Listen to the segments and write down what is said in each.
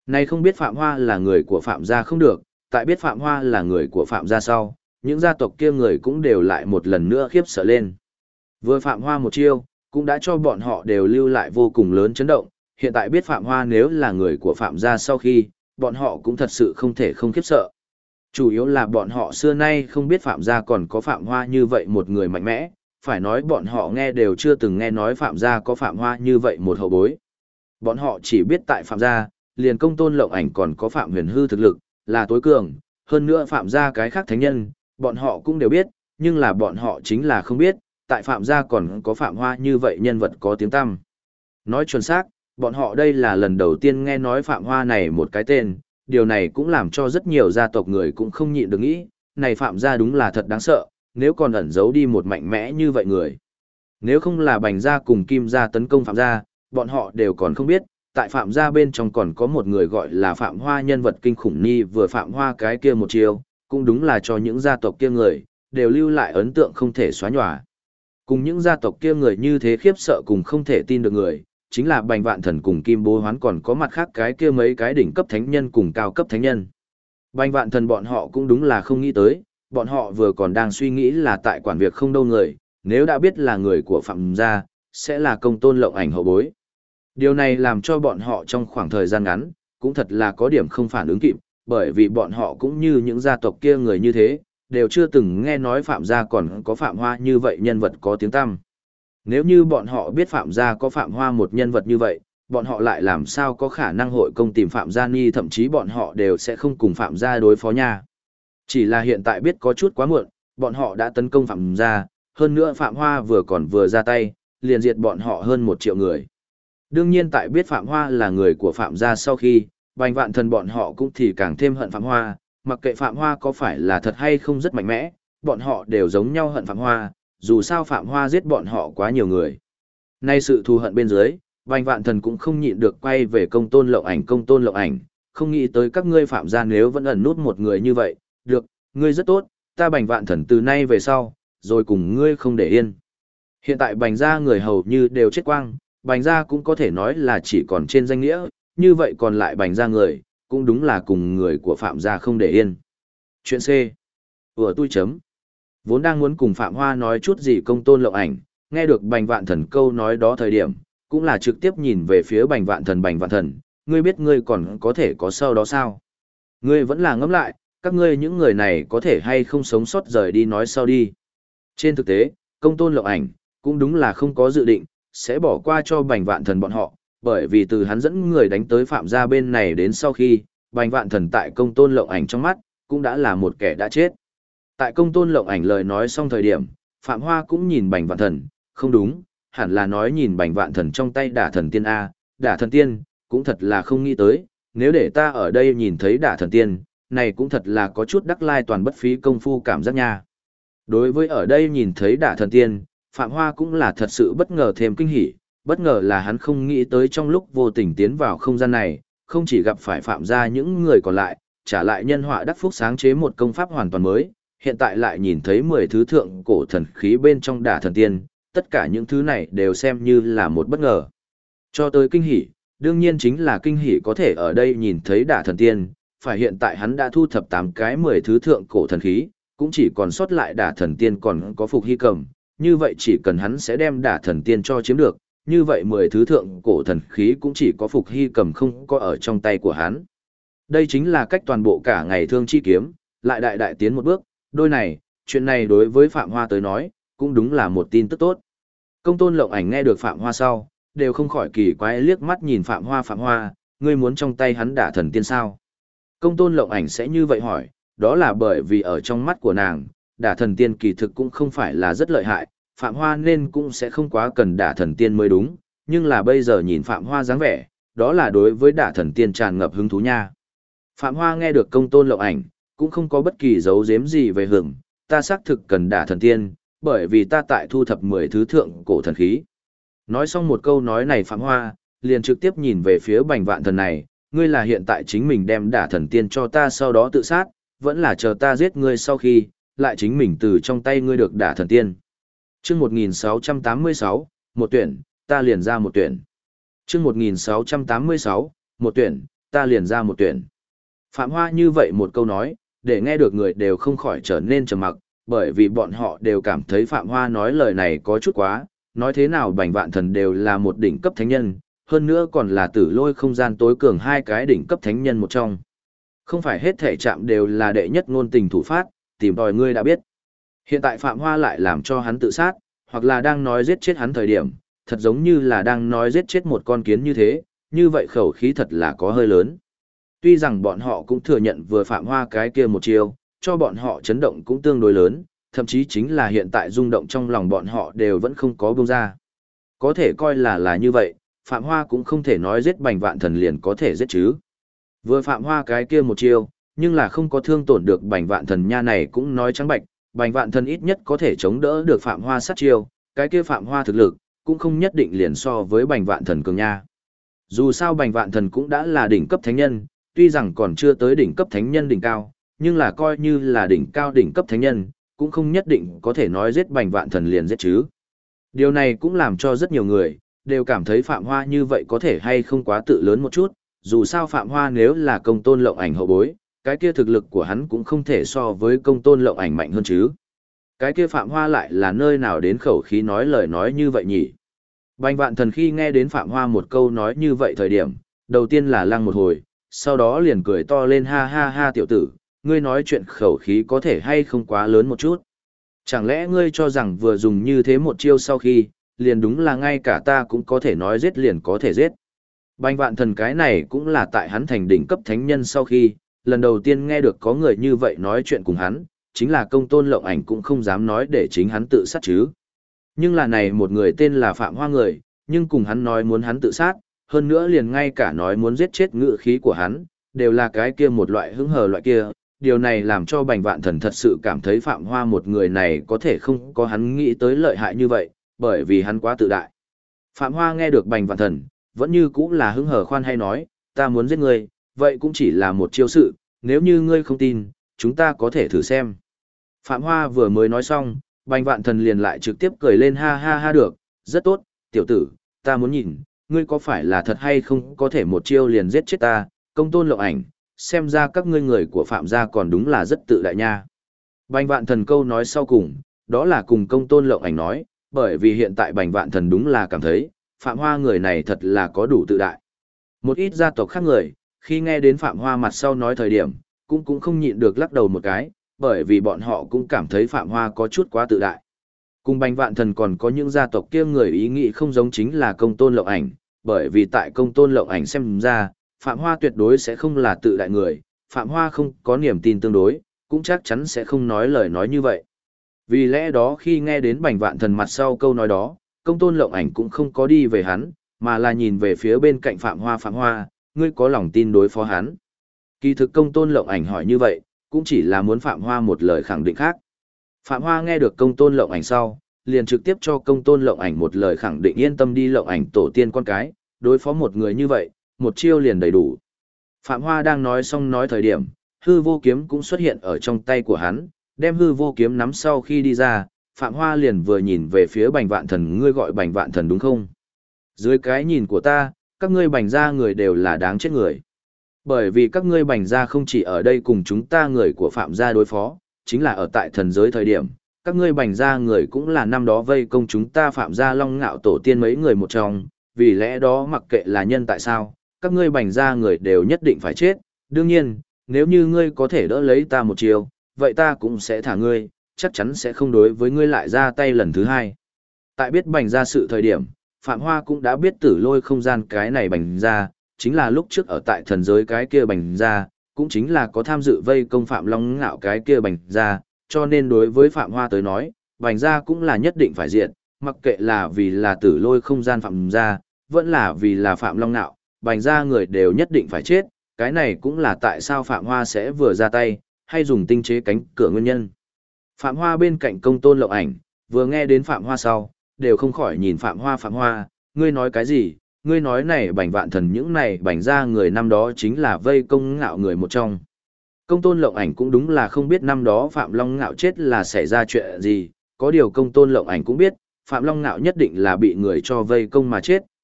Này không biết Phạm Hoa là người của Phạm gia không được, tại biết Phạm Hoa là người của Phạm gia sau, những gia tộc kia người cũng đều lại một lần nữa khiếp sợ lên. Vừa Phạm Hoa một chiêu, cũng đã cho bọn họ đều lưu lại vô cùng lớn chấn động, hiện tại biết Phạm Hoa nếu là người của Phạm gia sau khi, bọn họ cũng thật sự không thể không khiếp sợ. Chủ yếu là bọn họ xưa nay không biết Phạm gia còn có Phạm Hoa như vậy một người mạnh mẽ, phải nói bọn họ nghe đều chưa từng nghe nói Phạm gia có Phạm Hoa như vậy một hậu bối. Bọn họ chỉ biết tại Phạm gia, liền Công Tôn Lộng Ảnh còn có Phạm Huyền Hư thực lực, là tối cường, hơn nữa Phạm gia cái khác thánh nhân, bọn họ cũng đều biết, nhưng là bọn họ chính là không biết, tại Phạm gia còn có Phạm Hoa như vậy nhân vật có tiếng tăm. Nói chuẩn xác, bọn họ đây là lần đầu tiên nghe nói Phạm Hoa này một cái tên, điều này cũng làm cho rất nhiều gia tộc người cũng không nhịn được nghĩ, này Phạm gia đúng là thật đáng sợ, nếu còn ẩn giấu đi một mạnh mẽ như vậy người. Nếu không là Bành gia cùng Kim gia tấn công Phạm gia, bọn họ đều còn không biết, tại Phạm gia bên trong còn có một người gọi là Phạm Hoa nhân vật kinh khủng ni vừa Phạm Hoa cái kia một chiều, cũng đúng là cho những gia tộc kia người, đều lưu lại ấn tượng không thể xóa nhòa. Cùng những gia tộc kia người như thế khiếp sợ cùng không thể tin được người, chính là Bành Vạn Thần cùng Kim Bố Hoán còn có mặt khác cái kia mấy cái đỉnh cấp thánh nhân cùng cao cấp thánh nhân. Bành Vạn Thần bọn họ cũng đúng là không nghĩ tới, bọn họ vừa còn đang suy nghĩ là tại quản việc không đâu người, nếu đã biết là người của Phạm gia, sẽ là Công Tôn Lộng Ảnh hậu bối. Điều này làm cho bọn họ trong khoảng thời gian ngắn, cũng thật là có điểm không phản ứng kịp, bởi vì bọn họ cũng như những gia tộc kia người như thế, đều chưa từng nghe nói Phạm gia còn có Phạm Hoa như vậy nhân vật có tiếng tăm. Nếu như bọn họ biết Phạm gia có Phạm Hoa một nhân vật như vậy, bọn họ lại làm sao có khả năng hội công tìm Phạm gia ni, thậm chí bọn họ đều sẽ không cùng Phạm gia đối phó nha. Chỉ là hiện tại biết có chút quá muộn, bọn họ đã tấn công Phạm gia, hơn nữa Phạm Hoa vừa ra tay, liền diệt bọn họ hơn 1 triệu người. Đương nhiên tại biết Phạm Hoa là người của Phạm gia sau khi, Bành Vạn Thần bọn họ cũng thì càng thêm hận Phạm Hoa, mặc kệ Phạm Hoa có phải là thật hay không rất mạnh mẽ, bọn họ đều giống nhau hận Phạm Hoa, dù sao Phạm Hoa giết bọn họ quá nhiều người. Nay sự thù hận bên dưới, Bành Vạn Thần cũng không nhịn được quay về Công Tôn Lộng Ảnh, không nghĩ tới các ngươi Phạm gia nếu vẫn ẩn nút một người như vậy, được, ngươi rất tốt, ta Bành Vạn Thần từ nay về sau, rồi cùng ngươi không để yên. Hiện tại Bành gia người hầu như đều chết quang, Bành gia cũng có thể nói là chỉ còn trên danh nghĩa, như vậy còn lại Bành gia người, cũng đúng là cùng người của Phạm gia không để yên. Chuyện C. Tôi chấm. Vốn đang muốn cùng Phạm Hoa nói chút gì Công Tôn Lộng Ảnh, nghe được Bành Vạn Thần câu nói đó thời điểm, cũng là trực tiếp nhìn về phía Bành Vạn Thần, ngươi biết ngươi còn có thể có sau đó sao? Ngươi vẫn là ngẫm lại, các ngươi những người này có thể hay không sống sót rời đi nói sau đi. Trên thực tế, Công Tôn Lộng Ảnh, cũng đúng là không có dự định, sẽ bỏ qua cho Bành Vạn Thần bọn họ, bởi vì từ hắn dẫn người đánh tới Phạm gia bên này đến sau khi, Bành Vạn Thần tại Công Tôn Lộng Ảnh trong mắt, cũng đã là một kẻ đã chết. Tại Công Tôn Lộng Ảnh lời nói xong thời điểm, Phạm Hoa cũng nhìn Bành Vạn Thần, không đúng, hẳn là nói nhìn Bành Vạn Thần trong tay Đả Thần Tiên A, Đả Thần Tiên, cũng thật là không nghĩ tới, nếu để ta ở đây nhìn thấy Đả Thần Tiên, này cũng thật là có chút đắc lai toàn bất phí công phu cảm giác nha. Đối với ở đây nhìn thấy Đả Thần Tiên, Phạm Hoa cũng là thật sự bất ngờ thêm kinh hỉ, bất ngờ là hắn không nghĩ tới trong lúc vô tình tiến vào không gian này, không chỉ gặp phải Phạm gia những người còn lại, trả lại nhân họa đắc phúc sáng chế một công pháp hoàn toàn mới, hiện tại lại nhìn thấy 10 thứ thượng cổ thần khí bên trong Đả Thần Tiên, tất cả những thứ này đều xem như là một bất ngờ. Cho tới kinh hỉ, đương nhiên chính là kinh hỉ có thể ở đây nhìn thấy Đả Thần Tiên, phải hiện tại hắn đã thu thập 8 cái 10 thứ thượng cổ thần khí, cũng chỉ còn sót lại Đả Thần Tiên còn có Phục Hy Cầm, như vậy chỉ cần hắn sẽ đem Đả Thần Tiên cho chiếm được, như vậy 10 thứ thượng cổ thần khí cũng chỉ có Phục Hy Cầm không có ở trong tay của hắn. Đây chính là cách toàn bộ cả ngày thương chi kiếm, lại đại tiến một bước, đôi này, chuyện này đối với Phạm Hoa tới nói, cũng đúng là một tin tức tốt. Công Tôn Lộng Ảnh nghe được Phạm Hoa sau, đều không khỏi kỳ quái liếc mắt nhìn Phạm Hoa, ngươi muốn trong tay hắn Đả Thần Tiên sao? Công Tôn Lộng Ảnh sẽ như vậy hỏi, đó là bởi vì ở trong mắt của nàng, Đả Thần Tiên kỳ thực cũng không phải là rất lợi hại, Phạm Hoa nên cũng sẽ không quá cần Đả Thần Tiên mới đúng, nhưng là bây giờ nhìn Phạm Hoa dáng vẻ, đó là đối với Đả Thần Tiên tràn ngập hứng thú nha. Phạm Hoa nghe được Công Tôn Lộng Ảnh, cũng không có bất kỳ dấu giếm gì về hưởng, ta xác thực cần Đả Thần Tiên, bởi vì ta tại thu thập 10 thứ thượng cổ thần khí. Nói xong một câu nói này Phạm Hoa, liền trực tiếp nhìn về phía Bành Vạn Thần này, ngươi là hiện tại chính mình đem Đả Thần Tiên cho ta sau đó tự sát, vẫn là chờ ta giết ngươi sau khi, lại chính mình từ trong tay ngươi được Đả Thần Tiên. Chương 1686, một tuyển, ta liền ra một tuyển. Chương 1686, một tuyển, ta liền ra một tuyển. Phạm Hoa như vậy một câu nói, để nghe được người đều không khỏi trở nên trầm mặc, bởi vì bọn họ đều cảm thấy Phạm Hoa nói lời này có chút quá, nói thế nào Bành Vạn Thần đều là một đỉnh cấp thánh nhân, hơn nữa còn là Tử Lôi không gian tối cường hai cái đỉnh cấp thánh nhân một trong. Không phải hết thể chạm đều là đệ nhất ngôn tình thủ phát, tìm tòi ngươi đã biết. Hiện tại Phạm Hoa lại làm cho hắn tự sát, hoặc là đang nói giết chết hắn thời điểm, thật giống như là đang nói giết chết một con kiến như thế, như vậy khẩu khí thật là có hơi lớn. Tuy rằng bọn họ cũng thừa nhận vừa Phạm Hoa cái kia một chiêu, cho bọn họ chấn động cũng tương đối lớn, thậm chí chính là hiện tại rung động trong lòng bọn họ đều vẫn không có buông ra. Có thể coi là như vậy, Phạm Hoa cũng không thể nói giết Bành Vạn Thần liền có thể giết chứ. Vừa Phạm Hoa cái kia một chiêu, nhưng là không có thương tổn được Bành Vạn Thần nha này cũng nói trắng bạch, Bành Vạn Thần ít nhất có thể chống đỡ được Phạm Hoa sát chiêu, cái kia Phạm Hoa thực lực, cũng không nhất định liền so với Bành Vạn Thần cường nha. Dù sao Bành Vạn Thần cũng đã là đỉnh cấp thánh nhân, tuy rằng còn chưa tới đỉnh cấp thánh nhân đỉnh cao, nhưng là coi như là đỉnh cao đỉnh cấp thánh nhân, cũng không nhất định có thể nói giết Bành Vạn Thần liền giết chứ. Điều này cũng làm cho rất nhiều người, đều cảm thấy Phạm Hoa như vậy có thể hay không quá tự lớn một chút, dù sao Phạm Hoa nếu là Công Tôn Lộng Ảnh hậu bối, cái kia thực lực của hắn cũng không thể so với Công Tôn Lộng Ảnh mạnh hơn chứ. Cái kia Phạm Hoa lại là nơi nào đến khẩu khí nói lời nói như vậy nhỉ? Bành Vạn Thần khi nghe đến Phạm Hoa một câu nói như vậy thời điểm, đầu tiên là lăng một hồi, sau đó liền cười to lên ha ha ha tiểu tử, ngươi nói chuyện khẩu khí có thể hay không quá lớn một chút. Chẳng lẽ ngươi cho rằng vừa dùng như thế một chiêu sau khi, liền đúng là ngay cả ta cũng có thể nói giết liền có thể giết. Bành Vạn Thần cái này cũng là tại hắn thành đỉnh cấp thánh nhân sau khi, lần đầu tiên nghe được có người như vậy nói chuyện cùng hắn, chính là Công Tôn Lộng Ảnh cũng không dám nói để chính hắn tự sát chứ. Nhưng là này một người tên là Phạm Hoa người, nhưng cùng hắn nói muốn hắn tự sát, hơn nữa liền ngay cả nói muốn giết chết ngự khí của hắn, đều là cái kia một loại hứng hờ loại kia. Điều này làm cho Bành Vạn Thần thật sự cảm thấy Phạm Hoa một người này có thể không có hắn nghĩ tới lợi hại như vậy, bởi vì hắn quá tự đại. Phạm Hoa nghe được Bành Vạn Thần, vẫn như cũng là hứng hờ khoan hay nói, ta muốn giết ngươi, vậy cũng chỉ là một chiêu sự, nếu như ngươi không tin, chúng ta có thể thử xem. Phạm Hoa vừa mới nói xong, Bành Vạn Thần liền lại trực tiếp cười lên ha ha ha được, rất tốt, tiểu tử, ta muốn nhìn, ngươi có phải là thật hay không có thể một chiêu liền giết chết ta, Công Tôn Lộng Ảnh, xem ra các ngươi người của Phạm gia còn đúng là rất tự đại nha. Bành Vạn Thần câu nói sau cùng, đó là cùng Công Tôn Lộng Ảnh nói, bởi vì hiện tại Bành Vạn Thần đúng là cảm thấy, Phạm Hoa người này thật là có đủ tự đại. Một ít gia tộc khác người, khi nghe đến Phạm Hoa mặt sau nói thời điểm, cũng không nhịn được lắc đầu một cái, bởi vì bọn họ cũng cảm thấy Phạm Hoa có chút quá tự đại. Cùng Bành Vạn Thần còn có những gia tộc kia người ý nghĩ không giống chính là Công Tôn Lộng Ảnh, bởi vì tại Công Tôn Lộng Ảnh xem ra, Phạm Hoa tuyệt đối sẽ không là tự đại người, Phạm Hoa không có niềm tin tương đối, cũng chắc chắn sẽ không nói lời nói như vậy. Vì lẽ đó khi nghe đến Bành Vạn Thần mặt sau câu nói đó, Công Tôn Lộng Ảnh cũng không có đi về hắn, mà là nhìn về phía bên cạnh Phạm Hoa, ngươi có lòng tin đối phó hắn. Kỳ thực Công Tôn Lộng Ảnh hỏi như vậy, cũng chỉ là muốn Phạm Hoa một lời khẳng định khác. Phạm Hoa nghe được Công Tôn Lộng Ảnh sau, liền trực tiếp cho Công Tôn Lộng Ảnh một lời khẳng định yên tâm đi Lộng Ảnh tổ tiên con cái, đối phó một người như vậy, một chiêu liền đầy đủ. Phạm Hoa đang nói xong nói thời điểm, hư vô kiếm cũng xuất hiện ở trong tay của hắn, đem hư vô kiếm nắm sau khi đi ra, Phạm Hoa liền vừa nhìn về phía Bành Vạn Thần, ngươi gọi Bành Vạn Thần đúng không? Dưới cái nhìn của ta, các ngươi Bành gia người đều là đáng chết người. Bởi vì các ngươi Bành gia không chỉ ở đây cùng chúng ta người của Phạm gia đối phó, chính là ở tại thần giới thời điểm, các ngươi Bành gia người cũng là năm đó vây công chúng ta Phạm gia Long Ngạo tổ tiên mấy người một trong, vì lẽ đó mặc kệ là nhân tại sao, các ngươi Bành gia người đều nhất định phải chết. Đương nhiên, nếu như ngươi có thể đỡ lấy ta một chiều, vậy ta cũng sẽ thả ngươi, chắc chắn sẽ không đối với ngươi lại ra tay lần thứ hai. Tại biết Bành gia sự thời điểm, Phạm Hoa cũng đã biết Tử Lôi không gian cái này Bành gia, chính là lúc trước ở tại thần giới cái kia Bành gia, cũng chính là có tham dự vây công Phạm Long Ngạo cái kia Bành gia, cho nên đối với Phạm Hoa tới nói, Bành gia cũng là nhất định phải diện, mặc kệ là vì là Tử Lôi không gian Phạm gia, vẫn là vì là Phạm Long Ngạo, Bành gia người đều nhất định phải chết, cái này cũng là tại sao Phạm Hoa sẽ vừa ra tay, hay dùng tinh chế cánh cửa nguyên nhân. Phạm Hoa bên cạnh Công Tôn Lộng Ảnh, vừa nghe đến Phạm Hoa sau, đều không khỏi nhìn Phạm Hoa, ngươi nói cái gì, ngươi nói này Bành Vạn Thần những này Bành gia người năm đó chính là vây công Ngạo người một trong. Công Tôn Lộng Ảnh cũng đúng là không biết năm đó Phạm Long Ngạo chết là xảy ra chuyện gì, có điều Công Tôn Lộng Ảnh cũng biết, Phạm Long Ngạo nhất định là bị người cho vây công mà chết,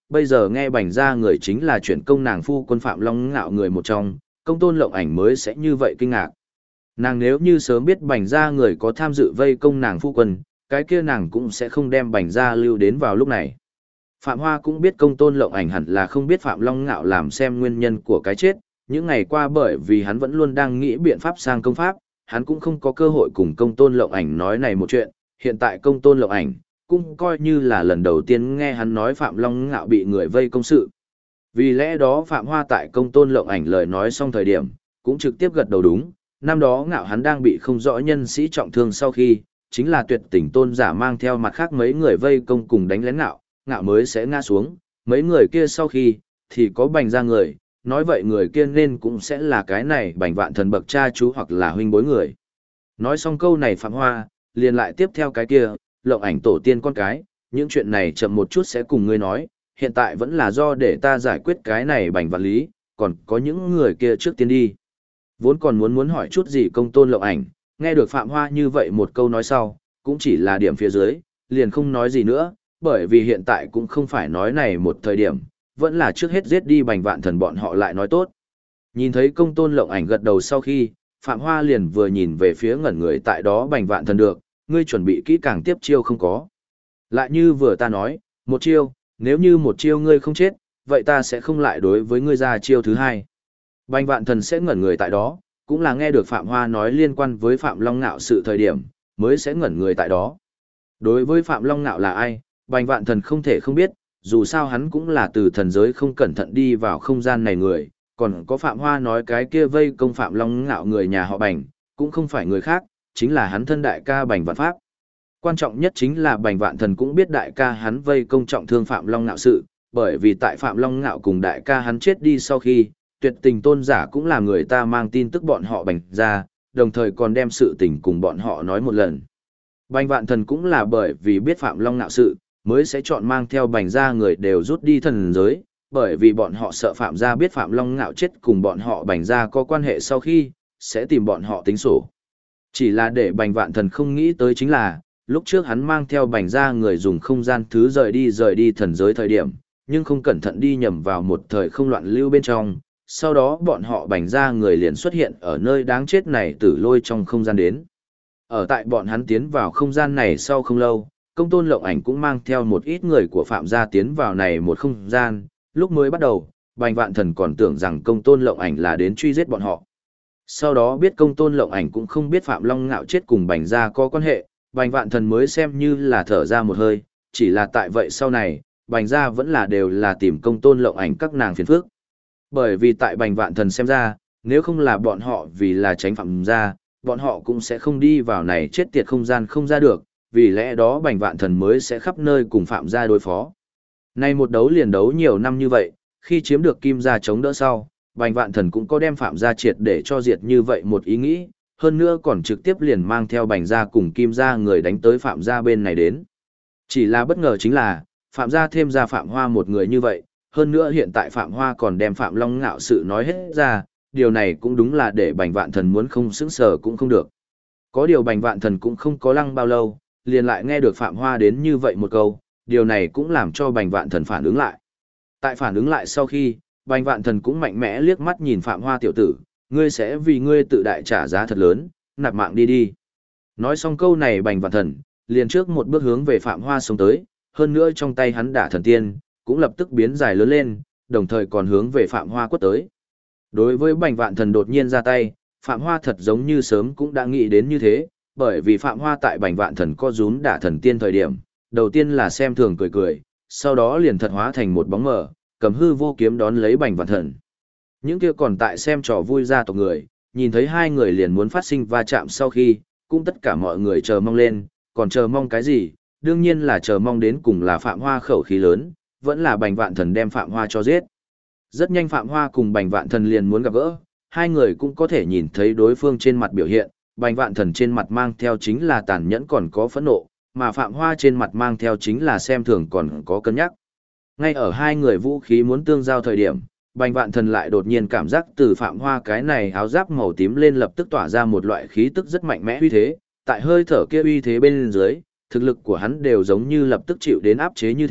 bây giờ nghe bành ra người chính là chuyển công nàng phu quân Phạm Long Ngạo người một trong, Công Tôn Lộng Ảnh mới sẽ như vậy kinh ngạc. Nàng nếu như sớm biết bành ra người có tham dự vây công nàng phu quân, cái kia nàng cũng sẽ không đem bành ra lưu đến vào lúc này. Phạm Hoa cũng biết Công Tôn Lộng Ảnh hẳn là không biết Phạm Long Ngạo làm xem nguyên nhân của cái chết, những ngày qua bởi vì hắn vẫn luôn đang nghĩ biện pháp sang công pháp, hắn cũng không có cơ hội cùng Công Tôn Lộng Ảnh nói này một chuyện, hiện tại Công Tôn Lộng Ảnh cũng coi như là lần đầu tiên nghe hắn nói Phạm Long Ngạo bị người vây công sự. Vì lẽ đó Phạm Hoa tại Công Tôn Lộng Ảnh lời nói xong thời điểm, cũng trực tiếp gật đầu đúng, năm đó Ngạo hắn đang bị không rõ nhân sĩ trọng thương sau khi, chính là Tuyệt Tình tôn giả mang theo mặt khác mấy người vây công cùng đánh lén Ngạo, Ngạo mới sẽ ngã xuống, mấy người kia sau khi, thì có bành ra người, nói vậy người kia nên cũng sẽ là cái này bành vạn thần bậc cha chú hoặc là huynh bối người. Nói xong câu này Phạm Hoa, liền lại tiếp theo cái kia, Lộng Ảnh tổ tiên con cái, những chuyện này chậm một chút sẽ cùng ngươi nói, hiện tại vẫn là do để ta giải quyết cái này bành vạn lý, còn có những người kia trước tiên đi. Vốn còn muốn hỏi chút gì Công Tôn Lộng Ảnh, nghe được Phạm Hoa như vậy một câu nói sau, cũng chỉ là điểm phía dưới, liền không nói gì nữa, bởi vì hiện tại cũng không phải nói này một thời điểm, vẫn là trước hết giết đi bành vạn thần bọn họ lại nói tốt. Nhìn thấy Công Tôn Lộng Ảnh gật đầu sau khi, Phạm Hoa liền vừa nhìn về phía ngẩn người tại đó bành vạn thần được, ngươi chuẩn bị kỹ càng tiếp chiêu không có. Lại như vừa ta nói, một chiêu, nếu như một chiêu ngươi không chết, vậy ta sẽ không lại đối với ngươi ra chiêu thứ hai. Bành vạn thần sẽ ngẩn người tại đó, cũng là nghe được Phạm Hoa nói liên quan với Phạm Long Ngạo sự thời điểm, mới sẽ ngẩn người tại đó. Đối với Phạm Long Ngạo là ai, bành vạn thần không thể không biết, dù sao hắn cũng là từ thần giới không cẩn thận đi vào không gian này người, còn có Phạm Hoa nói cái kia vây công Phạm Long Ngạo người nhà họ bành, cũng không phải người khác, chính là hắn thân đại ca bành vạn pháp. Quan trọng nhất chính là bành vạn thần cũng biết đại ca hắn vây công trọng thương Phạm Long Ngạo sự, bởi vì tại Phạm Long Ngạo cùng đại ca hắn chết đi sau khi, Tuyệt Tình tôn giả cũng là người ta mang tin tức bọn họ bành ra, đồng thời còn đem sự tình cùng bọn họ nói một lần. Bành vạn thần cũng là bởi vì biết Phạm Long Ngạo sự, mới sẽ chọn mang theo bành ra người đều rút đi thần giới, bởi vì bọn họ sợ Phạm gia biết Phạm Long Ngạo chết cùng bọn họ bành ra có quan hệ sau khi, sẽ tìm bọn họ tính sổ. Chỉ là để bành vạn thần không nghĩ tới chính là, lúc trước hắn mang theo bành ra người dùng không gian thứ rời đi thần giới thời điểm, nhưng không cẩn thận đi nhầm vào một thời không loạn lưu bên trong, sau đó bọn họ bành ra người liền xuất hiện ở nơi đáng chết này tử lôi trong không gian đến. Ở tại bọn hắn tiến vào không gian này sau không lâu, Công Tôn Lộng Ảnh cũng mang theo một ít người của Phạm gia tiến vào này một không gian, lúc mới bắt đầu, bành vạn thần còn tưởng rằng Công Tôn Lộng Ảnh là đến truy giết bọn họ. Sau đó biết Công Tôn Lộng Ảnh cũng không biết Phạm Long Ngạo chết cùng bành gia có quan hệ, bành vạn thần mới xem như là thở ra một hơi, chỉ là tại vậy sau này, bành gia vẫn là đều là tìm Công Tôn Lộng Ảnh các nàng phiền phức. Bởi vì tại bành vạn thần xem ra, nếu không là bọn họ vì là tránh Phạm gia, bọn họ cũng sẽ không đi vào này chết tiệt không gian không ra được, vì lẽ đó bành vạn thần mới sẽ khắp nơi cùng Phạm gia đối phó. Nay một đấu liền đấu nhiều năm như vậy, khi chiếm được Kim gia chống đỡ sau, bành vạn thần cũng có đem Phạm gia triệt để cho diệt như vậy một ý nghĩ, hơn nữa còn trực tiếp liền mang theo bành gia cùng Kim gia người đánh tới Phạm gia bên này đến. Chỉ là bất ngờ chính là, Phạm gia thêm ra Phạm Hoa một người như vậy, hơn nữa hiện tại Phạm Hoa còn đem Phạm Long Ngạo sự nói hết ra, điều này cũng đúng là để bành vạn thần muốn không sững sờ cũng không được. Có điều bành vạn thần cũng không có lăng bao lâu, liền lại nghe được Phạm Hoa đến như vậy một câu, điều này cũng làm cho bành vạn thần phản ứng lại. Tại phản ứng lại sau khi, bành vạn thần cũng mạnh mẽ liếc mắt nhìn Phạm Hoa tiểu tử, ngươi sẽ vì ngươi tự đại trả giá thật lớn, nạp mạng đi đi. Nói xong câu này bành vạn thần, liền trước một bước hướng về Phạm Hoa sống tới, hơn nữa trong tay hắn đả thần tiên, cũng lập tức biến dài lớn lên, đồng thời còn hướng về Phạm Hoa quất tới. Đối với bành vạn thần đột nhiên ra tay, Phạm Hoa thật giống như sớm cũng đã nghĩ đến như thế, bởi vì Phạm Hoa tại bành vạn thần co rúm đả thần tiên thời điểm, đầu tiên là xem thường cười cười, sau đó liền thật hóa thành một bóng mờ, cầm hư vô kiếm đón lấy bành vạn thần. Những kia còn tại xem trò vui gia tộc người, nhìn thấy hai người liền muốn phát sinh va chạm sau khi, cũng tất cả mọi người chờ mong lên, còn chờ mong cái gì, đương nhiên là chờ mong đến cùng là Phạm Hoa khẩu khí lớn, vẫn là bành vạn thần đem Phạm Hoa cho giết. Rất nhanh Phạm Hoa cùng bành vạn thần liền muốn gặp gỡ, hai người cũng có thể nhìn thấy đối phương trên mặt biểu hiện, bành vạn thần trên mặt mang theo chính là tàn nhẫn còn có phẫn nộ, mà Phạm Hoa trên mặt mang theo chính là xem thường còn có cân nhắc. Ngay ở hai người vũ khí muốn tương giao thời điểm, bành vạn thần lại đột nhiên cảm giác từ Phạm Hoa cái này áo giáp màu tím lên lập tức tỏa ra một loại khí tức rất mạnh mẽ uy thế, tại hơi thở kia uy thế bên dưới, thực lực của hắn đều giống như lập tức chịu đến áp chế như thế,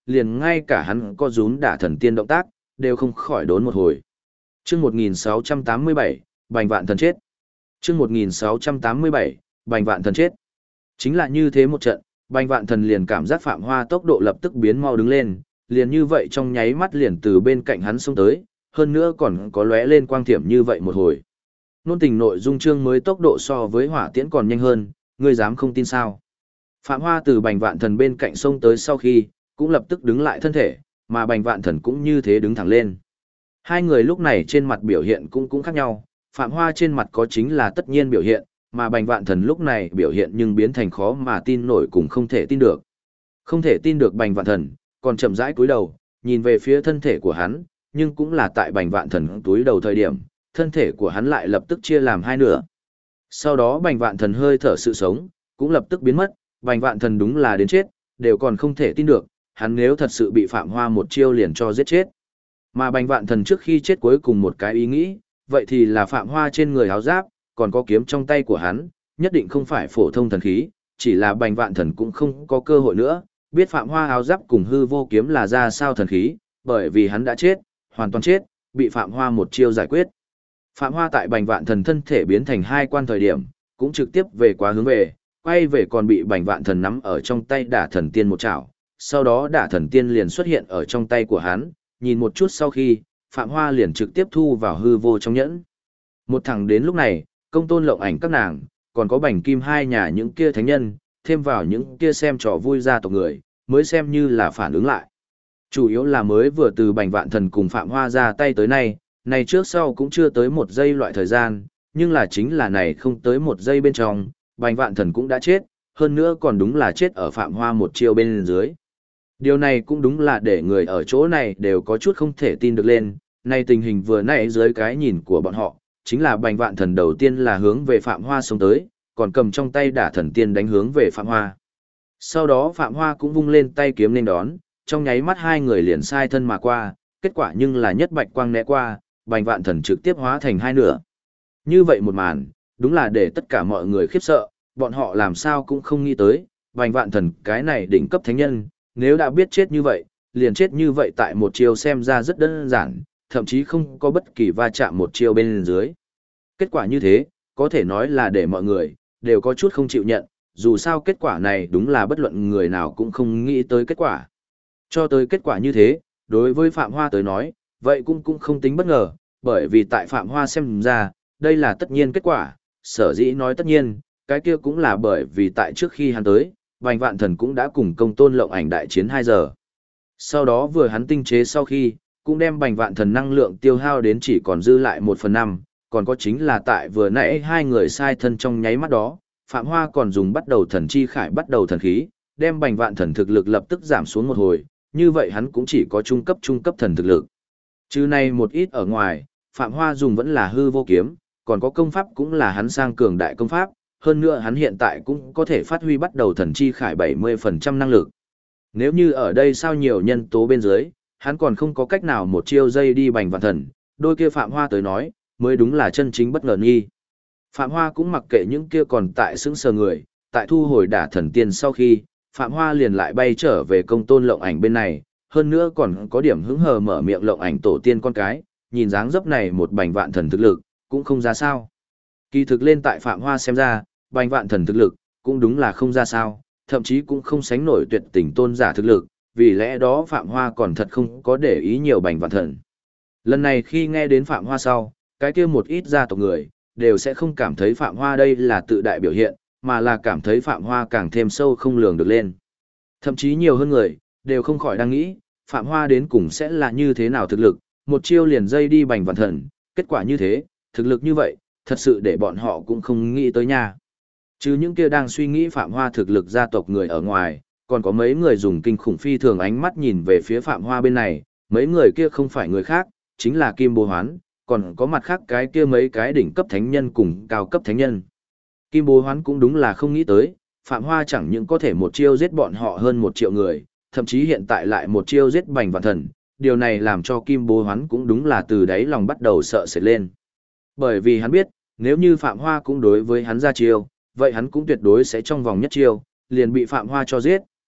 liền ngay cả hắn có rún đả thần tiên động tác, đều không khỏi đốn một hồi. Chương 1687, Bành Vạn Thần chết. Chương 1687, Bành Vạn Thần chết. Chính là như thế một trận, Bành Vạn Thần liền cảm giác Phạm Hoa tốc độ lập tức biến mau đứng lên, liền như vậy trong nháy mắt liền từ bên cạnh hắn xông tới, hơn nữa còn có lóe lên quang thiểm như vậy một hồi. Nôn tình nội dung chương mới tốc độ so với hỏa tiễn còn nhanh hơn, ngươi dám không tin sao? Phạm Hoa từ Bành Vạn Thần bên cạnh xông tới sau khi, cũng lập tức đứng lại thân thể, mà Bành Vạn Thần cũng như thế đứng thẳng lên. Hai người lúc này trên mặt biểu hiện cũng khác nhau, Phạm Hoa trên mặt có chính là tất nhiên biểu hiện, mà Bành Vạn Thần lúc này biểu hiện nhưng biến thành khó mà tin nổi cùng không thể tin được. Không thể tin được Bành Vạn Thần, còn chậm rãi cúi đầu, nhìn về phía thân thể của hắn, nhưng cũng là tại Bành Vạn Thần cúi đầu thời điểm, thân thể của hắn lại lập tức chia làm hai nửa. Sau đó Bành Vạn Thần hơi thở sự sống, cũng lập tức biến mất, Bành Vạn Thần đúng là đến chết, đều còn không thể tin được, hắn nếu thật sự bị Phạm Hoa một chiêu liền cho giết chết. Mà Bành Vạn Thần trước khi chết cuối cùng một cái ý nghĩ, vậy thì là Phạm Hoa trên người áo giáp, còn có kiếm trong tay của hắn, nhất định không phải phổ thông thần khí, chỉ là Bành Vạn Thần cũng không có cơ hội nữa, biết Phạm Hoa áo giáp cùng hư vô kiếm là ra sao thần khí, bởi vì hắn đã chết, hoàn toàn chết, bị Phạm Hoa một chiêu giải quyết. Phạm Hoa tại Bành Vạn Thần thân thể biến thành hai quan thời điểm, cũng trực tiếp về quá hướng về, quay về còn bị Bành Vạn Thần nắm ở trong tay đả thần tiên một chảo, sau đó đả thần tiên liền xuất hiện ở trong tay của hắn, nhìn một chút sau khi, Phạm Hoa liền trực tiếp thu vào hư vô trong nhẫn. Một thằng đến lúc này, Công Tôn Lộng Ảnh các nàng, còn có Bành Kim hai nhà những kia thánh nhân, thêm vào những kia xem trò vui gia tộc người, mới xem như là phản ứng lại. Chủ yếu là mới vừa từ Bành Vạn Thần cùng Phạm Hoa ra tay tới nay, này trước sau cũng chưa tới một giây loại thời gian, nhưng là chính là này không tới một giây bên trong, Bành Vạn Thần cũng đã chết, hơn nữa còn đúng là chết ở Phạm Hoa một chiêu bên dưới. Điều này cũng đúng là để người ở chỗ này đều có chút không thể tin được lên, này tình hình vừa nãy dưới cái nhìn của bọn họ, chính là Bành Vạn Thần đầu tiên là hướng về Phạm Hoa xông tới, còn cầm trong tay đả thần tiên đánh hướng về Phạm Hoa. Sau đó Phạm Hoa cũng vung lên tay kiếm lên đón, trong nháy mắt hai người liền sai thân mà qua, kết quả nhưng là nhất bạch quang né qua, Bành Vạn Thần trực tiếp hóa thành hai nửa. Như vậy một màn, đúng là để tất cả mọi người khiếp sợ, bọn họ làm sao cũng không nghĩ tới, Bành Vạn Thần cái này đỉnh cấp thánh nhân, nếu đã biết chết như vậy, liền chết như vậy tại một chiêu xem ra rất đơn giản, thậm chí không có bất kỳ va chạm một chiêu bên dưới. Kết quả như thế, có thể nói là để mọi người, đều có chút không chịu nhận, dù sao kết quả này đúng là bất luận người nào cũng không nghĩ tới kết quả. Cho tới kết quả như thế, đối với Phạm Hoa tới nói, vậy cũng không tính bất ngờ, bởi vì tại Phạm Hoa xem ra, đây là tất nhiên kết quả, sở dĩ nói tất nhiên, cái kia cũng là bởi vì tại trước khi hắn tới, Bành Vạn Thần cũng đã cùng Công Tôn Lộng Ảnh đại chiến 2 giờ. Sau đó vừa hắn tinh chế sau khi, cũng đem Bành Vạn Thần năng lượng tiêu hao đến chỉ còn dư lại 1/5, còn có chính là tại vừa nãy hai người sai thân trong nháy mắt đó, Phạm Hoa còn dùng bắt đầu thần chi khải bắt đầu thần khí, đem Bành Vạn Thần thực lực lập tức giảm xuống một hồi, như vậy hắn cũng chỉ có trung cấp thần thực lực. Chứ này một ít ở ngoài, Phạm Hoa dùng vẫn là hư vô kiếm, còn có công pháp cũng là hắn sang cường đại công pháp, hơn nữa hắn hiện tại cũng có thể phát huy bắt đầu thần chi khải 70% năng lực. Nếu như ở đây sao nhiều nhân tố bên dưới, hắn còn không có cách nào một chiêu dây đi Bành Vạn Thần, đôi kia Phạm Hoa tới nói, mới đúng là chân chính bất ngờ nghi. Phạm Hoa cũng mặc kệ những kia còn tại sững sờ người, tại thu hồi đả thần tiên sau khi, Phạm Hoa liền lại bay trở về Công Tôn Lộng Ảnh bên này, hơn nữa còn có điểm hứng hờ mở miệng Lộng Ảnh tổ tiên con cái, nhìn dáng dấp này một Bành Vạn Thần thực lực, cũng không ra sao. Kỳ thực lên tại Phạm Hoa xem ra, Bành Vạn Thần thực lực, cũng đúng là không ra sao, thậm chí cũng không sánh nổi tuyệt tình tôn giả thực lực, vì lẽ đó Phạm Hoa còn thật không có để ý nhiều Bành Vạn Thần. Lần này khi nghe đến Phạm Hoa sau, cái kia một ít gia tộc người, đều sẽ không cảm thấy Phạm Hoa đây là tự đại biểu hiện, mà là cảm thấy Phạm Hoa càng thêm sâu không lường được lên. Thậm chí nhiều hơn người, đều không khỏi đang nghĩ, Phạm Hoa đến cùng sẽ là như thế nào thực lực, một chiêu liền dây đi Bành Vạn Thần, kết quả như thế, thực lực như vậy, thật sự để bọn họ cũng không nghĩ tới nha. Chứ những kia đang suy nghĩ Phạm Hoa thực lực gia tộc người ở ngoài, còn có mấy người dùng kinh khủng phi thường ánh mắt nhìn về phía Phạm Hoa bên này, mấy người kia không phải người khác, chính là Kim Bố Hoán, còn có mặt khác cái kia mấy cái đỉnh cấp thánh nhân cùng cao cấp thánh nhân. Kim Bố Hoán cũng đúng là không nghĩ tới, Phạm Hoa chẳng những có thể một chiêu giết bọn họ hơn 1 triệu người, thậm chí hiện tại lại một chiêu giết Bành Vạn Thần, điều này làm cho Kim Bố Hoán cũng đúng là từ đáy lòng bắt đầu sợ sệt lên. Bởi vì hắn biết, nếu như Phạm Hoa cũng đối với hắn ra chiêu, vậy hắn cũng tuyệt đối sẽ trong vòng nhất chiêu, liền bị Phạm Hoa cho giết,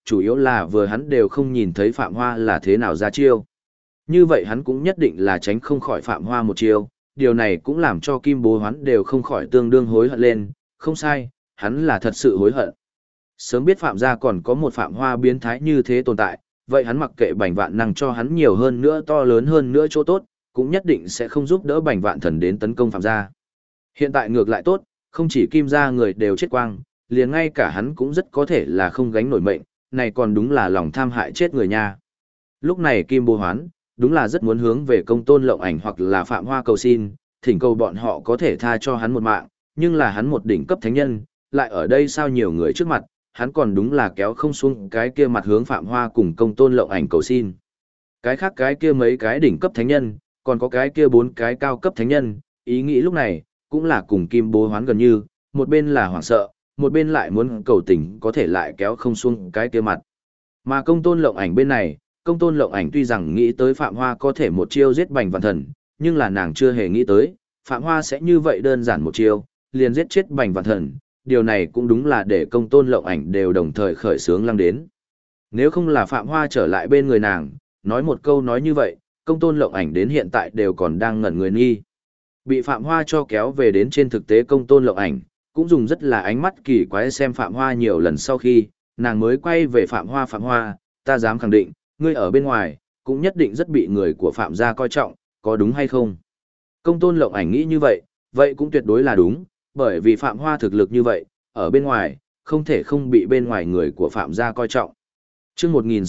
chủ yếu là vừa hắn đều không nhìn thấy Phạm Hoa là thế nào ra chiêu. Như vậy hắn cũng nhất định là tránh không khỏi Phạm Hoa một chiêu, điều này cũng làm cho Kim Bố Hoán đều không khỏi tương đương hối hận lên, không sai, hắn là thật sự hối hận. Sớm biết Phạm gia còn có một Phạm Hoa biến thái như thế tồn tại, vậy hắn mặc kệ Bành Vạn năng cho hắn nhiều hơn nữa to lớn hơn nữa chỗ tốt, cũng nhất định sẽ không giúp đỡ Bành Vạn thần đến tấn công Phạm gia. Hiện tại ngược lại tốt, không chỉ Kim gia người đều chết quang, liền ngay cả hắn cũng rất có thể là không gánh nổi mệnh, này còn đúng là lòng tham hại chết người nha. Lúc này Kim Bố Hoán, đúng là rất muốn hướng về Công Tôn Lộng Ảnh hoặc là Phạm Hoa cầu xin, thỉnh cầu bọn họ có thể tha cho hắn một mạng, nhưng là hắn một đỉnh cấp thánh nhân, lại ở đây sao nhiều người trước mặt, hắn còn đúng là kéo không xuống cái kia mặt hướng Phạm Hoa cùng Công Tôn Lộng Ảnh cầu xin. Cái khác cái kia mấy cái đỉnh cấp thánh nhân, còn có cái kia 4 cái cao cấp thánh nhân, ý nghĩ lúc này, cũng là cùng Kim Bố Hoán gần như, một bên là hoảng sợ, một bên lại muốn cầu tình có thể lại kéo không xuống cái kia mặt. Mà Công Tôn Lộng Ảnh bên này, Công Tôn Lộng Ảnh tuy rằng nghĩ tới Phạm Hoa có thể một chiêu giết Bành Vạn Thần, nhưng là nàng chưa hề nghĩ tới, Phạm Hoa sẽ như vậy đơn giản một chiêu, liền giết chết Bành Vạn Thần, điều này cũng đúng là để Công Tôn Lộng Ảnh đều đồng thời khởi sướng lăng đến. Nếu không là Phạm Hoa trở lại bên người nàng, nói một câu nói như vậy, Công Tôn Lộng Ảnh đến hiện tại đều còn đang ngẩn người nghi. Bị Phạm Hoa cho kéo về đến trên thực tế Công Tôn Lộng Ảnh, cũng dùng rất là ánh mắt kỳ quái xem Phạm Hoa nhiều lần sau khi, nàng mới quay về Phạm Hoa, ta dám khẳng định, ngươi ở bên ngoài, cũng nhất định rất bị người của Phạm gia coi trọng, có đúng hay không? Công Tôn Lộng Ảnh nghĩ như vậy, vậy cũng tuyệt đối là đúng, bởi vì Phạm Hoa thực lực như vậy, ở bên ngoài, không thể không bị bên ngoài người của Phạm gia coi trọng. Chương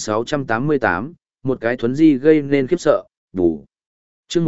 1688, một cái thuấn di gây nên khiếp sợ, bù. Chương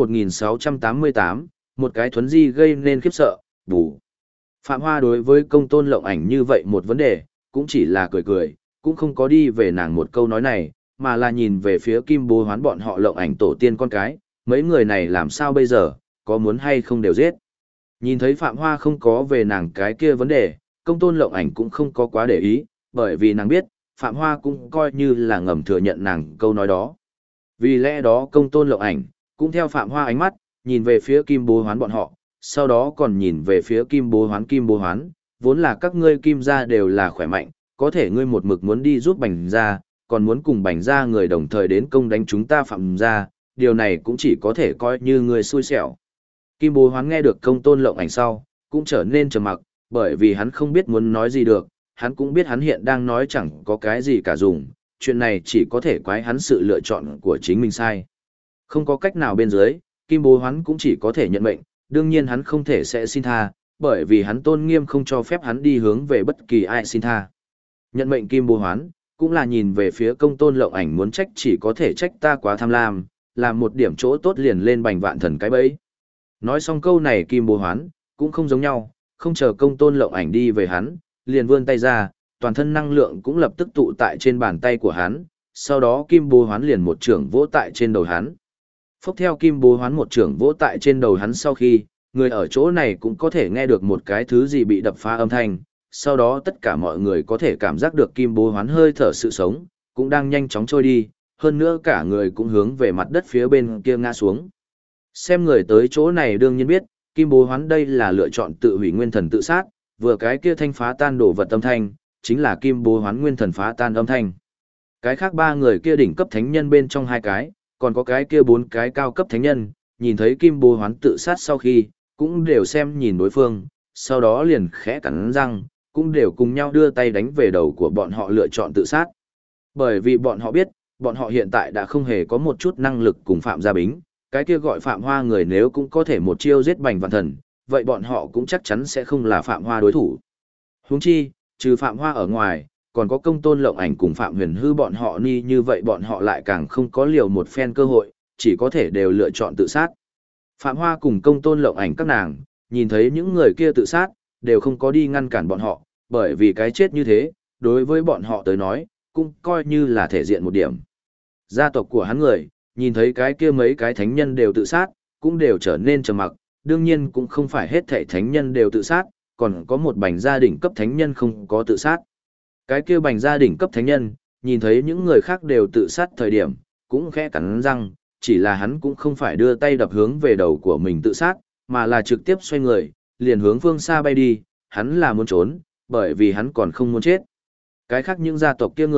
1688, một cái thuấn di gây nên khiếp sợ, bù. Phạm Hoa đối với Công Tôn Lộng Ảnh như vậy một vấn đề, cũng chỉ là cười cười, cũng không có đi về nàng một câu nói này, mà là nhìn về phía Kim Bố Hoán bọn họ Lộng Ảnh tổ tiên con cái, mấy người này làm sao bây giờ, có muốn hay không đều giết. Nhìn thấy Phạm Hoa không có về nàng cái kia vấn đề, Công Tôn Lộng Ảnh cũng không có quá để ý, bởi vì nàng biết, Phạm Hoa cũng coi như là ngầm thừa nhận nàng câu nói đó. Vì lẽ đó Công Tôn Lộng Ảnh cũng theo Phạm Hoa ánh mắt, nhìn về phía Kim Bố Hoán bọn họ, sau đó còn nhìn về phía Kim Bố Hoán, vốn là các ngươi Kim gia đều là khỏe mạnh, có thể ngươi một mực muốn đi giúp Bành gia, còn muốn cùng Bành gia người đồng thời đến công đánh chúng ta Phạm gia, điều này cũng chỉ có thể coi như ngươi xui xẻo. Kim Bố Hoán nghe được Công Tôn Lộng Ảnh sau, cũng trở nên trầm mặc, bởi vì hắn không biết muốn nói gì được, hắn cũng biết hắn hiện đang nói chẳng có cái gì cả dùng, chuyện này chỉ có thể quái hắn sự lựa chọn của chính mình sai. Không có cách nào bên dưới, Kim Bố Hoán cũng chỉ có thể nhận mệnh, đương nhiên hắn không thể sẽ xin tha, bởi vì hắn tôn nghiêm không cho phép hắn đi hướng về bất kỳ ai xin tha. Nhận mệnh Kim Bố Hoán, cũng là nhìn về phía Công Tôn Lộng Ảnh muốn trách chỉ có thể trách ta quá tham lam, làm một điểm chỗ tốt liền lên Bành Vạn Thần cái bẫy. Nói xong câu này Kim Bố Hoán, cũng không giống nhau, không chờ Công Tôn Lộng Ảnh đi về hắn, liền vươn tay ra, toàn thân năng lượng cũng lập tức tụ tại trên bàn tay của hắn, sau đó Kim Bố Hoán liền một chưởng vỗ tại trên đầu hắn. Phốc theo Kim Bố Hoán một chưởng vỗ tại trên đầu hắn sau khi, người ở chỗ này cũng có thể nghe được một cái thứ gì bị đập phá âm thanh, sau đó tất cả mọi người có thể cảm giác được Kim Bố Hoán hơi thở sự sống, cũng đang nhanh chóng trôi đi, hơn nữa cả người cũng hướng về mặt đất phía bên kia ngã xuống. Xem người tới chỗ này đương nhiên biết, Kim Bố Hoán đây là lựa chọn tự hủy nguyên thần tự sát, vừa cái kia thanh phá tan đổ vật âm thanh, chính là Kim Bố Hoán nguyên thần phá tan âm thanh. Cái khác 3 người kia đỉnh cấp thánh nhân bên trong 2 cái, còn có cái kia 4 cái cao cấp thánh nhân, nhìn thấy Kim Bố Hoán tự sát sau khi, cũng đều xem nhìn đối phương, sau đó liền khẽ cắn răng, cũng đều cùng nhau đưa tay đánh về đầu của bọn họ lựa chọn tự sát. Bởi vì bọn họ biết, bọn họ hiện tại đã không hề có một chút năng lực cùng Phạm Gia Bính, cái kia gọi Phạm Hoa người nếu cũng có thể một chiêu giết Bành Vạn Thần, vậy bọn họ cũng chắc chắn sẽ không là Phạm Hoa đối thủ. Huống chi, trừ Phạm Hoa ở ngoài, còn có Công Tôn Lộng Ảnh cùng Phạm Huyền Hư bọn họ như vậy bọn họ lại càng không có liều một phen cơ hội, chỉ có thể đều lựa chọn tự sát. Phạm Hoa cùng Công Tôn Lộng Ảnh các nàng, nhìn thấy những người kia tự sát, đều không có đi ngăn cản bọn họ, bởi vì cái chết như thế, đối với bọn họ tới nói, cũng coi như là thể diện một điểm. Gia tộc của hắn người, nhìn thấy cái kia mấy cái thánh nhân đều tự sát, cũng đều trở nên trầm mặc, đương nhiên cũng không phải hết thảy thánh nhân đều tự sát, còn có một Bành gia đỉnh cấp thánh nhân không có tự sát. Cái kia Bành gia đỉnh cấp thánh nhân, nhìn thấy những người khác đều tự sát thời điểm, cũng khẽ cắn răng, chỉ là hắn cũng không phải đưa tay đập hướng về đầu của mình tự sát, mà là trực tiếp xoay người, liền hướng phương xa bay đi, hắn là muốn trốn, bởi vì hắn còn không muốn chết. Cái khác những gia tộc kia người,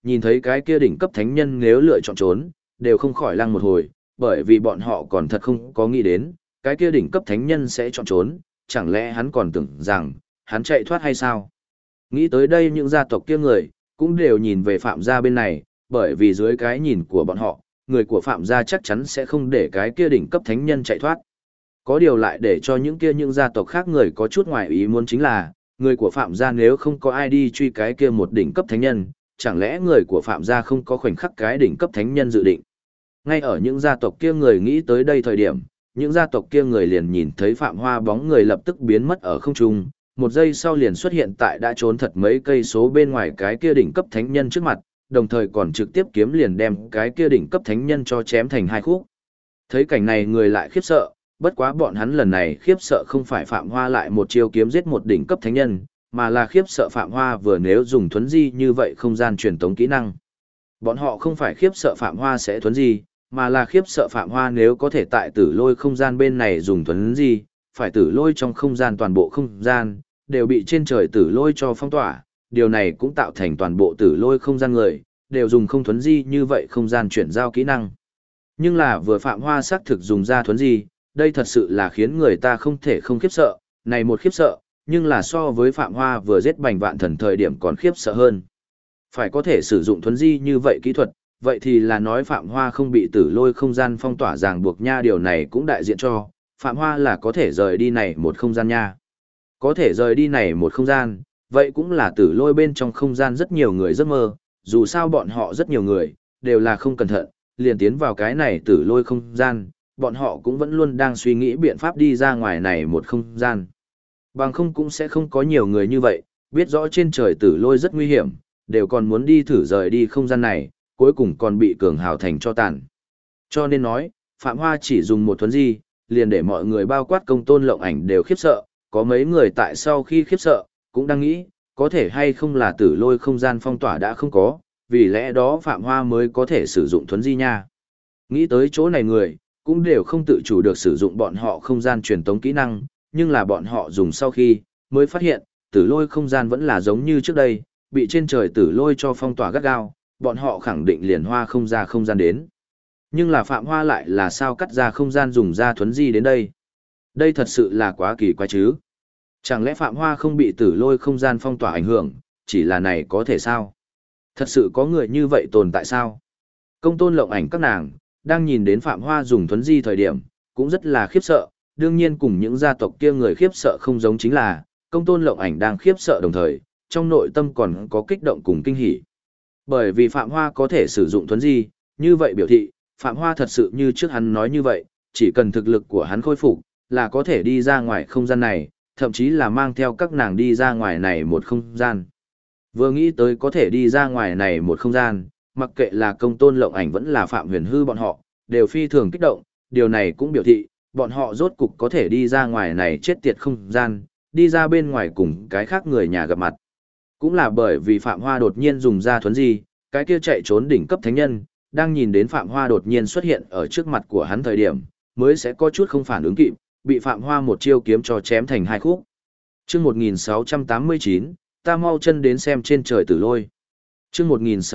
nhìn thấy cái kia đỉnh cấp thánh nhân nếu lựa chọn trốn, đều không khỏi lăng một hồi, bởi vì bọn họ còn thật không có nghĩ đến, cái kia đỉnh cấp thánh nhân sẽ chọn trốn, chẳng lẽ hắn còn tưởng rằng, hắn chạy thoát hay sao? Nghĩ tới đây những gia tộc kia người, cũng đều nhìn về Phạm gia bên này, bởi vì dưới cái nhìn của bọn họ, người của Phạm gia chắc chắn sẽ không để cái kia đỉnh cấp thánh nhân chạy thoát. Có điều lại để cho những gia tộc khác người có chút ngoài ý muốn chính là, người của Phạm gia nếu không có ai đi truy cái kia một đỉnh cấp thánh nhân, chẳng lẽ người của Phạm gia không có khoảnh khắc cái đỉnh cấp thánh nhân dự định. Ngay ở những gia tộc kia người nghĩ tới đây thời điểm, những gia tộc kia người liền nhìn thấy Phạm Hoa bóng người lập tức biến mất ở không trung, một giây sau liền xuất hiện tại đã trốn thật mấy cây số bên ngoài cái kia đỉnh cấp thánh nhân trước mặt, đồng thời còn trực tiếp kiếm liền đem cái kia đỉnh cấp thánh nhân cho chém thành hai khúc. Thấy cảnh này người lại khiếp sợ, bất quá bọn hắn lần này khiếp sợ không phải Phạm Hoa lại một chiêu kiếm giết một đỉnh cấp thánh nhân, mà là khiếp sợ Phạm Hoa vừa nếu dùng thuấn di như vậy không gian truyền tống kỹ năng. Bọn họ không phải khiếp sợ Phạm Hoa sẽ thuấn di, mà là khiếp sợ Phạm Hoa nếu có thể tại tử lôi không gian bên này dùng thuấn di, phải tử lôi trong không gian toàn bộ không gian, đều bị trên trời tử lôi cho phong tỏa, điều này cũng tạo thành toàn bộ tử lôi không gian người, đều dùng không thuấn di như vậy không gian chuyển giao kỹ năng. Nhưng là vừa Phạm Hoa xác thực dùng ra thuấn di, đây thật sự là khiến người ta không thể không khiếp sợ, này một khiếp sợ, nhưng là so với Phạm Hoa vừa giết Bành Vạn Thần thời điểm còn khiếp sợ hơn. Phải có thể sử dụng thuấn di như vậy kỹ thuật, vậy thì là nói Phạm Hoa không bị tử lôi không gian phong tỏa ràng buộc nha, điều này cũng đại diện cho Phạm Hoa là có thể rời đi này một không gian nha. Có thể rời đi này một không gian, vậy cũng là tử lôi bên trong không gian rất nhiều người giấc mơ, dù sao bọn họ rất nhiều người, đều là không cẩn thận, liền tiến vào cái này tử lôi không gian, bọn họ cũng vẫn luôn đang suy nghĩ biện pháp đi ra ngoài này một không gian. Bằng không cũng sẽ không có nhiều người như vậy, biết rõ trên trời tử lôi rất nguy hiểm, đều còn muốn đi thử rời đi không gian này, cuối cùng còn bị cường hào thành cho tàn. Cho nên nói, Phạm Hoa chỉ dùng một thuấn di, liền để mọi người bao quát Công Tôn Lộng Ảnh đều khiếp sợ, có mấy người tại sau khi khiếp sợ, cũng đang nghĩ, có thể hay không là tử lôi không gian phong tỏa đã không có, vì lẽ đó Phạm Hoa mới có thể sử dụng thuấn di nha. Nghĩ tới chỗ này người, cũng đều không tự chủ được sử dụng bọn họ không gian truyền tống kỹ năng, nhưng là bọn họ dùng sau khi, mới phát hiện, tử lôi không gian vẫn là giống như trước đây, bị trên trời tử lôi cho phong tỏa gắt gao, bọn họ khẳng định liền hoa không ra không gian đến. Nhưng là Phạm Hoa lại là sao cắt ra không gian dùng ra thuấn di đến đây? Đây thật sự là quá kỳ quái chứ. Chẳng lẽ Phạm Hoa không bị tử lôi không gian phong tỏa ảnh hưởng, chỉ là này có thể sao? Thật sự có người như vậy tồn tại sao? Công Tôn Lộng Ảnh các nàng, đang nhìn đến Phạm Hoa dùng thuấn di thời điểm, cũng rất là khiếp sợ, đương nhiên cùng những gia tộc kia người khiếp sợ không giống chính là, Công Tôn Lộng Ảnh đang khiếp sợ đồng thời, trong nội tâm còn có kích động cùng kinh hỉ. Bởi vì Phạm Hoa có thể sử dụng thuấn di, như vậy biểu thị, Phạm Hoa thật sự như trước hắn nói như vậy, chỉ cần thực lực của hắn khôi phục, là có thể đi ra ngoài không gian này, thậm chí là mang theo các nàng đi ra ngoài này một không gian. Vừa nghĩ tới có thể đi ra ngoài này một không gian, mặc kệ là Công Tôn Lộng Ảnh vẫn là Phạm Huyền Hư bọn họ, đều phi thường kích động, điều này cũng biểu thị, bọn họ rốt cục có thể đi ra ngoài này chết tiệt không gian, đi ra bên ngoài cùng cái khác người nhà gặp mặt. Cũng là bởi vì Phạm Hoa đột nhiên dùng ra thuấn di, cái kia chạy trốn đỉnh cấp thánh nhân, đang nhìn đến Phạm Hoa đột nhiên xuất hiện ở trước mặt của hắn thời điểm, mới sẽ có chút không phản ứng kịp, bị Phạm Hoa một chiêu kiếm cho chém thành hai khúc. Chương 1689, ta mau chân đến xem trên trời tử lôi. Chương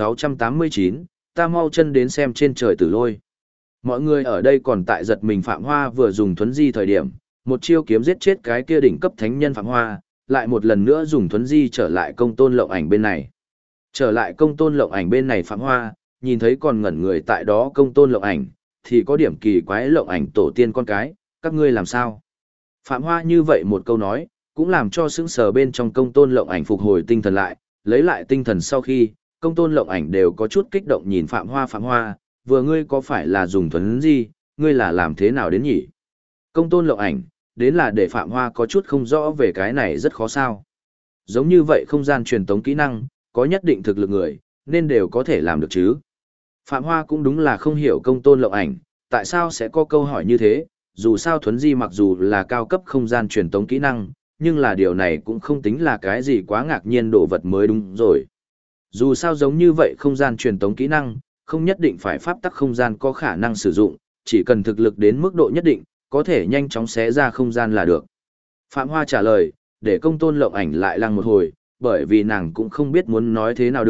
1689, ta mau chân đến xem trên trời tử lôi. Mọi người ở đây còn tại giật mình Phạm Hoa vừa dùng thuấn di thời điểm, một chiêu kiếm giết chết cái kia đỉnh cấp thánh nhân Phạm Hoa, lại một lần nữa dùng thuấn di trở lại Công Tôn Lộng Ảnh bên này. Trở lại Công Tôn Lộng Ảnh bên này Phạm Hoa, nhìn thấy còn ngẩn người tại đó Công Tôn Lộng Ảnh, thì có điểm kỳ quái Lộng Ảnh tổ tiên con cái, các ngươi làm sao? Phạm Hoa như vậy một câu nói, cũng làm cho sững sờ bên trong Công Tôn Lộng Ảnh phục hồi tinh thần lại, lấy lại tinh thần sau khi, Công Tôn Lộng Ảnh đều có chút kích động nhìn Phạm Hoa, vừa ngươi có phải là dùng thuấn di, ngươi là làm thế nào đến nhỉ? Công Tôn Lộng Ảnh, đến là để Phạm Hoa có chút không rõ về cái này rất khó sao. Giống như vậy không gian truyền tống kỹ năng, có nhất định thực lực người, nên đều có thể làm được chứ. Phạm Hoa cũng đúng là không hiểu Công Tôn Lộng Ảnh, tại sao sẽ có câu hỏi như thế, dù sao thuấn di mặc dù là cao cấp không gian truyền tống kỹ năng, nhưng là điều này cũng không tính là cái gì quá ngạc nhiên đồ vật mới đúng rồi. Dù sao giống như vậy không gian truyền tống kỹ năng, không nhất định phải pháp tắc không gian có khả năng sử dụng, chỉ cần thực lực đến mức độ nhất định, có thể nhanh chóng xé ra không gian là được. Phạm Hoa trả lời, để Công Tôn Lộng Ảnh lại lăng một hồi, bởi vì nàng cũng không biết muốn nói thế nào được,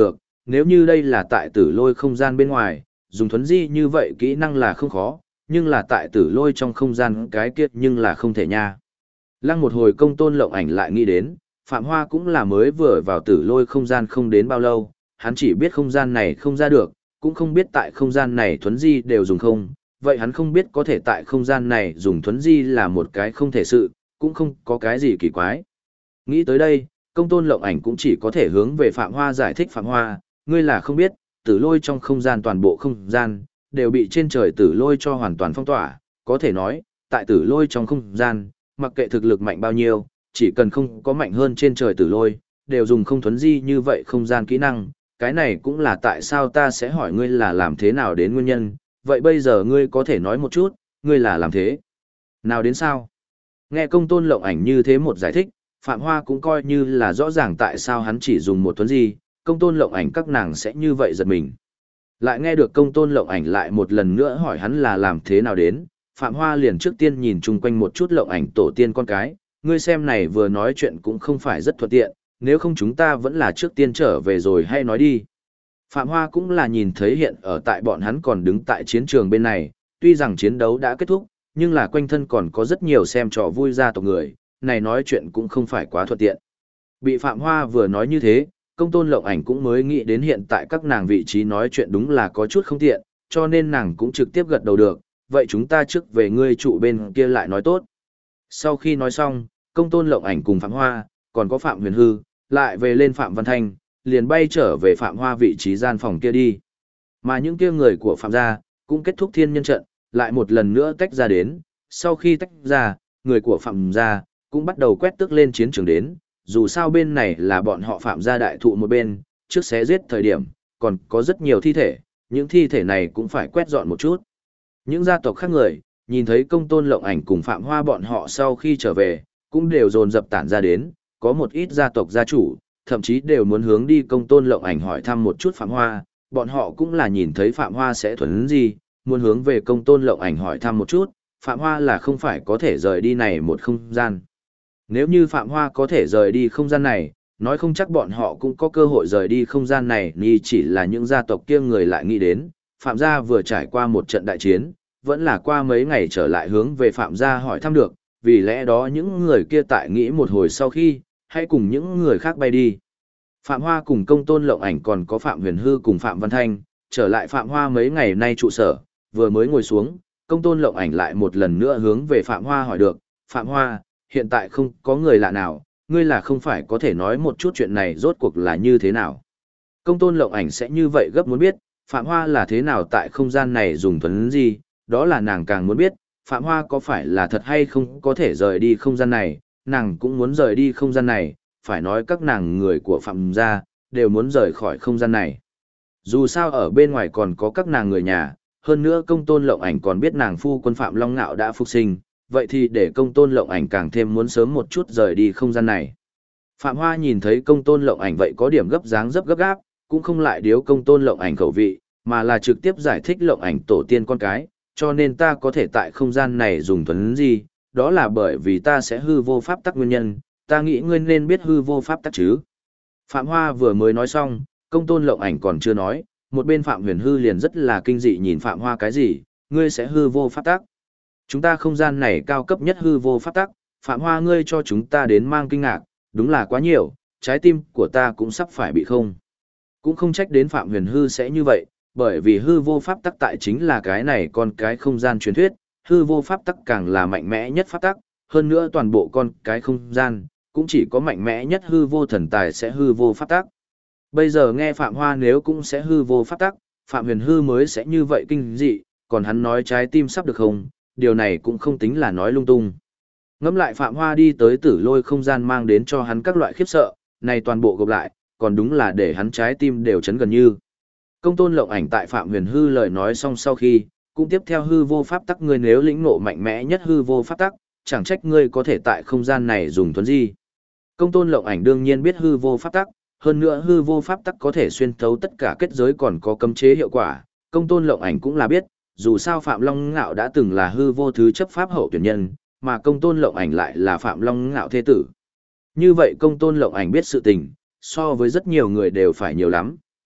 nếu như đây là tại tử lôi không gian bên ngoài, dùng thuấn di như vậy kỹ năng là không khó, nhưng là tại tử lôi trong không gian cái kia nhưng là không thể nha. Lăng một hồi Công Tôn Lộng Ảnh lại nghĩ đến, Phạm Hoa cũng là mới vừa vào tử lôi không gian không đến bao lâu, hắn chỉ biết không gian này không ra được, cũng không biết tại không gian này thuấn di đều dùng không, vậy hắn không biết có thể tại không gian này dùng thuấn di là một cái không thể sự, cũng không có cái gì kỳ quái. Nghĩ tới đây, Công Tôn Lộng Ảnh cũng chỉ có thể hướng về Phạm Hoa giải thích. Phạm Hoa, ngươi là không biết, tử lôi trong không gian toàn bộ không gian, đều bị trên trời tử lôi cho hoàn toàn phong tỏa, có thể nói, tại tử lôi trong không gian, mặc kệ thực lực mạnh bao nhiêu, chỉ cần không có mạnh hơn trên trời tử lôi, đều dùng không thuấn di như vậy không gian kỹ năng, cái này cũng là tại sao ta sẽ hỏi ngươi là làm thế nào đến nguyên nhân, vậy bây giờ ngươi có thể nói một chút, ngươi là làm thế nào đến sao? Nghe Công Tôn Lộng Ảnh như thế một giải thích, Phạm Hoa cũng coi như là rõ ràng tại sao hắn chỉ dùng một thuấn di, Công Tôn Lộng Ảnh các nàng sẽ như vậy giật mình. Lại nghe được Công Tôn Lộng Ảnh lại một lần nữa hỏi hắn là làm thế nào đến, Phạm Hoa liền trước tiên nhìn chung quanh một chút Lộng Ảnh tổ tiên con cái, ngươi xem này vừa nói chuyện cũng không phải rất thuận tiện, nếu không chúng ta vẫn là trước tiên trở về rồi hay nói đi. Phạm Hoa cũng là nhìn thấy hiện ở tại bọn hắn còn đứng tại chiến trường bên này, tuy rằng chiến đấu đã kết thúc, nhưng là quanh thân còn có rất nhiều xem trò vui gia tộc người, này nói chuyện cũng không phải quá thuận tiện. Bị Phạm Hoa vừa nói như thế, Công Tôn Lộng Ảnh cũng mới nghĩ đến hiện tại các nàng vị trí nói chuyện đúng là có chút không tiện, cho nên nàng cũng trực tiếp gật đầu được, vậy chúng ta trước về ngươi trụ bên kia lại nói tốt. Sau khi nói xong, Công Tôn Lộng Ảnh cùng Phạm Hoa, còn có Phạm Huyền Hư, lại về lên Phạm Văn Thanh, liền bay trở về Phạm Hoa vị trí gian phòng kia đi. Mà những kia người của Phạm gia, cũng kết thúc thiên nhân trận, lại một lần nữa tách ra đến, sau khi tách ra, người của Phạm gia, cũng bắt đầu quét tước lên chiến trường đến, dù sao bên này là bọn họ Phạm gia đại thụ một bên, trước xé giết thời điểm, còn có rất nhiều thi thể, những thi thể này cũng phải quét dọn một chút. Những gia tộc khác người, nhìn thấy Công Tôn Lộng Ảnh cùng Phạm Hoa bọn họ sau khi trở về, cũng đều dồn dập tản ra đến, có một ít gia tộc gia chủ, thậm chí đều muốn hướng đi Công Tôn Lộng Ảnh hỏi thăm một chút Phạm Hoa, bọn họ cũng là nhìn thấy Phạm Hoa sẽ thuần gì, muốn hướng về Công Tôn Lộng Ảnh hỏi thăm một chút, Phạm Hoa là không phải có thể rời đi này một không gian. Nếu như Phạm Hoa có thể rời đi không gian này, nói không chắc bọn họ cũng có cơ hội rời đi không gian này, ni chỉ là những gia tộc kia người lại nghĩ đến, Phạm gia vừa trải qua một trận đại chiến, vẫn là qua mấy ngày trở lại hướng về Phạm gia hỏi thăm được, vì lẽ đó những người kia tại nghĩ một hồi sau khi, hãy cùng những người khác bay đi. Phạm Hoa cùng Công Tôn Lộng Ảnh còn có Phạm Huyền Hư cùng Phạm Văn Thanh, trở lại Phạm Hoa mấy ngày nay trụ sở, vừa mới ngồi xuống, Công Tôn Lộng Ảnh lại một lần nữa hướng về Phạm Hoa hỏi được, Phạm Hoa, hiện tại không có người lạ nào, ngươi là không phải có thể nói một chút chuyện này rốt cuộc là như thế nào. Công Tôn Lộng Ảnh sẽ như vậy gấp muốn biết, Phạm Hoa là thế nào tại không gian này dùng thuấn gì, đó là nàng càng muốn biết, Phạm Hoa có phải là thật hay không có thể rời đi không gian này, nàng cũng muốn rời đi không gian này, phải nói các nàng người của Phạm gia, đều muốn rời khỏi không gian này. Dù sao ở bên ngoài còn có các nàng người nhà, hơn nữa Công Tôn Lộng Ảnh còn biết nàng phu quân Phạm Long Ngạo đã phục sinh, vậy thì để Công Tôn Lộng Ảnh càng thêm muốn sớm một chút rời đi không gian này. Phạm Hoa nhìn thấy Công Tôn Lộng Ảnh vậy có điểm gấp dáng dấp gấp gáp, cũng không lại điếu Công Tôn Lộng Ảnh khẩu vị, mà là trực tiếp giải thích Lộng Ảnh tổ tiên con cái, cho nên ta có thể tại không gian này dùng thuấn gì, đó là bởi vì ta sẽ hư vô pháp tắc nguyên nhân, ta nghĩ ngươi nên biết hư vô pháp tắc chứ. Phạm Hoa vừa mới nói xong, Công Tôn Lộng Ảnh còn chưa nói, một bên Phạm Huyền Hư liền rất là kinh dị nhìn Phạm Hoa cái gì, ngươi sẽ hư vô pháp tắc. Chúng ta không gian này cao cấp nhất hư vô pháp tắc, Phạm Hoa ngươi cho chúng ta đến mang kinh ngạc, đúng là quá nhiều, trái tim của ta cũng sắp phải bị không. Cũng không trách đến Phạm Huyền Hư sẽ như vậy, bởi vì hư vô pháp tắc tại chính là cái này con cái không gian truyền thuyết, hư vô pháp tắc càng là mạnh mẽ nhất pháp tắc, hơn nữa toàn bộ con cái không gian, cũng chỉ có mạnh mẽ nhất hư vô thần tài sẽ hư vô pháp tắc. Bây giờ nghe Phạm Hoa nếu cũng sẽ hư vô pháp tắc, Phạm Huyền Hư mới sẽ như vậy kinh dị, còn hắn nói trái tim sắp được không, điều này cũng không tính là nói lung tung. Ngẫm lại Phạm Hoa đi tới tử lôi không gian mang đến cho hắn các loại khiếp sợ, này toàn bộ gộp lại, còn đúng là để hắn trái tim đều chấn gần như. Công Tôn Lộng Ảnh tại Phạm Huyền Hư lời nói xong sau khi, cũng tiếp theo hư vô pháp tắc ngươi nếu lĩnh ngộ mạnh mẽ nhất hư vô pháp tắc, chẳng trách ngươi có thể tại không gian này dùng thuấn di. Công Tôn Lộng Ảnh đương nhiên biết hư vô pháp tắc, hơn nữa hư vô pháp tắc có thể xuyên thấu tất cả kết giới còn có cấm chế hiệu quả, Công Tôn Lộng Ảnh cũng là biết, dù sao Phạm Long Ngạo đã từng là hư vô thứ chấp pháp hậu tuyển nhân, mà Công Tôn Lộng Ảnh lại là Phạm Long Ngạo thế tử. Như vậy Công Tôn Lộng Ảnh biết sự tình, so với rất nhiều người đều phải nhiều lắm,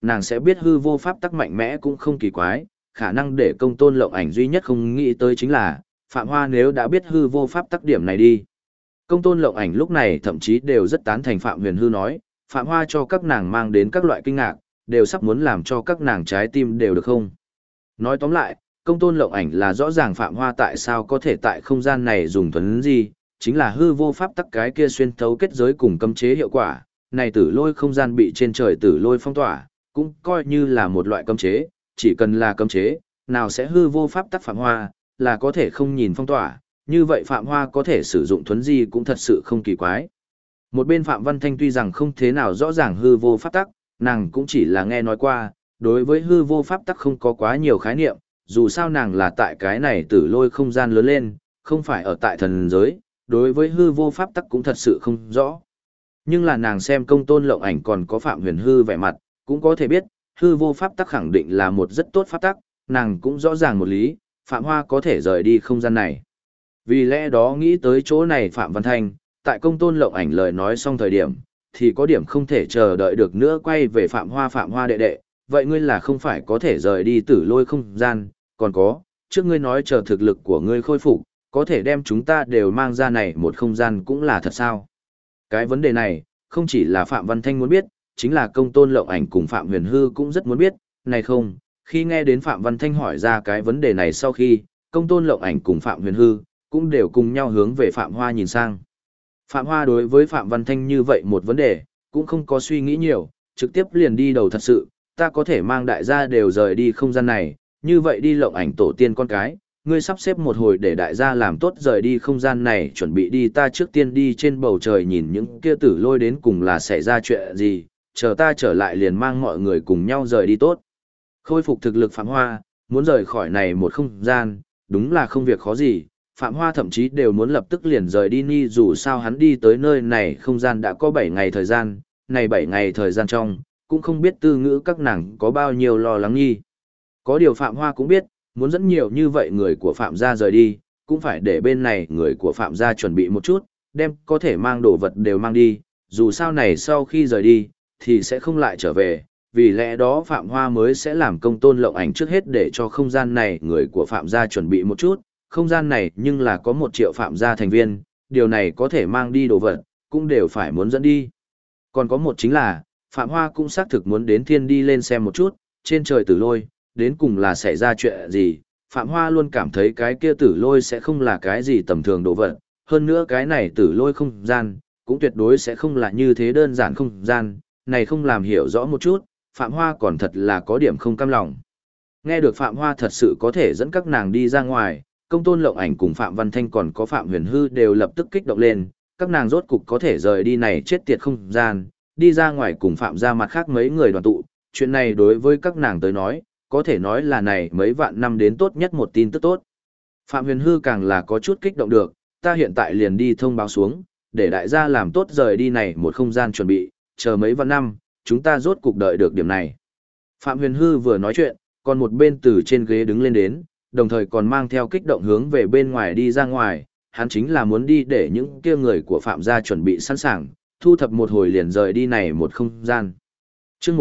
nàng sẽ biết hư vô pháp tắc mạnh mẽ cũng không kỳ quái, khả năng để Công Tôn Lộng Ảnh duy nhất không nghĩ tới chính là, Phạm Hoa nếu đã biết hư vô pháp tắc điểm này đi. Công Tôn Lộng Ảnh lúc này thậm chí đều rất tán thành Phạm Huyền Hư nói, Phạm Hoa cho các nàng mang đến các loại kinh ngạc, đều sắp muốn làm cho các nàng trái tim đều được không. Nói tóm lại, Công Tôn Lộng Ảnh là rõ ràng Phạm Hoa tại sao có thể tại không gian này dùng thuấn gì, chính là hư vô pháp tắc cái kia xuyên thấu kết giới cùng cấm chế hiệu quả, này tử lôi không gian bị trên trời tử lôi phong tỏa, cũng coi như là một loại cấm chế, chỉ cần là cấm chế, nào sẽ hư vô pháp tắc Phạm Hoa, là có thể không nhìn phong tỏa, như vậy Phạm Hoa có thể sử dụng thuấn di cũng thật sự không kỳ quái. Một bên Phạm Văn Thanh tuy rằng không thế nào rõ ràng hư vô pháp tắc, nàng cũng chỉ là nghe nói qua, đối với hư vô pháp tắc không có quá nhiều khái niệm, dù sao nàng là tại cái này tử lôi không gian lớn lên, không phải ở tại thần giới, đối với hư vô pháp tắc cũng thật sự không rõ. Nhưng là nàng xem Công Tôn Lộng Ảnh còn có Phạm Huyền Hư vẻ mặt, cũng có thể biết, hư vô pháp tắc khẳng định là một rất tốt pháp tắc, nàng cũng rõ ràng một lý, Phạm Hoa có thể rời đi không gian này. Vì lẽ đó nghĩ tới chỗ này Phạm Văn Thanh, tại Công Tôn Lộng Ảnh lời nói xong thời điểm, thì có điểm không thể chờ đợi được nữa quay về Phạm Hoa đệ đệ, vậy ngươi là không phải có thể rời đi tử lôi không gian, còn có, trước ngươi nói chờ thực lực của ngươi khôi phục, có thể đem chúng ta đều mang ra này một không gian cũng là thật sao? Cái vấn đề này, không chỉ là Phạm Văn Thanh muốn biết, chính là Công Tôn Lộng Ảnh cùng Phạm Huyền Hư cũng rất muốn biết, này không, khi nghe đến Phạm Văn Thanh hỏi ra cái vấn đề này sau khi, Công Tôn Lộng Ảnh cùng Phạm Huyền Hư, cũng đều cùng nhau hướng về Phạm Hoa nhìn sang. Phạm Hoa đối với Phạm Văn Thanh như vậy một vấn đề, cũng không có suy nghĩ nhiều, trực tiếp liền đi đầu thật sự, ta có thể mang đại gia đều rời đi không gian này, như vậy đi Lộng Ảnh tổ tiên con cái, ngươi sắp xếp một hồi để đại gia làm tốt rời đi không gian này, chuẩn bị đi, ta trước tiên đi trên bầu trời nhìn những kia tử lôi đến cùng là xảy ra chuyện gì, chờ ta trở lại liền mang mọi người cùng nhau rời đi tốt. Khôi phục thực lực Phạm Hoa, muốn rời khỏi này một không gian, đúng là không việc khó gì, Phạm Hoa thậm chí đều muốn lập tức liền rời đi ni, dù sao hắn đi tới nơi này không gian đã có 7 ngày thời gian, này 7 ngày thời gian trong, cũng không biết tư ngữ các nàng có bao nhiêu lo lắng nhi. Có điều Phạm Hoa cũng biết, muốn dẫn nhiều như vậy người của Phạm gia rời đi, cũng phải để bên này người của Phạm gia chuẩn bị một chút, đem có thể mang đồ vật đều mang đi, dù sao này sau khi rời đi, thì sẽ không lại trở về, vì lẽ đó Phạm Hoa mới sẽ làm Công Tôn Lộng Ảnh trước hết để cho không gian này người của Phạm gia chuẩn bị một chút, không gian này nhưng là có 1 triệu Phạm gia thành viên, điều này có thể mang đi đồ vật, cũng đều phải muốn dẫn đi. Còn có một chính là, Phạm Hoa cũng xác thực muốn đến thiên đi lên xem một chút, trên trời tử lôi, đến cùng là xảy ra chuyện gì, Phạm Hoa luôn cảm thấy cái kia tử lôi sẽ không là cái gì tầm thường đồ vật, hơn nữa cái này tử lôi không gian, cũng tuyệt đối sẽ không là như thế đơn giản không gian, này không làm hiểu rõ một chút, Phạm Hoa còn thật là có điểm không cam lòng. Nghe được Phạm Hoa thật sự có thể dẫn các nàng đi ra ngoài, Công Tôn Lộng Ảnh cùng Phạm Văn Thanh còn có Phạm Huyền Hư đều lập tức kích động lên, các nàng rốt cục có thể rời đi này chết tiệt không gian, đi ra ngoài cùng Phạm gia mặt khác mấy người đoàn tụ, chuyện này đối với các nàng tới nói, có thể nói là này mấy vạn năm đến tốt nhất một tin tức tốt. Phạm Huyền Hư càng là có chút kích động được, ta hiện tại liền đi thông báo xuống, để đại gia làm tốt rời đi này một không gian chuẩn bị, chờ mấy vạn năm, chúng ta rốt cục đợi được điểm này. Phạm Huyền Hư vừa nói chuyện, còn một bên từ trên ghế đứng lên đến, đồng thời còn mang theo kích động hướng về bên ngoài đi ra ngoài, hắn chính là muốn đi để những kia người của Phạm gia chuẩn bị sẵn sàng, thu thập một hồi liền rời đi này một không gian. Chương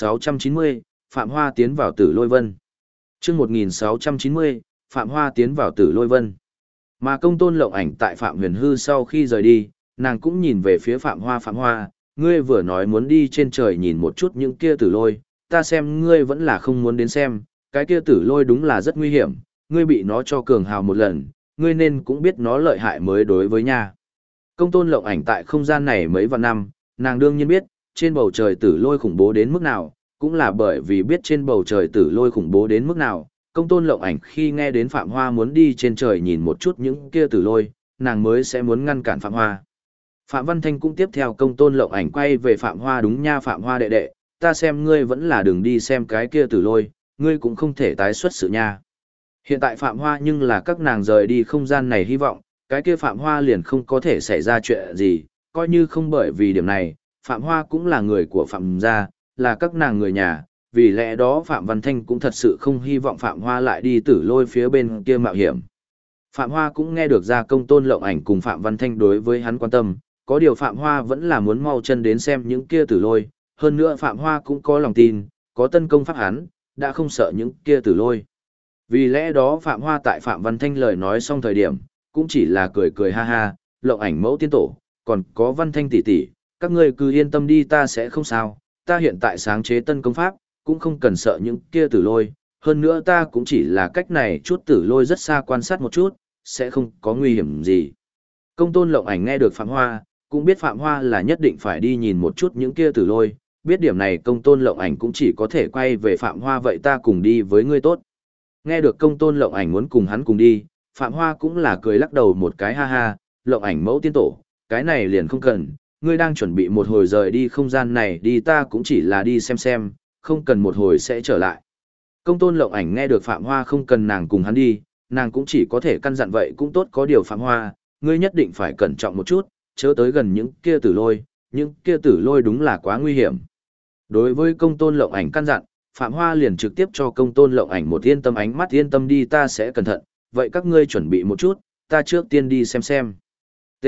1690, Phạm Hoa tiến vào Tử Lôi Vân. Chương 1690, Phạm Hoa tiến vào Tử Lôi Vân. Mà Công Tôn Lộng Ảnh tại Phạm Huyền Hư sau khi rời đi, nàng cũng nhìn về phía Phạm Hoa, ngươi vừa nói muốn đi trên trời nhìn một chút những kia tử lôi, ta xem ngươi vẫn là không muốn đến xem, cái kia tử lôi đúng là rất nguy hiểm, ngươi bị nó cho cường hào một lần, ngươi nên cũng biết nó lợi hại mới đối với nha. Công Tôn Lộng Ảnh tại không gian này mấy vạn năm, nàng đương nhiên biết, trên bầu trời tử lôi khủng bố đến mức nào, cũng là bởi vì biết trên bầu trời tử lôi khủng bố đến mức nào, Công Tôn Lộng Ảnh khi nghe đến Phạm Hoa muốn đi trên trời nhìn một chút những kia tử lôi, nàng mới sẽ muốn ngăn cản Phạm Hoa. Phạm Văn Thanh cũng tiếp theo Công Tôn Lộng Ảnh quay về Phạm Hoa, đúng nha Phạm Hoa đệ đệ, ta xem ngươi vẫn là đừng đi xem cái kia tử lôi, ngươi cũng không thể tái xuất sự nha. Hiện tại Phạm Hoa nhưng là các nàng rời đi không gian này hy vọng, cái kia Phạm Hoa liền không có thể xảy ra chuyện gì, coi như không bởi vì điểm này, Phạm Hoa cũng là người của Phạm gia, là các nàng người nhà, vì lẽ đó Phạm Văn Thanh cũng thật sự không hy vọng Phạm Hoa lại đi tử lôi phía bên kia mạo hiểm. Phạm Hoa cũng nghe được ra Công Tôn Lộng Ảnh cùng Phạm Văn Thanh đối với hắn quan tâm, có điều Phạm Hoa vẫn là muốn mau chân đến xem những kia tử lôi, hơn nữa Phạm Hoa cũng có lòng tin, có tân công pháp hắn, đã không sợ những kia tử lôi. Vì lẽ đó Phạm Hoa tại Phạm Văn Thanh lời nói xong thời điểm, cũng chỉ là cười cười ha ha, Lộng Ảnh mẫu tiên tổ, còn có Văn Thanh tỷ tỷ, các ngươi cứ yên tâm đi, ta sẽ không sao, ta hiện tại sáng chế tân công pháp, cũng không cần sợ những kia tử lôi, hơn nữa ta cũng chỉ là cách này chút tử lôi rất xa quan sát một chút, sẽ không có nguy hiểm gì. Công tôn Lộng Ảnh nghe được Phạm Hoa, cũng biết Phạm Hoa là nhất định phải đi nhìn một chút những kia tử lôi, biết điểm này công tôn Lộng Ảnh cũng chỉ có thể quay về Phạm Hoa, vậy ta cùng đi với ngươi tốt. Nghe được công tôn Lộng Ảnh muốn cùng hắn cùng đi, Phạm Hoa cũng là cười lắc đầu một cái ha ha, Lộng Ảnh mẫu tiên tổ, cái này liền không cần, ngươi đang chuẩn bị một hồi rời đi không gian này đi, ta cũng chỉ là đi xem, không cần một hồi sẽ trở lại. Công tôn Lộng Ảnh nghe được Phạm Hoa không cần nàng cùng hắn đi, nàng cũng chỉ có thể căn dặn vậy cũng tốt, có điều Phạm Hoa, ngươi nhất định phải cẩn trọng một chút, chớ tới gần những kia tử lôi, những kia tử lôi đúng là quá nguy hiểm. Đối với công tôn Lộng Ảnh căn dặn, Phạm Hoa liền trực tiếp cho công tôn Lộng Ảnh một yên tâm ánh mắt, yên tâm đi, ta sẽ cẩn thận, vậy các ngươi chuẩn bị một chút, ta trước tiên đi xem. T.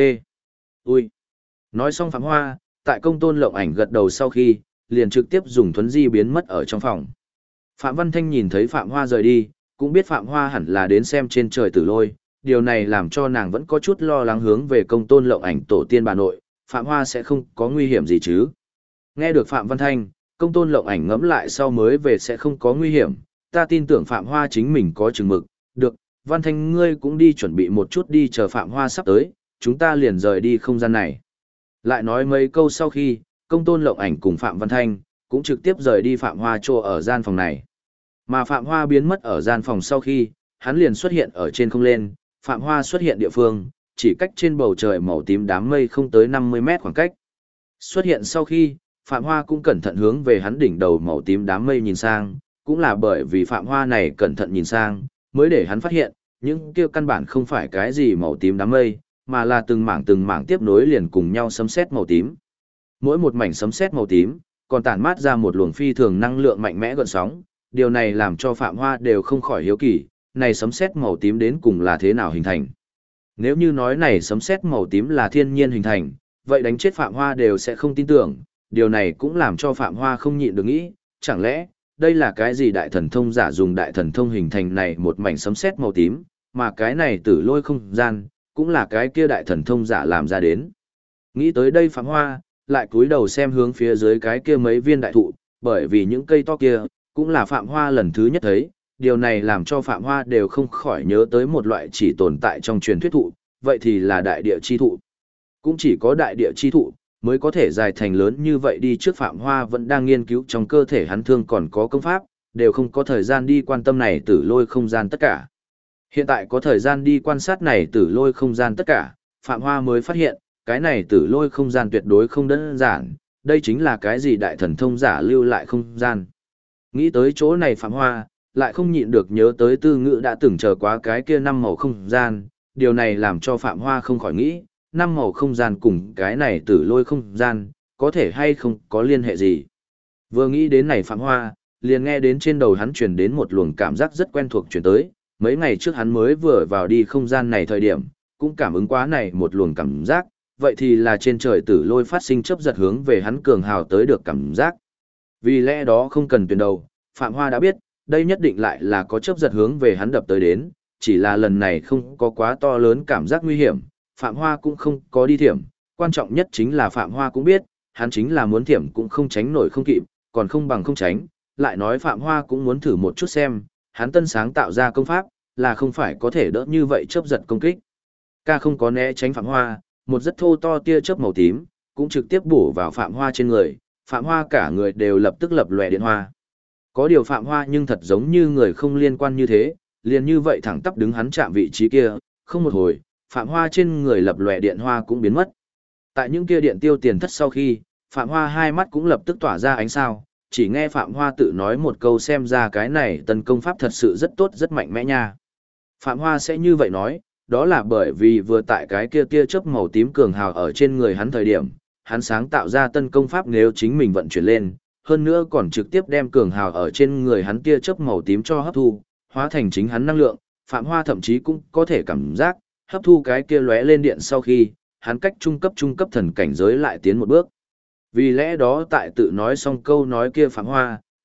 Ui. Nói xong Phạm Hoa, tại công tôn Lộng Ảnh gật đầu sau khi, liền trực tiếp dùng thuấn di biến mất ở trong phòng. Phạm Văn Thanh nhìn thấy Phạm Hoa rời đi, cũng biết Phạm Hoa hẳn là đến xem trên trời tử lôi, điều này làm cho nàng vẫn có chút lo lắng hướng về công tôn Lộng Ảnh tổ tiên bà nội, Phạm Hoa sẽ không có nguy hiểm gì chứ. Nghe được Phạm Văn Thanh, công tôn Lộng Ảnh ngẫm lại sau mới về sẽ không có nguy hiểm, ta tin tưởng Phạm Hoa chính mình có chừng mực, được, Văn Thanh ngươi cũng đi chuẩn bị một chút đi, chờ Phạm Hoa sắp tới, chúng ta liền rời đi không gian này. Lại nói mấy câu sau khi, công tôn Lộng Ảnh cùng Phạm Văn Thanh, cũng trực tiếp rời đi Phạm Hoa chỗ ở gian phòng này. Mà Phạm Hoa biến mất ở gian phòng sau khi, hắn liền xuất hiện ở trên không lên, Phạm Hoa xuất hiện địa phương, chỉ cách trên bầu trời màu tím đám mây không tới 50 mét khoảng cách. Xuất hiện sau khi, Phạm Hoa cũng cẩn thận hướng về hắn đỉnh đầu màu tím đám mây nhìn sang, cũng là bởi vì Phạm Hoa này cẩn thận nhìn sang, mới để hắn phát hiện, những kia căn bản không phải cái gì màu tím đám mây, mà là từng mảng tiếp nối liền cùng nhau sấm sét màu tím. Mỗi một mảnh sấm sét màu tím, còn tản mát ra một luồng phi thường năng lượng mạnh mẽ gợn sóng, điều này làm cho Phạm Hoa đều không khỏi hiếu kỳ, này sấm sét màu tím đến cùng là thế nào hình thành. Nếu như nói này sấm sét màu tím là thiên nhiên hình thành, vậy đánh chết Phạm Hoa đều sẽ không tin tưởng, điều này cũng làm cho Phạm Hoa không nhịn được nghĩ, chẳng lẽ, đây là cái gì đại thần thông giả dùng đại thần thông hình thành này một mảnh sấm sét màu tím, mà cái này tử lôi không gian, cũng là cái kia đại thần thông giả làm ra đến. Nghĩ tới đây Phạm Hoa, lại cúi đầu xem hướng phía dưới cái kia mấy viên đại thụ, bởi vì những cây to kia, cũng là Phạm Hoa lần thứ nhất thấy, điều này làm cho Phạm Hoa đều không khỏi nhớ tới một loại chỉ tồn tại trong truyền thuyết thụ, vậy thì là đại địa chi thụ. Cũng chỉ có đại địa chi thụ, mới có thể dài thành lớn như vậy đi, trước Phạm Hoa vẫn đang nghiên cứu trong cơ thể hắn thương còn có công pháp, đều không có thời gian đi quan tâm này tử lôi không gian tất cả. Hiện tại có thời gian đi quan sát này tử lôi không gian tất cả, Phạm Hoa mới phát hiện, cái này tử lôi không gian tuyệt đối không đơn giản, đây chính là cái gì đại thần thông giả lưu lại không gian. Nghĩ tới chỗ này Phạm Hoa, lại không nhịn được nhớ tới Tư Ngữ đã từng chờ quá cái kia 5 màu không gian, điều này làm cho Phạm Hoa không khỏi nghĩ, 5 màu không gian cùng cái này tử lôi không gian, có thể hay không có liên hệ gì. Vừa nghĩ đến này Phạm Hoa, liền nghe đến trên đầu hắn truyền đến một luồng cảm giác rất quen thuộc truyền tới, mấy ngày trước hắn mới vừa vào đi không gian này thời điểm, cũng cảm ứng quá này một luồng cảm giác, vậy thì là trên trời tử lôi phát sinh chớp giật hướng về hắn cường hào tới được cảm giác. Vì lẽ đó không cần tuyển đầu, Phạm Hoa đã biết, đây nhất định lại là có chớp giật hướng về hắn đập tới đến, chỉ là lần này không có quá to lớn cảm giác nguy hiểm, Phạm Hoa cũng không có đi thiểm, quan trọng nhất chính là Phạm Hoa cũng biết, hắn chính là muốn thiểm cũng không tránh nổi không kịp, còn không bằng không tránh, lại nói Phạm Hoa cũng muốn thử một chút xem, hắn tân sáng tạo ra công pháp, là không phải có thể đỡ như vậy chớp giật công kích. Ca không có né tránh Phạm Hoa, một rất thô to tia chớp màu tím, cũng trực tiếp bổ vào Phạm Hoa trên người, Phạm Hoa cả người đều lập tức lập lòe điện hoa. Có điều Phạm Hoa nhưng thật giống như người không liên quan như thế, liền như vậy thẳng tắp đứng hắn chạm vị trí kia, không một hồi, Phạm Hoa trên người lập lòe điện hoa cũng biến mất. Tại những kia điện tiêu tiền thất sau khi, Phạm Hoa hai mắt cũng lập tức tỏa ra ánh sao, chỉ nghe Phạm Hoa tự nói một câu, xem ra cái này tấn công pháp thật sự rất tốt rất mạnh mẽ nha. Phạm Hoa sẽ như vậy nói, đó là bởi vì vừa tại cái kia tia chớp màu tím cường hào ở trên người hắn thời điểm, hắn sáng tạo ra tân công pháp nếu chính mình vận chuyển lên, hơn nữa còn trực tiếp đem cường hào ở trên người hắn tia chớp màu tím cho hấp thu, hóa thành chính hắn năng lượng, Phạm Hoa thậm chí cũng có thể cảm giác, hấp thu cái kia lóe lên điện sau khi, hắn cách trung cấp thần cảnh giới lại tiến một bước. Vì lẽ đó tại tự nói xong câu nói kia Phạm Hoa,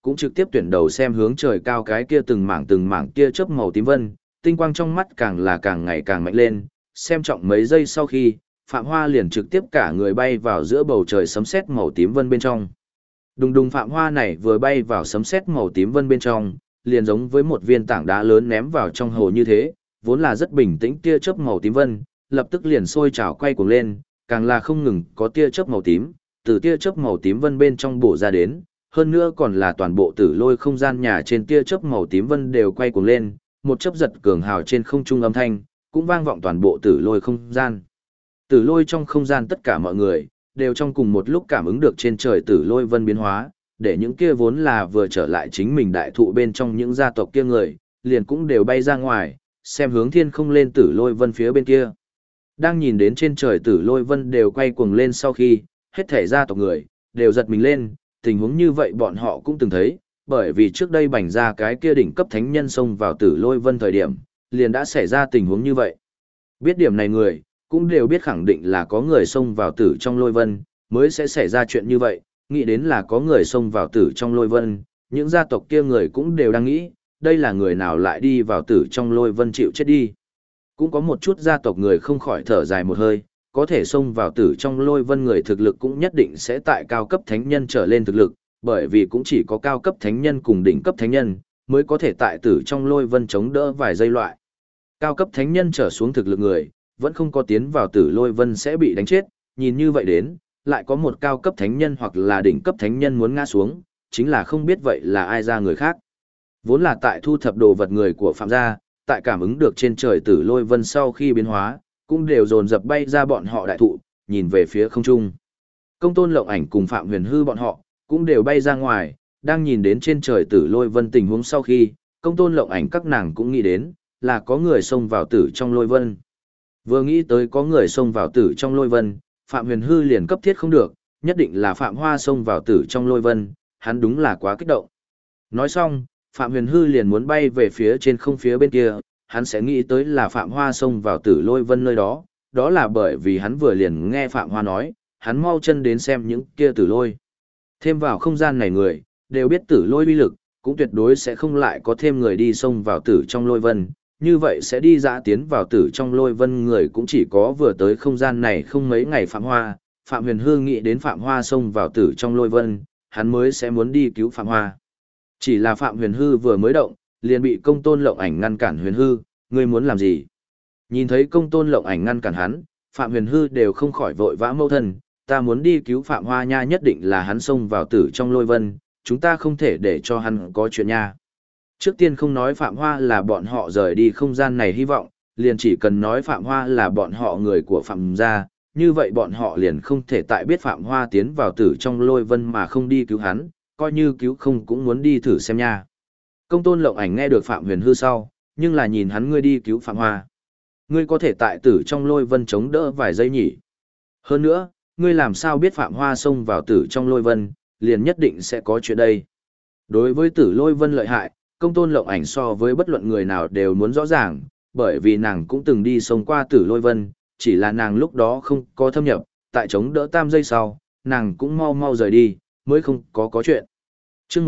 cũng trực tiếp tuyển đầu xem hướng trời cao cái kia từng mảng tia chớp màu tím vân, tinh quang trong mắt càng là càng ngày càng mạnh lên, xem trọng mấy giây sau khi, Phạm Hoa liền trực tiếp cả người bay vào giữa bầu trời sấm sét màu tím vân bên trong. Đùng đùng Phạm Hoa này vừa bay vào sấm sét màu tím vân bên trong, liền giống với một viên tảng đá lớn ném vào trong hồ như thế, vốn là rất bình tĩnh tia chớp màu tím vân, lập tức liền sôi trào quay cuồng lên, càng là không ngừng có tia chớp màu tím, từ tia chớp màu tím vân bên trong bổ ra đến, hơn nữa còn là toàn bộ tử lôi không gian nhà trên tia chớp màu tím vân đều quay cuồng lên, một chớp giật cường hào trên không trung âm thanh, cũng vang vọng toàn bộ tử lôi không gian. Tử lôi trong không gian tất cả mọi người, đều trong cùng một lúc cảm ứng được trên trời tử lôi vân biến hóa, để những kia vốn là vừa trở lại chính mình đại thụ bên trong những gia tộc kia người, liền cũng đều bay ra ngoài, xem hướng thiên không lên tử lôi vân phía bên kia. Đang nhìn đến trên trời tử lôi vân đều quay cuồng lên sau khi, hết thể gia tộc người, đều giật mình lên, tình huống như vậy bọn họ cũng từng thấy, bởi vì trước đây bành ra cái kia đỉnh cấp thánh nhân xông vào tử lôi vân thời điểm, liền đã xảy ra tình huống như vậy. Biết điểm này người, cũng đều biết khẳng định là có người xông vào tử trong lôi vân, mới sẽ xảy ra chuyện như vậy, nghĩ đến là có người xông vào tử trong lôi vân, những gia tộc kia người cũng đều đang nghĩ, đây là người nào lại đi vào tử trong lôi vân chịu chết đi. Cũng có một chút gia tộc người không khỏi thở dài một hơi, có thể xông vào tử trong lôi vân người thực lực cũng nhất định sẽ tại cao cấp thánh nhân trở lên thực lực, bởi vì cũng chỉ có cao cấp thánh nhân cùng đỉnh cấp thánh nhân, mới có thể tại tử trong lôi vân chống đỡ vài giây loại. Cao cấp thánh nhân trở xuống thực lực người, vẫn không có tiến vào tử lôi vân sẽ bị đánh chết, nhìn như vậy đến, lại có một cao cấp thánh nhân hoặc là đỉnh cấp thánh nhân muốn ngã xuống, chính là không biết vậy là ai ra người khác. Vốn là tại thu thập đồ vật người của Phạm gia, tại cảm ứng được trên trời tử lôi vân sau khi biến hóa, cũng đều dồn dập bay ra bọn họ đại thụ, nhìn về phía không trung. Công Tôn Lộng Ảnh cùng Phạm Huyền Hư bọn họ, cũng đều bay ra ngoài, đang nhìn đến trên trời tử lôi vân tình huống sau khi, Công Tôn Lộng Ảnh các nàng cũng nghĩ đến, là có người xông vào tử trong lôi vân. Vừa nghĩ tới có người xông vào tử trong lôi vân, Phạm Huyền Hư liền cấp thiết không được, nhất định là Phạm Hoa xông vào tử trong lôi vân, hắn đúng là quá kích động. Nói xong, Phạm Huyền Hư liền muốn bay về phía trên không phía bên kia, hắn sẽ nghĩ tới là Phạm Hoa xông vào tử lôi vân nơi đó, đó là bởi vì hắn vừa liền nghe Phạm Hoa nói, hắn mau chân đến xem những kia tử lôi. Thêm vào không gian này người, đều biết tử lôi uy lực, cũng tuyệt đối sẽ không lại có thêm người đi xông vào tử trong lôi vân, như vậy sẽ đi dã tiến vào tử trong lôi vân người cũng chỉ có vừa tới không gian này không mấy ngày Phạm Hoa, Phạm Huyền Hư nghĩ đến Phạm Hoa xông vào tử trong lôi vân, hắn mới sẽ muốn đi cứu Phạm Hoa. Chỉ là Phạm Huyền Hư vừa mới động, liền bị Công Tôn Lộng Ảnh ngăn cản. Huyền Hư, ngươi muốn làm gì? Nhìn thấy Công Tôn Lộng Ảnh ngăn cản hắn, Phạm Huyền Hư đều không khỏi vội vã mâu thân, ta muốn đi cứu Phạm Hoa nha, nhất định là hắn xông vào tử trong lôi vân, chúng ta không thể để cho hắn có chuyện nha. Trước tiên không nói Phạm Hoa là bọn họ rời đi không gian này hy vọng, liền chỉ cần nói Phạm Hoa là bọn họ người của Phạm gia, như vậy bọn họ liền không thể tại biết Phạm Hoa tiến vào tử trong lôi vân mà không đi cứu hắn, coi như cứu không cũng muốn đi thử xem nha. Công Tôn Lộng Ảnh nghe được Phạm Huyền Hư sau, nhưng là nhìn hắn ngươi đi cứu Phạm Hoa. Ngươi có thể tại tử trong lôi vân chống đỡ vài giây nhỉ. Hơn nữa, ngươi làm sao biết Phạm Hoa xông vào tử trong lôi vân, liền nhất định sẽ có chuyện đây. Đối với tử lôi vân lợi hại, Công Tôn Lộng Ảnh so với bất luận người nào đều muốn rõ ràng, bởi vì nàng cũng từng đi xông qua tử lôi vân, chỉ là nàng lúc đó không có thâm nhập, tại chống đỡ tam giây sau, nàng cũng mau mau rời đi, mới không có chuyện. Chương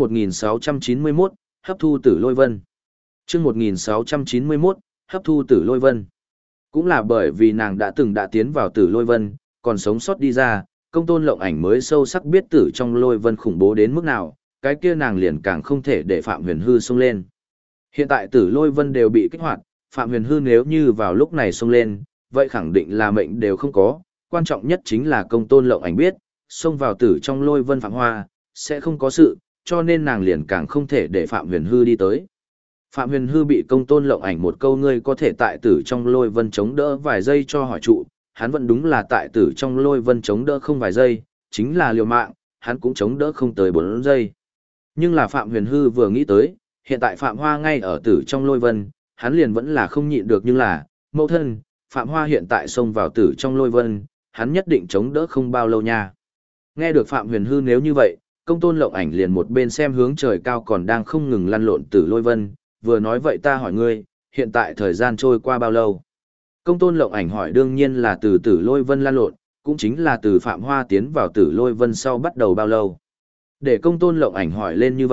1691, hấp thu tử lôi vân. Chương 1691, hấp thu tử lôi vân. Cũng là bởi vì nàng đã tiến vào tử lôi vân, còn sống sót đi ra, Công Tôn Lộng Ảnh mới sâu sắc biết tử trong lôi vân khủng bố đến mức nào, cái kia nàng liền càng không thể để Phạm Huyền Hư xông lên. Hiện tại tử lôi vân đều bị kích hoạt, Phạm Huyền Hư nếu như vào lúc này xông lên, vậy khẳng định là mệnh đều không có, quan trọng nhất chính là Công Tôn Lộng Ảnh biết, xông vào tử trong lôi vân Phạm Hoa, sẽ không có sự, cho nên nàng liền càng không thể để Phạm Huyền Hư đi tới. Phạm Huyền Hư bị Công Tôn Lộng Ảnh một câu ngươi có thể tại tử trong lôi vân chống đỡ vài giây cho hỏi trụ, hắn vẫn đúng là tại tử trong lôi vân chống đỡ không vài giây, chính là liều mạng, hắn cũng chống đỡ không tới 4 giây. Nhưng là Phạm Huyền Hư vừa nghĩ tới, hiện tại Phạm Hoa ngay ở tử trong lôi vân, hắn liền vẫn là không nhịn được, nhưng là, mẫu thân, Phạm Hoa hiện tại xông vào tử trong lôi vân, hắn nhất định chống đỡ không bao lâu nha. Nghe được Phạm Huyền Hư nếu như vậy, Công Tôn Lộng Ảnh liền một bên xem hướng trời cao còn đang không ngừng lăn lộn tử lôi vân, vừa nói vậy ta hỏi ngươi, hiện tại thời gian trôi qua bao lâu? Công Tôn Lộng Ảnh hỏi đương nhiên là từ tử lôi vân lăn lộn, cũng chính là từ Phạm Hoa tiến vào tử lôi vân sau bắt đầu bao lâu. Để Công Tôn Lộng Ảnh hỏi lên như vậy,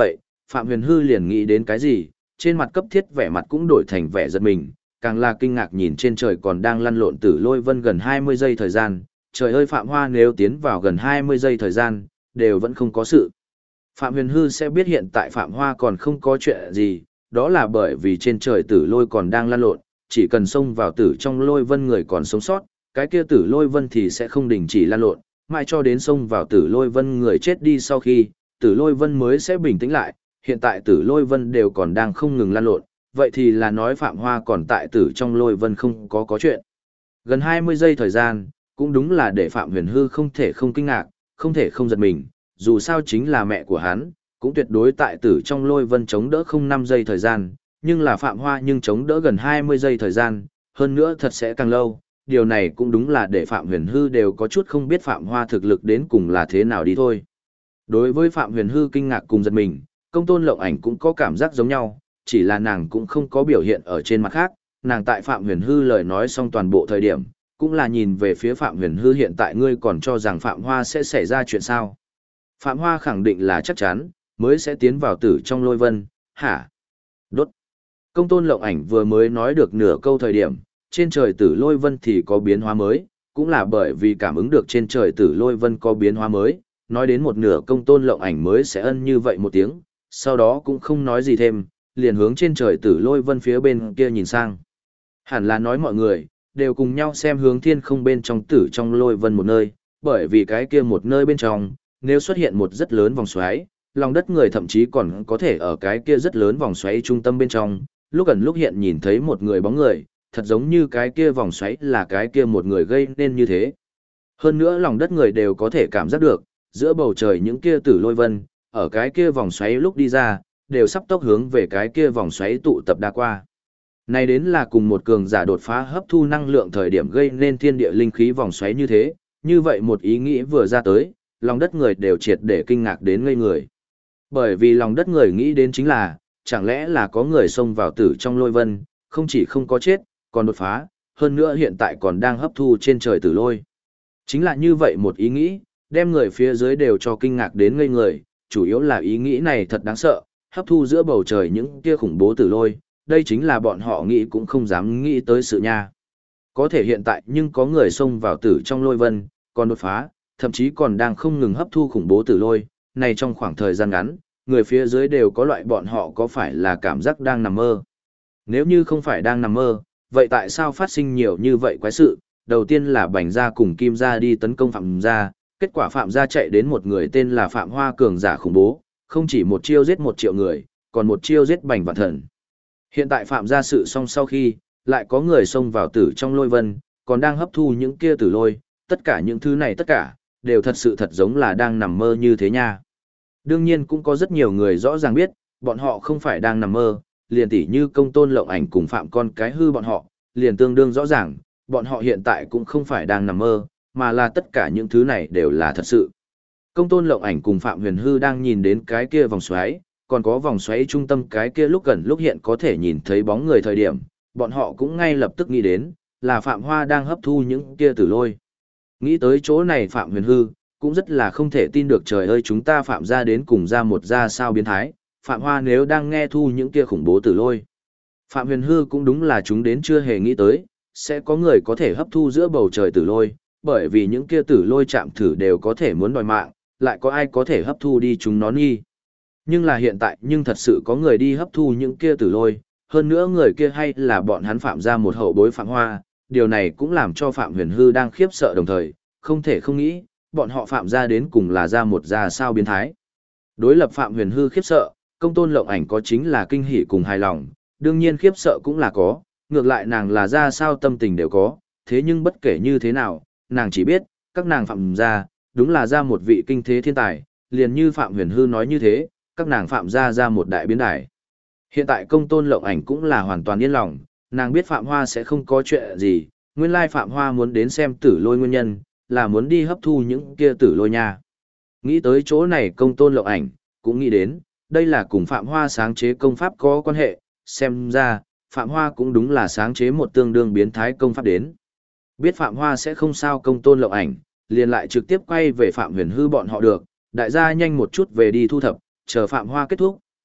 Phạm Huyền Hư liền nghĩ đến cái gì, trên mặt cấp thiết vẻ mặt cũng đổi thành vẻ giật mình, càng là kinh ngạc nhìn trên trời còn đang lăn lộn Tử Lôi Vân gần 20 giây thời gian, trời ơi Phạm Hoa nếu tiến vào gần 20 giây thời gian, đều vẫn không có sự. Phạm Huyền Hư sẽ biết hiện tại Phạm Hoa còn không có chuyện gì, đó là bởi vì trên trời Tử Lôi còn đang lăn lộn, chỉ cần xông vào Tử trong Lôi Vân người còn sống sót, cái kia Tử Lôi Vân thì sẽ không đình chỉ lăn lộn, mãi cho đến xông vào Tử Lôi Vân người chết đi sau khi, Tử Lôi Vân mới sẽ bình tĩnh lại, hiện tại Tử Lôi Vân đều còn đang không ngừng lăn lộn, vậy thì là nói Phạm Hoa còn tại Tử trong Lôi Vân không có chuyện. Gần 20 giây thời gian, cũng đúng là để Phạm Huyền Hư không thể không kinh ngạc, không thể không giật mình, dù sao chính là mẹ của hắn, cũng tuyệt đối tại Tử trong Lôi Vân chống đỡ không 5 giây thời gian, nhưng là Phạm Hoa nhưng chống đỡ gần 20 giây thời gian, hơn nữa thật sẽ càng lâu, điều này cũng đúng là để Phạm Huyền Hư đều có chút không biết Phạm Hoa thực lực đến cùng là thế nào đi thôi. Đối với Phạm Huyền Hư kinh ngạc cùng giật mình, Công Tôn Lộng Ảnh cũng có cảm giác giống nhau, chỉ là nàng cũng không có biểu hiện ở trên mặt khác, nàng tại Phạm Huyền Hư lời nói xong toàn bộ thời điểm, cũng là nhìn về phía Phạm Huyền Hư hiện tại ngươi còn cho rằng Phạm Hoa sẽ xảy ra chuyện sao. Phạm Hoa khẳng định là chắc chắn, mới sẽ tiến vào Tử trong Lôi Vân, hả? Đốt. Công Tôn Lộng Ảnh vừa mới nói được nửa câu thời điểm, trên trời Tử Lôi Vân thì có biến hóa mới, cũng là bởi vì cảm ứng được trên trời Tử Lôi Vân có biến hóa mới, nói đến một nửa Công Tôn Lộng Ảnh mới sẽ ân như vậy một tiếng, sau đó cũng không nói gì thêm, liền hướng trên trời Tử Lôi Vân phía bên kia nhìn sang. Hẳn là nói mọi người đều cùng nhau xem hướng thiên không bên trong Tử trong Lôi Vân một nơi, bởi vì cái kia một nơi bên trong, nếu xuất hiện một rất lớn vòng xoáy, lòng đất người thậm chí còn có thể ở cái kia rất lớn vòng xoáy trung tâm bên trong, lúc gần lúc hiện nhìn thấy một người bóng người, thật giống như cái kia vòng xoáy là cái kia một người gây nên như thế. Hơn nữa lòng đất người đều có thể cảm giác được, giữa bầu trời những kia Tử Lôi Vân, ở cái kia vòng xoáy lúc đi ra, đều sắp tốc hướng về cái kia vòng xoáy tụ tập đa qua. Này đến là cùng một cường giả đột phá hấp thu năng lượng thời điểm gây nên thiên địa linh khí vòng xoáy như thế, như vậy một ý nghĩ vừa ra tới, lòng đất người đều triệt để kinh ngạc đến ngây người. Bởi vì lòng đất người nghĩ đến chính là, chẳng lẽ là có người xông vào Tử trong Lôi Vân, không chỉ không có chết, còn đột phá, hơn nữa hiện tại còn đang hấp thu trên trời Tử Lôi. Chính là như vậy một ý nghĩ, đem người phía dưới đều cho kinh ngạc đến ngây người, chủ yếu là ý nghĩ này thật đáng sợ, hấp thu giữa bầu trời những kia khủng bố Tử Lôi, đây chính là bọn họ nghĩ cũng không dám nghĩ tới sự nha. Có thể hiện tại nhưng có người xông vào Tử trong Lôi Vân, còn đột phá, thậm chí còn đang không ngừng hấp thu khủng bố Tử Lôi, này trong khoảng thời gian ngắn, người phía dưới đều có loại bọn họ có phải là cảm giác đang nằm mơ. Nếu như không phải đang nằm mơ, vậy tại sao phát sinh nhiều như vậy quái sự? Đầu tiên là Bành gia cùng Kim gia đi tấn công Phạm gia, kết quả Phạm gia chạy đến một người tên là Phạm Hoa cường giả khủng bố, không chỉ một chiêu giết 1 triệu người, còn một chiêu giết Bành Vạn Thần. Hiện tại Phạm gia sự xong sau khi, lại có người xông vào Tử trong Lôi Vân, còn đang hấp thu những kia Tử Lôi, tất cả những thứ này tất cả, đều thật sự thật giống là đang nằm mơ như thế nha. Đương nhiên cũng có rất nhiều người rõ ràng biết, bọn họ không phải đang nằm mơ, liền tỉ như Công Tôn Lộng Ảnh cùng Phạm con cái hư bọn họ, liền tương đương rõ ràng, bọn họ hiện tại cũng không phải đang nằm mơ, mà là tất cả những thứ này đều là thật sự. Công Tôn Lộng Ảnh cùng Phạm Huyền Hư đang nhìn đến cái kia vòng xoáy, còn có vòng xoáy trung tâm cái kia lúc gần lúc hiện có thể nhìn thấy bóng người thời điểm, bọn họ cũng ngay lập tức nghĩ đến, là Phạm Hoa đang hấp thu những kia Tử Lôi. Nghĩ tới chỗ này Phạm Huyền Hư, cũng rất là không thể tin được trời ơi chúng ta Phạm gia đến cùng ra một gia sao biến thái, Phạm Hoa nếu đang nghe thu những kia khủng bố Tử Lôi. Phạm Huyền Hư cũng đúng là chúng đến chưa hề nghĩ tới, sẽ có người có thể hấp thu giữa bầu trời Tử Lôi, bởi vì những kia Tử Lôi chạm thử đều có thể muốn đòi mạng, lại có ai có thể hấp thu đi chúng nó nghi. Nhưng là hiện tại nhưng thật sự có người đi hấp thu những kia Tử Lôi, hơn nữa người kia hay là bọn hắn Phạm gia một hậu bối Phạm Hoa, điều này cũng làm cho Phạm Huyền Hư đang khiếp sợ đồng thời, không thể không nghĩ, bọn họ Phạm gia đến cùng là ra một gia sao biến thái. Đối lập Phạm Huyền Hư khiếp sợ, Công Tôn Lộng Ảnh có chính là kinh hỉ cùng hài lòng, đương nhiên khiếp sợ cũng là có, ngược lại nàng là ra sao tâm tình đều có, thế nhưng bất kể như thế nào, nàng chỉ biết, các nàng Phạm gia, đúng là ra một vị kinh thế thiên tài, liền như Phạm Huyền Hư nói như thế, các nàng Phạm gia ra một đại biến đài. Hiện tại Công Tôn Lộng Ảnh cũng là hoàn toàn yên lòng, nàng biết Phạm Hoa sẽ không có chuyện gì, nguyên lai Phạm Hoa muốn đến xem Tử Lôi nguyên nhân, là muốn đi hấp thu những kia Tử Lôi nha. Nghĩ tới chỗ này Công Tôn Lộng Ảnh, cũng nghĩ đến, đây là cùng Phạm Hoa sáng chế công pháp có quan hệ, xem ra, Phạm Hoa cũng đúng là sáng chế một tương đương biến thái công pháp đến. Biết Phạm Hoa sẽ không sao Công Tôn Lộng Ảnh, liền lại trực tiếp quay về Phạm Huyền Hư bọn họ được, đại gia nhanh một chút về đi thu thập, chờ Phạm Hoa kết thúc,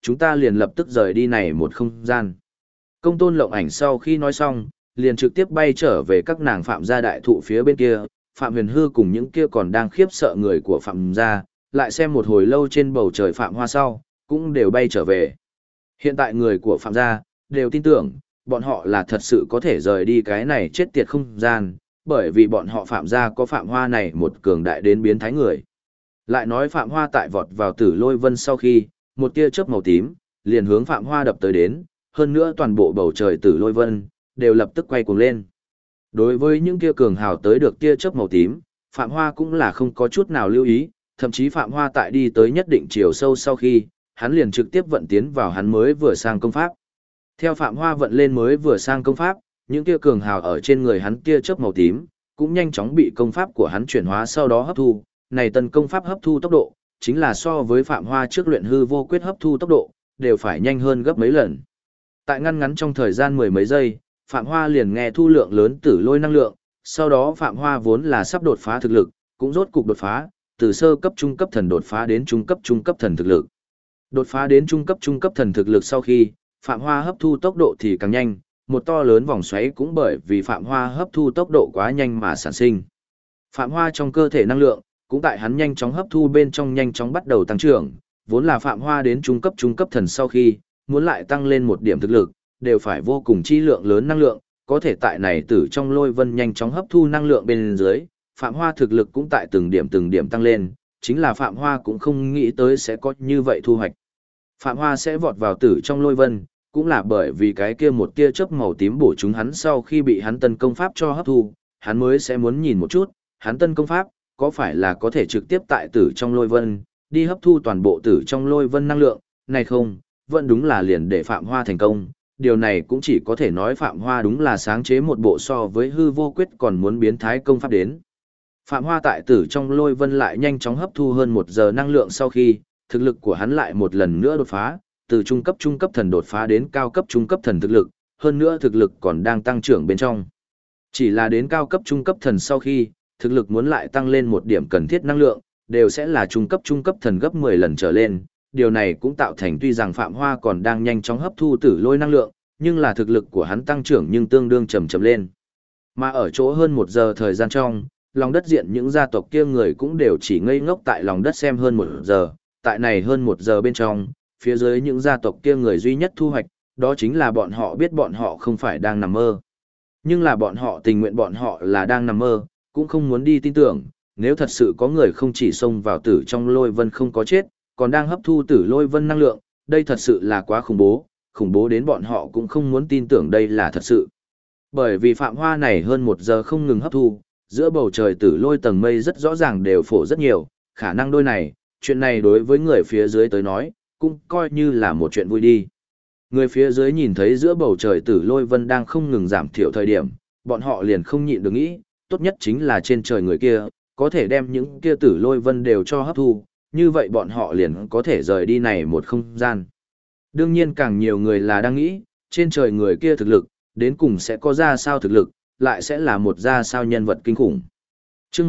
chúng ta liền lập tức rời đi này một không gian. Công tôn lộng ảnh sau khi nói xong, liền trực tiếp bay trở về các nàng Phạm gia đại thụ phía bên kia, Phạm Huyền Hư cùng những kia còn đang khiếp sợ người của Phạm gia, lại xem một hồi lâu trên bầu trời Phạm Hoa sau, cũng đều bay trở về. Hiện tại người của Phạm gia, đều tin tưởng, bọn họ là thật sự có thể rời đi cái này chết tiệt không gian, bởi vì bọn họ Phạm gia có Phạm Hoa này một cường đại đến biến thái người. Lại nói Phạm Hoa tại vọt vào Tử Lôi Vân sau khi, một tia chớp màu tím, liền hướng Phạm Hoa đập tới đến, hơn nữa toàn bộ bầu trời Tử Lôi Vân, đều lập tức quay cuồng lên. Đối với những kia cường hào tới được tia chớp màu tím, Phạm Hoa cũng là không có chút nào lưu ý, thậm chí Phạm Hoa tại đi tới nhất định chiều sâu sau khi, hắn liền trực tiếp vận tiến vào hắn mới vừa sang công pháp. Theo Phạm Hoa vận lên mới vừa sang công pháp, những kia cường hào ở trên người hắn tia chớp màu tím, cũng nhanh chóng bị công pháp của hắn chuyển hóa sau đó hấp thu, này tần công pháp hấp thu tốc độ, chính là so với Phạm Hoa trước luyện hư vô quyết hấp thu tốc độ, đều phải nhanh hơn gấp mấy lần. Tại ngăn ngắn trong thời gian mười mấy giây, Phạm Hoa liền nghe thu lượng lớn tử lôi năng lượng, sau đó Phạm Hoa vốn là sắp đột phá thực lực, cũng rốt cục đột phá, từ sơ cấp trung cấp thần đột phá đến trung cấp thần thực lực. Đột phá đến trung cấp thần thực lực sau khi, Phạm Hoa hấp thu tốc độ thì càng nhanh, một to lớn vòng xoáy cũng bởi vì Phạm Hoa hấp thu tốc độ quá nhanh mà sản sinh. Phạm Hoa trong cơ thể năng lượng, cũng tại hắn nhanh chóng hấp thu bên trong nhanh chóng bắt đầu tăng trưởng, vốn là Phạm Hoa đến trung cấp thần sau khi, muốn lại tăng lên một điểm thực lực, đều phải vô cùng chi lượng lớn năng lượng, có thể tại này Tử trong Lôi Vân nhanh chóng hấp thu năng lượng bên dưới, Phạm Hoa thực lực cũng tại từng điểm tăng lên, chính là Phạm Hoa cũng không nghĩ tới sẽ có như vậy thu hoạch. Phạm Hoa sẽ vọt vào Tử trong Lôi Vân, cũng là bởi vì cái kia một tia chớp màu tím bổ chúng hắn sau khi bị hắn tân công pháp cho hấp thu, hắn mới sẽ muốn nhìn một chút, hắn tân công pháp, có phải là có thể trực tiếp tại Tử trong Lôi Vân, đi hấp thu toàn bộ Tử trong Lôi Vân năng lượng, này không, vẫn đúng là liền để Phạm Hoa thành công. Điều này cũng chỉ có thể nói Phạm Hoa đúng là sáng chế một bộ so với hư vô quyết còn muốn biến thái công pháp đến. Phạm Hoa tại Tử trong Lôi Vân lại nhanh chóng hấp thu hơn 1 giờ năng lượng sau khi, thực lực của hắn lại một lần nữa đột phá, từ trung cấp thần đột phá đến cao cấp trung cấp thần thực lực, hơn nữa thực lực còn đang tăng trưởng bên trong. Chỉ là đến cao cấp trung cấp thần sau khi, thực lực muốn lại tăng lên một điểm cần thiết năng lượng, đều sẽ là trung cấp thần gấp 10 lần trở lên. Điều này cũng tạo thành tuy rằng Phạm Hoa còn đang nhanh chóng hấp thu tử lôi năng lượng, nhưng là thực lực của hắn tăng trưởng nhưng tương đương chậm lên. Mà ở chỗ hơn 1 giờ thời gian trong, lòng đất diện những gia tộc kia người cũng đều chỉ ngây ngốc tại lòng đất xem hơn 1 giờ, tại này hơn 1 giờ bên trong, phía dưới những gia tộc kia người duy nhất thu hoạch, đó chính là bọn họ biết bọn họ không phải đang nằm mơ. Nhưng là bọn họ tình nguyện bọn họ là đang nằm mơ, cũng không muốn đi tin tưởng, nếu thật sự có người không chỉ xông vào Tử trong Lôi Vân không có chết, còn đang hấp thu Tử Lôi Vân năng lượng, đây thật sự là quá khủng bố đến bọn họ cũng không muốn tin tưởng đây là thật sự. Bởi vì Phạm Hoa này hơn 1 giờ không ngừng hấp thu, giữa bầu trời Tử Lôi tầng mây rất rõ ràng đều phổ rất nhiều, khả năng đôi này, chuyện này đối với người phía dưới tới nói, cũng coi như là một chuyện vui đi. Người phía dưới nhìn thấy giữa bầu trời Tử Lôi Vân đang không ngừng giảm thiểu thời điểm, bọn họ liền không nhịn được nghĩ, tốt nhất chính là trên trời người kia, có thể đem những kia Tử Lôi Vân đều cho hấp thu, như vậy bọn họ liền có thể rời đi này một không gian. Đương nhiên càng nhiều người là đang nghĩ, trên trời người kia thực lực, đến cùng sẽ có ra sao thực lực, lại sẽ là một ra sao nhân vật kinh khủng. Chương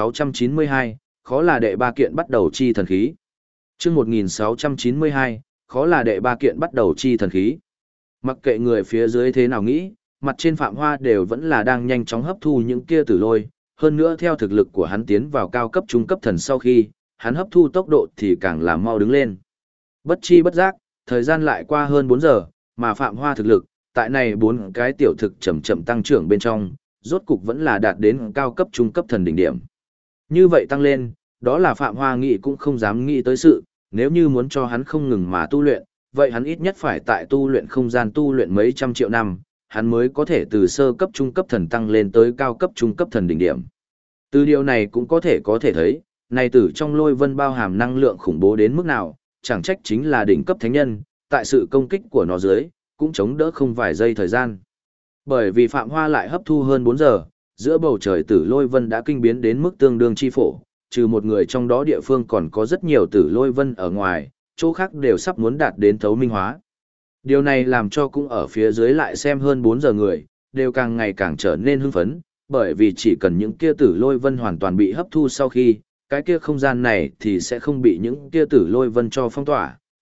1692, khó là đệ ba kiện bắt đầu chi thần khí. Chương 1692, khó là đệ ba kiện bắt đầu chi thần khí. Mặc kệ người phía dưới thế nào nghĩ, mặt trên Phạm Hoa đều vẫn là đang nhanh chóng hấp thu những kia tử lôi, hơn nữa theo thực lực của hắn tiến vào cao cấp trung cấp thần sau khi, hắn hấp thu tốc độ thì càng làm mau đứng lên. Bất chi bất giác, thời gian lại qua hơn 4 giờ, mà Phạm Hoa thực lực, tại này 4 cái tiểu thực chậm chậm tăng trưởng bên trong, rốt cục vẫn là đạt đến cao cấp trung cấp thần đỉnh điểm. Như vậy tăng lên, đó là Phạm Hoa nghĩ cũng không dám nghĩ tới sự, nếu như muốn cho hắn không ngừng mà tu luyện, vậy hắn ít nhất phải tại tu luyện không gian tu luyện mấy trăm triệu năm, hắn mới có thể từ sơ cấp trung cấp thần tăng lên tới cao cấp trung cấp thần đỉnh điểm. Từ điều này cũng có thể thấy, này Tử trong Lôi Vân bao hàm năng lượng khủng bố đến mức nào, chẳng trách chính là đỉnh cấp thánh nhân, tại sự công kích của nó dưới, cũng chống đỡ không vài giây thời gian. Bởi vì Phạm Hoa lại hấp thu hơn 4 giờ, giữa bầu trời Tử Lôi Vân đã kinh biến đến mức tương đương chi phổ, trừ một người trong đó địa phương còn có rất nhiều Tử Lôi Vân ở ngoài, chỗ khác đều sắp muốn đạt đến thấu minh hóa. Điều này làm cho cũng ở phía dưới lại xem hơn 4 giờ người, đều càng ngày càng trở nên hưng phấn, bởi vì chỉ cần những kia Tử Lôi Vân hoàn toàn bị hấp thu sau khi, cái kia không gian này thì sẽ không bị những kia Tử Lôi Vân cho phong tỏa,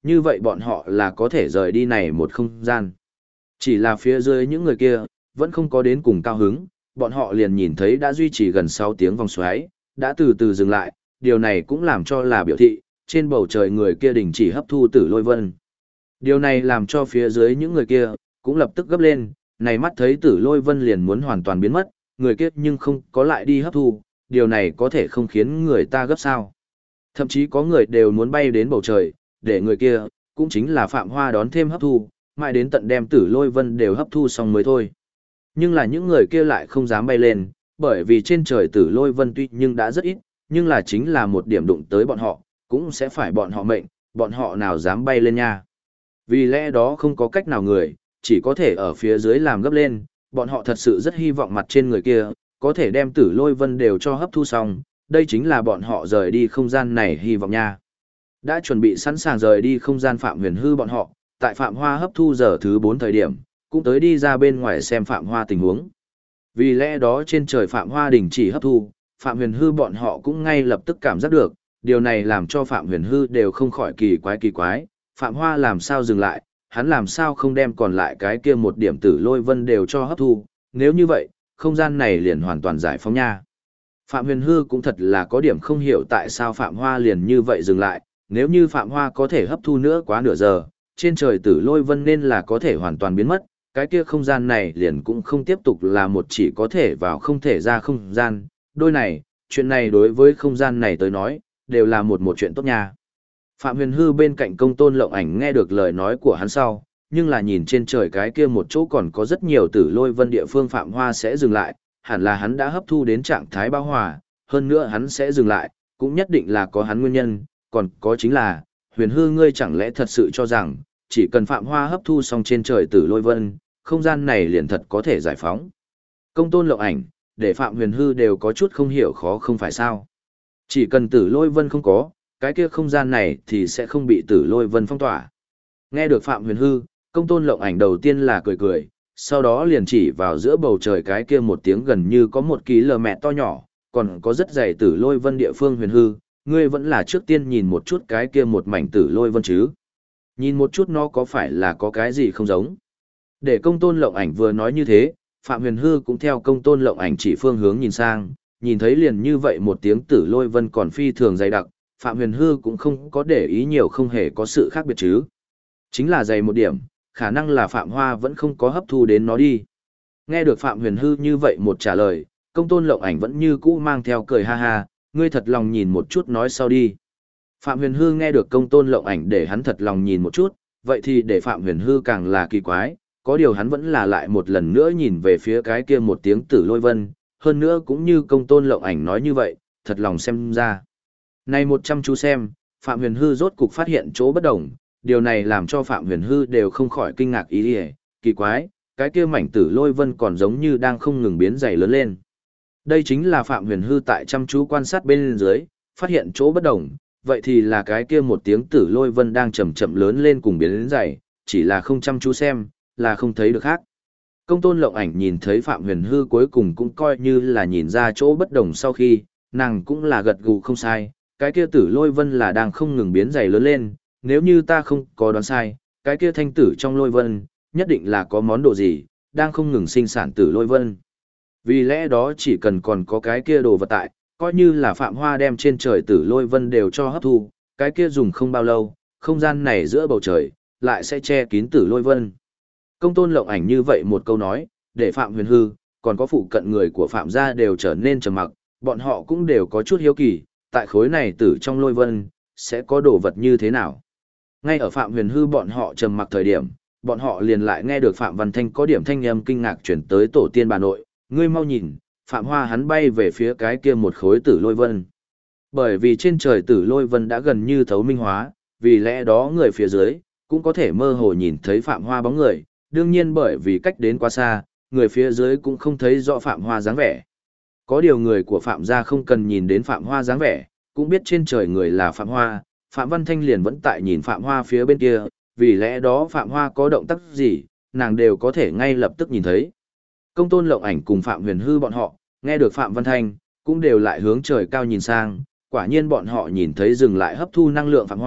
như vậy bọn họ là có thể rời đi này một không gian. Chỉ là phía dưới những người kia, vẫn không có đến cùng cao hứng, bọn họ liền nhìn thấy đã duy trì gần 6 tiếng vòng xoáy, đã từ từ dừng lại, điều này cũng làm cho là biểu thị, trên bầu trời người kia đình chỉ hấp thu tử lôi vân. Điều này làm cho phía dưới những người kia, cũng lập tức gấp lên, này mắt thấy tử lôi vân liền muốn hoàn toàn biến mất, người kia nhưng không có lại đi hấp thu, điều này có thể không khiến người ta gấp sao. Thậm chí có người đều muốn bay đến bầu trời, để người kia, cũng chính là Phạm Hoa đón thêm hấp thu, mãi đến tận đem tử lôi vân đều hấp thu xong mới thôi. Nhưng là những người kia lại không dám bay lên, bởi vì trên trời tử lôi vân tuy nhưng đã rất ít, nhưng là chính là một điểm đụng tới bọn họ, cũng sẽ phải bọn họ mệnh, bọn họ nào dám bay lên nha. Vì lẽ đó không có cách nào người, chỉ có thể ở phía dưới làm gấp lên, bọn họ thật sự rất hy vọng mặt trên người kia, có thể đem tử lôi vân đều cho hấp thu xong, đây chính là bọn họ rời đi không gian này hy vọng nha. Đã chuẩn bị sẵn sàng rời đi không gian Phạm Huyền Hư bọn họ, tại Phạm Hoa hấp thu giờ thứ 4 thời điểm, cũng tới đi ra bên ngoài xem Phạm Hoa tình huống. Vì lẽ đó trên trời Phạm Hoa đình chỉ hấp thu, Phạm Huyền Hư bọn họ cũng ngay lập tức cảm giác được, điều này làm cho Phạm Huyền Hư đều không khỏi kỳ quái, Phạm Hoa làm sao dừng lại, hắn làm sao không đem còn lại cái kia một điểm tử lôi vân đều cho hấp thu, nếu như vậy, không gian này liền hoàn toàn giải phóng nha. Phạm Huyền Hư cũng thật là có điểm không hiểu tại sao Phạm Hoa liền như vậy dừng lại, nếu như Phạm Hoa có thể hấp thu nữa quá nửa giờ, trên trời tử lôi vân nên là có thể hoàn toàn biến mất, cái kia không gian này liền cũng không tiếp tục là một chỉ có thể vào không thể ra không gian, đôi này, chuyện này đối với không gian này tới nói, đều là một chuyện tốt nha. Phạm Huyền Hư bên cạnh Công Tôn Lộng Ảnh nghe được lời nói của hắn sau, nhưng là nhìn trên trời cái kia một chỗ còn có rất nhiều tử lôi vân địa phương Phạm Hoa sẽ dừng lại, hẳn là hắn đã hấp thu đến trạng thái bão hòa, hơn nữa hắn sẽ dừng lại, cũng nhất định là có hắn nguyên nhân, còn có chính là, Huyền Hư ngươi chẳng lẽ thật sự cho rằng, chỉ cần Phạm Hoa hấp thu xong trên trời tử lôi vân, không gian này liền thật có thể giải phóng. Công Tôn Lộng Ảnh, để Phạm Huyền Hư đều có chút không hiểu khó không phải sao. Chỉ cần tử lôi vân không có, cái kia không gian này thì sẽ không bị tử lôi vân phong tỏa. Nghe được Phạm Huyền Hư, Công Tôn Lộng Ảnh đầu tiên là cười, sau đó liền chỉ vào giữa bầu trời cái kia một tiếng gần như có 1 km to nhỏ, còn có rất dày tử lôi vân địa phương. Huyền Hư, ngươi vẫn là trước tiên nhìn một chút cái kia một mảnh tử lôi vân chứ. Nhìn một chút nó có phải là có cái gì không giống. Để Công Tôn Lộng Ảnh vừa nói như thế, Phạm Huyền Hư cũng theo Công Tôn Lộng Ảnh chỉ phương hướng nhìn sang, nhìn thấy liền như vậy một tiếng tử lôi vân còn phi thường dày đặc, Phạm Huyền Hư cũng không có để ý nhiều, không hề có sự khác biệt chứ. Chính là dày một điểm, khả năng là Phạm Hoa vẫn không có hấp thu đến nó đi. Nghe được Phạm Huyền Hư như vậy một trả lời, Công Tôn Lộng Ảnh vẫn như cũ mang theo cười ha ha, ngươi thật lòng nhìn một chút nói sau đi. Phạm Huyền Hư nghe được Công Tôn Lộng Ảnh để hắn thật lòng nhìn một chút, vậy thì để Phạm Huyền Hư càng là kỳ quái, có điều hắn vẫn là lại một lần nữa nhìn về phía cái kia một tiếng tử lôi vân, hơn nữa cũng như Công Tôn Lộng Ảnh nói như vậy, thật lòng xem ra. Này 100 chú xem, Phạm Huyền Hư rốt cục phát hiện chỗ bất đồng, điều này làm cho Phạm Huyền Hư đều không khỏi kinh ngạc ý đi, kỳ quái, cái kia mảnh tử lôi vân còn giống như đang không ngừng biến dày lớn lên. Đây chính là Phạm Huyền Hư tại chăm chú quan sát bên dưới, phát hiện chỗ bất đồng, vậy thì là cái kia một tiếng tử lôi vân đang chậm chậm lớn lên cùng biến dày, chỉ là không chăm chú xem, là không thấy được khác. Công Tôn Lộng Ảnh nhìn thấy Phạm Huyền Hư cuối cùng cũng coi như là nhìn ra chỗ bất đồng sau khi, nàng cũng là gật gù không sai, cái kia tử lôi vân là đang không ngừng biến dày lớn lên, nếu như ta không có đoán sai, cái kia thanh tử trong lôi vân, nhất định là có món đồ gì, đang không ngừng sinh sản tử lôi vân. Vì lẽ đó chỉ cần còn có cái kia đồ vật tại, coi như là Phạm Hoa đem trên trời tử lôi vân đều cho hấp thu, cái kia dùng không bao lâu, không gian này giữa bầu trời, lại sẽ che kín tử lôi vân. Công Tôn Lộng Ảnh như vậy một câu nói, để Phạm Huyền Hư, còn có phụ cận người của Phạm gia đều trở nên trầm mặc, bọn họ cũng đều có chút hiếu kỳ, tại khối này tử trong lôi vân, sẽ có đồ vật như thế nào. Ngay ở Phạm Huyền Hư bọn họ trầm mặc thời điểm, bọn họ liền lại nghe được Phạm Văn Thanh có điểm thanh âm kinh ngạc chuyển tới tổ tiên bà nội, ngươi mau nhìn, Phạm Hoa hắn bay về phía cái kia một khối tử lôi vân. Bởi vì trên trời tử lôi vân đã gần như thấu minh hóa, vì lẽ đó người phía dưới, cũng có thể mơ hồ nhìn thấy Phạm Hoa bóng người, đương nhiên bởi vì cách đến quá xa, người phía dưới cũng không thấy rõ Phạm Hoa dáng vẻ. Có điều người của Phạm gia không cần nhìn đến Phạm Hoa dáng vẻ, cũng biết trên trời người là Phạm Hoa, Phạm Văn Thanh liền vẫn tại nhìn Phạm Hoa phía bên kia, vì lẽ đó Phạm Hoa có động tác gì, nàng đều có thể ngay lập tức nhìn thấy. Công Tôn Lộng Ảnh cùng Phạm Huyền Hư bọn họ, nghe được Phạm Văn Thanh, cũng đều lại hướng trời cao nhìn sang, quả nhiên bọn họ nhìn thấy dừng lại hấp thu năng lượng Phạm Hoa,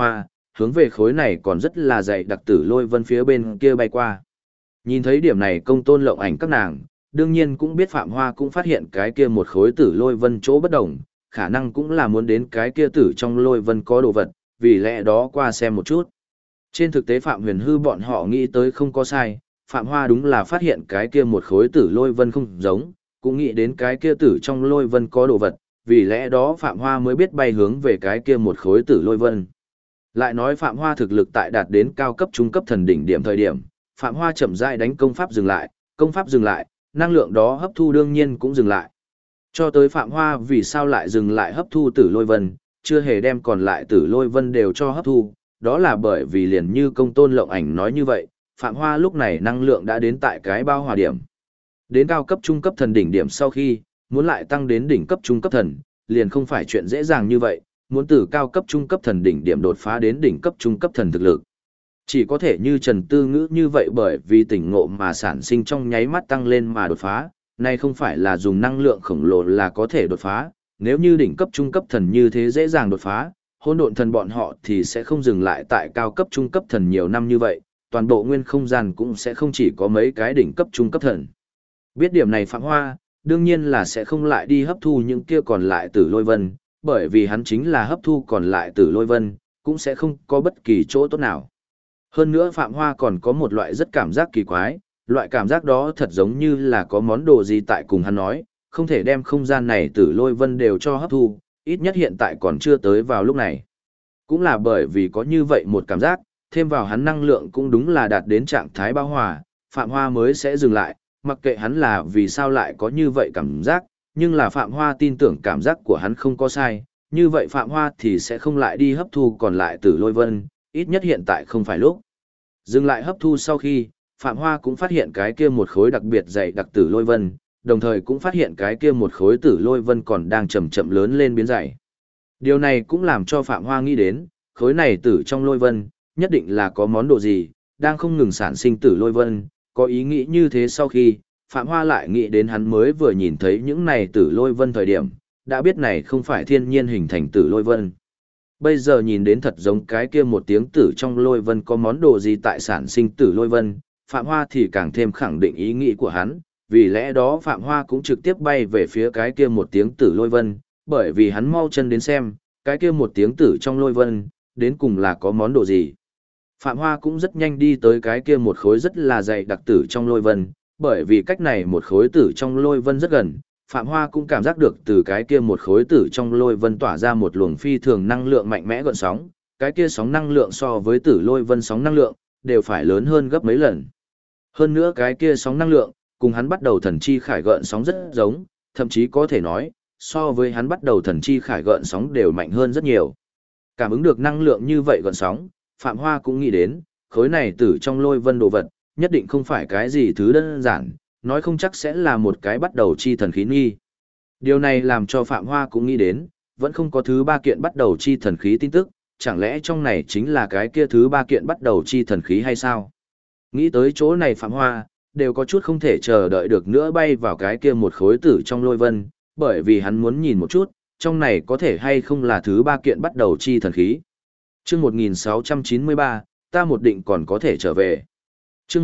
hướng về khối này còn rất là dày đặc tử lôi vân phía bên kia bay qua. Nhìn thấy điểm này Công Tôn Lộng Ảnh các nàng, đương nhiên cũng biết Phạm Hoa cũng phát hiện cái kia một khối tử lôi vân chỗ bất đồng, khả năng cũng là muốn đến cái kia tử trong lôi vân có đồ vật, vì lẽ đó qua xem một chút. Trên thực tế Phạm Huyền Hư bọn họ nghĩ tới không có sai, Phạm Hoa đúng là phát hiện cái kia một khối tử lôi vân không giống, cũng nghĩ đến cái kia tử trong lôi vân có đồ vật, vì lẽ đó Phạm Hoa mới biết bay hướng về cái kia một khối tử lôi vân. Lại nói Phạm Hoa thực lực tại đạt đến cao cấp trung cấp thần đỉnh điểm thời điểm, Phạm Hoa chậm rãi đánh công pháp dừng lại, năng lượng đó hấp thu đương nhiên cũng dừng lại. Cho tới Phạm Hoa vì sao lại dừng lại hấp thu tử lôi vân, chưa hề đem còn lại tử lôi vân đều cho hấp thu, đó là bởi vì liền như Công Tôn Lộng Ảnh nói như vậy, Phạm Hoa lúc này năng lượng đã đến tại cái bao hòa điểm. Đến cao cấp trung cấp thần đỉnh điểm sau khi, muốn lại tăng đến đỉnh cấp trung cấp thần, liền không phải chuyện dễ dàng như vậy, muốn từ cao cấp trung cấp thần đỉnh điểm đột phá đến đỉnh cấp trung cấp thần thực lực. Chỉ có thể như Trần Tư Ngữ như vậy bởi vì tỉnh ngộ mà sản sinh trong nháy mắt tăng lên mà đột phá, này không phải là dùng năng lượng khổng lồ là có thể đột phá, nếu như đỉnh cấp trung cấp thần như thế dễ dàng đột phá, hỗn độn thần bọn họ thì sẽ không dừng lại tại cao cấp trung cấp thần nhiều năm như vậy, toàn bộ nguyên không gian cũng sẽ không chỉ có mấy cái đỉnh cấp trung cấp thần. Biết điểm này Phạm Hoa, đương nhiên là sẽ không lại đi hấp thu những kia còn lại tử lôi vân, bởi vì hắn chính là hấp thu còn lại tử lôi vân, cũng sẽ không có bất kỳ chỗ tốt nào. Hơn nữa Phạm Hoa còn có một loại rất cảm giác kỳ quái, loại cảm giác đó thật giống như là có món đồ gì tại cùng hắn nói, không thể đem không gian này tử lôi vân đều cho hấp thu, ít nhất hiện tại còn chưa tới vào lúc này. Cũng là bởi vì có như vậy một cảm giác, thêm vào hắn năng lượng cũng đúng là đạt đến trạng thái bão hòa, Phạm Hoa mới sẽ dừng lại, mặc kệ hắn là vì sao lại có như vậy cảm giác, nhưng là Phạm Hoa tin tưởng cảm giác của hắn không có sai, như vậy Phạm Hoa thì sẽ không lại đi hấp thu còn lại tử lôi vân, ít nhất hiện tại không phải lúc. Dừng lại hấp thu sau khi, Phạm Hoa cũng phát hiện cái kia một khối đặc biệt dày đặc tử lôi vân, đồng thời cũng phát hiện cái kia một khối tử lôi vân còn đang chậm chậm lớn lên biến dày. Điều này cũng làm cho Phạm Hoa nghĩ đến, khối này tử trong lôi vân, nhất định là có món đồ gì, đang không ngừng sản sinh tử lôi vân, có ý nghĩ như thế sau khi, Phạm Hoa lại nghĩ đến hắn mới vừa nhìn thấy những này tử lôi vân thời điểm, đã biết này không phải thiên nhiên hình thành tử lôi vân. Bây giờ nhìn đến thật giống cái kia một tiếng tử trong lôi vân có món đồ gì tại sản sinh tử lôi vân, Phạm Hoa thì càng thêm khẳng định ý nghĩ của hắn, vì lẽ đó Phạm Hoa cũng trực tiếp bay về phía cái kia một tiếng tử lôi vân, bởi vì hắn mau chân đến xem, cái kia một tiếng tử trong lôi vân, đến cùng là có món đồ gì. Phạm Hoa cũng rất nhanh đi tới cái kia một khối rất là dày đặc tử trong lôi vân, bởi vì cách này một khối tử trong lôi vân rất gần, Phạm Hoa cũng cảm giác được từ cái kia một khối tử trong lôi vân tỏa ra một luồng phi thường năng lượng mạnh mẽ gợn sóng, cái kia sóng năng lượng so với tử lôi vân sóng năng lượng, đều phải lớn hơn gấp mấy lần. Hơn nữa cái kia sóng năng lượng, cùng hắn bắt đầu thần chi khải gợn sóng rất giống, thậm chí có thể nói, so với hắn bắt đầu thần chi khải gợn sóng đều mạnh hơn rất nhiều. Cảm ứng được năng lượng như vậy gợn sóng, Phạm Hoa cũng nghĩ đến, khối này tử trong lôi vân đồ vật, nhất định không phải cái gì thứ đơn giản, nói không chắc sẽ là một cái bắt đầu chi thần khí nghi. Điều này làm cho Phạm Hoa cũng nghĩ đến, vẫn không có thứ ba kiện bắt đầu chi thần khí tin tức, chẳng lẽ trong này chính là cái kia thứ ba kiện bắt đầu chi thần khí hay sao? Nghĩ tới chỗ này Phạm Hoa, đều có chút không thể chờ đợi được nữa bay vào cái kia một khối tử trong lôi vân, bởi vì hắn muốn nhìn một chút, trong này có thể hay không là thứ ba kiện bắt đầu chi thần khí. Chương 1693, ta một định còn có thể trở về. Chương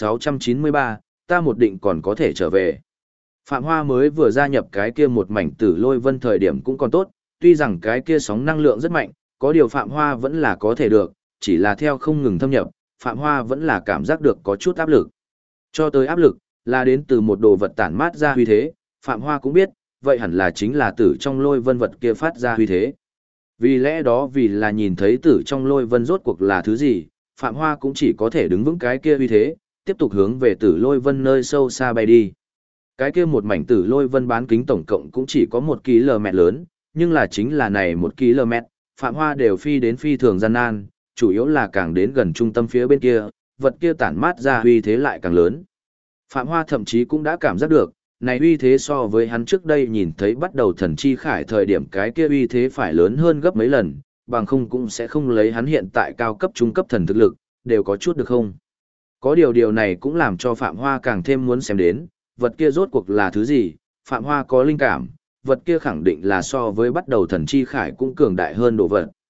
1693, ta một định còn có thể trở về. Phạm Hoa mới vừa gia nhập cái kia một mảnh tử lôi vân thời điểm cũng còn tốt, tuy rằng cái kia sóng năng lượng rất mạnh, có điều Phạm Hoa vẫn là có thể được, chỉ là theo không ngừng thâm nhập, Phạm Hoa vẫn là cảm giác được có chút áp lực. Cho tới áp lực, là đến từ một đồ vật tản mát ra huy thế, Phạm Hoa cũng biết, vậy hẳn là chính là tử trong lôi vân vật kia phát ra huy thế. Vì lẽ đó vì là nhìn thấy tử trong lôi vân rốt cuộc là thứ gì, Phạm Hoa cũng chỉ có thể đứng vững cái kia huy thế, tiếp tục hướng về tử lôi vân nơi sâu xa bay đi. Cái kia một mảnh tử lôi vân bán kính tổng cộng cũng chỉ có 1 km lớn, nhưng là chính là này 1 km, Phạm Hoa đều phi đến phi thường gian nan, chủ yếu là càng đến gần trung tâm phía bên kia, vật kia tản mát ra huy thế lại càng lớn. Phạm Hoa thậm chí cũng đã cảm giác được, này uy thế so với hắn trước đây nhìn thấy bắt đầu thần chi khải thời điểm cái kia uy thế phải lớn hơn gấp mấy lần, bằng không cũng sẽ không lấy hắn hiện tại cao cấp trung cấp thần thực lực, đều có chút được không. Có điều này cũng làm cho Phạm Hoa càng thêm muốn xem đến, vật kia rốt cuộc là thứ gì, Phạm Hoa có linh cảm, vật kia khẳng định là so với bắt đầu thần chi khải cũng cường đại hơn đồ vật.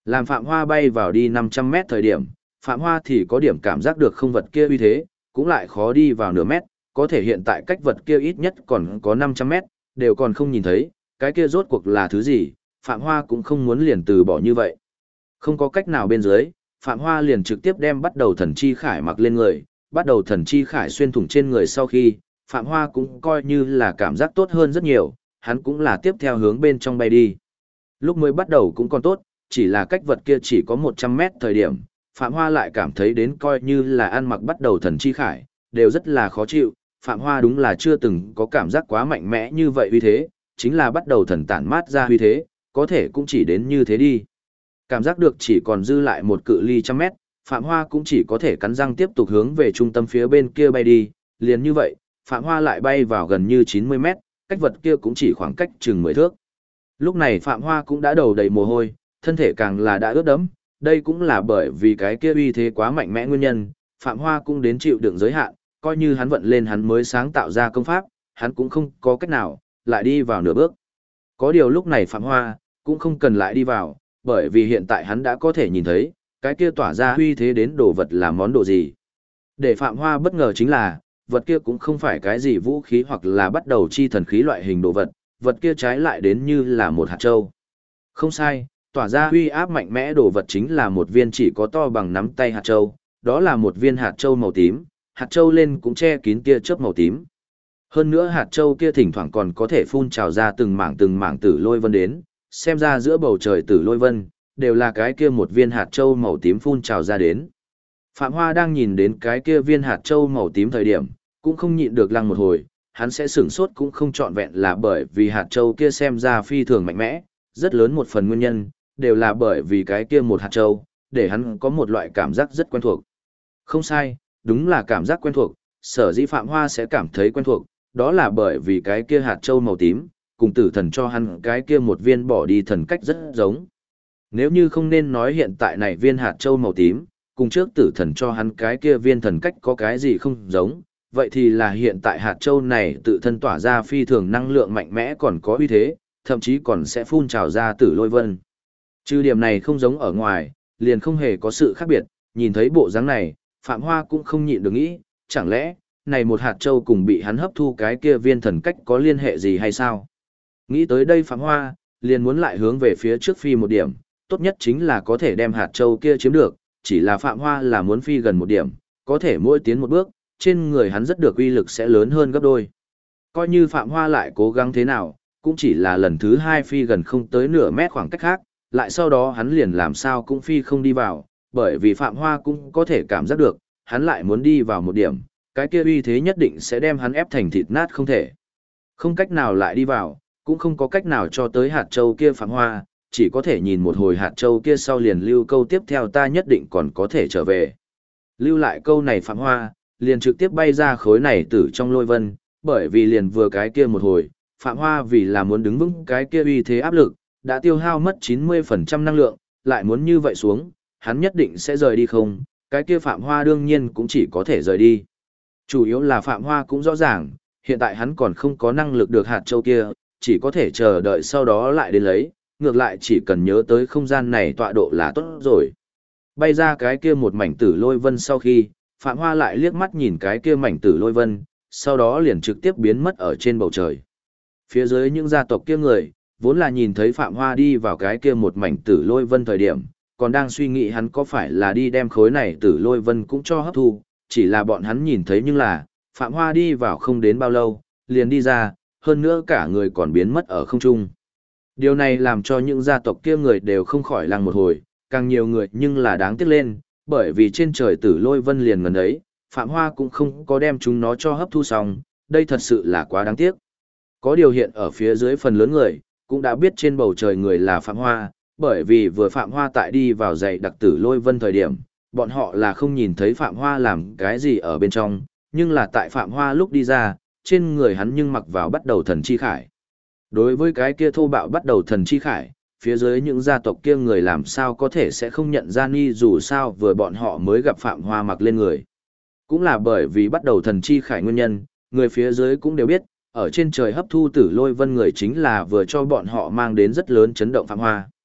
Làm Phạm Hoa bay vào đi 500 mét thời điểm, Phạm Hoa thì có điểm cảm giác được không vật kia uy thế, cũng lại khó đi vào nửa mét, có thể hiện tại cách vật kia ít nhất còn có 500 mét, đều còn không nhìn thấy, cái kia rốt cuộc là thứ gì, Phạm Hoa cũng không muốn liền từ bỏ như vậy. Không có cách nào bên dưới, Phạm Hoa liền trực tiếp đem bắt đầu thần chi khải mặc lên người, bắt đầu thần chi khải xuyên thủng trên người sau khi, Phạm Hoa cũng coi như là cảm giác tốt hơn rất nhiều, hắn cũng là tiếp theo hướng bên trong bay đi. Lúc mới bắt đầu cũng còn tốt, chỉ là cách vật kia chỉ có 100 mét thời điểm, Phạm Hoa lại cảm thấy đến coi như là ăn mặc bắt đầu thần chi khải, đều rất là khó chịu, Phạm Hoa đúng là chưa từng có cảm giác quá mạnh mẽ như vậy uy thế, chính là bắt đầu thần tản mát ra uy thế, có thể cũng chỉ đến như thế đi. Cảm giác được chỉ còn dư lại một cự ly 100 mét, Phạm Hoa cũng chỉ có thể cắn răng tiếp tục hướng về trung tâm phía bên kia bay đi, liền như vậy, Phạm Hoa lại bay vào gần như 90 mét, cách vật kia cũng chỉ khoảng cách chừng 10 thước. Lúc này Phạm Hoa cũng đã đầu đầy mồ hôi, thân thể càng là đã ướt đẫm, đây cũng là bởi vì cái kia uy thế quá mạnh mẽ nguyên nhân, Phạm Hoa cũng đến chịu đựng giới hạn, coi như hắn vận lên hắn mới sáng tạo ra công pháp, hắn cũng không có cách nào, lại đi vào nửa bước. Có điều lúc này Phạm Hoa, cũng không cần lại đi vào, bởi vì hiện tại hắn đã có thể nhìn thấy, cái kia tỏa ra uy thế đến đồ vật là món đồ gì. Để Phạm Hoa bất ngờ chính là, vật kia cũng không phải cái gì vũ khí hoặc là bắt đầu chi thần khí loại hình đồ vật, vật kia trái lại đến như là một hạt châu. Không sai, tỏa ra uy áp mạnh mẽ đồ vật chính là một viên chỉ có to bằng nắm tay hạt châu, đó là một viên hạt châu màu tím, hạt châu lên cũng che kín tia chớp màu tím. Hơn nữa hạt châu kia thỉnh thoảng còn có thể phun trào ra từng mảng tử lôi vân đến, xem ra giữa bầu trời tử lôi vân, đều là cái kia một viên hạt châu màu tím phun trào ra đến. Phạm Hoa đang nhìn đến cái kia viên hạt châu màu tím thời điểm, cũng không nhịn được lăng một hồi, hắn sẽ sửng sốt cũng không trọn vẹn là bởi vì hạt châu kia xem ra phi thường mạnh mẽ, rất lớn một phần nguyên nhân, đều là bởi vì cái kia một hạt châu, để hắn có một loại cảm giác rất quen thuộc. Không sai, đúng là cảm giác quen thuộc, sở dĩ Phạm Hoa sẽ cảm thấy quen thuộc, đó là bởi vì cái kia hạt châu màu tím, cùng tử thần cho hắn cái kia một viên bỏ đi thần cách rất giống. Nếu như không nên nói hiện tại này viên hạt châu màu tím, cùng trước tử thần cho hắn cái kia viên thần cách có cái gì không giống, vậy thì là hiện tại hạt châu này tự thân tỏa ra phi thường năng lượng mạnh mẽ còn có uy thế, thậm chí còn sẽ phun trào ra tử lôi vân. Trừ điểm này không giống ở ngoài, liền không hề có sự khác biệt, nhìn thấy bộ dáng này, Phạm Hoa cũng không nhịn được nghĩ, chẳng lẽ, này một hạt châu cùng bị hắn hấp thu cái kia viên thần cách có liên hệ gì hay sao? Nghĩ tới đây Phạm Hoa, liền muốn lại hướng về phía trước phi một điểm, tốt nhất chính là có thể đem hạt châu kia chiếm được, chỉ là Phạm Hoa là muốn phi gần một điểm, có thể mỗi tiến một bước, trên người hắn rất được uy lực sẽ lớn hơn gấp đôi. Coi như Phạm Hoa lại cố gắng thế nào, cũng chỉ là lần thứ 2 phi gần không tới nửa mét khoảng cách khác, lại sau đó hắn liền làm sao cũng phi không đi vào, bởi vì Phạm Hoa cũng có thể cảm giác được, hắn lại muốn đi vào một điểm, cái kia uy thế nhất định sẽ đem hắn ép thành thịt nát không thể. Không cách nào lại đi vào, cũng không có cách nào cho tới hạt châu kia Phạm Hoa, chỉ có thể nhìn một hồi hạt châu kia sau liền lưu câu tiếp theo ta nhất định còn có thể trở về. Lưu lại câu này Phạm Hoa, liền trực tiếp bay ra khối này từ trong lôi vân, bởi vì liền vừa cái kia một hồi, Phạm Hoa vì là muốn đứng vững cái kia uy thế áp lực, đã tiêu hao mất 90% năng lượng, lại muốn như vậy xuống, hắn nhất định sẽ rời đi không, cái kia Phạm Hoa đương nhiên cũng chỉ có thể rời đi. Chủ yếu là Phạm Hoa cũng rõ ràng, hiện tại hắn còn không có năng lực được hạt châu kia, chỉ có thể chờ đợi sau đó lại đến lấy, ngược lại chỉ cần nhớ tới không gian này tọa độ là tốt rồi. Bay ra cái kia một mảnh tử lôi vân sau khi, Phạm Hoa lại liếc mắt nhìn cái kia mảnh tử lôi vân, sau đó liền trực tiếp biến mất ở trên bầu trời. Phía dưới những gia tộc kia người, vốn là nhìn thấy Phạm Hoa đi vào cái kia một mảnh tử lôi vân thời điểm, còn đang suy nghĩ hắn có phải là đi đem khối này tử lôi vân cũng cho hấp thu, chỉ là bọn hắn nhìn thấy nhưng là, Phạm Hoa đi vào không đến bao lâu, liền đi ra, hơn nữa cả người còn biến mất ở không trung. Điều này làm cho những gia tộc kia người đều không khỏi lăng một hồi, càng nhiều người nhưng là đáng tiếc lên, bởi vì trên trời tử lôi vân liền gần ấy, Phạm Hoa cũng không có đem chúng nó cho hấp thu xong, đây thật sự là quá đáng tiếc. Có điều hiện ở phía dưới phần lớn người, cũng đã biết trên bầu trời người là Phạm Hoa, bởi vì vừa Phạm Hoa tại đi vào dãy đặc tử lôi vân thời điểm, bọn họ là không nhìn thấy Phạm Hoa làm cái gì ở bên trong, nhưng là tại Phạm Hoa lúc đi ra, trên người hắn nhưng mặc vào bắt đầu thần chi khải. Đối với cái kia thô bạo bắt đầu thần chi khải, phía dưới những gia tộc kia người làm sao có thể sẽ không nhận ra ni dù sao vừa bọn họ mới gặp Phạm Hoa mặc lên người. Cũng là bởi vì bắt đầu thần chi khải nguyên nhân, người phía dưới cũng đều biết, ở trên trời hấp thu tử lôi vân người chính là vừa cho bọn họ mang đến rất lớn chấn động Phạm Hoa.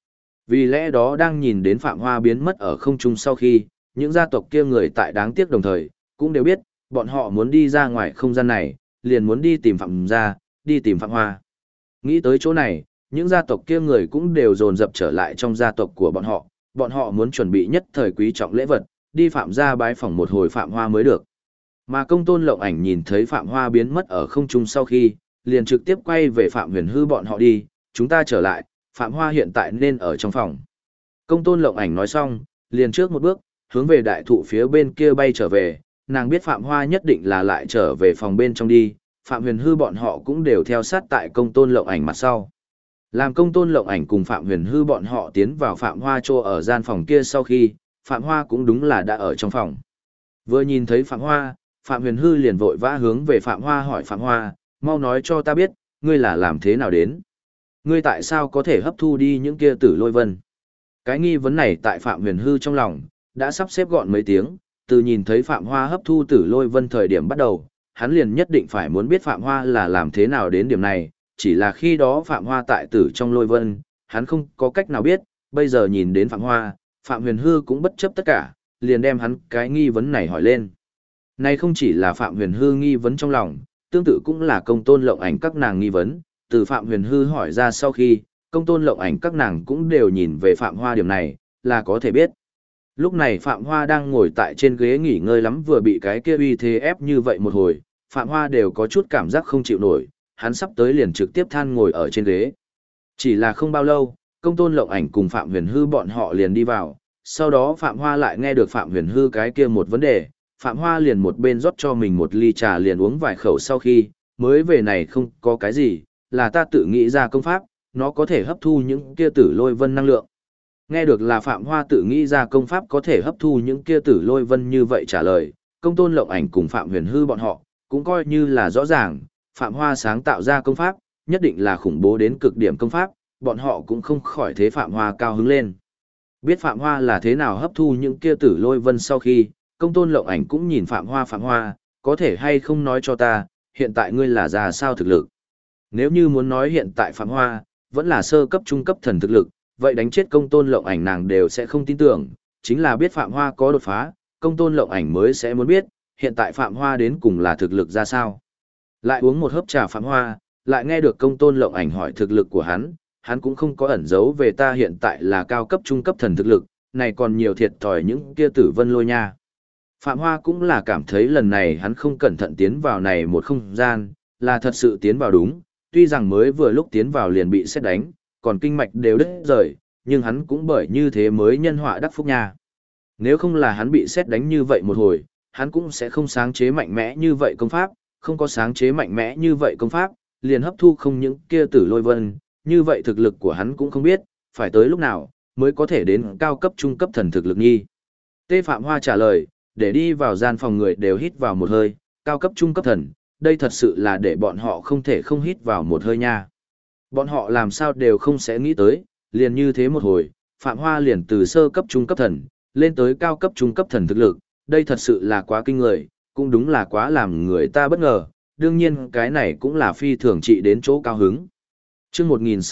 Vì lẽ đó đang nhìn đến Phạm Hoa biến mất ở không trung sau khi, những gia tộc kia người tại đáng tiếc đồng thời, cũng đều biết, bọn họ muốn đi ra ngoài không gian này, liền muốn đi tìm Phạm gia, đi tìm Phạm Hoa. Nghĩ tới chỗ này, những gia tộc kia người cũng đều dồn dập trở lại trong gia tộc của bọn họ muốn chuẩn bị nhất thời quý trọng lễ vật, đi Phạm gia bái phỏng một hồi Phạm Hoa mới được. Mà Công Tôn Lộng Ảnh nhìn thấy Phạm Hoa biến mất ở không trung sau khi, liền trực tiếp quay về Phạm Huyền Hư bọn họ đi, chúng ta trở lại, Phạm Hoa hiện tại nên ở trong phòng. Công Tôn Lộng Ảnh nói xong, liền trước một bước, hướng về đại thụ phía bên kia bay trở về, nàng biết Phạm Hoa nhất định là lại trở về phòng bên trong đi, Phạm Huyền Hư bọn họ cũng đều theo sát tại Công Tôn Lộng Ảnh mặt sau. Làm Công Tôn Lộng Ảnh cùng Phạm Huyền Hư bọn họ tiến vào Phạm Hoa chỗ ở gian phòng kia sau khi, Phạm Hoa cũng đúng là đã ở trong phòng. Vừa nhìn thấy Phạm Hoa, Phạm Huyền Hư liền vội vã hướng về Phạm Hoa hỏi Phạm Hoa, mau nói cho ta biết, ngươi là làm thế nào đến? Ngươi tại sao có thể hấp thu đi những kia tử lôi vân? Cái nghi vấn này tại Phạm Huyền Hư trong lòng, đã sắp xếp gọn mấy tiếng, từ nhìn thấy Phạm Hoa hấp thu tử lôi vân thời điểm bắt đầu, hắn liền nhất định phải muốn biết Phạm Hoa là làm thế nào đến điểm này, chỉ là khi đó Phạm Hoa tại tử trong lôi vân, hắn không có cách nào biết, bây giờ nhìn đến Phạm Hoa, Phạm Huyền Hư cũng bất chấp tất cả, liền đem hắn cái nghi vấn này hỏi lên. Này không chỉ là Phạm Huyền Hư nghi vấn trong lòng, tương tự cũng là Công Tôn Lộng Ảnh các nàng nghi vấn, từ Phạm Huyền Hư hỏi ra sau khi, Công Tôn Lộng Ảnh các nàng cũng đều nhìn về Phạm Hoa điểm này, là có thể biết. Lúc này Phạm Hoa đang ngồi tại trên ghế nghỉ ngơi lắm vừa bị cái kia uy thế ép như vậy một hồi, Phạm Hoa đều có chút cảm giác không chịu nổi, hắn sắp tới liền trực tiếp than ngồi ở trên ghế. Chỉ là không bao lâu, Công Tôn Lộng Ảnh cùng Phạm Huyền Hư bọn họ liền đi vào, sau đó Phạm Hoa lại nghe được Phạm Huyền Hư cái kia một vấn đề, Phạm Hoa liền một bên rót cho mình một ly trà liền uống vài khẩu sau khi, mới về này không có cái gì, là ta tự nghĩ ra công pháp, nó có thể hấp thu những kia tử lôi vân năng lượng. Nghe được là Phạm Hoa tự nghĩ ra công pháp có thể hấp thu những kia tử lôi vân như vậy trả lời, Công Tôn Lộng Ảnh cùng Phạm Huyền Hư bọn họ, cũng coi như là rõ ràng, Phạm Hoa sáng tạo ra công pháp, nhất định là khủng bố đến cực điểm công pháp, bọn họ cũng không khỏi thế Phạm Hoa cao hứng lên. Biết Phạm Hoa là thế nào hấp thu những kia tử lôi vân sau khi, Công Tôn Lộng Ảnh cũng nhìn Phạm Hoa, có thể hay không nói cho ta, hiện tại ngươi là ra sao thực lực. Nếu như muốn nói hiện tại Phạm Hoa, vẫn là sơ cấp trung cấp thần thực lực, vậy đánh chết Công Tôn Lộng Ảnh nàng đều sẽ không tin tưởng, chính là biết Phạm Hoa có đột phá, Công Tôn Lộng Ảnh mới sẽ muốn biết, hiện tại Phạm Hoa đến cùng là thực lực ra sao. Lại uống một hớp trà Phạm Hoa, lại nghe được Công Tôn Lộng Ảnh hỏi thực lực của hắn cũng không có ẩn giấu về ta hiện tại là cao cấp trung cấp thần thực lực, này còn nhiều thiệt thòi những kia tử vân lôi nha. Phạm Hoa cũng là cảm thấy lần này hắn không cẩn thận tiến vào này một không gian, là thật sự tiến vào đúng, tuy rằng mới vừa lúc tiến vào liền bị sét đánh, còn kinh mạch đều đứt rời, nhưng hắn cũng bởi như thế mới nhân họa đắc phúc nha. Nếu không là hắn bị sét đánh như vậy một hồi, hắn cũng sẽ không sáng chế mạnh mẽ như vậy công pháp, không có sáng chế mạnh mẽ như vậy công pháp, liền hấp thu không những kia tử lôi vân, như vậy thực lực của hắn cũng không biết, phải tới lúc nào, mới có thể đến cao cấp trung cấp thần thực lực nghi. Tê Phạm Hoa trả lời, để đi vào gian phòng người đều hít vào một hơi, cao cấp trung cấp thần, đây thật sự là để bọn họ không thể không hít vào một hơi nha. Bọn họ làm sao đều không sẽ nghĩ tới, liền như thế một hồi, Phạm Hoa liền từ sơ cấp trung cấp thần, lên tới cao cấp trung cấp thần thực lực, đây thật sự là quá kinh người, cũng đúng là quá làm người ta bất ngờ, đương nhiên cái này cũng là phi thường trị đến chỗ cao hứng. Chương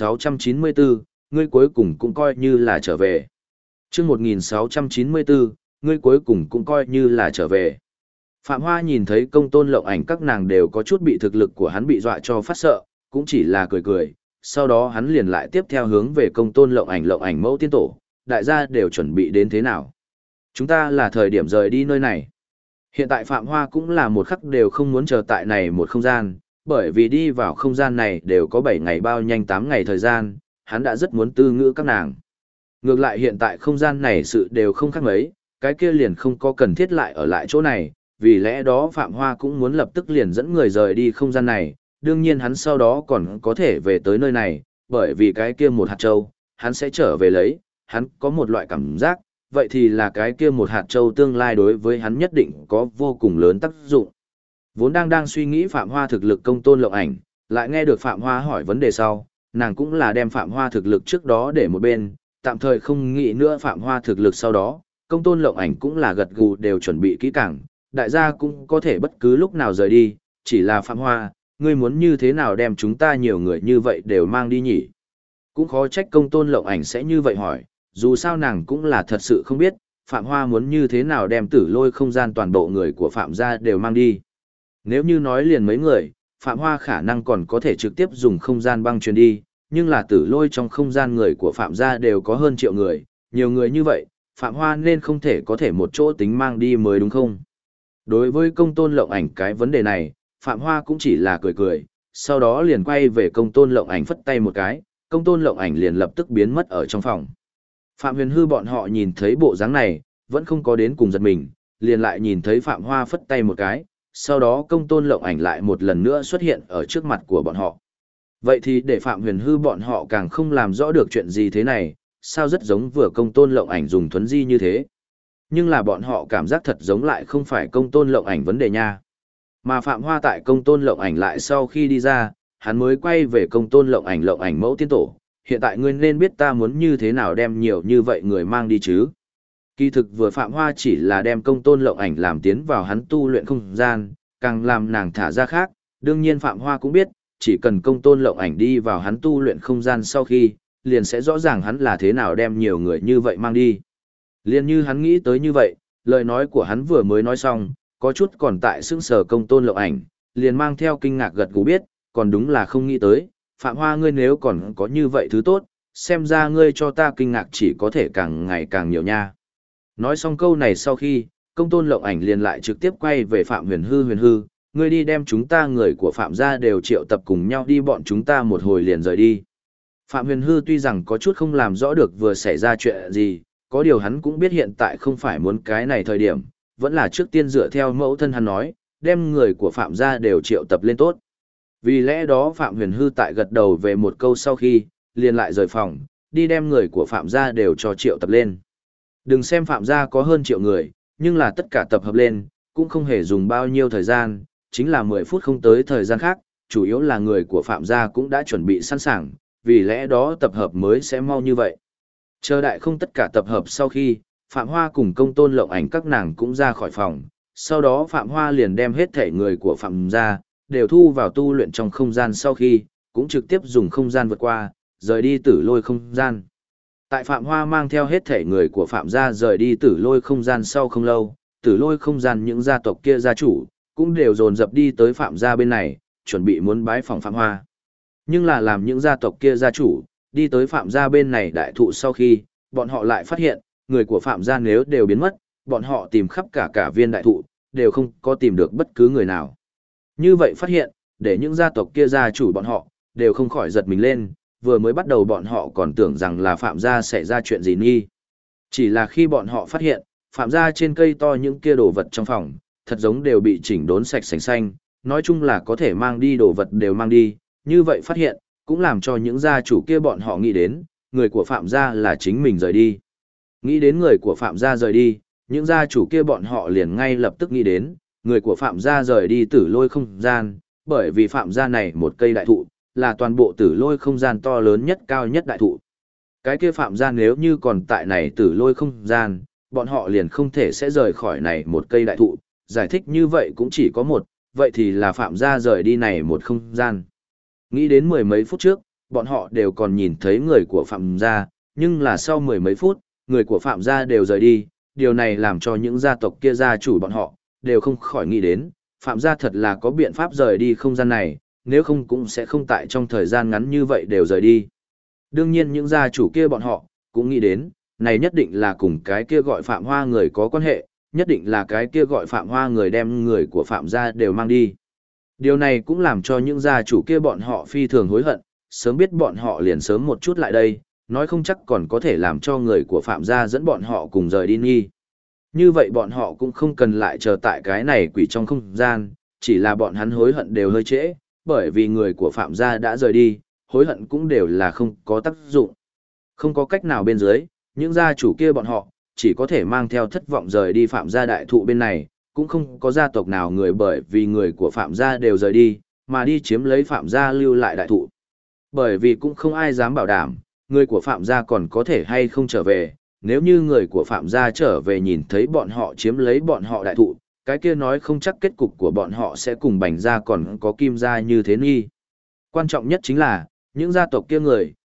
1694, ngươi cuối cùng cũng coi như là trở về. Chương 1694, ngươi cuối cùng cũng coi như là trở về. Phạm Hoa nhìn thấy Công Tôn Lộng Ảnh các nàng đều có chút bị thực lực của hắn bị dọa cho phát sợ, cũng chỉ là cười cười, sau đó hắn liền lại tiếp theo hướng về Công Tôn Lộng Ảnh mẫu tiên tổ, đại gia đều chuẩn bị đến thế nào. Chúng ta là thời điểm rời đi nơi này. Hiện tại Phạm Hoa cũng là một khắc đều không muốn chờ tại này một không gian, bởi vì đi vào không gian này đều có 7 ngày bao nhanh 8 ngày thời gian, hắn đã rất muốn tư ngữ các nàng. Ngược lại hiện tại không gian này sự đều không khác mấy, cái kia liền không có cần thiết lại ở lại chỗ này, vì lẽ đó Phạm Hoa cũng muốn lập tức liền dẫn người rời đi không gian này, đương nhiên hắn sau đó còn có thể về tới nơi này, bởi vì cái kia một hạt châu, hắn sẽ trở về lấy, hắn có một loại cảm giác, vậy thì là cái kia một hạt châu tương lai đối với hắn nhất định có vô cùng lớn tác dụng. Vốn đang suy nghĩ Phạm Hoa thực lực Công Tôn Lộng Ảnh, lại nghe được Phạm Hoa hỏi vấn đề sau, nàng cũng là đem Phạm Hoa thực lực trước đó để một bên, tạm thời không nghĩ nữa Phạm Hoa thực lực sau đó, Công Tôn Lộng Ảnh cũng là gật gù đều chuẩn bị kỹ càng, đại gia cũng có thể bất cứ lúc nào rời đi, chỉ là Phạm Hoa, ngươi muốn như thế nào đem chúng ta nhiều người như vậy đều mang đi nhỉ? Cũng khó trách công tôn lộng ảnh sẽ như vậy hỏi, dù sao nàng cũng là thật sự không biết, Phạm Hoa muốn như thế nào đem tử lôi không gian toàn bộ người của Phạm gia đều mang đi. Nếu như nói liền mấy người, Phạm Hoa khả năng còn có thể trực tiếp dùng không gian băng truyền đi, nhưng là tử lôi trong không gian người của Phạm gia đều có hơn triệu người, nhiều người như vậy, Phạm Hoa nên không thể có thể một chỗ tính mang đi mới đúng không? Đối với công tôn lộng ảnh cái vấn đề này, Phạm Hoa cũng chỉ là cười cười, sau đó liền quay về công tôn lộng ảnh phất tay một cái, công tôn lộng ảnh liền lập tức biến mất ở trong phòng. Phạm Huyền Hư bọn họ nhìn thấy bộ dáng này, vẫn không có đến cùng giật mình, liền lại nhìn thấy Phạm Hoa phất tay một cái, sau đó công tôn lộng ảnh lại một lần nữa xuất hiện ở trước mặt của bọn họ. Vậy thì để Phạm Huyền Hư bọn họ càng không làm rõ được chuyện gì thế này, sao rất giống vừa công tôn lộng ảnh dùng thuấn di như thế. Nhưng là bọn họ cảm giác thật giống lại không phải công tôn lộng ảnh vấn đề nha. Mà Phạm Hoa tại công tôn lộng ảnh lại sau khi đi ra, hắn mới quay về công tôn lộng ảnh mẫu tiên tổ. Hiện tại ngươi nên biết ta muốn như thế nào đem nhiều như vậy người mang đi chứ. Kỳ thực vừa Phạm Hoa chỉ là đem công tôn lộng ảnh làm tiến vào hắn tu luyện không gian, càng làm nàng thả ra khác. Đương nhiên Phạm Hoa cũng biết, chỉ cần công tôn lộng ảnh đi vào hắn tu luyện không gian sau khi, liền sẽ rõ ràng hắn là thế nào đem nhiều người như vậy mang đi. Liền như hắn nghĩ tới như vậy, lời nói của hắn vừa mới nói xong, có chút còn tại sững sờ công tôn lộng ảnh, liền mang theo kinh ngạc gật gù biết, còn đúng là không nghĩ tới, Phạm Hoa ngươi nếu còn có như vậy thứ tốt, xem ra ngươi cho ta kinh ngạc chỉ có thể càng ngày càng nhiều nha. Nói xong câu này sau khi, công tôn lộng ảnh liền lại trực tiếp quay về Phạm Huyền Hư, ngươi đi đem chúng ta người của Phạm gia đều triệu tập cùng nhau đi bọn chúng ta một hồi liền rời đi. Phạm Huyền Hư tuy rằng có chút không làm rõ được vừa xảy ra chuyện gì, có điều hắn cũng biết hiện tại không phải muốn cái này thời điểm, vẫn là trước tiên dựa theo mẫu thân hắn nói, đem người của Phạm gia đều triệu tập lên tốt. Vì lẽ đó Phạm Huyền Hư tại gật đầu về một câu sau khi, liền lại rời phòng, đi đem người của Phạm gia đều cho triệu tập lên. Đừng xem Phạm gia có hơn triệu người, nhưng là tất cả tập hợp lên, cũng không hề dùng bao nhiêu thời gian, chính là 10 phút không tới thời gian khác, chủ yếu là người của Phạm gia cũng đã chuẩn bị sẵn sàng, vì lẽ đó tập hợp mới sẽ mau như vậy. Chờ đại không tất cả tập hợp sau khi, Phạm Hoa cùng công tôn lộng ảnh các nàng cũng ra khỏi phòng, sau đó Phạm Hoa liền đem hết thể người của Phạm gia đều thu vào tu luyện trong không gian sau khi, cũng trực tiếp dùng không gian vượt qua, rời đi tử lôi không gian. Tại Phạm Hoa mang theo hết thể người của Phạm gia rời đi tử lôi không gian sau không lâu, tử lôi không gian những gia tộc kia gia chủ, cũng đều dồn dập đi tới Phạm gia bên này, chuẩn bị muốn bái phòng Phạm Hoa. Nhưng là làm những gia tộc kia gia chủ, đi tới Phạm gia bên này đại thụ sau khi, bọn họ lại phát hiện, người của Phạm gia nếu đều biến mất, bọn họ tìm khắp cả viên đại thụ, đều không có tìm được bất cứ người nào. Như vậy phát hiện, để những gia tộc kia gia chủ bọn họ, đều không khỏi giật mình lên, vừa mới bắt đầu bọn họ còn tưởng rằng là Phạm gia xảy ra chuyện gì nghi. Chỉ là khi bọn họ phát hiện, Phạm gia trên cây to những kia đồ vật trong phòng, thật giống đều bị chỉnh đốn sạch sành xanh, nói chung là có thể mang đi đồ vật đều mang đi, như vậy phát hiện, cũng làm cho những gia chủ kia bọn họ nghĩ đến, người của Phạm gia là chính mình rời đi. Nghĩ đến người của Phạm gia rời đi, những gia chủ kia bọn họ liền ngay lập tức nghĩ đến, người của Phạm gia rời đi tử lôi không gian, bởi vì Phạm gia này một cây đại thụ, là toàn bộ tử lôi không gian to lớn nhất cao nhất đại thụ. Cái kia Phạm gia nếu như còn tại này tử lôi không gian, bọn họ liền không thể sẽ rời khỏi này một cây đại thụ, giải thích như vậy cũng chỉ có một, vậy thì là Phạm gia rời đi này một không gian. Nghĩ đến mười mấy phút trước, bọn họ đều còn nhìn thấy người của Phạm gia, nhưng là sau mười mấy phút, người của Phạm gia đều rời đi, điều này làm cho những gia tộc kia gia chủ bọn họ, đều không khỏi nghĩ đến, Phạm gia thật là có biện pháp rời đi không gian này, nếu không cũng sẽ không tại trong thời gian ngắn như vậy đều rời đi. Đương nhiên những gia chủ kia bọn họ, cũng nghĩ đến, này nhất định là cùng cái kia gọi Phạm Hoa người có quan hệ, nhất định là cái kia gọi Phạm Hoa người đem người của Phạm gia đều mang đi. Điều này cũng làm cho những gia chủ kia bọn họ phi thường hối hận, sớm biết bọn họ liền sớm một chút lại đây, nói không chắc còn có thể làm cho người của Phạm gia dẫn bọn họ cùng rời đi nghi. Như vậy bọn họ cũng không cần lại chờ tại cái này quỷ trong không gian, chỉ là bọn hắn hối hận đều hơi trễ, bởi vì người của Phạm gia đã rời đi, hối hận cũng đều là không có tác dụng. Không có cách nào bên dưới, những gia chủ kia bọn họ, chỉ có thể mang theo thất vọng rời đi Phạm gia đại thụ bên này, cũng không có gia tộc nào người bởi vì người của Phạm gia đều rời đi, mà đi chiếm lấy Phạm gia lưu lại đại thụ. Bởi vì cũng không ai dám bảo đảm, người của Phạm gia còn có thể hay không trở về, nếu như người của Phạm gia trở về nhìn thấy bọn họ chiếm lấy bọn họ đại thụ, cái kia nói không chắc kết cục của bọn họ sẽ cùng Bành gia còn có Kim gia như thế nghi. Quan trọng nhất chính là, những gia tộc kia người,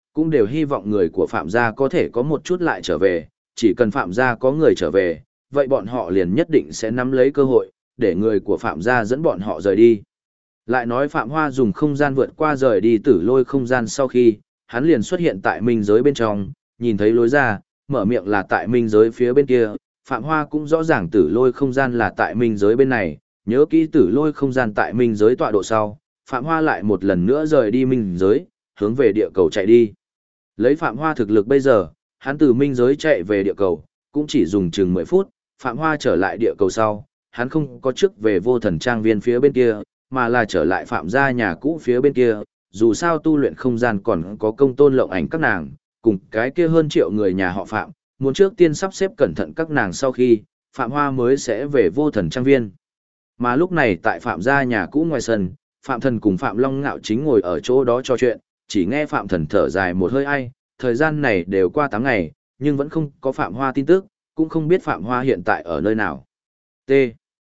cũng đều hy vọng người của Phạm gia có thể có một chút lại trở về, chỉ cần Phạm gia có người trở về, vậy bọn họ liền nhất định sẽ nắm lấy cơ hội, để người của Phạm gia dẫn bọn họ rời đi. Lại nói Phạm Hoa dùng không gian vượt qua rời đi tử lôi không gian sau khi, hắn liền xuất hiện tại minh giới bên trong, nhìn thấy lối ra, mở miệng là tại minh giới phía bên kia, Phạm Hoa cũng rõ ràng tử lôi không gian là tại minh giới bên này, nhớ kỹ tử lôi không gian tại minh giới tọa độ sau, Phạm Hoa lại một lần nữa rời đi minh giới, hướng về địa cầu chạy đi. Lấy Phạm Hoa thực lực bây giờ, hắn từ minh giới chạy về địa cầu, cũng chỉ dùng chừng 10 phút, Phạm Hoa trở lại địa cầu sau, hắn không có trước về vô thần trang viên phía bên kia, mà là trở lại Phạm gia nhà cũ phía bên kia, dù sao tu luyện không gian còn có công tôn lộng ảnh các nàng, cùng cái kia hơn triệu người nhà họ Phạm, muốn trước tiên sắp xếp cẩn thận các nàng sau khi, Phạm Hoa mới sẽ về vô thần trang viên. Mà lúc này tại Phạm gia nhà cũ ngoài sân, Phạm Thần cùng Phạm Long Ngạo chính ngồi ở chỗ đó trò chuyện, chỉ nghe Phạm Thần thở dài một hơi ai, thời gian này đều qua 8 ngày, nhưng vẫn không có Phạm Hoa tin tức, cũng không biết Phạm Hoa hiện tại ở nơi nào. T.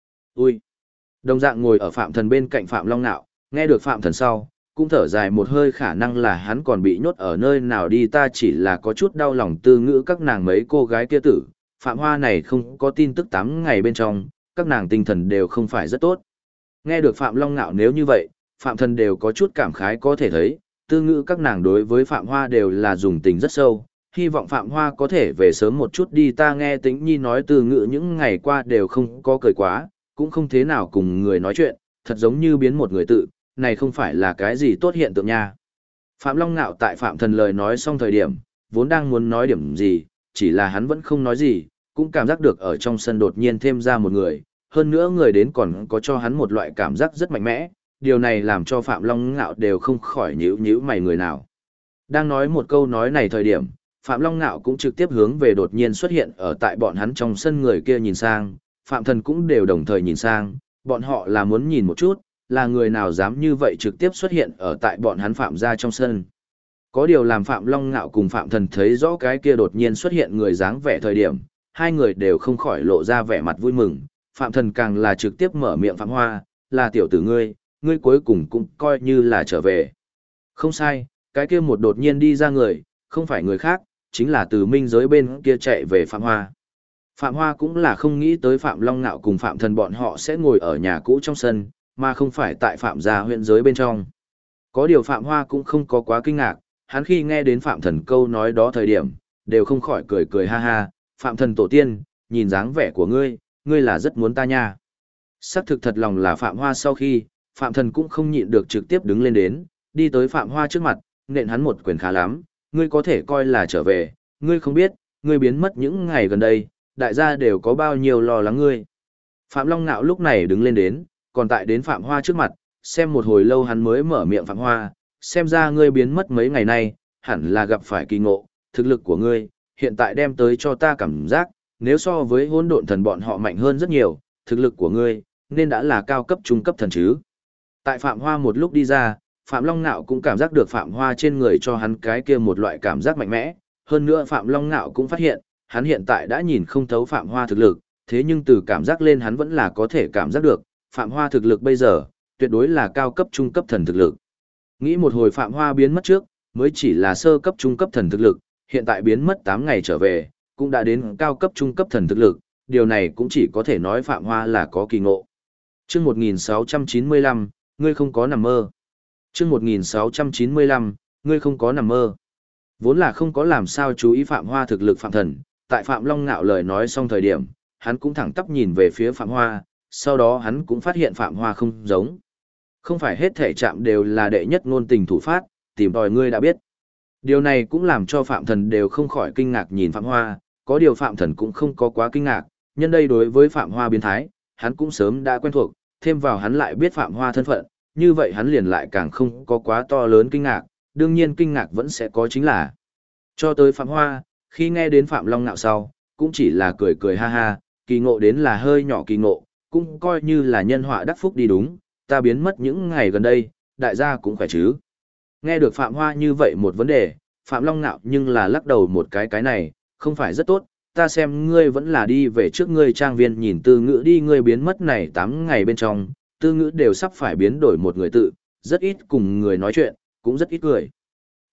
Ui. Đồng dạng ngồi ở Phạm Thần bên cạnh Phạm Long Nạo, nghe được Phạm Thần sau, cũng thở dài một hơi khả năng là hắn còn bị nhốt ở nơi nào đi ta chỉ là có chút đau lòng tư ngữ các nàng mấy cô gái kia tử. Phạm Hoa này không có tin tức 8 ngày bên trong, các nàng tinh thần đều không phải rất tốt. Nghe được Phạm Long Nạo nếu như vậy, Phạm Thần đều có chút cảm khái có thể thấy, tư ngữ các nàng đối với Phạm Hoa đều là dùng tình rất sâu, hy vọng Phạm Hoa có thể về sớm một chút đi ta nghe Tĩnh Nhi nói tư ngữ những ngày qua đều không có cười quá, cũng không thế nào cùng người nói chuyện, thật giống như biến một người tự, này không phải là cái gì tốt hiện tượng nha. Phạm Long Nạo tại Phạm Thần lời nói xong thời điểm, vốn đang muốn nói điểm gì, chỉ là hắn vẫn không nói gì, cũng cảm giác được ở trong sân đột nhiên thêm ra một người, hơn nữa người đến còn có cho hắn một loại cảm giác rất mạnh mẽ, điều này làm cho Phạm Long Ngạo đều không khỏi nhíu nhíu mày người nào. Đang nói một câu nói này thời điểm, Phạm Long Ngạo cũng trực tiếp hướng về đột nhiên xuất hiện ở tại bọn hắn trong sân người kia nhìn sang, Phạm Thần cũng đều đồng thời nhìn sang, bọn họ là muốn nhìn một chút, là người nào dám như vậy trực tiếp xuất hiện ở tại bọn hắn Phạm gia trong sân. Có điều làm Phạm Long Ngạo cùng Phạm Thần thấy rõ cái kia đột nhiên xuất hiện người dáng vẻ thời điểm, hai người đều không khỏi lộ ra vẻ mặt vui mừng, Phạm Thần càng là trực tiếp mở miệng Phạm Hoa, là tiểu tử ngươi cuối cùng cũng coi như là trở về. Không sai, cái kia một đột nhiên đi ra người, không phải người khác, chính là từ minh giới bên kia chạy về Phạm Hoa. Phạm Hoa cũng là không nghĩ tới Phạm Long Nạo cùng Phạm Thần bọn họ sẽ ngồi ở nhà cũ trong sân, mà không phải tại Phạm gia huyện giới bên trong. Có điều Phạm Hoa cũng không có quá kinh ngạc, hắn khi nghe đến Phạm Thần câu nói đó thời điểm, đều không khỏi cười cười ha ha, Phạm Thần tổ tiên, nhìn dáng vẻ của ngươi là rất muốn ta nha. Sắc thực thật lòng là Phạm Hoa sau khi, Phạm Thần cũng không nhịn được trực tiếp đứng lên đến, đi tới Phạm Hoa trước mặt, nện hắn một quyền khá lắm, ngươi có thể coi là trở về, ngươi không biết, ngươi biến mất những ngày gần đây, đại gia đều có bao nhiêu lo lắng ngươi. Phạm Long Nạo lúc này đứng lên đến, còn tại đến Phạm Hoa trước mặt, xem một hồi lâu hắn mới mở miệng Phạm Hoa, xem ra ngươi biến mất mấy ngày nay, hẳn là gặp phải kỳ ngộ, thực lực của ngươi, hiện tại đem tới cho ta cảm giác, nếu so với hỗn độn thần bọn họ mạnh hơn rất nhiều, thực lực của ngươi, nên đã là cao cấp trung cấp thần chứ. Tại Phạm Hoa một lúc đi ra, Phạm Long Nạo cũng cảm giác được Phạm Hoa trên người cho hắn cái kia một loại cảm giác mạnh mẽ, hơn nữa Phạm Long Nạo cũng phát hiện, hắn hiện tại đã nhìn không thấu Phạm Hoa thực lực, thế nhưng từ cảm giác lên hắn vẫn là có thể cảm giác được, Phạm Hoa thực lực bây giờ, tuyệt đối là cao cấp trung cấp thần thực lực. Nghĩ một hồi Phạm Hoa biến mất trước, mới chỉ là sơ cấp trung cấp thần thực lực, hiện tại biến mất 8 ngày trở về, cũng đã đến cao cấp trung cấp thần thực lực, điều này cũng chỉ có thể nói Phạm Hoa là có kỳ ngộ. Chương 1695, ngươi không có nằm mơ. Chương 1695, ngươi không có nằm mơ. Vốn là không có làm sao chú ý Phạm Hoa thực lực Phạm Thần, tại Phạm Long Ngạo lời nói xong thời điểm, hắn cũng thẳng tắp nhìn về phía Phạm Hoa, sau đó hắn cũng phát hiện Phạm Hoa không giống. Không phải hết thể chạm đều là đệ nhất ngôn tình thủ phát, tìm tòi ngươi đã biết. Điều này cũng làm cho Phạm Thần đều không khỏi kinh ngạc nhìn Phạm Hoa, có điều Phạm Thần cũng không có quá kinh ngạc, nhân đây đối với Phạm Hoa biến thái, hắn cũng sớm đã quen thuộc, thêm vào hắn lại biết Phạm Hoa thân phận, như vậy hắn liền lại càng không có quá to lớn kinh ngạc, đương nhiên kinh ngạc vẫn sẽ có chính là. Cho tới Phạm Hoa, khi nghe đến Phạm Long Nạo sau, cũng chỉ là cười cười ha ha, kỳ ngộ đến là hơi nhỏ kỳ ngộ, cũng coi như là nhân họa đắc phúc đi đúng, ta biến mất những ngày gần đây, đại gia cũng khỏe chứ. Nghe được Phạm Hoa như vậy một vấn đề, Phạm Long Nạo nhưng là lắc đầu một cái này, không phải rất tốt, ta xem ngươi vẫn là đi về trước ngươi trang viên nhìn Tư Ngữ đi ngươi biến mất này 8 ngày bên trong, Tư Ngữ đều sắp phải biến đổi một người tự, rất ít cùng người nói chuyện, cũng rất ít cười.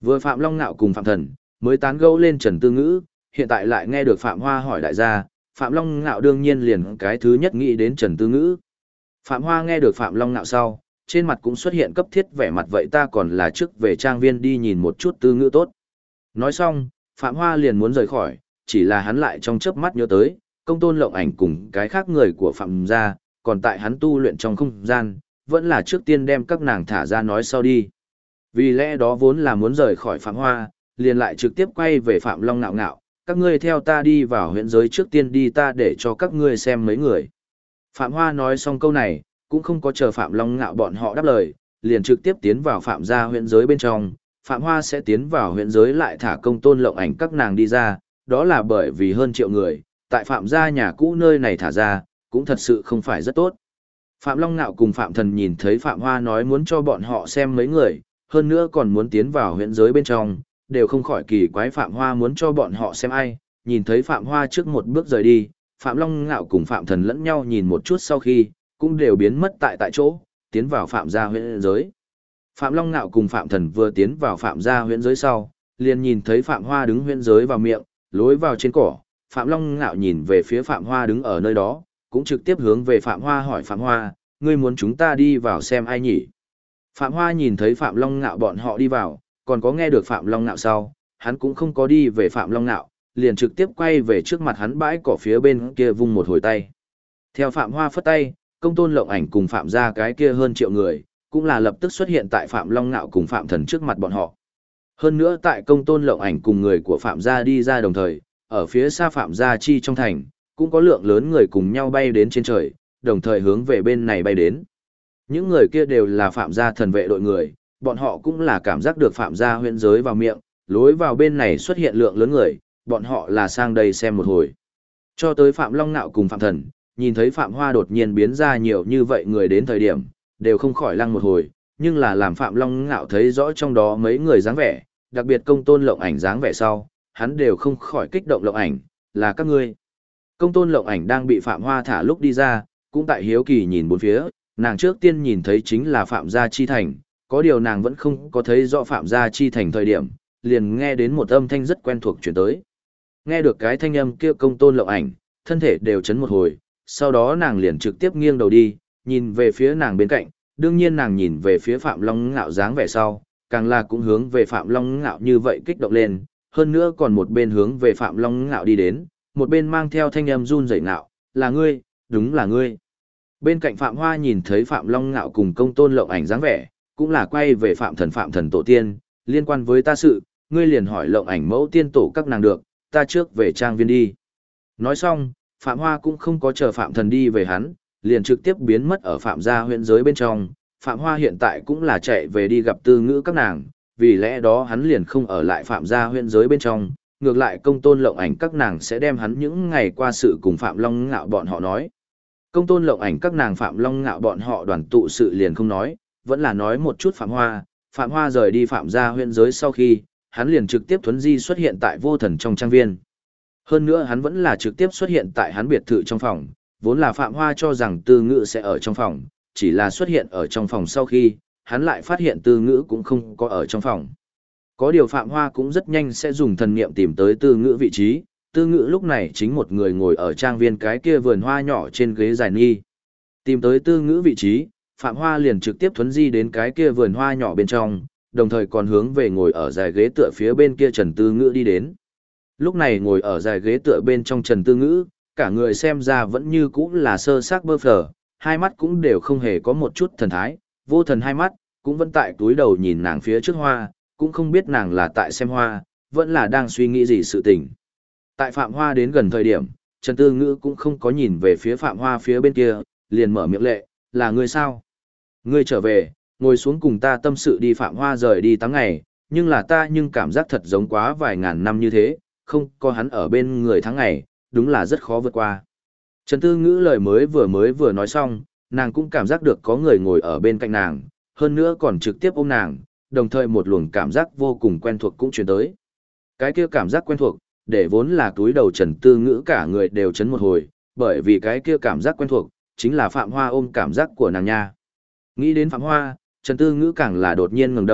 Vừa Phạm Long Nạo cùng Phạm Thần, mới tán gẫu lên Trần Tư Ngữ, hiện tại lại nghe được Phạm Hoa hỏi đại gia, Phạm Long Nạo đương nhiên liền cái thứ nhất nghĩ đến Trần Tư Ngữ. Phạm Hoa nghe được Phạm Long Nạo sau, trên mặt cũng xuất hiện cấp thiết vẻ mặt vậy ta còn là trước về trang viên đi nhìn một chút Tư Ngữ tốt. Nói xong, Phạm Hoa liền muốn rời khỏi, chỉ là hắn lại trong chớp mắt nhớ tới, Công Tôn Lộng Ảnh cùng cái khác người của Phạm gia, còn tại hắn tu luyện trong không gian, vẫn là trước tiên đem các nàng thả ra nói sau đi. Vì lẽ đó vốn là muốn rời khỏi Phạm Hoa, liền lại trực tiếp quay về Phạm Long Nạo ngạo, các ngươi theo ta đi vào huyện giới trước tiên đi ta để cho các ngươi xem mấy người. Phạm Hoa nói xong câu này, cũng không có chờ Phạm Long Ngạo bọn họ đáp lời, liền trực tiếp tiến vào Phạm gia huyện giới bên trong. Phạm Hoa sẽ tiến vào huyện giới lại thả Công Tôn Lộng Ảnh các nàng đi ra, đó là bởi vì hơn triệu người, tại Phạm gia nhà cũ nơi này thả ra, cũng thật sự không phải rất tốt. Phạm Long Ngạo cùng Phạm Thần nhìn thấy Phạm Hoa nói muốn cho bọn họ xem mấy người, hơn nữa còn muốn tiến vào huyện giới bên trong, đều không khỏi kỳ quái Phạm Hoa muốn cho bọn họ xem ai, nhìn thấy Phạm Hoa trước một bước rời đi, Phạm Long Ngạo cùng Phạm Thần lẫn nhau nhìn một chút sau khi, cũng đều biến mất tại chỗ, tiến vào Phạm gia huyện giới. Phạm Long Ngạo cùng Phạm Thần vừa tiến vào Phạm gia huyện giới sau, liền nhìn thấy Phạm Hoa đứng huyện giới vào miệng, lối vào trên cỏ, Phạm Long Ngạo nhìn về phía Phạm Hoa đứng ở nơi đó, cũng trực tiếp hướng về Phạm Hoa hỏi Phạm Hoa, ngươi muốn chúng ta đi vào xem ai nhỉ? Phạm Hoa nhìn thấy Phạm Long Ngạo bọn họ đi vào, còn có nghe được Phạm Long Ngạo sau, hắn cũng không có đi về Phạm Long Ngạo, liền trực tiếp quay về trước mặt hắn bãi cỏ phía bên kia vung một hồi tay. Theo Phạm Hoa phất tay, Công Tôn Lộng Ảnh cùng Phạm gia cái kia hơn triệu người, cũng là lập tức xuất hiện tại Phạm Long Ngạo cùng Phạm Thần trước mặt bọn họ. Hơn nữa tại Công Tôn Lộng Ảnh cùng người của Phạm gia đi ra đồng thời, ở phía xa Phạm gia chi trong thành, cũng có lượng lớn người cùng nhau bay đến trên trời, đồng thời hướng về bên này bay đến. Những người kia đều là Phạm gia thần vệ đội người, bọn họ cũng là cảm giác được Phạm gia huyện giới vào miệng, lối vào bên này xuất hiện lượng lớn người, bọn họ là sang đây xem một hồi. Cho tới Phạm Long Nạo cùng Phạm Thần, nhìn thấy Phạm Hoa đột nhiên biến ra nhiều như vậy người đến thời điểm, đều không khỏi lăng một hồi, nhưng là làm Phạm Long Nạo thấy rõ trong đó mấy người dáng vẻ, đặc biệt Công Tôn Lộng Ảnh dáng vẻ sau, hắn đều không khỏi kích động. Lộng Ảnh, là các ngươi. Công Tôn Lộng Ảnh đang bị Phạm Hoa thả lúc đi ra, cũng tại hiếu kỳ nhìn bốn phía, nàng trước tiên nhìn thấy chính là Phạm gia chi thành, có điều nàng vẫn không có thấy rõ Phạm gia chi thành thời điểm, liền nghe đến một âm thanh rất quen thuộc chuyển tới. Nghe được cái thanh âm kia Công Tôn Lộng Ảnh, thân thể đều chấn một hồi, sau đó nàng liền trực tiếp nghiêng đầu đi, nhìn về phía nàng bên cạnh, đương nhiên nàng nhìn về phía Phạm Long Ngạo dáng vẻ sau, càng là cũng hướng về Phạm Long Ngạo như vậy kích động lên, hơn nữa còn một bên hướng về Phạm Long Ngạo đi đến, một bên mang theo thanh âm run rẩy ngạo, là ngươi, đúng là ngươi. Bên cạnh Phạm Hoa nhìn thấy Phạm Long Ngạo cùng Công Tôn Lộng Ảnh dáng vẻ, cũng là quay về Phạm Thần tổ tiên, liên quan với ta sự, ngươi liền hỏi Lộng Ảnh mẫu tiên tổ các nàng được, ta trước về trang viên đi. Nói xong, Phạm Hoa cũng không có chờ Phạm Thần đi về hắn, liền trực tiếp biến mất ở Phạm gia huyện giới bên trong. Phạm Hoa hiện tại cũng là chạy về đi gặp Tư Ngữ các nàng, vì lẽ đó hắn liền không ở lại Phạm gia huyện giới bên trong, ngược lại Công Tôn Lộng Ảnh các nàng sẽ đem hắn những ngày qua sự cùng Phạm Long Ngạo bọn họ nói. Công Tôn Lộng Ảnh các nàng Phạm Long Ngạo bọn họ đoàn tụ sự liền không nói, vẫn là nói một chút Phạm Hoa. Phạm Hoa rời đi Phạm gia huyện giới sau khi, hắn liền trực tiếp thuấn di xuất hiện tại Vô Thần trong trang viên. Hơn nữa hắn vẫn là trực tiếp xuất hiện tại hắn biệt thự trong phòng, vốn là Phạm Hoa cho rằng Tư Ngữ sẽ ở trong phòng, chỉ là xuất hiện ở trong phòng sau khi, hắn lại phát hiện Tư Ngữ cũng không có ở trong phòng. Có điều Phạm Hoa cũng rất nhanh sẽ dùng thần niệm tìm tới Tư Ngữ vị trí, Tư Ngữ lúc này chính một người ngồi ở trang viên cái kia vườn hoa nhỏ trên ghế dài nghi. Tìm tới Tư Ngữ vị trí, Phạm Hoa liền trực tiếp thuấn di đến cái kia vườn hoa nhỏ bên trong, đồng thời còn hướng về ngồi ở dài ghế tựa phía bên kia Trần Tư Ngữ đi đến. Lúc này ngồi ở dài ghế tựa bên trong Trần Tư Ngữ, cả người xem ra vẫn như cũ là sơ xác bơ phờ, hai mắt cũng đều không hề có một chút thần thái, vô thần hai mắt, cũng vẫn tại túi đầu nhìn nàng phía trước hoa, cũng không biết nàng là tại xem hoa, vẫn là đang suy nghĩ gì sự tình. Tại Phạm Hoa đến gần thời điểm, Trần Tư Ngữ cũng không có nhìn về phía Phạm Hoa phía bên kia, liền mở miệng lệ, là ngươi sao? Ngươi trở về, ngồi xuống cùng ta tâm sự đi. Phạm Hoa rời đi 8 ngày, nhưng là ta nhưng cảm giác thật giống quá vài ngàn năm như thế, không có hắn ở bên người tháng ngày, đúng là rất khó vượt qua. Trần Tư Ngữ lời mới vừa nói xong, nàng cũng cảm giác được có người ngồi ở bên cạnh nàng, hơn nữa còn trực tiếp ôm nàng, đồng thời một luồng cảm giác vô cùng quen thuộc cũng truyền tới. Cái kia cảm giác quen thuộc, để vốn là túi đầu Trần Tư Ngữ cả người đều chấn một hồi, bởi vì cái kia cảm giác quen thuộc, chính là Phạm Hoa ôm cảm giác của nàng nha. Nghĩ đến Phạm Hoa, Trần Tư Ngữ càng là đột nhiên ngẩng đầu,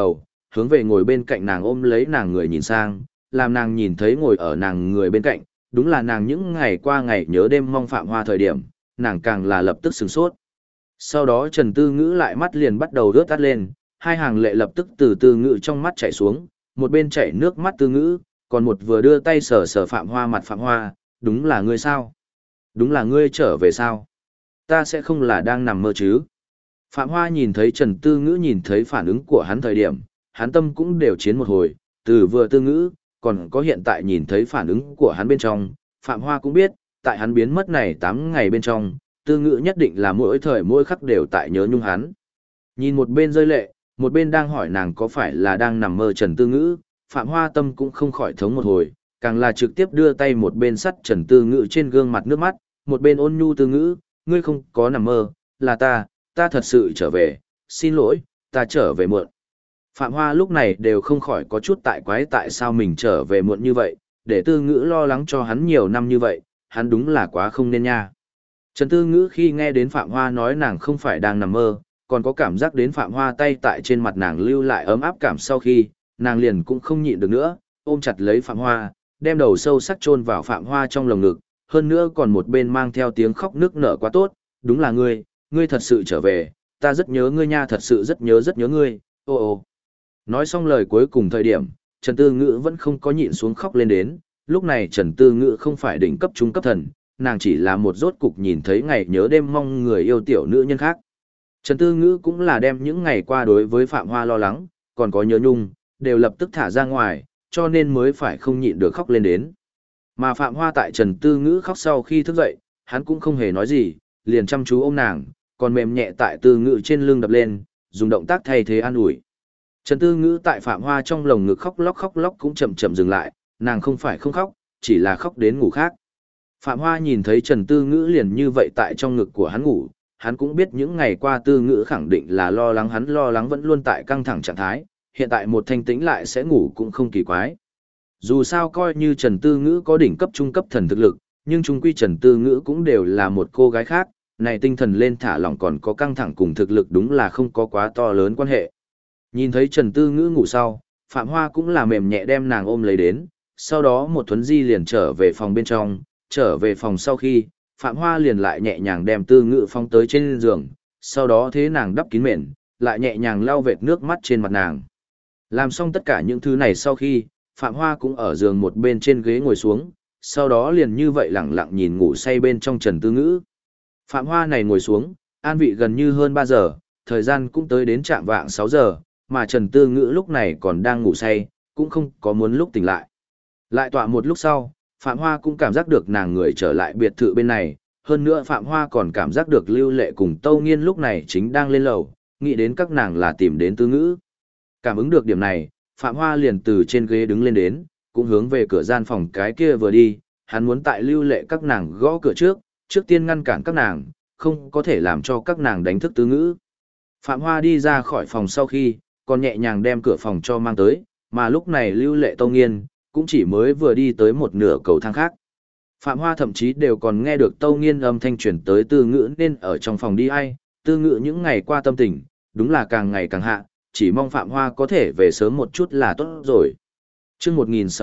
hướng về ngồi bên cạnh nàng ôm lấy nàng người nhìn sang, làm nàng nhìn thấy ngồi ở nàng người bên cạnh, đúng là nàng những ngày qua ngày nhớ đêm mong Phạm Hoa thời điểm, nàng càng là lập tức sửng sốt. Sau đó Trần Tư Ngữ lại mắt liền bắt đầu rớt tắt lên, hai hàng lệ lập tức từ Tư Ngữ trong mắt chảy xuống, một bên chảy nước mắt Tư Ngữ, còn một vừa đưa tay sờ sờ Phạm Hoa mặt Phạm Hoa, đúng là ngươi sao? Đúng là ngươi trở về sao? Ta sẽ không là đang nằm mơ chứ? Phạm Hoa nhìn thấy Trần Tư Ngữ nhìn thấy phản ứng của hắn thời điểm, hắn tâm cũng đều chiến một hồi, từ vừa Tư Ngữ, còn có hiện tại nhìn thấy phản ứng của hắn bên trong, Phạm Hoa cũng biết, tại hắn biến mất này 8 ngày bên trong, Tư Ngữ nhất định là mỗi thời mỗi khắc đều tại nhớ nhung hắn. Nhìn một bên rơi lệ, một bên đang hỏi nàng có phải là đang nằm mơ Trần Tư Ngữ, Phạm Hoa tâm cũng không khỏi thống một hồi, càng là trực tiếp đưa tay một bên sắt Trần Tư Ngữ trên gương mặt nước mắt, một bên ôn nhu Tư Ngữ, ngươi không có nằm mơ, là ta thật sự trở về, xin lỗi, ta trở về muộn. Phạm Hoa lúc này đều không khỏi có chút tại quái tại sao mình trở về muộn như vậy, để Tư Ngữ lo lắng cho hắn nhiều năm như vậy, hắn đúng là quá không nên nha. Trần Tư Ngữ khi nghe đến Phạm Hoa nói nàng không phải đang nằm mơ, còn có cảm giác đến Phạm Hoa tay tại trên mặt nàng lưu lại ấm áp cảm sau khi, nàng liền cũng không nhịn được nữa, ôm chặt lấy Phạm Hoa, đem đầu sâu sắc chôn vào Phạm Hoa trong lồng ngực, hơn nữa còn một bên mang theo tiếng khóc nức nở quá tốt, đúng là ngươi thật sự trở về, ta rất nhớ ngươi nha, thật sự rất nhớ ngươi, ô ô. Nói xong lời cuối cùng thời điểm, Trần Tư Ngữ vẫn không có nhịn xuống khóc lên đến, lúc này Trần Tư Ngữ không phải đỉnh cấp trung cấp thần, nàng chỉ là một rốt cục nhìn thấy ngày nhớ đêm mong người yêu tiểu nữ nhân khác. Trần Tư Ngữ cũng là đem những ngày qua đối với Phạm Hoa lo lắng, còn có nhớ nhung, đều lập tức thả ra ngoài, cho nên mới phải không nhịn được khóc lên đến. Mà Phạm Hoa tại Trần Tư Ngữ khóc sau khi thức dậy, hắn cũng không hề nói gì, liền chăm chú ôm nàng, còn mềm nhẹ tại Tư Ngữ trên lưng đập lên, dùng động tác thay thế an ủi. Trần Tư Ngữ tại Phạm Hoa trong lồng ngực khóc lóc cũng chậm chậm dừng lại, nàng không phải không khóc, chỉ là khóc đến ngủ khác. Phạm Hoa nhìn thấy Trần Tư Ngữ liền như vậy tại trong ngực của hắn ngủ, hắn cũng biết những ngày qua Tư Ngữ khẳng định là lo lắng, hắn lo lắng vẫn luôn tại căng thẳng trạng thái, hiện tại một thanh tĩnh lại sẽ ngủ cũng không kỳ quái. Dù sao coi như Trần Tư Ngữ có đỉnh cấp trung cấp thần thực lực, nhưng chung quy Trần Tư Ngữ cũng đều là một cô gái khác, này tinh thần lên thả lỏng còn có căng thẳng cùng thực lực đúng là không có quá to lớn quan hệ. Nhìn thấy Trần Tư Ngữ ngủ sau, Phạm Hoa cũng là mềm nhẹ đem nàng ôm lấy đến, sau đó một thuấn di liền trở về phòng bên trong, trở về phòng sau khi, Phạm Hoa liền lại nhẹ nhàng đem Tư Ngữ phóng tới trên giường, sau đó thế nàng đắp kín mền, lại nhẹ nhàng lau vệt nước mắt trên mặt nàng. Làm xong tất cả những thứ này sau khi, Phạm Hoa cũng ở giường một bên trên ghế ngồi xuống, sau đó liền như vậy lặng lặng nhìn ngủ say bên trong Trần Tư Ngữ. Phạm Hoa này ngồi xuống, an vị gần như hơn 3 giờ, thời gian cũng tới đến chạm vạng 6 giờ, mà Trần Tư Ngữ lúc này còn đang ngủ say, cũng không có muốn lúc tỉnh lại. Lại tọa một lúc sau, Phạm Hoa cũng cảm giác được nàng người trở lại biệt thự bên này, hơn nữa Phạm Hoa còn cảm giác được Lưu Lệ cùng Tâu Nghiên lúc này chính đang lên lầu, nghĩ đến các nàng là tìm đến Tư Ngữ. Cảm ứng được điểm này, Phạm Hoa liền từ trên ghế đứng lên đến, cũng hướng về cửa gian phòng cái kia vừa đi, hắn muốn tại Lưu Lệ các nàng gõ cửa trước tiên ngăn cản các nàng, không có thể làm cho các nàng đánh thức Tư Ngữ. Phạm Hoa đi ra khỏi phòng sau khi, còn nhẹ nhàng đem cửa phòng cho mang tới, mà lúc này Lưu Lệ Tâu Nghiên cũng chỉ mới vừa đi tới một nửa cầu thang khác. Phạm Hoa thậm chí đều còn nghe được Tâu Nghiên âm thanh truyền tới Tư Ngữ nên ở trong phòng đi ai, Tư Ngữ những ngày qua tâm tình, đúng là càng ngày càng hạ, chỉ mong Phạm Hoa có thể về sớm một chút là tốt rồi. Chương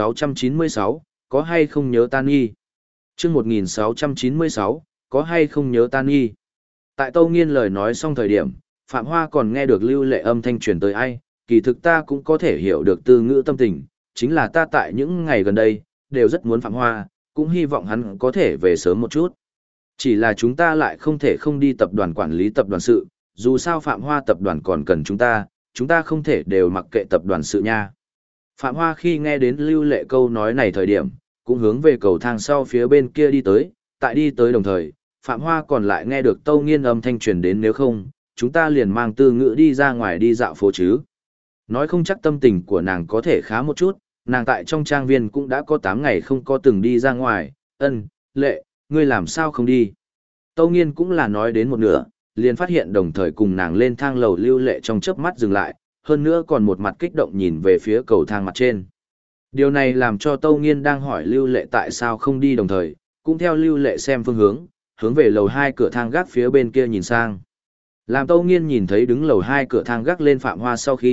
1696, có hay không nhớ Tan Nhi? Chương 1696, có hay không nhớ Tan Nhi? Tại Tâu Nghiên lời nói xong thời điểm, Phạm Hoa còn nghe được Lưu Lệ âm thanh truyền tới ai, kỳ thực ta cũng có thể hiểu được Tư Ngữ tâm tình, chính là ta tại những ngày gần đây, đều rất muốn Phạm Hoa, cũng hy vọng hắn có thể về sớm một chút. Chỉ là chúng ta lại không thể không đi tập đoàn quản lý tập đoàn sự, dù sao Phạm Hoa tập đoàn còn cần chúng ta không thể đều mặc kệ tập đoàn sự nha. Phạm Hoa khi nghe đến Lưu Lệ câu nói này thời điểm, cũng hướng về cầu thang sau phía bên kia đi tới, tại đi tới đồng thời, Phạm Hoa còn lại nghe được Tâu Nghiên âm thanh truyền đến nếu không, chúng ta liền mang Tư Ngữ đi ra ngoài đi dạo phố chứ. Nói không chắc tâm tình của nàng có thể khá một chút, nàng tại trong trang viên cũng đã có 8 ngày không có từng đi ra ngoài, Lệ, ngươi làm sao không đi. Tâu Nghiên cũng là nói đến một nửa, liền phát hiện đồng thời cùng nàng lên thang lầu Lưu Lệ trong chớp mắt dừng lại, hơn nữa còn một mặt kích động nhìn về phía cầu thang mặt trên. Điều này làm cho Tâu Nghiên đang hỏi Lưu Lệ tại sao không đi đồng thời, cũng theo Lưu Lệ xem phương hướng về lầu 2 cửa thang gác phía bên kia nhìn sang. Làm Tâu Nghiên nhìn thấy đứng lầu 2 cửa thang gác lên Phạm Hoa sau khi,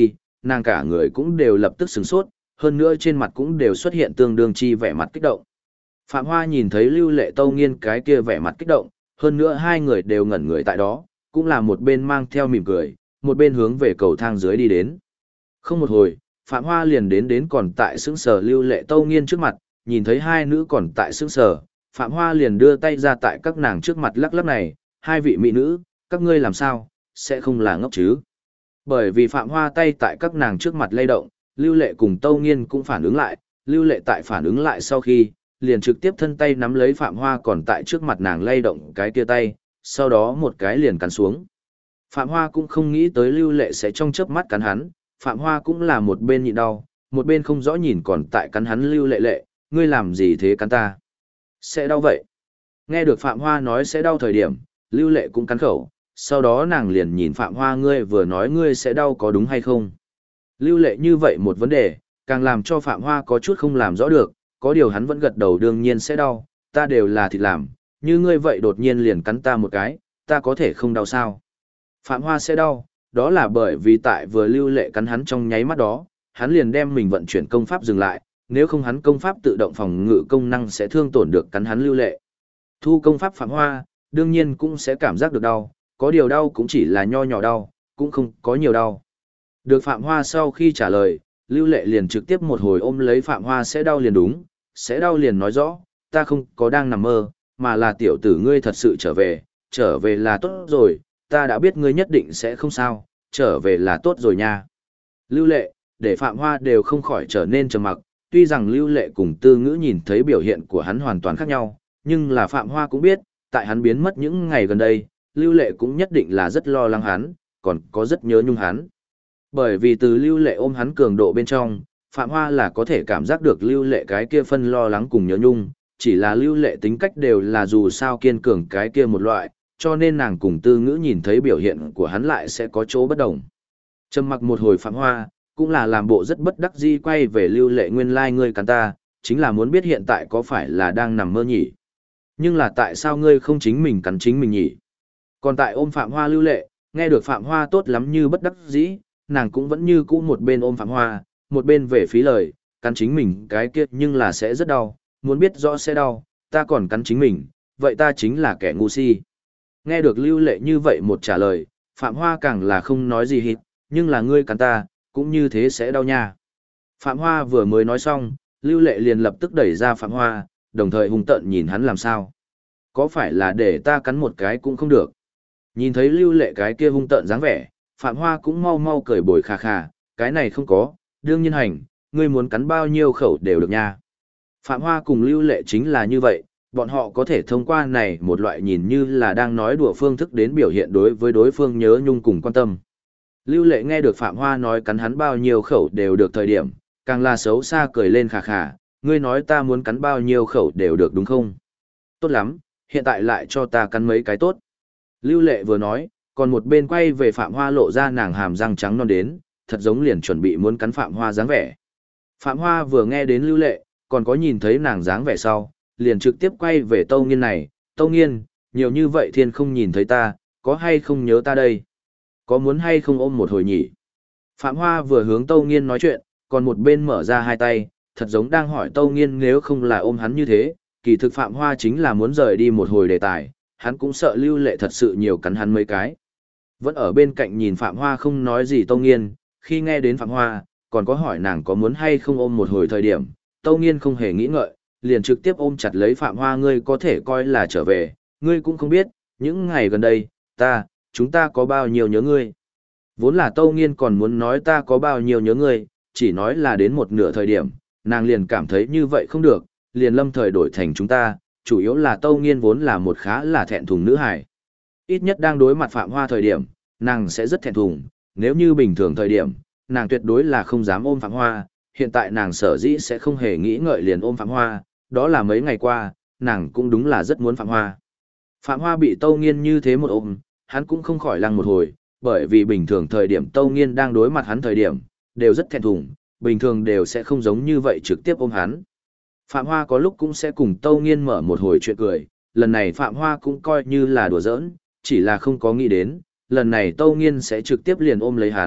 nàng cả người cũng đều lập tức sửng sốt, hơn nữa trên mặt cũng đều xuất hiện tương đương chi vẻ mặt kích động. Phạm Hoa nhìn thấy Lưu Lệ Tâu Nghiên cái kia vẻ mặt kích động, hơn nữa hai người đều ngẩn người tại đó, cũng là một bên mang theo mỉm cười, một bên hướng về cầu thang dưới đi đến. Không một hồi, Phạm Hoa liền đến còn tại sững sờ Lưu Lệ Tâu Nghiên trước mặt, nhìn thấy hai nữ còn tại sững sờ, Phạm Hoa liền đưa tay ra tại các nàng trước mặt lắc lắc này, hai vị mỹ nữ, các ngươi làm sao, sẽ không là ngốc chứ. Bởi vì Phạm Hoa tay tại các nàng trước mặt lay động, Lưu Lệ cùng Tâu Nghiên cũng phản ứng lại, Lưu Lệ tại phản ứng lại sau khi, liền trực tiếp thân tay nắm lấy Phạm Hoa còn tại trước mặt nàng lay động cái kia tay, sau đó một cái liền cắn xuống. Phạm Hoa cũng không nghĩ tới Lưu Lệ sẽ trong chớp mắt cắn hắn, Phạm Hoa cũng là một bên nhịn đau, một bên không rõ nhìn còn tại cắn hắn Lưu Lệ, ngươi làm gì thế cắn ta? Sẽ đau vậy? Nghe được Phạm Hoa nói sẽ đau thời điểm, Lưu Lệ cũng cắn khẩu, sau đó nàng liền nhìn Phạm Hoa ngươi vừa nói ngươi sẽ đau có đúng hay không? Lưu Lệ như vậy một vấn đề, càng làm cho Phạm Hoa có chút không làm rõ được, có điều hắn vẫn gật đầu đương nhiên sẽ đau, ta đều là thịt làm, như ngươi vậy đột nhiên liền cắn ta một cái, ta có thể không đau sao? Phạm Hoa sẽ đau, đó là bởi vì tại vừa Lưu Lệ cắn hắn trong nháy mắt đó, hắn liền đem mình vận chuyển công pháp dừng lại, nếu không hắn công pháp tự động phòng ngự công năng sẽ thương tổn được cắn hắn Lưu Lệ. Thu công pháp Phạm Hoa, đương nhiên cũng sẽ cảm giác được đau, có điều đau cũng chỉ là nho nhỏ đau, cũng không có nhiều đau. Được Phạm Hoa sau khi trả lời, Lưu Lệ liền trực tiếp một hồi ôm lấy Phạm Hoa sẽ đau liền đúng, sẽ đau liền nói rõ, ta không có đang nằm mơ, mà là tiểu tử ngươi thật sự trở về là tốt rồi, ta đã biết ngươi nhất định sẽ không sao, trở về là tốt rồi nha. Lưu Lệ, để Phạm Hoa đều không khỏi trở nên trầm mặc, tuy rằng Lưu Lệ cùng Tư Ngữ nhìn thấy biểu hiện của hắn hoàn toàn khác nhau, nhưng là Phạm Hoa cũng biết, tại hắn biến mất những ngày gần đây, Lưu Lệ cũng nhất định là rất lo lắng hắn, còn có rất nhớ nhung hắn. Bởi vì từ Lưu Lệ ôm hắn cường độ bên trong, Phạm Hoa là có thể cảm giác được Lưu Lệ cái kia phân lo lắng cùng nhớ nhung, chỉ là Lưu Lệ tính cách đều là dù sao kiên cường cái kia một loại, cho nên nàng cùng Tư Ngữ nhìn thấy biểu hiện của hắn lại sẽ có chỗ bất đồng. Trầm mặc một hồi Phạm Hoa, cũng là làm bộ rất bất đắc dĩ quay về Lưu Lệ nguyên lai ngươi cắn ta, chính là muốn biết hiện tại có phải là đang nằm mơ nhỉ? Nhưng là tại sao ngươi không chính mình cắn chính mình nhỉ? Còn tại ôm Phạm Hoa Lưu Lệ, nghe được Phạm Hoa tốt lắm như bất đắc dĩ, nàng cũng vẫn như cũ một bên ôm Phạm Hoa, một bên về phí lời, cắn chính mình cái kia nhưng là sẽ rất đau, muốn biết rõ sẽ đau, ta còn cắn chính mình, vậy ta chính là kẻ ngu si. Nghe được Lưu Lệ như vậy một trả lời, Phạm Hoa càng là không nói gì hết, nhưng là ngươi cắn ta, cũng như thế sẽ đau nha. Phạm Hoa vừa mới nói xong, Lưu Lệ liền lập tức đẩy ra Phạm Hoa, đồng thời hung tợn nhìn hắn làm sao. Có phải là để ta cắn một cái cũng không được. Nhìn thấy Lưu Lệ cái kia hung tợn dáng vẻ, Phạm Hoa cũng mau mau cười bồi khà khà, cái này không có, đương nhiên hành, ngươi muốn cắn bao nhiêu khẩu đều được nha. Phạm Hoa cùng Lưu Lệ chính là như vậy, bọn họ có thể thông qua này một loại nhìn như là đang nói đùa phương thức đến biểu hiện đối với đối phương nhớ nhung cùng quan tâm. Lưu Lệ nghe được Phạm Hoa nói cắn hắn bao nhiêu khẩu đều được thời điểm, càng là xấu xa cười lên khà khà, ngươi nói ta muốn cắn bao nhiêu khẩu đều được đúng không? Tốt lắm, hiện tại lại cho ta cắn mấy cái tốt. Lưu Lệ vừa nói, còn một bên quay về Phạm Hoa lộ ra nàng hàm răng trắng non đến, thật giống liền chuẩn bị muốn cắn Phạm Hoa dáng vẻ. Phạm Hoa vừa nghe đến Lưu Lệ, còn có nhìn thấy nàng dáng vẻ sau, liền trực tiếp quay về Tâu Nghiên này, Tâu Nghiên, nhiều như vậy thiên không nhìn thấy ta, có hay không nhớ ta đây? Có muốn hay không ôm một hồi nhỉ? Phạm Hoa vừa hướng Tâu Nghiên nói chuyện, còn một bên mở ra hai tay, thật giống đang hỏi Tâu Nghiên nếu không là ôm hắn như thế, kỳ thực Phạm Hoa chính là muốn rời đi một hồi đề tài, hắn cũng sợ Lưu Lệ thật sự nhiều cắn hắn mấy cái. Vẫn ở bên cạnh nhìn Phạm Hoa không nói gì Tâu Nghiên, khi nghe đến Phạm Hoa, còn có hỏi nàng có muốn hay không ôm một hồi thời điểm, Tâu Nghiên không hề nghĩ ngợi, liền trực tiếp ôm chặt lấy Phạm Hoa ngươi có thể coi là trở về, ngươi cũng không biết, những ngày gần đây, chúng ta có bao nhiêu nhớ ngươi. Vốn là Tâu Nghiên còn muốn nói ta có bao nhiêu nhớ ngươi, chỉ nói là đến một nửa thời điểm, nàng liền cảm thấy như vậy không được, liền lâm thời đổi thành chúng ta, chủ yếu là Tâu Nghiên vốn là một khá là thẹn thùng nữ hài. Ít nhất đang đối mặt Phạm Hoa thời điểm, nàng sẽ rất thẹn thùng, nếu như bình thường thời điểm, nàng tuyệt đối là không dám ôm Phạm Hoa, hiện tại nàng sở dĩ sẽ không hề nghĩ ngợi liền ôm Phạm Hoa, đó là mấy ngày qua, nàng cũng đúng là rất muốn Phạm Hoa. Phạm Hoa bị Tâu Nghiên như thế một ôm, hắn cũng không khỏi lăng một hồi, bởi vì bình thường thời điểm Tâu Nghiên đang đối mặt hắn thời điểm, đều rất thẹn thùng, bình thường đều sẽ không giống như vậy trực tiếp ôm hắn. Phạm Hoa có lúc cũng sẽ cùng Tâu Nghiên mở một hồi chuyện cười, lần này Phạm Hoa cũng coi như là đùa giỡn, chỉ là không có nghĩ đến, lần này Tâu Nghiên sẽ trực tiếp liền ôm lấy hắn,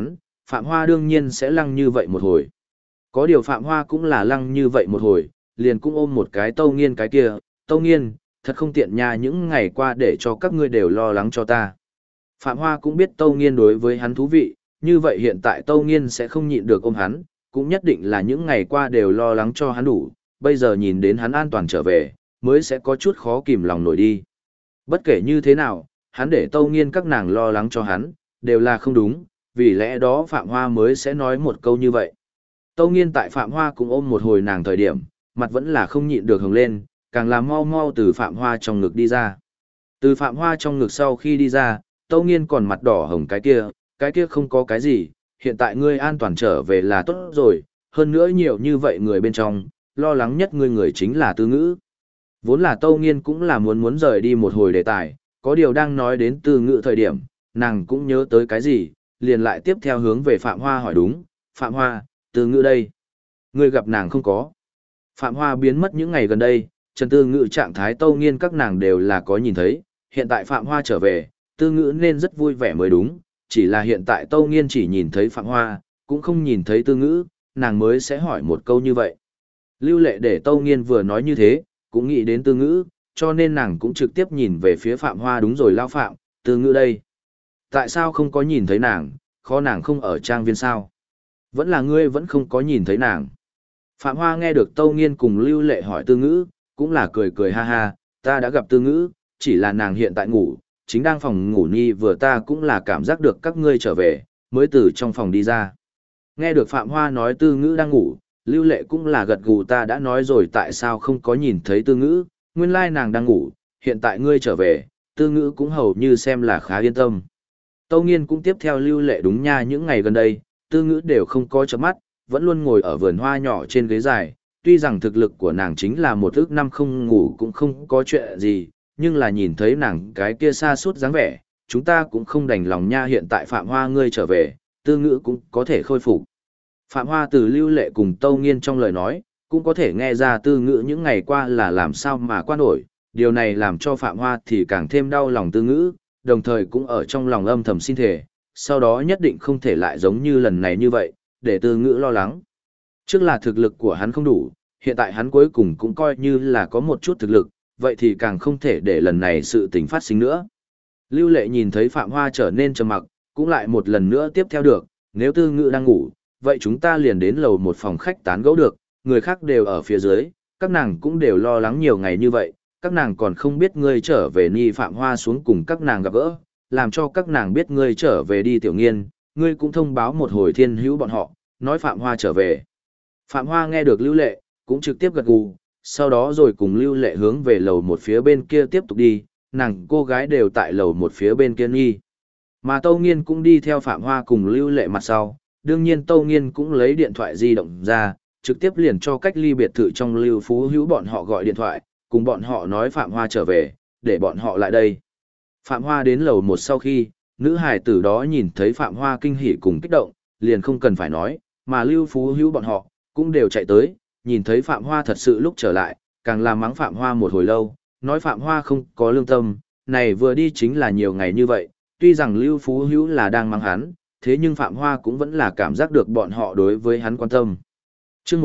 Phạm Hoa đương nhiên sẽ lăng như vậy một hồi. Có điều Phạm Hoa cũng là lăng như vậy một hồi, liền cũng ôm một cái Tâu Nghiên cái kia, Tâu Nghiên, thật không tiện nha, những ngày qua để cho các ngươi đều lo lắng cho ta. Phạm Hoa cũng biết Tâu Nghiên đối với hắn thú vị, như vậy hiện tại Tâu Nghiên sẽ không nhịn được ôm hắn, cũng nhất định là những ngày qua đều lo lắng cho hắn đủ, bây giờ nhìn đến hắn an toàn trở về, mới sẽ có chút khó kìm lòng nổi đi. Bất kể như thế nào, hắn để Tâu Nghiên các nàng lo lắng cho hắn, đều là không đúng, vì lẽ đó Phạm Hoa mới sẽ nói một câu như vậy. Tâu Nghiên tại Phạm Hoa cũng ôm một hồi nàng thời điểm, mặt vẫn là không nhịn được hồng lên, càng làm mau mau từ Phạm Hoa trong ngực đi ra. Từ Phạm Hoa trong ngực sau khi đi ra, Tâu Nghiên còn mặt đỏ hồng cái kia không có cái gì, hiện tại ngươi an toàn trở về là tốt rồi, hơn nữa nhiều như vậy người bên trong, lo lắng nhất ngươi người chính là Tư Ngữ. Vốn là Tâu Nghiên cũng là muốn rời đi một hồi đề tài, có điều đang nói đến Tư Ngữ thời điểm, nàng cũng nhớ tới cái gì, liền lại tiếp theo hướng về Phạm Hoa hỏi đúng, Phạm Hoa, Tư Ngữ đây. Ngươi gặp nàng không có. Phạm Hoa biến mất những ngày gần đây, Trần Tư Ngữ trạng thái Tâu Nghiên các nàng đều là có nhìn thấy, hiện tại Phạm Hoa trở về, Tư Ngữ nên rất vui vẻ mới đúng, chỉ là hiện tại Tâu Nghiên chỉ nhìn thấy Phạm Hoa, cũng không nhìn thấy Tư Ngữ, nàng mới sẽ hỏi một câu như vậy. Lưu Lệ để Tâu Nghiên vừa nói như thế, cũng nghĩ đến Tư Ngữ, cho nên nàng cũng trực tiếp nhìn về phía Phạm Hoa đúng rồi lao Phạm, Tư Ngữ đây. Tại sao không có nhìn thấy nàng, khó nàng không ở trang viên sao? Vẫn là ngươi vẫn không có nhìn thấy nàng. Phạm Hoa nghe được Tâu Nghiên cùng Lưu Lệ hỏi Tư Ngữ, cũng là cười cười ha ha, ta đã gặp Tư Ngữ, chỉ là nàng hiện tại ngủ, chính đang phòng ngủ nhi vừa ta cũng là cảm giác được các ngươi trở về, mới từ trong phòng đi ra. Nghe được Phạm Hoa nói Tư Ngữ đang ngủ, Lưu Lệ cũng là gật gù ta đã nói rồi tại sao không có nhìn thấy Tư Ngữ, nguyên lai nàng đang ngủ, hiện tại ngươi trở về, Tư Ngữ cũng hầu như xem là khá yên tâm. Tâu Nghiên cũng tiếp theo Lưu Lệ đúng nha những ngày gần đây, Tư Ngữ đều không có chớp mắt, vẫn luôn ngồi ở vườn hoa nhỏ trên ghế dài, tuy rằng thực lực của nàng chính là một ước năm không ngủ cũng không có chuyện gì, nhưng là nhìn thấy nàng cái kia xa suốt dáng vẻ, chúng ta cũng không đành lòng nha hiện tại Phạm Hoa ngươi trở về, Tư Ngữ cũng có thể khôi phục. Phạm Hoa từ Lưu Lệ cùng Tâu Nghiên trong lời nói, cũng có thể nghe ra Tư Ngữ những ngày qua là làm sao mà qua nổi, điều này làm cho Phạm Hoa thì càng thêm đau lòng Tư Ngữ, đồng thời cũng ở trong lòng âm thầm xin thề, sau đó nhất định không thể lại giống như lần này như vậy, để Tư Ngữ lo lắng. Trước là thực lực của hắn không đủ, hiện tại hắn cuối cùng cũng coi như là có một chút thực lực, vậy thì càng không thể để lần này sự tình phát sinh nữa. Lưu Lệ nhìn thấy Phạm Hoa trở nên trầm mặc, cũng lại một lần nữa tiếp theo được, nếu Tư Ngữ đang ngủ, vậy chúng ta liền đến lầu một phòng khách tán gẫu được, người khác đều ở phía dưới, các nàng cũng đều lo lắng nhiều ngày như vậy, các nàng còn không biết ngươi trở về ni Phạm Hoa xuống cùng các nàng gặp gỡ, làm cho các nàng biết ngươi trở về đi Tiểu Nghiên, ngươi cũng thông báo một hồi Thiên Hữu bọn họ, nói Phạm Hoa trở về. Phạm Hoa nghe được Lưu Lệ, cũng trực tiếp gật gù, sau đó rồi cùng Lưu Lệ hướng về lầu một phía bên kia tiếp tục đi, nàng cô gái đều tại lầu một phía bên kia nghi. Mà Tâu Nghiên cũng đi theo Phạm Hoa cùng Lưu Lệ mặt sau, đương nhiên Tâu Nghiên cũng lấy điện thoại di động ra, trực tiếp liền cho cách ly biệt thự trong Lưu Phú Hữu bọn họ gọi điện thoại, cùng bọn họ nói Phạm Hoa trở về, để bọn họ lại đây. Phạm Hoa đến lầu một sau khi, nữ hài tử đó nhìn thấy Phạm Hoa kinh hỉ cùng kích động, liền không cần phải nói, mà Lưu Phú Hữu bọn họ, cũng đều chạy tới, nhìn thấy Phạm Hoa thật sự lúc trở lại, càng làm mắng Phạm Hoa một hồi lâu, nói Phạm Hoa không có lương tâm, này vừa đi chính là nhiều ngày như vậy, tuy rằng Lưu Phú Hữu là đang mắng hắn, thế nhưng Phạm Hoa cũng vẫn là cảm giác được bọn họ đối với hắn quan tâm. Chương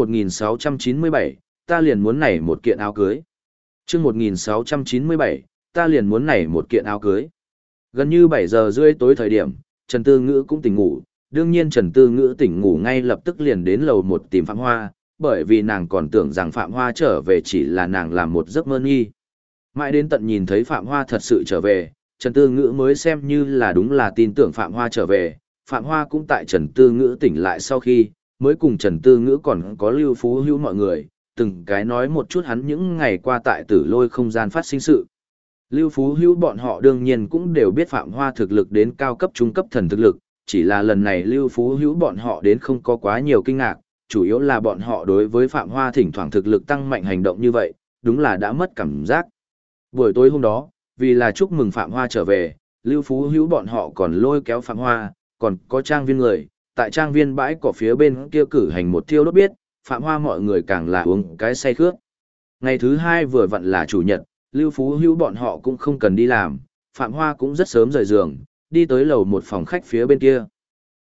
1697, ta liền muốn nảy một kiện áo cưới. Chương 1697, ta liền muốn nảy một kiện áo cưới. Gần như 7 giờ rưỡi tối thời điểm, Trần Tư Ngữ cũng tỉnh ngủ, đương nhiên Trần Tư Ngữ tỉnh ngủ ngay lập tức liền đến lầu một tìm Phạm Hoa, bởi vì nàng còn tưởng rằng Phạm Hoa trở về chỉ là nàng làm một giấc mơ nghi. Mãi đến tận nhìn thấy Phạm Hoa thật sự trở về, Trần Tư Ngữ mới xem như là đúng là tin tưởng Phạm Hoa trở về. Phạm Hoa cũng tại Trần Tư Ngữ tỉnh lại sau khi, mới cùng Trần Tư Ngữ còn có Lưu Phú Hữu mọi người, từng cái nói một chút hắn những ngày qua tại Tử Lôi không gian phát sinh sự. Lưu Phú Hữu bọn họ đương nhiên cũng đều biết Phạm Hoa thực lực đến cao cấp trung cấp thần thực lực, chỉ là lần này Lưu Phú Hữu bọn họ đến không có quá nhiều kinh ngạc, chủ yếu là bọn họ đối với Phạm Hoa thỉnh thoảng thực lực tăng mạnh hành động như vậy, đúng là đã mất cảm giác. Buổi tối hôm đó, vì là chúc mừng Phạm Hoa trở về, Lưu Phú Hữu bọn họ còn lôi kéo Phạm Hoa, còn có trang viên người, tại trang viên bãi cỏ phía bên kia cử hành một thiêu đốt biết, Phạm Hoa mọi người càng là uống cái say khướt. Ngày thứ hai vừa vặn là chủ nhật, Lưu Phú Hữu bọn họ cũng không cần đi làm, Phạm Hoa cũng rất sớm rời giường, đi tới lầu một phòng khách phía bên kia.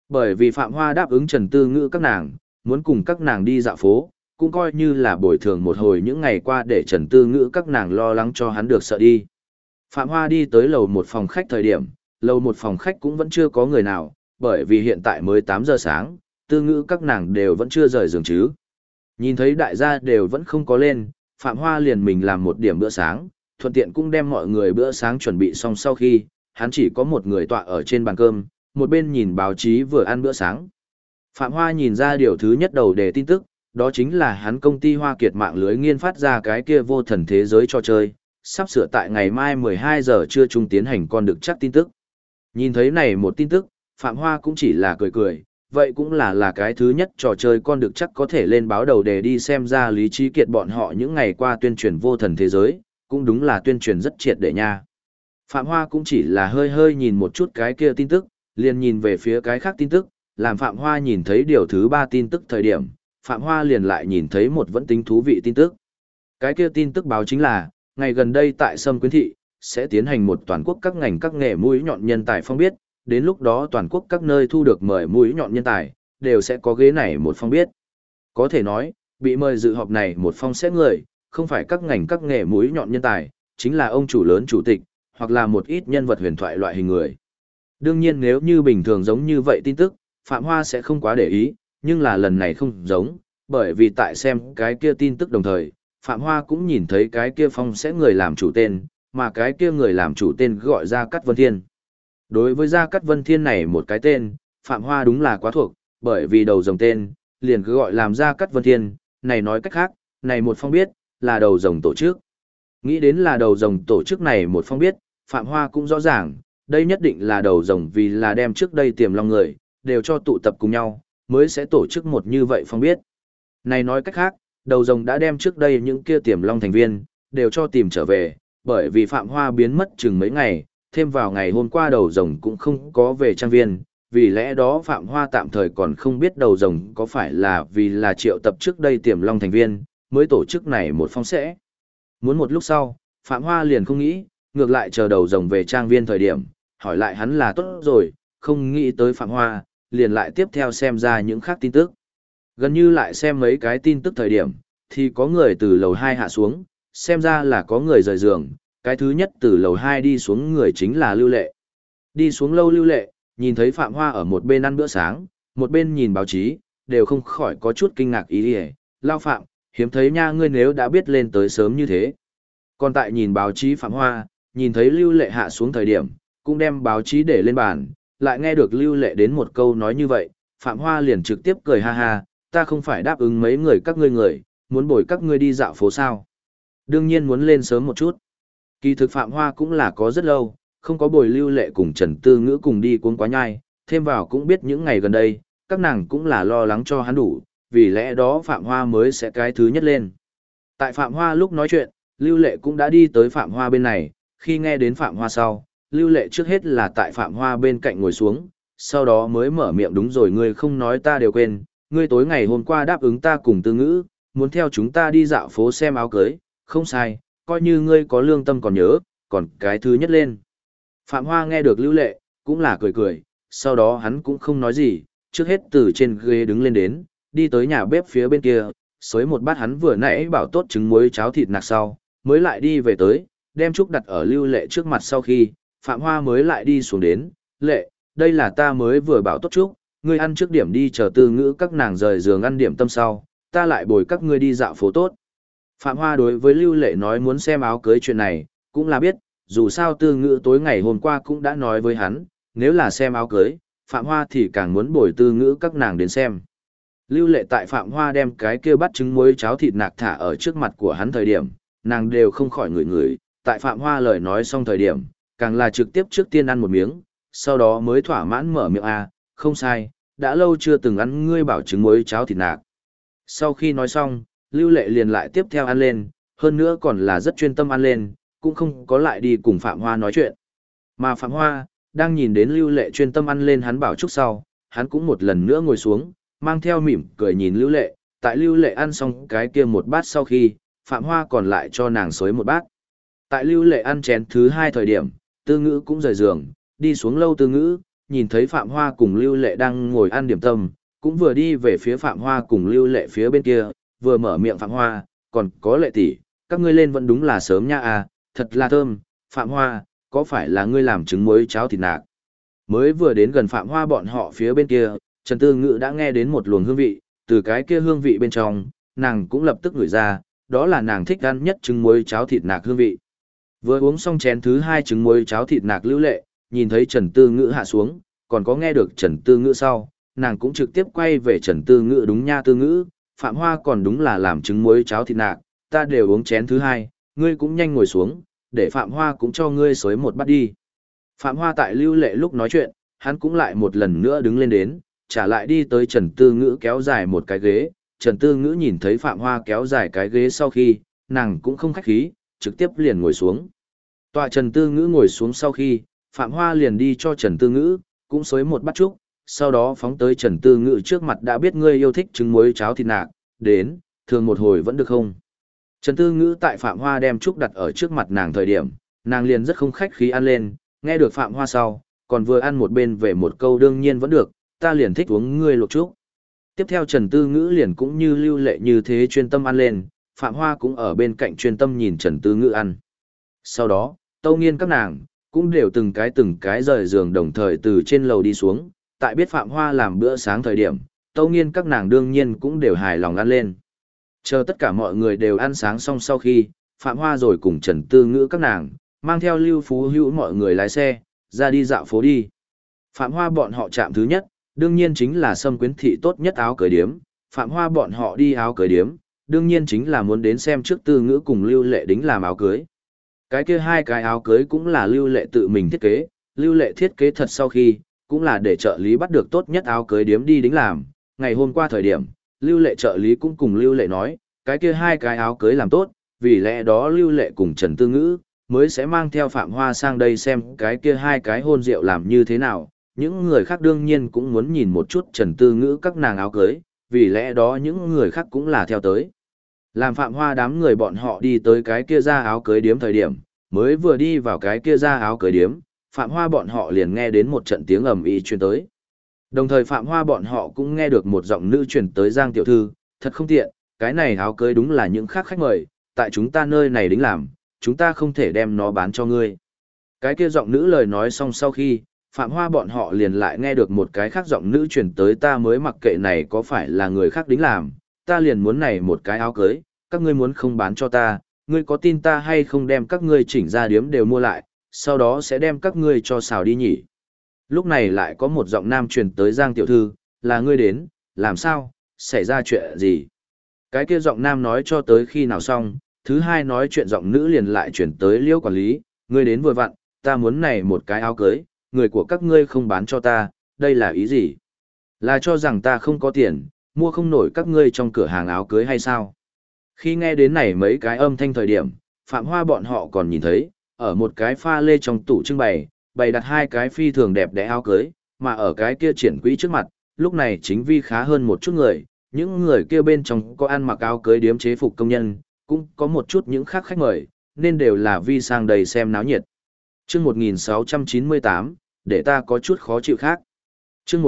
Bởi vì Phạm Hoa đáp ứng Trần Tư Ngữ các nàng, muốn cùng các nàng đi dạo phố, cũng coi như là bồi thường một hồi những ngày qua để Trần Tư Ngữ các nàng lo lắng cho hắn được sợ đi. Phạm Hoa đi tới lầu một phòng khách thời điểm, lầu một phòng khách cũng vẫn chưa có người nào, bởi vì hiện tại mới 8 giờ sáng, Tư Ngữ các nàng đều vẫn chưa rời giường chứ. Nhìn thấy đại gia đều vẫn không có lên, Phạm Hoa liền mình làm một điểm bữa sáng, thuận tiện cũng đem mọi người bữa sáng chuẩn bị xong sau khi, hắn chỉ có một người tọa ở trên bàn cơm, một bên nhìn báo chí vừa ăn bữa sáng. Phạm Hoa nhìn ra điều thứ nhất đầu đề tin tức, đó chính là hắn công ty Hoa Kiệt mạng lưới nghiên phát ra cái kia vô thần thế giới trò chơi, sắp sửa tại ngày mai 12 giờ trưa trung tiến hành con được chắc tin tức. Nhìn thấy này một tin tức, Phạm Hoa cũng chỉ là cười cười, vậy cũng là cái thứ nhất trò chơi con được chắc có thể lên báo đầu để đi xem ra Lý Trí Kiệt bọn họ những ngày qua tuyên truyền vô thần thế giới, cũng đúng là tuyên truyền rất triệt để nha. Phạm Hoa cũng chỉ là hơi hơi nhìn một chút cái kia tin tức, liền nhìn về phía cái khác tin tức, làm Phạm Hoa nhìn thấy điều thứ 3 tin tức thời điểm, Phạm Hoa liền lại nhìn thấy một vẫn tính thú vị tin tức. Cái kia tin tức báo chính là, ngày gần đây tại Sâm Quyến Thị, sẽ tiến hành một toàn quốc các ngành các nghề mũi nhọn nhân tài phong biết, đến lúc đó toàn quốc các nơi thu được mời mũi nhọn nhân tài, đều sẽ có ghế này một phong biết. Có thể nói, bị mời dự họp này một phong sẽ người, không phải các ngành các nghề mũi nhọn nhân tài, chính là ông chủ lớn chủ tịch, hoặc là một ít nhân vật huyền thoại loại hình người. Đương nhiên nếu như bình thường giống như vậy tin tức, Phạm Hoa sẽ không quá để ý, nhưng là lần này không giống, bởi vì tại xem cái kia tin tức đồng thời, Phạm Hoa cũng nhìn thấy cái kia phong sẽ người làm chủ tên, mà cái kia người làm chủ tên gọi Gia Cát Vân Thiên. Đối với Gia Cát Vân Thiên này một cái tên, Phạm Hoa đúng là quá thuộc, bởi vì đầu dòng tên, liền cứ gọi làm Gia Cát Vân Thiên, này nói cách khác, này một phong biết, là đầu dòng tổ chức. Nghĩ đến là đầu dòng tổ chức này một phong biết, Phạm Hoa cũng rõ ràng, đây nhất định là đầu dòng vì là đem trước đây Tiềm Long người, đều cho tụ tập cùng nhau, mới sẽ tổ chức một như vậy phong biết. Này nói cách khác, đầu dòng đã đem trước đây những kia Tiềm Long thành viên, đều cho tìm trở về, bởi vì Phạm Hoa biến mất chừng mấy ngày, thêm vào ngày hôm qua đầu rồng cũng không có về trang viên, vì lẽ đó Phạm Hoa tạm thời còn không biết đầu rồng có phải là vì là triệu tập trước đây Tiềm Long thành viên, mới tổ chức này một phong sẽ. Muốn một lúc sau, Phạm Hoa liền không nghĩ, ngược lại chờ đầu rồng về trang viên thời điểm, hỏi lại hắn là tốt rồi, không nghĩ tới Phạm Hoa, liền lại tiếp theo xem ra những khác tin tức. Gần như lại xem mấy cái tin tức thời điểm, thì có người từ lầu 2 hạ xuống, xem ra là có người rời giường, cái thứ nhất từ lầu 2 đi xuống người chính là Lưu Lệ. Đi xuống lâu Lưu Lệ, nhìn thấy Phạm Hoa ở một bên ăn bữa sáng, một bên nhìn báo chí, đều không khỏi có chút kinh ngạc ý đi. Lao Phạm, hiếm thấy nha ngươi nếu đã biết lên tới sớm như thế. Còn tại nhìn báo chí Phạm Hoa, nhìn thấy Lưu Lệ hạ xuống thời điểm, cũng đem báo chí để lên bàn, lại nghe được Lưu Lệ đến một câu nói như vậy, Phạm Hoa liền trực tiếp cười ha ha, ta không phải đáp ứng mấy người các ngươi, muốn bồi các ngươi đi dạo phố sao. Đương nhiên muốn lên sớm một chút. Kỳ thực Phạm Hoa cũng là có rất lâu, không có bồi Lưu Lệ cùng Trần Tư Ngữ cùng đi cuống quá nhai, thêm vào cũng biết những ngày gần đây, các nàng cũng là lo lắng cho hắn đủ, vì lẽ đó Phạm Hoa mới sẽ cái thứ nhất lên. Tại Phạm Hoa lúc nói chuyện, Lưu Lệ cũng đã đi tới Phạm Hoa bên này, khi nghe đến Phạm Hoa sau, Lưu Lệ trước hết là tại Phạm Hoa bên cạnh ngồi xuống, sau đó mới mở miệng đúng rồi ngươi không nói ta đều quên, ngươi tối ngày hôm qua đáp ứng ta cùng Tư Ngữ, muốn theo chúng ta đi dạo phố xem áo cưới, không sai, coi như ngươi có lương tâm còn nhớ, còn cái thứ nhất lên. Phạm Hoa nghe được Lưu Lệ, cũng là cười cười, sau đó hắn cũng không nói gì, trước hết từ trên ghế đứng lên đến, đi tới nhà bếp phía bên kia, xới một bát hắn vừa nãy bảo tốt trứng muối cháo thịt nạc sau, mới lại đi về tới, đem trúc đặt ở Lưu Lệ trước mặt sau khi, Phạm Hoa mới lại đi xuống đến, Lệ, đây là ta mới vừa bảo tốt trúc, ngươi ăn trước điểm đi chờ Tư Ngữ các nàng rời giường ăn điểm tâm sau, ta lại bồi các ngươi đi dạo phố tốt. Phạm Hoa đối với Lưu Lệ nói muốn xem áo cưới chuyện này, cũng là biết, dù sao Tư Ngữ tối ngày hôm qua cũng đã nói với hắn, nếu là xem áo cưới, Phạm Hoa thì càng muốn bồi Tư Ngữ các nàng đến xem. Lưu Lệ tại Phạm Hoa đem cái kia bát trứng muối cháo thịt nạc thả ở trước mặt của hắn thời điểm, nàng đều không khỏi ngửi, tại Phạm Hoa lời nói xong thời điểm, càng là trực tiếp trước tiên ăn một miếng, sau đó mới thỏa mãn mở miệng không sai, đã lâu chưa từng ăn ngươi bảo trứng muối cháo thịt nạc. Sau khi nói xong, Lưu Lệ liền lại tiếp theo ăn lên, hơn nữa còn là rất chuyên tâm ăn lên, cũng không có lại đi cùng Phạm Hoa nói chuyện. Mà Phạm Hoa, đang nhìn đến Lưu Lệ chuyên tâm ăn lên hắn bảo chúc sau, hắn cũng một lần nữa ngồi xuống, mang theo mỉm cười nhìn Lưu Lệ, tại Lưu Lệ ăn xong cái kia một bát sau khi, Phạm Hoa còn lại cho nàng xới một bát. Tại Lưu Lệ ăn chén thứ 2 thời điểm, Tư Ngữ cũng rời giường, đi xuống lâu Tư Ngữ, nhìn thấy Phạm Hoa cùng Lưu Lệ đang ngồi ăn điểm tâm, cũng vừa đi về phía Phạm Hoa cùng Lưu Lệ phía bên kia, vừa mở miệng Phạm Hoa, còn có Lệ tỷ, các ngươi lên vẫn đúng là sớm nha à, thật là thơm, Phạm Hoa, có phải là ngươi làm trứng muối cháo thịt nạc? Mới vừa đến gần Phạm Hoa bọn họ phía bên kia, Trần Tư Ngữ đã nghe đến một luồng hương vị, từ cái kia hương vị bên trong, nàng cũng lập tức ngửi ra, đó là nàng thích ăn nhất trứng muối cháo thịt nạc hương vị. Vừa uống xong chén thứ 2 trứng muối cháo thịt nạc Lưu Lệ, nhìn thấy Trần Tư Ngữ hạ xuống, còn có nghe được Trần Tư Ngữ sau, nàng cũng trực tiếp quay về Trần Tư Ngữ, đúng nha Tư Ngữ, Phạm Hoa còn đúng là làm trứng muối cháo thịt nạc, ta đều uống chén thứ 2, ngươi cũng nhanh ngồi xuống, để Phạm Hoa cũng cho ngươi xới một bát đi. Phạm Hoa tại Lưu Lệ lúc nói chuyện, hắn cũng lại một lần nữa đứng lên đến, trả lại đi tới Trần Tư Ngữ kéo dài một cái ghế. Trần Tư Ngữ nhìn thấy Phạm Hoa kéo dài cái ghế sau khi, nàng cũng không khách khí, trực tiếp liền ngồi xuống. Tọa Trần Tư Ngữ ngồi xuống sau khi, Phạm Hoa liền đi cho Trần Tư Ngữ, cũng xới một bát chúc, sau đó phóng tới Trần Tư Ngữ trước mặt, đã biết ngươi yêu thích trứng muối cháo thịt nạc, đến, thường một hồi vẫn được không? Trần Tư Ngữ tại Phạm Hoa đem chúc đặt ở trước mặt nàng thời điểm, nàng liền rất không khách khí ăn lên, nghe được Phạm Hoa sau, còn vừa ăn một bên về một câu đương nhiên vẫn được, ta liền thích uống ngươi luộc chúc. Tiếp theo Trần Tư Ngữ liền cũng như Lưu Lệ như thế chuyên tâm ăn lên, Phạm Hoa cũng ở bên cạnh chuyên tâm nhìn Trần Tư Ngữ ăn. Sau đó, Tâu Nghiên các nàng, cũng đều từng cái rời giường đồng thời từ trên lầu đi xuống, tại biết Phạm Hoa làm bữa sáng thời điểm, Tâu Nghiên các nàng đương nhiên cũng đều hài lòng ăn lên. Chờ tất cả mọi người đều ăn sáng xong sau khi, Phạm Hoa rồi cùng Trần Tư Ngữ các nàng, mang theo Lưu Phú Hữu mọi người lái xe, ra đi dạo phố đi. Phạm Hoa bọn họ chạm thứ nhất, đương nhiên chính là Sâm Quyến thị tốt nhất áo cưới điếm. Phạm Hoa bọn họ đi áo cưới điếm, đương nhiên chính là muốn đến xem trước Tư Ngữ cùng Lưu Lệ đính làm áo cưới. Cái kia 2 cái áo cưới cũng là Lưu Lệ tự mình thiết kế, Lưu Lệ thiết kế thật sau khi, cũng là để trợ lý bắt được tốt nhất áo cưới điếm đi đính làm. Ngày hôm qua thời điểm, Lưu Lệ trợ lý cũng cùng Lưu Lệ nói, cái kia 2 cái áo cưới làm tốt, vì lẽ đó Lưu Lệ cùng Trần Tư Ngữ mới sẽ mang theo Phạm Hoa sang đây xem cái kia 2 cái hôn rượu làm như thế nào. Những người khác đương nhiên cũng muốn nhìn một chút Trần Tư Ngữ các nàng áo cưới, vì lẽ đó những người khác cũng là theo tới. Làm Phạm Hoa đám người bọn họ đi tới cái kia ra áo cưới điếm thời điểm, mới vừa đi vào cái kia ra áo cưới điếm, Phạm Hoa bọn họ liền nghe đến một trận tiếng ầm ĩ truyền tới. Đồng thời Phạm Hoa bọn họ cũng nghe được một giọng nữ truyền tới Giang tiểu thư, thật không tiện, cái này áo cưới đúng là những khác khách mời, tại chúng ta nơi này đính làm, chúng ta không thể đem nó bán cho ngươi. Cái kia giọng nữ lời nói xong sau khi, Phạm Hoa bọn họ liền lại nghe được một cái khác giọng nữ truyền tới, ta mới mặc kệ này có phải là người khác đính làm, ta liền muốn này một cái áo cưới, các ngươi muốn không bán cho ta, ngươi có tin ta hay không đem các ngươi chỉnh ra điếm đều mua lại, sau đó sẽ đem các ngươi cho xào đi nhỉ. Lúc này lại có một giọng nam truyền tới Giang tiểu thư, là ngươi đến, làm sao, xảy ra chuyện gì? Cái kia giọng nam nói cho tới khi nào xong, thứ hai nói chuyện giọng nữ liền lại chuyển tới Liễu quản lý, ngươi đến vừa vặn, ta muốn này một cái áo cưới, người của các ngươi không bán cho ta, đây là ý gì? Là cho rằng ta không có tiền, mua không nổi các ngươi trong cửa hàng áo cưới hay sao? Khi nghe đến này mấy cái âm thanh thời điểm, Phạm Hoa bọn họ còn nhìn thấy, ở một cái pha lê trong tủ trưng bày, bày đặt 2 cái phi thường đẹp đẽ áo cưới, mà ở cái kia triển quỹ trước mặt, lúc này chính vi khá hơn một chút người, những người kia bên trong có ăn mặc áo cưới điếm chế phục công nhân, cũng có một chút những khác khách mời, nên đều là vi sang đầy xem náo nhiệt. Chương 1698, để ta có chút khó chịu khác. Chương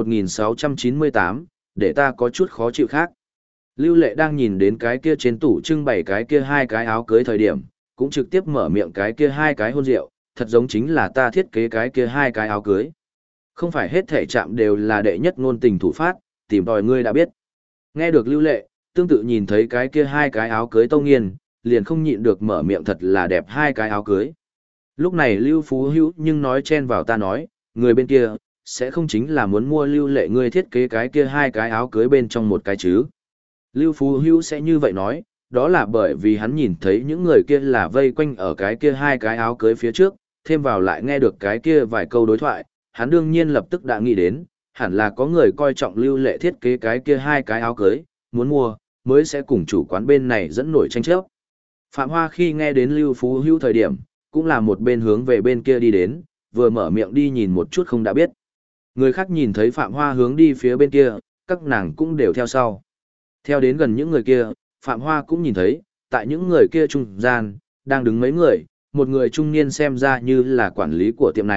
1698, để ta có chút khó chịu khác. Lưu Lệ đang nhìn đến cái kia trên tủ trưng bày cái kia 2 cái áo cưới thời điểm, cũng trực tiếp mở miệng cái kia 2 cái hôn rượu, thật giống chính là ta thiết kế cái kia 2 cái áo cưới. Không phải hết thể chạm đều là đệ nhất ngôn tình thủ phát, tìm tòi ngươi đã biết. Nghe được Lưu Lệ, tương tự nhìn thấy cái kia 2 cái áo cưới Tâu Nghiên, liền không nhịn được mở miệng thật là đẹp 2 cái áo cưới. Lúc này Lưu Phú Hữu nhưng nói chen vào ta nói, người bên kia, sẽ không chính là muốn mua Lưu Lệ ngươi thiết kế cái kia 2 cái áo cưới bên trong một cái chứ. Lưu Phú Hữu sẽ như vậy nói, đó là bởi vì hắn nhìn thấy những người kia là vây quanh ở cái kia 2 cái áo cưới phía trước, thêm vào lại nghe được cái kia vài câu đối thoại, hắn đương nhiên lập tức đã nghĩ đến, hẳn là có người coi trọng Lưu Lệ thiết kế cái kia 2 cái áo cưới, muốn mua, mới sẽ cùng chủ quán bên này dẫn nổi tranh chấp. Phạm Hoa khi nghe đến Lưu Phú Hữu thời điểm, cũng là một bên hướng về bên kia đi đến, vừa mở miệng đi nhìn một chút không đã biết. Người khác nhìn thấy Phạm Hoa hướng đi phía bên kia, các nàng cũng đều theo sau. Theo đến gần những người kia, Phạm Hoa cũng nhìn thấy, tại những người kia trung gian, đang đứng mấy người, một người trung niên xem ra như là quản lý của tiệm này,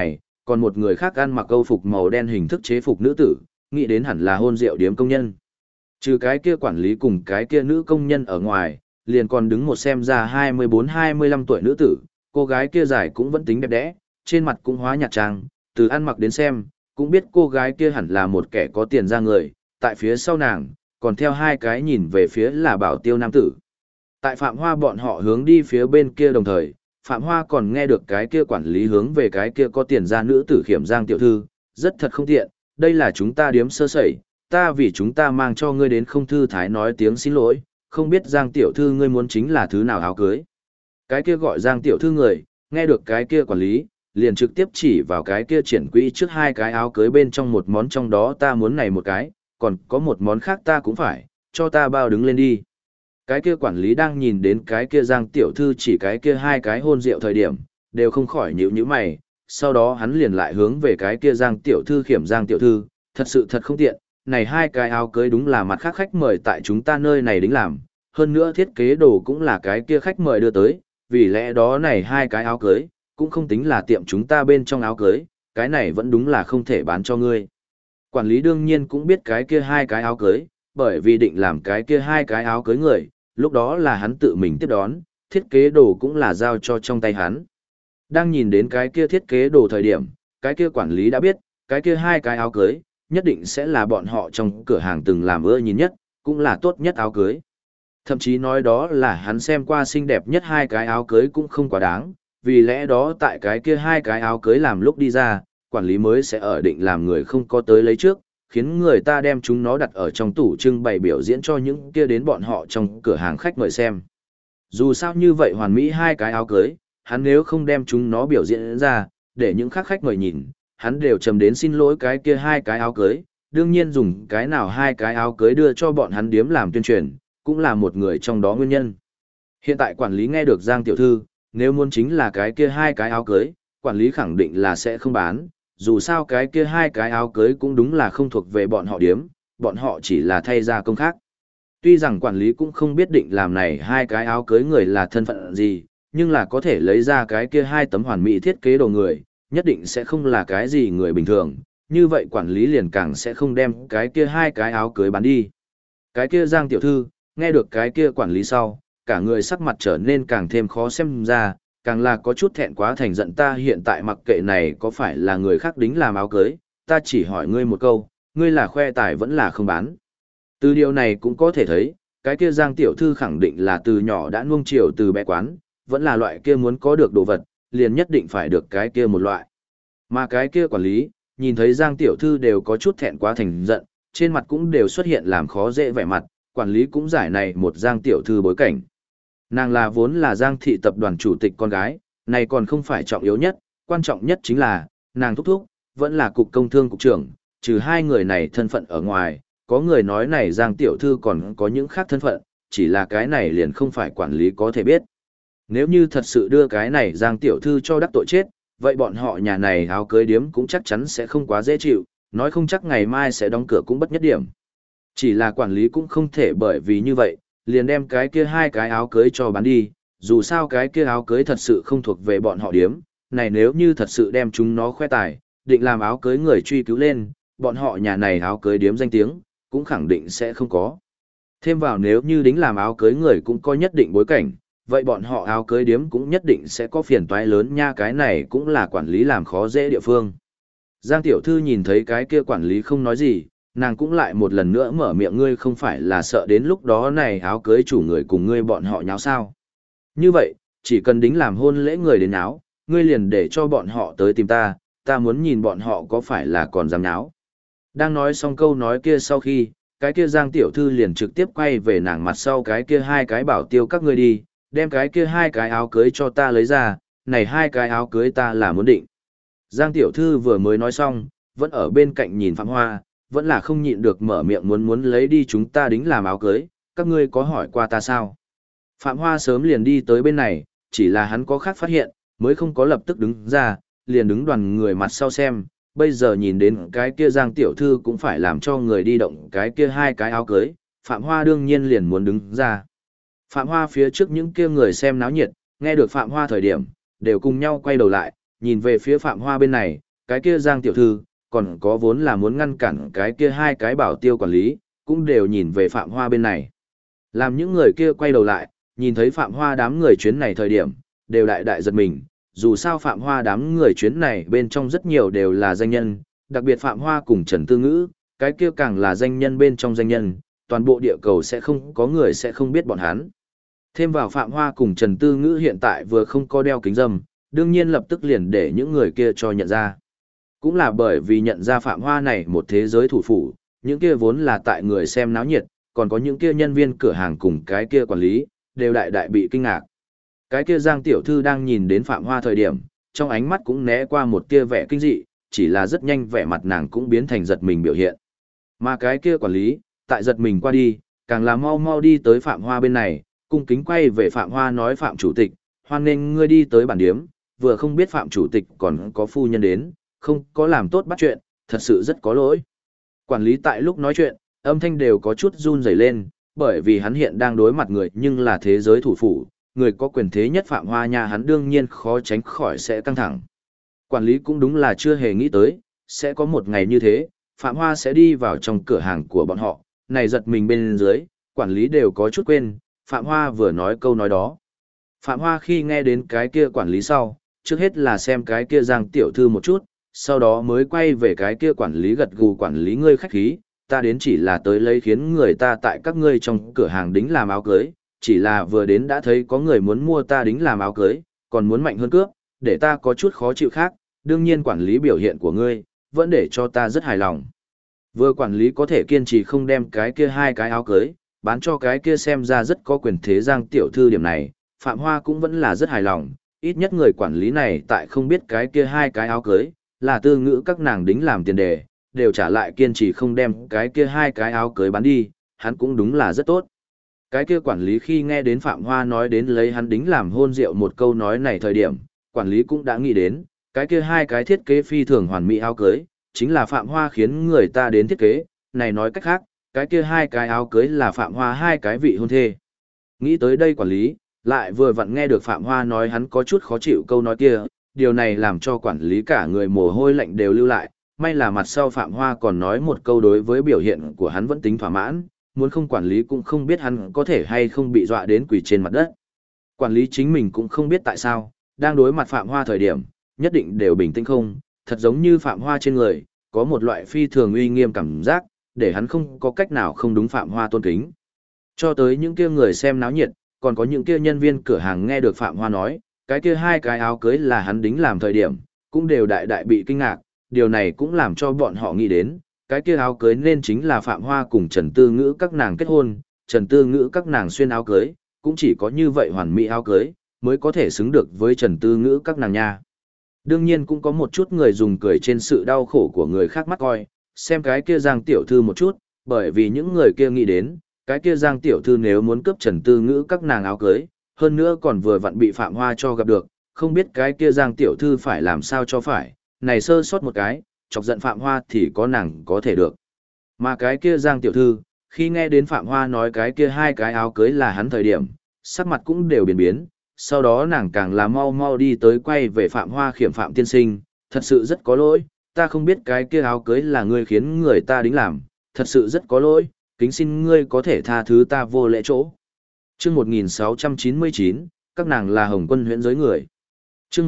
còn một người khác ăn mặc câu phục màu đen hình thức chế phục nữ tử, nghĩ đến hẳn là hôn rượu điếm công nhân. Trừ cái kia quản lý cùng cái kia nữ công nhân ở ngoài, liền còn đứng một xem ra 24-25 tuổi nữ tử, cô gái kia dài cũng vẫn tính đẹp đẽ, trên mặt cũng hóa nhạt trang, từ ăn mặc đến xem, cũng biết cô gái kia hẳn là một kẻ có tiền ra người, tại phía sau nàng, còn theo hai cái nhìn về phía là Bảo Tiêu nam tử. Tại Phạm Hoa bọn họ hướng đi phía bên kia đồng thời, Phạm Hoa còn nghe được cái kia quản lý hướng về cái kia có tiền ra nữ tử khiểm Giang tiểu thư, rất thật không tiện, đây là chúng ta điếm sơ sẩy, ta vì chúng ta mang cho ngươi đến không thư thái nói tiếng xin lỗi, không biết Giang tiểu thư ngươi muốn chính là thứ nào áo cưới. Cái kia gọi Giang tiểu thư người, nghe được cái kia quản lý, liền trực tiếp chỉ vào cái kia triển quỹ trước hai cái áo cưới bên trong một món trong đó ta muốn này một cái, còn có một món khác ta cũng phải, cho ta bao đứng lên đi. Cái kia quản lý đang nhìn đến cái kia Giang tiểu thư chỉ cái kia hai cái hôn rượu thời điểm, đều không khỏi nhíu mày, sau đó hắn liền lại hướng về cái kia Giang tiểu thư khiểm Giang tiểu thư, thật sự thật không tiện, này hai cái áo cưới đúng là mặt khác khách mời tại chúng ta nơi này đính làm, hơn nữa thiết kế đồ cũng là cái kia khách mời đưa tới, vì lẽ đó này hai cái áo cưới, cũng không tính là tiệm chúng ta bên trong áo cưới, cái này vẫn đúng là không thể bán cho ngươi. Quản lý đương nhiên cũng biết cái kia hai cái áo cưới, bởi vì định làm cái kia hai cái áo cưới người, lúc đó là hắn tự mình tiếp đón, thiết kế đồ cũng là giao cho trong tay hắn. Đang nhìn đến cái kia thiết kế đồ thời điểm, cái kia quản lý đã biết, cái kia hai cái áo cưới, nhất định sẽ là bọn họ trong cửa hàng từng làm ưa nhìn nhất, cũng là tốt nhất áo cưới. Thậm chí nói đó là hắn xem qua xinh đẹp nhất hai cái áo cưới cũng không quá đáng, vì lẽ đó tại cái kia hai cái áo cưới làm lúc đi ra, quản lý mới sẽ ở định làm người không có tới lấy trước, khiến người ta đem chúng nó đặt ở trong tủ trưng bày biểu diễn cho những kia đến bọn họ trong cửa hàng khách mời xem. Dù sao như vậy hoàn mỹ hai cái áo cưới, hắn nếu không đem chúng nó biểu diễn ra, để những khác khách mời nhìn, hắn đều trầm đến xin lỗi cái kia hai cái áo cưới, đương nhiên dùng cái nào hai cái áo cưới đưa cho bọn hắn điếm làm tuyên truyền, cũng là một người trong đó nguyên nhân. Hiện tại quản lý nghe được Giang tiểu thư, nếu muốn chính là cái kia hai cái áo cưới, quản lý khẳng định là sẽ không bán, dù sao cái kia hai cái áo cưới cũng đúng là không thuộc về bọn họ điếm, bọn họ chỉ là thay ra công khác. Tuy rằng quản lý cũng không biết định làm này hai cái áo cưới người là thân phận gì, nhưng là có thể lấy ra cái kia hai tấm hoàn mỹ thiết kế đồ người, nhất định sẽ không là cái gì người bình thường, như vậy quản lý liền càng sẽ không đem cái kia hai cái áo cưới bán đi. Cái kia Giang tiểu thư, nghe được cái kia quản lý sau, cả người sắc mặt trở nên càng thêm khó xem ra, càng là có chút thẹn quá thành giận ta hiện tại mặc kệ này có phải là người khác đính làm áo cưới, ta chỉ hỏi ngươi một câu, ngươi là khoe tài vẫn là không bán. Từ điều này cũng có thể thấy, cái kia Giang tiểu thư khẳng định là từ nhỏ đã nuông chiều từ bé quán, vẫn là loại kia muốn có được đồ vật, liền nhất định phải được cái kia một loại. Mà cái kia quản lý, nhìn thấy Giang tiểu thư đều có chút thẹn quá thành giận, trên mặt cũng đều xuất hiện làm khó dễ vẻ mặt, quản lý cũng giải này một Giang tiểu thư bối cảnh. Nàng là vốn là Giang thị tập đoàn chủ tịch con gái, này còn không phải trọng yếu nhất, quan trọng nhất chính là, nàng thúc thúc, vẫn là cục công thương cục trưởng, trừ hai người này thân phận ở ngoài, có người nói này Giang tiểu thư còn có những khác thân phận, chỉ là cái này liền không phải quản lý có thể biết. Nếu như thật sự đưa cái này Giang tiểu thư cho đắc tội chết, vậy bọn họ nhà này áo cưới điếm cũng chắc chắn sẽ không quá dễ chịu, nói không chắc ngày mai sẽ đóng cửa cũng bất nhất điểm. Chỉ là quản lý cũng không thể bởi vì như vậy, liền đem cái kia hai cái áo cưới cho bán đi, dù sao cái kia áo cưới thật sự không thuộc về bọn họ điếm, này nếu như thật sự đem chúng nó khoe tài, định làm áo cưới người truy cứu lên, bọn họ nhà này áo cưới điếm danh tiếng, cũng khẳng định sẽ không có. Thêm vào nếu như đính làm áo cưới người cũng có nhất định bối cảnh, vậy bọn họ áo cưới điếm cũng nhất định sẽ có phiền toái lớn nha, cái này cũng là quản lý làm khó dễ địa phương. Giang tiểu thư nhìn thấy cái kia quản lý không nói gì, nàng cũng lại một lần nữa mở miệng ngươi không phải là sợ đến lúc đó này áo cưới chủ người cùng ngươi bọn họ nháo sao. Như vậy, chỉ cần đính làm hôn lễ người đến nháo, ngươi liền để cho bọn họ tới tìm ta, ta muốn nhìn bọn họ có phải là còn dám nháo. Đang nói xong câu nói kia sau khi, cái kia Giang tiểu thư liền trực tiếp quay về nàng mặt sau cái kia hai cái bảo tiêu các ngươi đi, đem cái kia hai cái áo cưới cho ta lấy ra, này hai cái áo cưới ta là muốn định. Giang tiểu thư vừa mới nói xong, vẫn ở bên cạnh nhìn Phạm Hoa, vẫn là không nhịn được mở miệng muốn lấy đi chúng ta đính làm áo cưới, các ngươi có hỏi qua ta sao? Phạm Hoa sớm liền đi tới bên này, chỉ là hắn có khác phát hiện, mới không có lập tức đứng ra, liền đứng đoàn người mặt sau xem, bây giờ nhìn đến cái kia Giang tiểu thư cũng phải làm cho người đi động cái kia hai cái áo cưới, Phạm Hoa đương nhiên liền muốn đứng ra. Phạm Hoa phía trước những kia người xem náo nhiệt, nghe được Phạm Hoa thời điểm, đều cùng nhau quay đầu lại, nhìn về phía Phạm Hoa bên này, cái kia Giang tiểu thư, còn có vốn là muốn ngăn cản cái kia hai cái bảo tiêu quản lý, cũng đều nhìn về Phạm Hoa bên này. Làm những người kia quay đầu lại, nhìn thấy Phạm Hoa đám người chuyến này thời điểm, đều đại đại giật mình, dù sao Phạm Hoa đám người chuyến này bên trong rất nhiều đều là danh nhân, đặc biệt Phạm Hoa cùng Trần Tư Ngữ, cái kia càng là danh nhân bên trong danh nhân, toàn bộ địa cầu sẽ không có người sẽ không biết bọn hắn. Thêm vào Phạm Hoa cùng Trần Tư Ngữ hiện tại vừa không có đeo kính râm, đương nhiên lập tức liền để những người kia cho nhận ra. Cũng là bởi vì nhận ra Phạm Hoa này một thế giới thủ phủ, những kia vốn là tại người xem náo nhiệt, còn có những kia nhân viên cửa hàng cùng cái kia quản lý, đều đại đại bị kinh ngạc. Cái kia Giang tiểu thư đang nhìn đến Phạm Hoa thời điểm, trong ánh mắt cũng né qua một tia vẻ kinh dị, chỉ là rất nhanh vẻ mặt nàng cũng biến thành giật mình biểu hiện. Mà cái kia quản lý, tại giật mình qua đi, càng là mau mau đi tới Phạm Hoa bên này, cung kính quay về Phạm Hoa nói Phạm chủ tịch, hoan nghênh ngươi đi tới bản điếm, vừa không biết Phạm chủ tịch còn có phu nhân đến, không có làm tốt bắt chuyện, thật sự rất có lỗi. Quản lý tại lúc nói chuyện, âm thanh đều có chút run rẩy lên, bởi vì hắn hiện đang đối mặt người nhưng là thế giới thủ phủ, người có quyền thế nhất Phạm Hoa nhà hắn đương nhiên khó tránh khỏi sẽ căng thẳng. Quản lý cũng đúng là chưa hề nghĩ tới, sẽ có một ngày như thế, Phạm Hoa sẽ đi vào trong cửa hàng của bọn họ, này giật mình bên dưới, quản lý đều có chút quên, Phạm Hoa vừa nói câu nói đó. Phạm Hoa khi nghe đến cái kia quản lý sau, trước hết là xem cái kia Giang tiểu thư một chút, sau đó mới quay về cái kia quản lý gật gù quản lý ngươi khách khí, ta đến chỉ là tới lấy khiến người ta tại các ngươi trong cửa hàng đính làm áo cưới, chỉ là vừa đến đã thấy có người muốn mua ta đính làm áo cưới, còn muốn mạnh hơn cướp, để ta có chút khó chịu khác, đương nhiên quản lý biểu hiện của ngươi, vẫn để cho ta rất hài lòng. Vừa quản lý có thể kiên trì không đem cái kia hai cái áo cưới, bán cho cái kia xem ra rất có quyền thế Giang tiểu thư điểm này, Phạm Hoa cũng vẫn là rất hài lòng, ít nhất người quản lý này tại không biết cái kia hai cái áo cưới, là Tư Ngữ các nàng đính làm tiền đề, đều trả lại kiên trì không đem cái kia hai cái áo cưới bán đi, hắn cũng đúng là rất tốt. Cái kia quản lý khi nghe đến Phạm Hoa nói đến lấy hắn đính làm hôn rượu một câu nói này thời điểm, quản lý cũng đã nghĩ đến, cái kia hai cái thiết kế phi thường hoàn mỹ áo cưới, chính là Phạm Hoa khiến người ta đến thiết kế, này nói cách khác, cái kia hai cái áo cưới là Phạm Hoa hai cái vị hôn thê. Nghĩ tới đây quản lý, lại vừa vặn nghe được Phạm Hoa nói hắn có chút khó chịu câu nói kia, điều này làm cho quản lý cả người mồ hôi lạnh đều lưu lại, may là mặt sau Phạm Hoa còn nói một câu đối với biểu hiện của hắn vẫn tính thỏa mãn, muốn không quản lý cũng không biết hắn có thể hay không bị dọa đến quỳ trên mặt đất. Quản lý chính mình cũng không biết tại sao, đang đối mặt Phạm Hoa thời điểm, nhất định đều bình tĩnh không, thật giống như Phạm Hoa trên người, có một loại phi thường uy nghiêm cảm giác, để hắn không có cách nào không đúng Phạm Hoa tôn kính. Cho tới những kia người xem náo nhiệt, còn có những kia nhân viên cửa hàng nghe được Phạm Hoa nói, cái kia hai cái áo cưới là hắn đính làm thời điểm, cũng đều đại đại bị kinh ngạc, điều này cũng làm cho bọn họ nghĩ đến, cái kia áo cưới nên chính là Phạm Hoa cùng Trần Tư Ngữ các nàng kết hôn, Trần Tư Ngữ các nàng xuyên áo cưới, cũng chỉ có như vậy hoàn mỹ áo cưới, mới có thể xứng được với Trần Tư Ngữ các nàng nha. Đương nhiên cũng có một chút người dùng cười trên sự đau khổ của người khác mắt coi, xem cái kia Giang tiểu thư một chút, bởi vì những người kia nghĩ đến, cái kia Giang tiểu thư nếu muốn cướp Trần Tư Ngữ các nàng áo cưới, hơn nữa còn vừa vặn bị Phạm Hoa cho gặp được, không biết cái kia Giang tiểu thư phải làm sao cho phải, này sơ sót một cái, chọc giận Phạm Hoa thì có nàng có thể được. Mà cái kia Giang tiểu thư, khi nghe đến Phạm Hoa nói cái kia hai cái áo cưới là hắn thời điểm, sắc mặt cũng đều biến biến, sau đó nàng càng là mau mau đi tới quay về Phạm Hoa khiểm Phạm tiên sinh, thật sự rất có lỗi, ta không biết cái kia áo cưới là ngươi khiến người ta đính làm, thật sự rất có lỗi, kính xin ngươi có thể tha thứ ta vô lễ chỗ. Chương 1699, các nàng là Hồng Quân huyễn giới người. Chương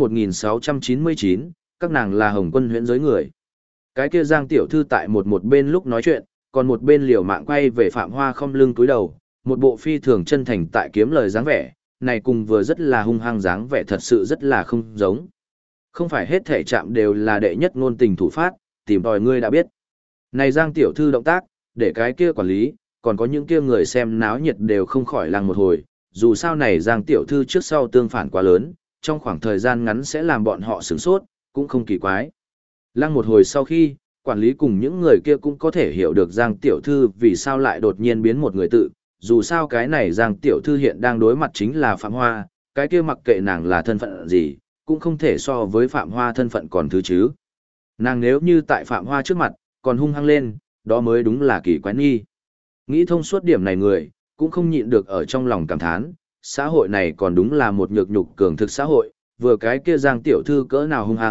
1699, các nàng là Hồng Quân huyễn giới người. Cái kia Giang tiểu thư tại một bên lúc nói chuyện, còn một bên liều mạng quay về Phạm Hoa không lưng cúi đầu, một bộ phi thường chân thành tại kiếm lời dáng vẻ, này cùng vừa rất là hung hăng dáng vẻ thật sự rất là không giống. Không phải hết thể chạm đều là đệ nhất ngôn tình thủ phát, tìm tòi ngươi đã biết. Này Giang tiểu thư động tác, để cái kia quản lý, còn có những kia người xem náo nhiệt đều không khỏi lăng một hồi, dù sao này Giang tiểu thư trước sau tương phản quá lớn, trong khoảng thời gian ngắn sẽ làm bọn họ sửng sốt, cũng không kỳ quái. Lăng một hồi sau khi, quản lý cùng những người kia cũng có thể hiểu được Giang tiểu thư vì sao lại đột nhiên biến một người tự, dù sao cái này Giang tiểu thư hiện đang đối mặt chính là Phạm Hoa, cái kia mặc kệ nàng là thân phận gì, cũng không thể so với Phạm Hoa thân phận còn thứ chứ. Nàng nếu như tại Phạm Hoa trước mặt, còn hung hăng lên, đó mới đúng là kỳ quái nghi. Nghĩ thông suốt điểm này người, cũng không nhịn được ở trong lòng cảm thán, xã hội này còn đúng là một nhược nhục cường thực xã hội, vừa cái kia Giang tiểu thư cỡ nào hung hăng,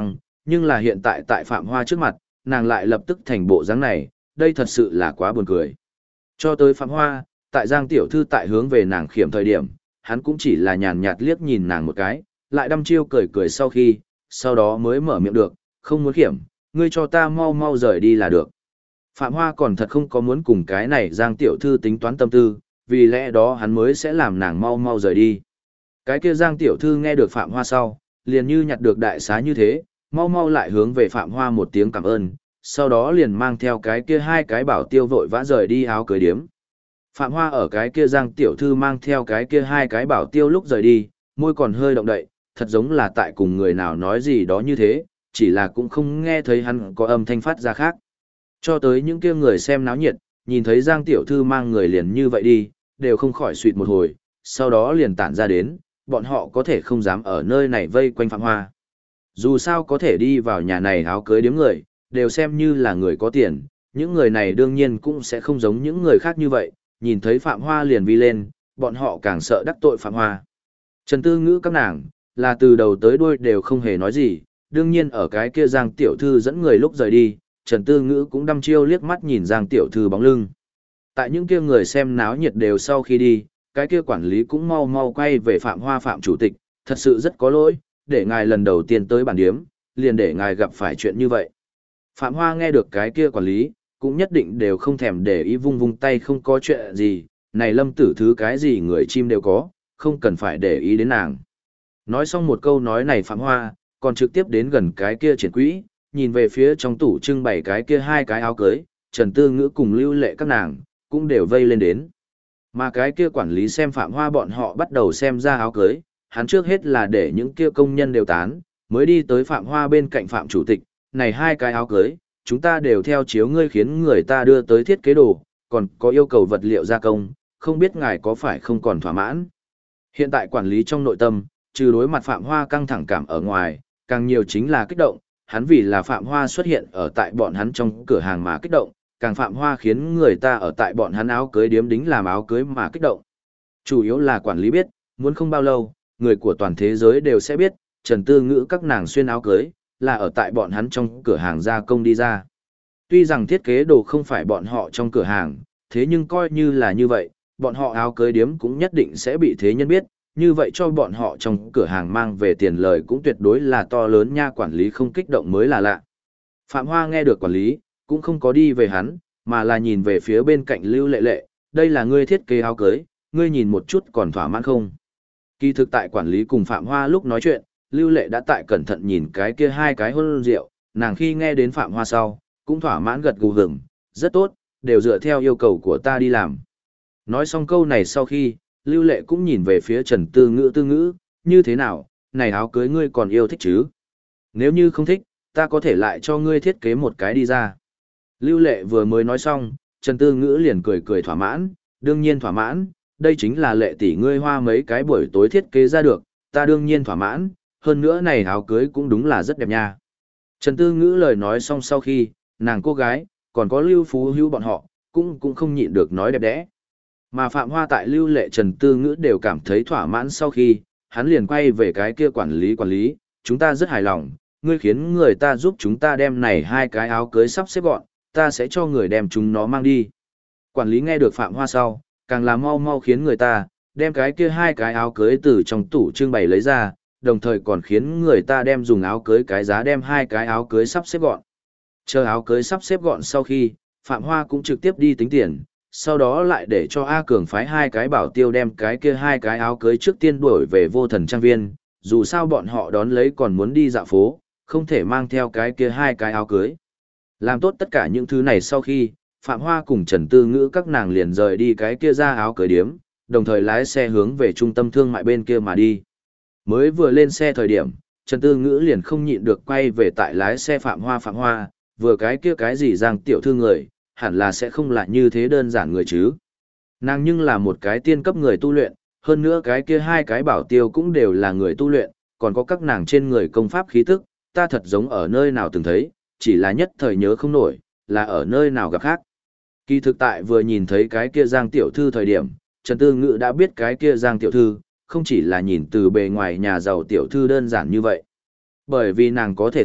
Nhưng là hiện tại tại Phạm Hoa trước mặt, nàng lại lập tức thành bộ dáng này, đây thật sự là quá buồn cười. Cho tới Phạm Hoa, tại Giang tiểu thư tại hướng về nàng khiểm thời điểm, hắn cũng chỉ là nhàn nhạt liếc nhìn nàng một cái, lại đăm chiêu cười cười sau đó mới mở miệng được, không muốn khiểm, ngươi cho ta mau mau rời đi là được. Phạm Hoa còn thật không có muốn cùng cái này Giang tiểu thư tính toán tâm tư, vì lẽ đó hắn mới sẽ làm nàng mau mau rời đi. Cái kia Giang tiểu thư nghe được Phạm Hoa sau, liền như nhặt được đại xá như thế, mau mau lại hướng về Phạm Hoa một tiếng cảm ơn, sau đó liền mang theo cái kia hai cái bảo tiêu vội vã rời đi áo cưới điếm. Phạm Hoa ở cái kia Giang tiểu thư mang theo cái kia hai cái bảo tiêu lúc rời đi, môi còn hơi động đậy, thật giống là tại cùng người nào nói gì đó như thế, chỉ là cũng không nghe thấy hắn có âm thanh phát ra khác. Cho tới những kia người xem náo nhiệt, nhìn thấy Giang tiểu thư mang người liền như vậy đi, đều không khỏi suýt một hồi, sau đó liền tản ra đến, bọn họ có thể không dám ở nơi này vây quanh Phạm Hoa. Dù sao có thể đi vào nhà này áo cưới điếm người, đều xem như là người có tiền, những người này đương nhiên cũng sẽ không giống những người khác như vậy, nhìn thấy Phạm Hoa liền vi lên, bọn họ càng sợ đắc tội Phạm Hoa. Trần Tư Ngữ các nàng, là từ đầu tới đuôi đều không hề nói gì, đương nhiên ở cái kia Giang tiểu thư dẫn người lúc rời đi, Trần Tư Ngữ cũng đăm chiêu liếc mắt nhìn Giang tiểu thư bóng lưng. Tại những kia người xem náo nhiệt đều sau khi đi, cái kia quản lý cũng mau mau quay về Phạm Hoa Phạm chủ tịch, thật sự rất có lỗi, để ngài lần đầu tiên tới bản điếm, liền để ngài gặp phải chuyện như vậy. Phạm Hoa nghe được cái kia quản lý, cũng nhất định đều không thèm để ý vung vung tay không có chuyện gì, này Lâm Tử thứ cái gì người chim đều có, không cần phải để ý đến nàng. Nói xong một câu nói này Phạm Hoa, còn trực tiếp đến gần cái kia triển quỹ, nhìn về phía trong tủ trưng bày cái kia hai cái áo cưới, Trần Tư Ngữ cùng Lưu Lệ các nàng, cũng đều vây lên đến. Mà cái kia quản lý xem Phạm Hoa bọn họ bắt đầu xem ra áo cưới, hắn trước hết là để những kia công nhân đều tán, mới đi tới Phạm Hoa bên cạnh Phạm chủ tịch, này hai cái áo cưới, chúng ta đều theo chiếu ngươi khiến người ta đưa tới thiết kế đồ, còn có yêu cầu vật liệu gia công, không biết ngài có phải không còn thỏa mãn. Hiện tại quản lý trong nội tâm, trừ đối mặt Phạm Hoa căng thẳng cảm ở ngoài, càng nhiều chính là kích động, hắn vì là Phạm Hoa xuất hiện ở tại bọn hắn trong cửa hàng mà kích động, càng Phạm Hoa khiến người ta ở tại bọn hắn áo cưới điếm đính làm áo cưới mà kích động. Chủ yếu là quản lý biết, muốn không bao lâu, người của toàn thế giới đều sẽ biết, Trần Tư Ngữ các nàng xuyên áo cưới, là ở tại bọn hắn trong cửa hàng gia công đi ra. Tuy rằng thiết kế đồ không phải bọn họ trong cửa hàng, thế nhưng coi như là như vậy, bọn họ áo cưới điếm cũng nhất định sẽ bị thế nhân biết, như vậy cho bọn họ trong cửa hàng mang về tiền lời cũng tuyệt đối là to lớn nha, quản lý không kích động mới là lạ. Phạm Hoa nghe được quản lý, cũng không có đi về hắn, mà là nhìn về phía bên cạnh Lưu Lệ Lệ, đây là ngươi thiết kế áo cưới, ngươi nhìn một chút còn thỏa mãn không? Kỳ thực tại quản lý cùng Phạm Hoa lúc nói chuyện, Lưu Lệ đã tại cẩn thận nhìn cái kia hai cái hôn rượu, nàng khi nghe đến Phạm Hoa sau, cũng thỏa mãn gật gù hửng, rất tốt, đều dựa theo yêu cầu của ta đi làm. Nói xong câu này sau khi, Lưu Lệ cũng nhìn về phía Trần Tư Ngữ, như thế nào, này áo cưới ngươi còn yêu thích chứ? Nếu như không thích, ta có thể lại cho ngươi thiết kế một cái đi ra. Lưu Lệ vừa mới nói xong, Trần Tư Ngữ liền cười cười thỏa mãn, đương nhiên thỏa mãn, đây chính là Lệ tỷ ngươi hoa mấy cái buổi tối thiết kế ra được, ta đương nhiên thỏa mãn, hơn nữa này áo cưới cũng đúng là rất đẹp nha. Trần Tư Ngữ lời nói xong sau khi, nàng cô gái, còn có Lưu Phú Hữu bọn họ, cũng không nhịn được nói đẹp đẽ. Mà Phạm Hoa tại Lưu Lệ Trần Tư Ngữ đều cảm thấy thỏa mãn sau khi, hắn liền quay về cái kia quản lý, chúng ta rất hài lòng, ngươi khiến người ta giúp chúng ta đem này hai cái áo cưới sắp xếp gọn, ta sẽ cho người đem chúng nó mang đi. Quản lý nghe được Phạm Hoa sau, càng là mau mau khiến người ta đem cái kia hai cái áo cưới từ trong tủ trưng bày lấy ra, đồng thời còn khiến người ta đem dùng áo cưới cái giá đem hai cái áo cưới sắp xếp gọn. Chờ áo cưới sắp xếp gọn sau khi, Phạm Hoa cũng trực tiếp đi tính tiền, sau đó lại để cho A Cường phái hai cái bảo tiêu đem cái kia hai cái áo cưới trước tiên đuổi về Vô Thần Trang Viên, dù sao bọn họ đón lấy còn muốn đi dạo phố, không thể mang theo cái kia hai cái áo cưới. Làm tốt tất cả những thứ này sau khi, Phạm Hoa cùng Trần Tư Ngữ các nàng liền rời đi cái kia ra áo cưới điếm, đồng thời lái xe hướng về trung tâm thương mại bên kia mà đi. Mới vừa lên xe thời điểm, Trần Tư Ngữ liền không nhịn được quay về tại lái xe Phạm Hoa, vừa cái kia cái gì Giang tiểu thư người, hẳn là sẽ không là như thế đơn giản người chứ. Nàng nhưng là một cái tiên cấp người tu luyện, hơn nữa cái kia hai cái bảo tiêu cũng đều là người tu luyện, còn có các nàng trên người công pháp khí tức, ta thật giống ở nơi nào từng thấy, chỉ là nhất thời nhớ không nổi, là ở nơi nào gặp khác. Kỳ thực tại vừa nhìn thấy cái kia Giang tiểu thư thời điểm, Trần Tư Ngữ đã biết cái kia Giang tiểu thư, không chỉ là nhìn từ bề ngoài nhà giàu tiểu thư đơn giản như vậy. Bởi vì nàng có thể thấy,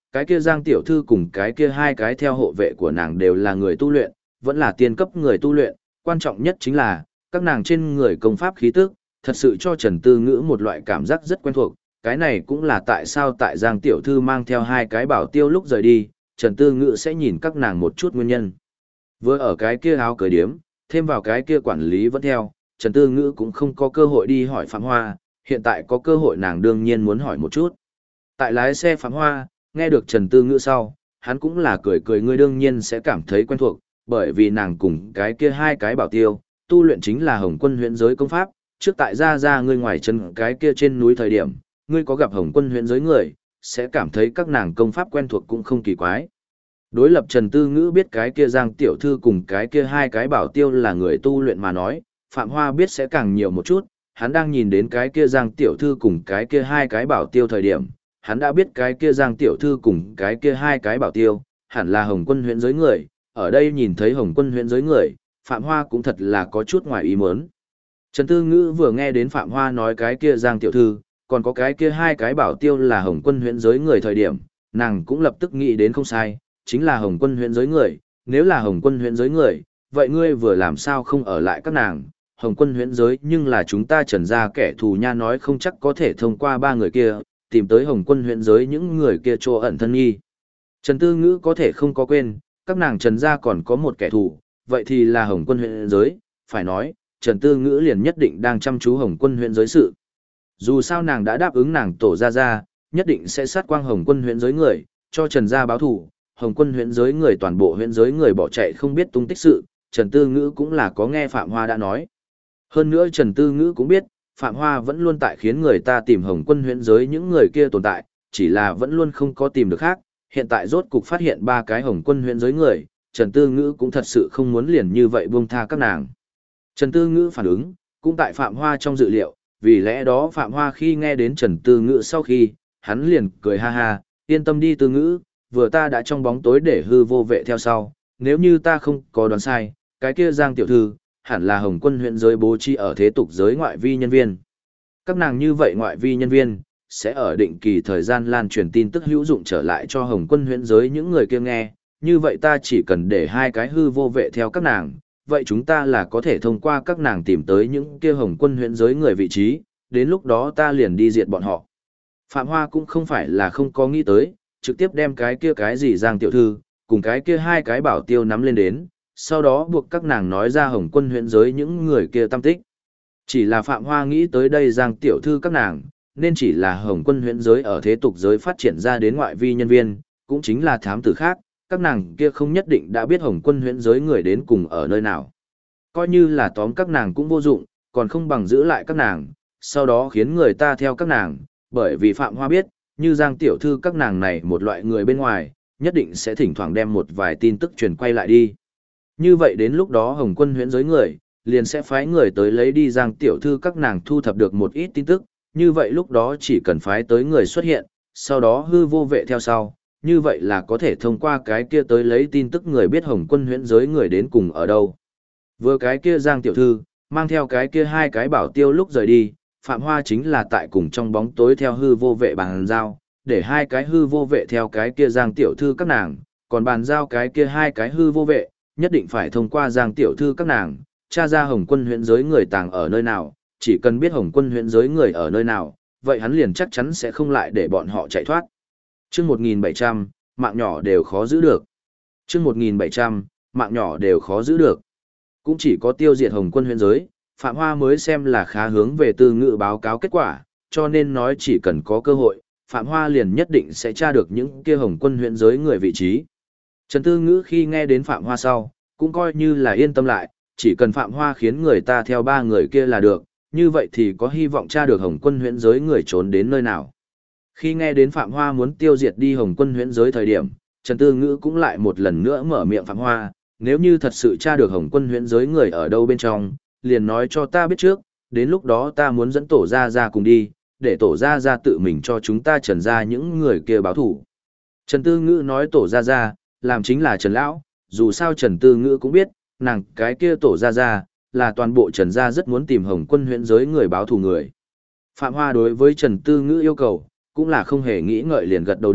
cái kia Giang tiểu thư cùng cái kia hai cái theo hộ vệ của nàng đều là người tu luyện, vẫn là tiên cấp người tu luyện, quan trọng nhất chính là, các nàng trên người công pháp khí tức, thật sự cho Trần Tư Ngữ một loại cảm giác rất quen thuộc, cái này cũng là tại sao tại Giang tiểu thư mang theo hai cái bảo tiêu lúc rời đi, Trần Tư Ngữ sẽ nhìn các nàng một chút nguyên nhân. Vừa ở cái kia áo cởi điếm, thêm vào cái kia quản lý vẫn theo, Trần Tư Ngữ cũng không có cơ hội đi hỏi Phạm Hoa, hiện tại có cơ hội nàng đương nhiên muốn hỏi một chút. Tại lái xe Phạm Hoa, nghe được Trần Tư Ngữ sau, hắn cũng là cười cười ngươi đương nhiên sẽ cảm thấy quen thuộc, bởi vì nàng cùng cái kia hai cái bảo tiêu, tu luyện chính là Hồng Quân huyễn giới công pháp, trước tại ra ngươi ngoài chân cái kia trên núi thời điểm, ngươi có gặp Hồng Quân huyễn giới người, sẽ cảm thấy các nàng công pháp quen thuộc cũng không kỳ quái. Đối lập Trần Tư Ngữ biết cái kia Giang tiểu thư cùng cái kia hai cái bảo tiêu là người tu luyện mà nói, Phạm Hoa biết sẽ càng nhiều một chút, hắn đang nhìn đến cái kia Giang tiểu thư cùng cái kia hai cái bảo tiêu thời điểm, hắn đã biết cái kia Giang tiểu thư cùng cái kia hai cái bảo tiêu, hẳn là Hồng Quân huyễn giới người, ở đây nhìn thấy Hồng Quân huyễn giới người, Phạm Hoa cũng thật là có chút ngoài ý muốn. Trần Tư Ngữ vừa nghe đến Phạm Hoa nói cái kia Giang tiểu thư, còn có cái kia hai cái bảo tiêu là Hồng Quân huyễn giới người thời điểm, nàng cũng lập tức nghĩ đến không sai, chính là Hồng Quân huyễn giới người, nếu là Hồng Quân huyễn giới người, vậy ngươi vừa làm sao không ở lại các nàng, Hồng Quân huyễn giới nhưng là chúng ta Trần gia kẻ thù nha nói không chắc có thể thông qua ba người kia, tìm tới Hồng Quân huyễn giới những người kia chỗ ẩn thân nghi. Trần Tư Ngữ có thể không có quên, các nàng Trần gia còn có một kẻ thù, vậy thì là Hồng Quân huyễn giới, phải nói, Trần Tư Ngữ liền nhất định đang chăm chú Hồng Quân huyễn giới sự. Dù sao nàng đã đáp ứng nàng tổ gia, nhất định sẽ sát quang Hồng Quân huyễn giới người, cho Trần gia báo thù. Hồng Quân huyễn giới người toàn bộ huyễn giới người bỏ chạy không biết tung tích sự, Trần Tư Ngữ cũng là có nghe Phạm Hoa đã nói. Hơn nữa Trần Tư Ngữ cũng biết, Phạm Hoa vẫn luôn tại khiến người ta tìm Hồng Quân huyễn giới những người kia tồn tại, chỉ là vẫn luôn không có tìm được khác, hiện tại rốt cục phát hiện ba cái Hồng Quân huyễn giới người, Trần Tư Ngữ cũng thật sự không muốn liền như vậy buông tha các nàng. Trần Tư Ngữ phản ứng, cũng tại Phạm Hoa trong dự liệu, vì lẽ đó Phạm Hoa khi nghe đến Trần Tư Ngữ sau khi, hắn liền cười ha ha, yên tâm đi Tư Ngữ, vừa ta đã trong bóng tối để hư vô vệ theo sau, nếu như ta không có đoán sai, cái kia Giang tiểu thư, hẳn là Hồng Quân huyện giới bố trí ở thế tục giới ngoại vi nhân viên. Các nàng như vậy ngoại vi nhân viên, sẽ ở định kỳ thời gian lan truyền tin tức hữu dụng trở lại cho Hồng Quân huyện giới những người kia nghe, như vậy ta chỉ cần để hai cái hư vô vệ theo các nàng, vậy chúng ta là có thể thông qua các nàng tìm tới những kia Hồng Quân huyện giới người vị trí, đến lúc đó ta liền đi diệt bọn họ. Phạm Hoa cũng không phải là không có nghĩ tới, trực tiếp đem cái kia cái gì Giang tiểu thư, cùng cái kia hai cái bảo tiêu nắm lên đến, sau đó buộc các nàng nói ra Hồng Quân huyện giới những người kia tâm tích. Chỉ là Phạm Hoa nghĩ tới đây Giang tiểu thư các nàng, nên chỉ là Hồng Quân huyện giới ở thế tục giới phát triển ra đến ngoại vi nhân viên, cũng chính là thám tử khác, các nàng kia không nhất định đã biết Hồng Quân huyện giới người đến cùng ở nơi nào. Coi như là tóm các nàng cũng vô dụng, còn không bằng giữ lại các nàng, sau đó khiến người ta theo các nàng, bởi vì Phạm Hoa biết, như Giang tiểu thư các nàng này một loại người bên ngoài, nhất định sẽ thỉnh thoảng đem một vài tin tức truyền quay lại đi. Như vậy đến lúc đó Hồng Quân huyễn giới người, liền sẽ phái người tới lấy đi Giang tiểu thư các nàng thu thập được một ít tin tức, như vậy lúc đó chỉ cần phái tới người xuất hiện, sau đó hư vô vệ theo sau, như vậy là có thể thông qua cái kia tới lấy tin tức người biết Hồng Quân huyễn giới người đến cùng ở đâu. Vừa cái kia Giang tiểu thư, mang theo cái kia hai cái bảo tiêu lúc rời đi, Phạm Hoa chính là tại cùng trong bóng tối theo hư vô vệ bàn giao, để hai cái hư vô vệ theo cái kia Giang tiểu thư các nàng, còn bàn giao cái kia hai cái hư vô vệ, nhất định phải thông qua Giang tiểu thư các nàng, tra ra Hồng Quân huyễn giới người tàng ở nơi nào, chỉ cần biết Hồng Quân huyễn giới người ở nơi nào, vậy hắn liền chắc chắn sẽ không lại để bọn họ chạy thoát. Chương 1700, mạng nhỏ đều khó giữ được. Chương 1700, mạng nhỏ đều khó giữ được. Cũng chỉ có tiêu diệt Hồng Quân huyễn giới, Phạm Hoa mới xem là khá hướng về Tư Ngữ báo cáo kết quả, cho nên nói chỉ cần có cơ hội, Phạm Hoa liền nhất định sẽ tra được những kia Hồng Quân huyễn giới người vị trí. Trần Tư Ngữ khi nghe đến Phạm Hoa sau, cũng coi như là yên tâm lại, chỉ cần Phạm Hoa khiến người ta theo ba người kia là được, như vậy thì có hy vọng tra được Hồng Quân huyễn giới người trốn đến nơi nào. Khi nghe đến Phạm Hoa muốn tiêu diệt đi Hồng Quân huyễn giới thời điểm, Trần Tư Ngữ cũng lại một lần nữa mở miệng Phạm Hoa, nếu như thật sự tra được Hồng Quân huyễn giới người ở đâu bên trong, liền nói cho ta biết trước, đến lúc đó ta muốn dẫn tổ ra cùng đi, để tổ ra tự mình cho chúng ta Trần ra những người kia báo thủ. Trần Tư Ngữ nói tổ ra, làm chính là Trần Lão, dù sao Trần Tư Ngữ cũng biết, nàng cái kia tổ ra, là toàn bộ Trần gia rất muốn tìm Hồng Quân huyễn giới người báo thù người. Phạm Hoa đối với Trần Tư Ngữ yêu cầu, cũng là không hề nghĩ ngợi liền gật đầu được,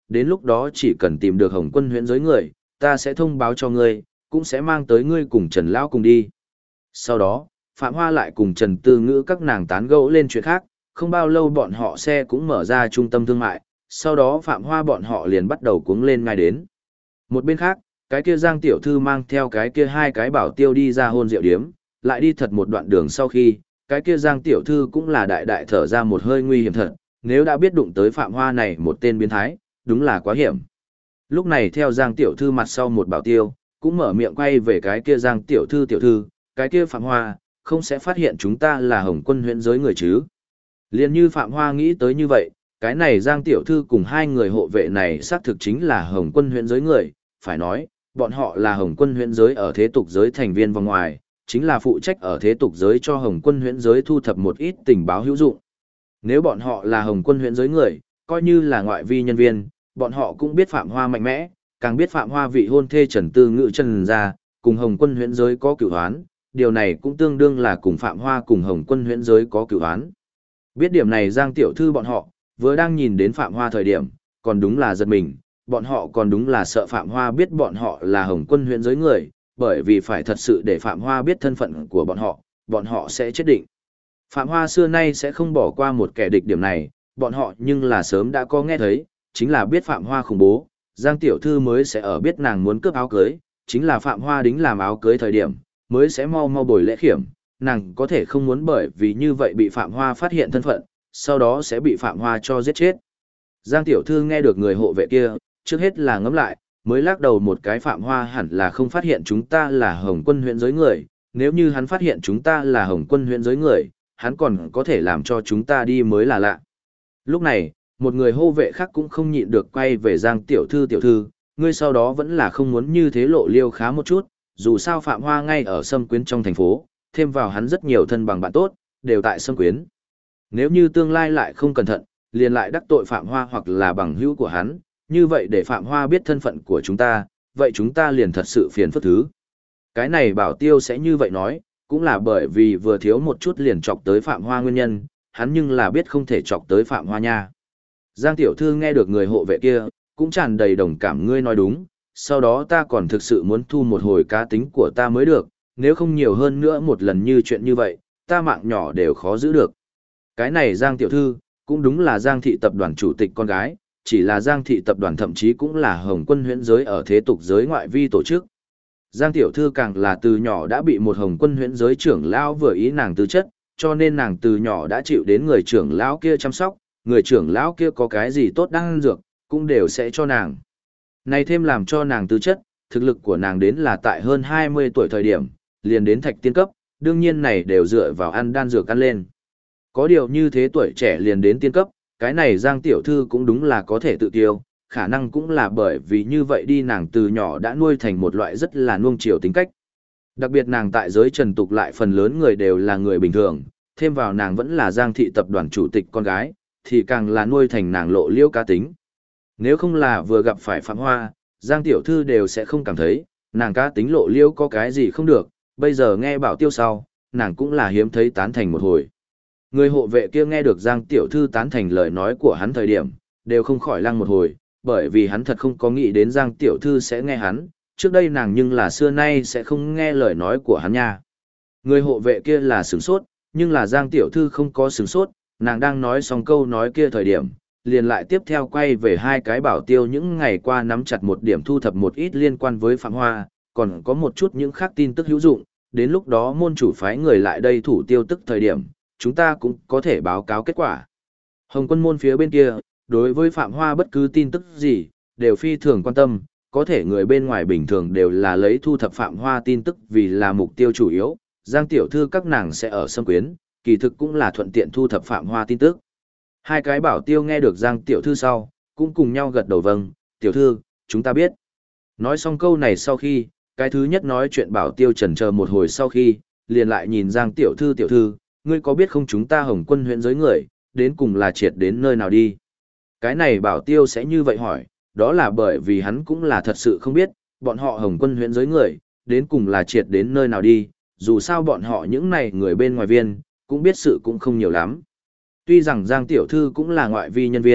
đến lúc đó chỉ cần tìm được Hồng Quân huyện giới người, ta sẽ thông báo cho ngươi, cũng sẽ mang tới ngươi cùng Trần Lão cùng đi. Sau đó, Phạm Hoa lại cùng Trần Tư Ngữ các nàng tán gẫu lên chuyện khác, không bao lâu bọn họ xe cũng mở ra trung tâm thương mại, sau đó Phạm Hoa bọn họ liền bắt đầu cuống lên ngay đến. Một bên khác, cái kia Giang tiểu thư mang theo cái kia hai cái bảo tiêu đi ra hôn rượu điếm, lại đi thật một đoạn đường sau khi, cái kia Giang tiểu thư cũng là đại đại thở ra một hơi nguy hiểm thật, nếu đã biết đụng tới Phạm Hoa này một tên biến thái, đúng là quá hiểm. Lúc này theo Giang tiểu thư mặt sau một bảo tiêu, cũng mở miệng quay về cái kia Giang tiểu thư, cái kia Phạm Hoa, không sẽ phát hiện chúng ta là Hồng Quân huyện giới người chứ. Liên như Phạm Hoa nghĩ tới như vậy, cái này Giang tiểu thư cùng hai người hộ vệ này xác thực chính là Hồng Quân huyện giới người, phải nói, bọn họ là Hồng Quân huyện giới ở thế tục giới thành viên vòng ngoài, chính là phụ trách ở thế tục giới cho Hồng Quân huyện giới thu thập một ít tình báo hữu dụng. Nếu bọn họ là Hồng Quân huyện giới người, coi như là ngoại vi nhân viên, bọn họ cũng biết Phạm Hoa mạnh mẽ, càng biết Phạm Hoa vị hôn thê Trần Tư Ngữ Trần gia, cùng Hồng Quân huyện giới có cửu hoán, điều này cũng tương đương là cùng Phạm Hoa cùng Hồng Quân huyện giới có cửu hoán. Biết điểm này Giang tiểu thư bọn họ, vừa đang nhìn đến Phạm Hoa thời điểm, còn đúng là giật mình, bọn họ còn đúng là sợ Phạm Hoa biết bọn họ là Hồng Quân huyện giới người, bởi vì phải thật sự để Phạm Hoa biết thân phận của bọn họ sẽ chết định. Phạm Hoa xưa nay sẽ không bỏ qua một kẻ địch điểm này, bọn họ nhưng là sớm đã có nghe thấy, chính là biết Phạm Hoa khủng bố, Giang tiểu thư mới sẽ ở biết nàng muốn cướp áo cưới, chính là Phạm Hoa đính làm áo cưới thời điểm, mới sẽ mau mau bồi lễ khiểm, nàng có thể không muốn bởi vì như vậy bị Phạm Hoa phát hiện thân phận, sau đó sẽ bị Phạm Hoa cho giết chết. Giang tiểu thư nghe được người hộ vệ kia, trước hết là ngẫm lại, mới lắc đầu một cái Phạm Hoa hẳn là không phát hiện chúng ta là Hồng Quân huyện giới người, nếu như hắn phát hiện chúng ta là Hồng Quân huyện giới người, hắn còn có thể làm cho chúng ta đi mới là lạ. Lúc này, một người hộ vệ khác cũng không nhịn được quay về Giang tiểu thư, ngươi sau đó vẫn là không muốn như thế lộ liêu khá một chút, dù sao Phạm Hoa ngay ở Sâm Quyến trong thành phố, thêm vào hắn rất nhiều thân bằng bạn tốt, đều tại Sâm Quyến. Nếu như tương lai lại không cẩn thận, liền lại đắc tội Phạm Hoa hoặc là bằng hữu của hắn, như vậy để Phạm Hoa biết thân phận của chúng ta, vậy chúng ta liền thật sự phiền phức thứ. Cái này bảo tiêu sẽ như vậy nói, cũng là bởi vì vừa thiếu một chút liền chọc tới Phạm Hoa nguyên nhân, hắn nhưng là biết không thể chọc tới Phạm Hoa nha. Giang tiểu thư nghe được người hộ vệ kia, cũng tràn đầy đồng cảm ngươi nói đúng, sau đó ta còn thực sự muốn thu một hồi cá tính của ta mới được, nếu không nhiều hơn nữa một lần như chuyện như vậy, ta mạng nhỏ đều khó giữ được. Cái này Giang tiểu thư, cũng đúng là Giang thị tập đoàn chủ tịch con gái, chỉ là Giang thị tập đoàn thậm chí cũng là Hồng Quân huyễn giới ở thế tục giới ngoại vi tổ chức. Giang tiểu thư càng là từ nhỏ đã bị một Hồng Quân huyễn giới trưởng lão vừa ý nàng tư chất, cho nên nàng từ nhỏ đã chịu đến người trưởng lão kia chăm sóc, người trưởng lão kia có cái gì tốt đang ăn dược, cũng đều sẽ cho nàng. Này thêm làm cho nàng tư chất, thực lực của nàng đến là tại hơn 20 tuổi thời điểm, liền đến thạch tiên cấp, đương nhiên này đều dựa vào ăn đan dược ăn lên. Có điều như thế tuổi trẻ liền đến tiên cấp, cái này Giang tiểu thư cũng đúng là có thể tự tiêu, khả năng cũng là bởi vì như vậy đi nàng từ nhỏ đã nuôi thành một loại rất là nuông chiều tính cách. Đặc biệt nàng tại giới trần tục lại phần lớn người đều là người bình thường, thêm vào nàng vẫn là Giang thị tập đoàn chủ tịch con gái, thì càng là nuôi thành nàng lộ liễu cá tính. Nếu không là vừa gặp phải Phạm Hoa, Giang tiểu thư đều sẽ không cảm thấy, nàng cá tính lộ liễu có cái gì không được, bây giờ nghe bảo tiêu sau, nàng cũng là hiếm thấy tán thành một hồi. Người hộ vệ kia nghe được Giang tiểu thư tán thành lời nói của hắn thời điểm, đều không khỏi lăng một hồi, bởi vì hắn thật không có nghĩ đến Giang tiểu thư sẽ nghe hắn, trước đây nàng nhưng là xưa nay sẽ không nghe lời nói của hắn nha. Người hộ vệ kia là sửng sốt, nhưng là Giang tiểu thư không có sửng sốt, nàng đang nói xong câu nói kia thời điểm, liền lại tiếp theo quay về hai cái bảo tiêu những ngày qua nắm chặt một điểm thu thập một ít liên quan với Phạm Hoa, còn có một chút những khác tin tức hữu dụng, đến lúc đó môn chủ phái người lại đây thủ tiêu tức thời điểm, chúng ta cũng có thể báo cáo kết quả. Hồng Quân môn phía bên kia, đối với Phạm Hoa bất cứ tin tức gì, đều phi thường quan tâm, có thể người bên ngoài bình thường đều là lấy thu thập Phạm Hoa tin tức vì là mục tiêu chủ yếu, Giang tiểu thư các nàng sẽ ở Sâm Quyến, kỳ thực cũng là thuận tiện thu thập Phạm Hoa tin tức. Hai cái bảo tiêu nghe được Giang tiểu thư sau, cũng cùng nhau gật đầu vâng, tiểu thư, chúng ta biết. Nói xong câu này sau khi, cái thứ nhất nói chuyện bảo tiêu chần chờ một hồi sau khi, liền lại nhìn Giang tiểu thư, ngươi có biết không chúng ta Hồng Quân huyện giới người, đến cùng là triệt đến nơi nào đi? Cái này bảo tiêu sẽ như vậy hỏi, đó là bởi vì hắn cũng là thật sự không biết, bọn họ Hồng Quân huyện giới người, đến cùng là triệt đến nơi nào đi, dù sao bọn họ những này người bên ngoài viên, cũng biết sự cũng không nhiều lắm. Tuy rằng Giang tiểu thư cũng là ngoại vi nhân viên,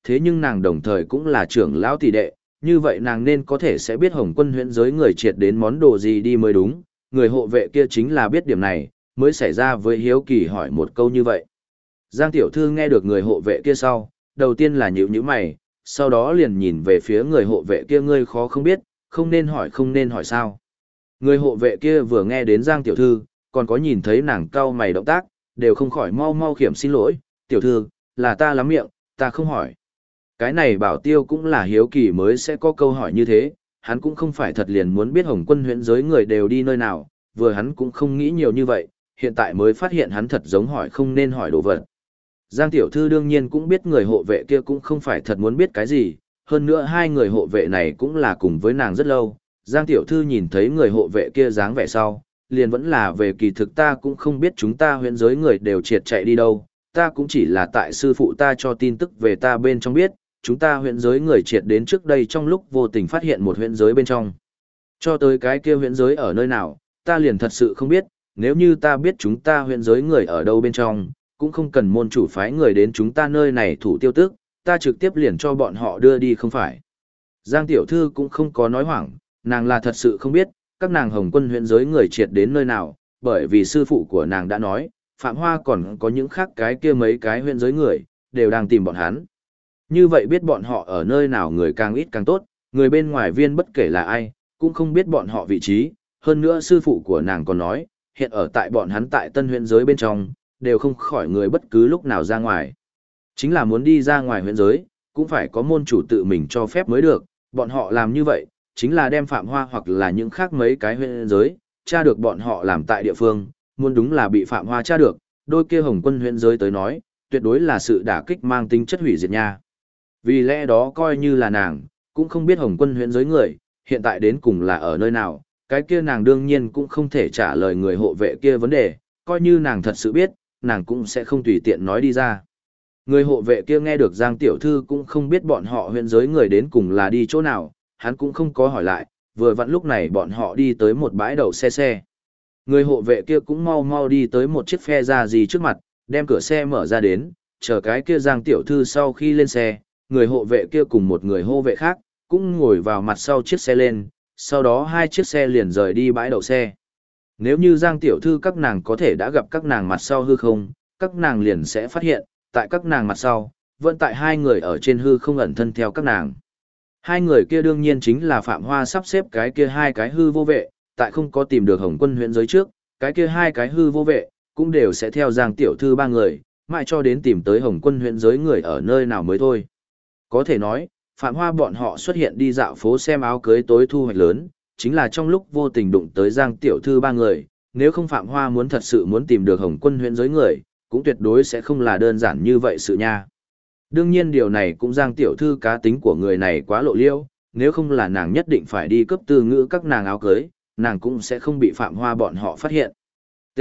thế nhưng nàng đồng thời cũng là trưởng lão tỷ đệ, như vậy nàng nên có thể sẽ biết Hồng Quân huyễn giới người triệt đến món đồ gì đi mới đúng, người hộ vệ kia chính là biết điểm này, mới xảy ra với hiếu kỳ hỏi một câu như vậy. Giang tiểu thư nghe được người hộ vệ kia sau, đầu tiên là nhíu mày, sau đó liền nhìn về phía người hộ vệ kia, ngươi khó không biết, không nên hỏi sao. Người hộ vệ kia vừa nghe đến Giang tiểu thư, còn có nhìn thấy nàng cau mày động tác, đều không khỏi mau mau khiểm xin lỗi, tiểu thư, là ta lắm miệng, ta không hỏi. Cái này Bảo Tiêu cũng là hiếu kỳ mới sẽ có câu hỏi như thế, hắn cũng không phải thật liền muốn biết Hồng Quân huyễn giới người đều đi nơi nào, vừa hắn cũng không nghĩ nhiều như vậy, hiện tại mới phát hiện hắn thật giống hỏi không nên hỏi đồ vật. Giang tiểu thư đương nhiên cũng biết người hộ vệ kia cũng không phải thật muốn biết cái gì, hơn nữa hai người hộ vệ này cũng là cùng với nàng rất lâu. Giang tiểu thư nhìn thấy người hộ vệ kia dáng vẻ sau, liền vẫn là về kỳ thực ta cũng không biết chúng ta huyễn giới người đều triệt chạy đi đâu, ta cũng chỉ là tại sư phụ ta cho tin tức về ta bên trong biết, chúng ta huyễn giới người triệt đến trước đây trong lúc vô tình phát hiện một huyễn giới bên trong. Cho tới cái kia huyễn giới ở nơi nào, ta liền thật sự không biết, nếu như ta biết chúng ta huyễn giới người ở đâu bên trong, cũng không cần môn chủ phái người đến chúng ta nơi này thủ tiêu tức, ta trực tiếp liền cho bọn họ đưa đi không phải. Giang tiểu thư cũng không có nói hoảng, nàng là thật sự không biết, các nàng Hồng Quân huyễn giới người triệt đến nơi nào, bởi vì sư phụ của nàng đã nói, Phạm Hoa còn có những khác cái kia mấy cái huyễn giới người, đều đang tìm bọn hắn. Như vậy biết bọn họ ở nơi nào người càng ít càng tốt, người bên ngoài viên bất kể là ai, cũng không biết bọn họ vị trí, hơn nữa sư phụ của nàng còn nói, hiện ở tại bọn hắn tại tân huyễn giới bên trong, đều không khỏi người bất cứ lúc nào ra ngoài. Chính là muốn đi ra ngoài huyễn giới, cũng phải có môn chủ tự mình cho phép mới được, bọn họ làm như vậy, chính là đem Phạm Hoa hoặc là những khác mấy cái huyễn giới, tra được bọn họ làm tại địa phương, muốn đúng là bị Phạm Hoa tra được, đôi kia Hồng Quân huyễn giới tới nói, tuyệt đối là sự đả kích mang tính chất hủy diệt nha. Vì lẽ đó coi như là nàng, cũng không biết Hồng Quân huyễn giới người, hiện tại đến cùng là ở nơi nào, cái kia nàng đương nhiên cũng không thể trả lời người hộ vệ kia vấn đề, coi như nàng thật sự biết, nàng cũng sẽ không tùy tiện nói đi ra. Người hộ vệ kia nghe được Giang tiểu thư cũng không biết bọn họ huyễn giới người đến cùng là đi chỗ nào, hắn cũng không có hỏi lại, vừa vặn lúc này bọn họ đi tới một bãi đậu xe. Người hộ vệ kia cũng mau mau đi tới một chiếc phe ra gì trước mặt, đem cửa xe mở ra đến, chờ cái kia Giang tiểu thư sau khi lên xe, người hộ vệ kia cùng một người hộ vệ khác, cũng ngồi vào mặt sau chiếc xe lên, sau đó hai chiếc xe liền rời đi bãi đậu xe. Nếu như Giang tiểu thư các nàng có thể đã gặp các nàng mặt sau hư không, các nàng liền sẽ phát hiện, tại các nàng mặt sau, vẫn tại hai người ở trên hư không ẩn thân theo các nàng. Hai người kia đương nhiên chính là Phạm Hoa sắp xếp cái kia hai cái hư vô vệ, tại không có tìm được Hồng Quân huyễn giới trước, cái kia hai cái hư vô vệ, cũng đều sẽ theo Giang tiểu thư ba người, mãi cho đến tìm tới Hồng Quân huyễn giới người ở nơi nào mới thôi. Có thể nói, Phạm Hoa bọn họ xuất hiện đi dạo phố xem áo cưới tối thu hoạch lớn, chính là trong lúc vô tình đụng tới Giang tiểu thư ba người, nếu không Phạm Hoa muốn thật sự muốn tìm được Hồng Quân huyễn giới người, cũng tuyệt đối sẽ không là đơn giản như vậy sự nha. Đương nhiên điều này cũng Giang tiểu thư cá tính của người này quá lộ liễu, nếu không là nàng nhất định phải đi cấp từ ngữ các nàng áo cưới, nàng cũng sẽ không bị Phạm Hoa bọn họ phát hiện. T.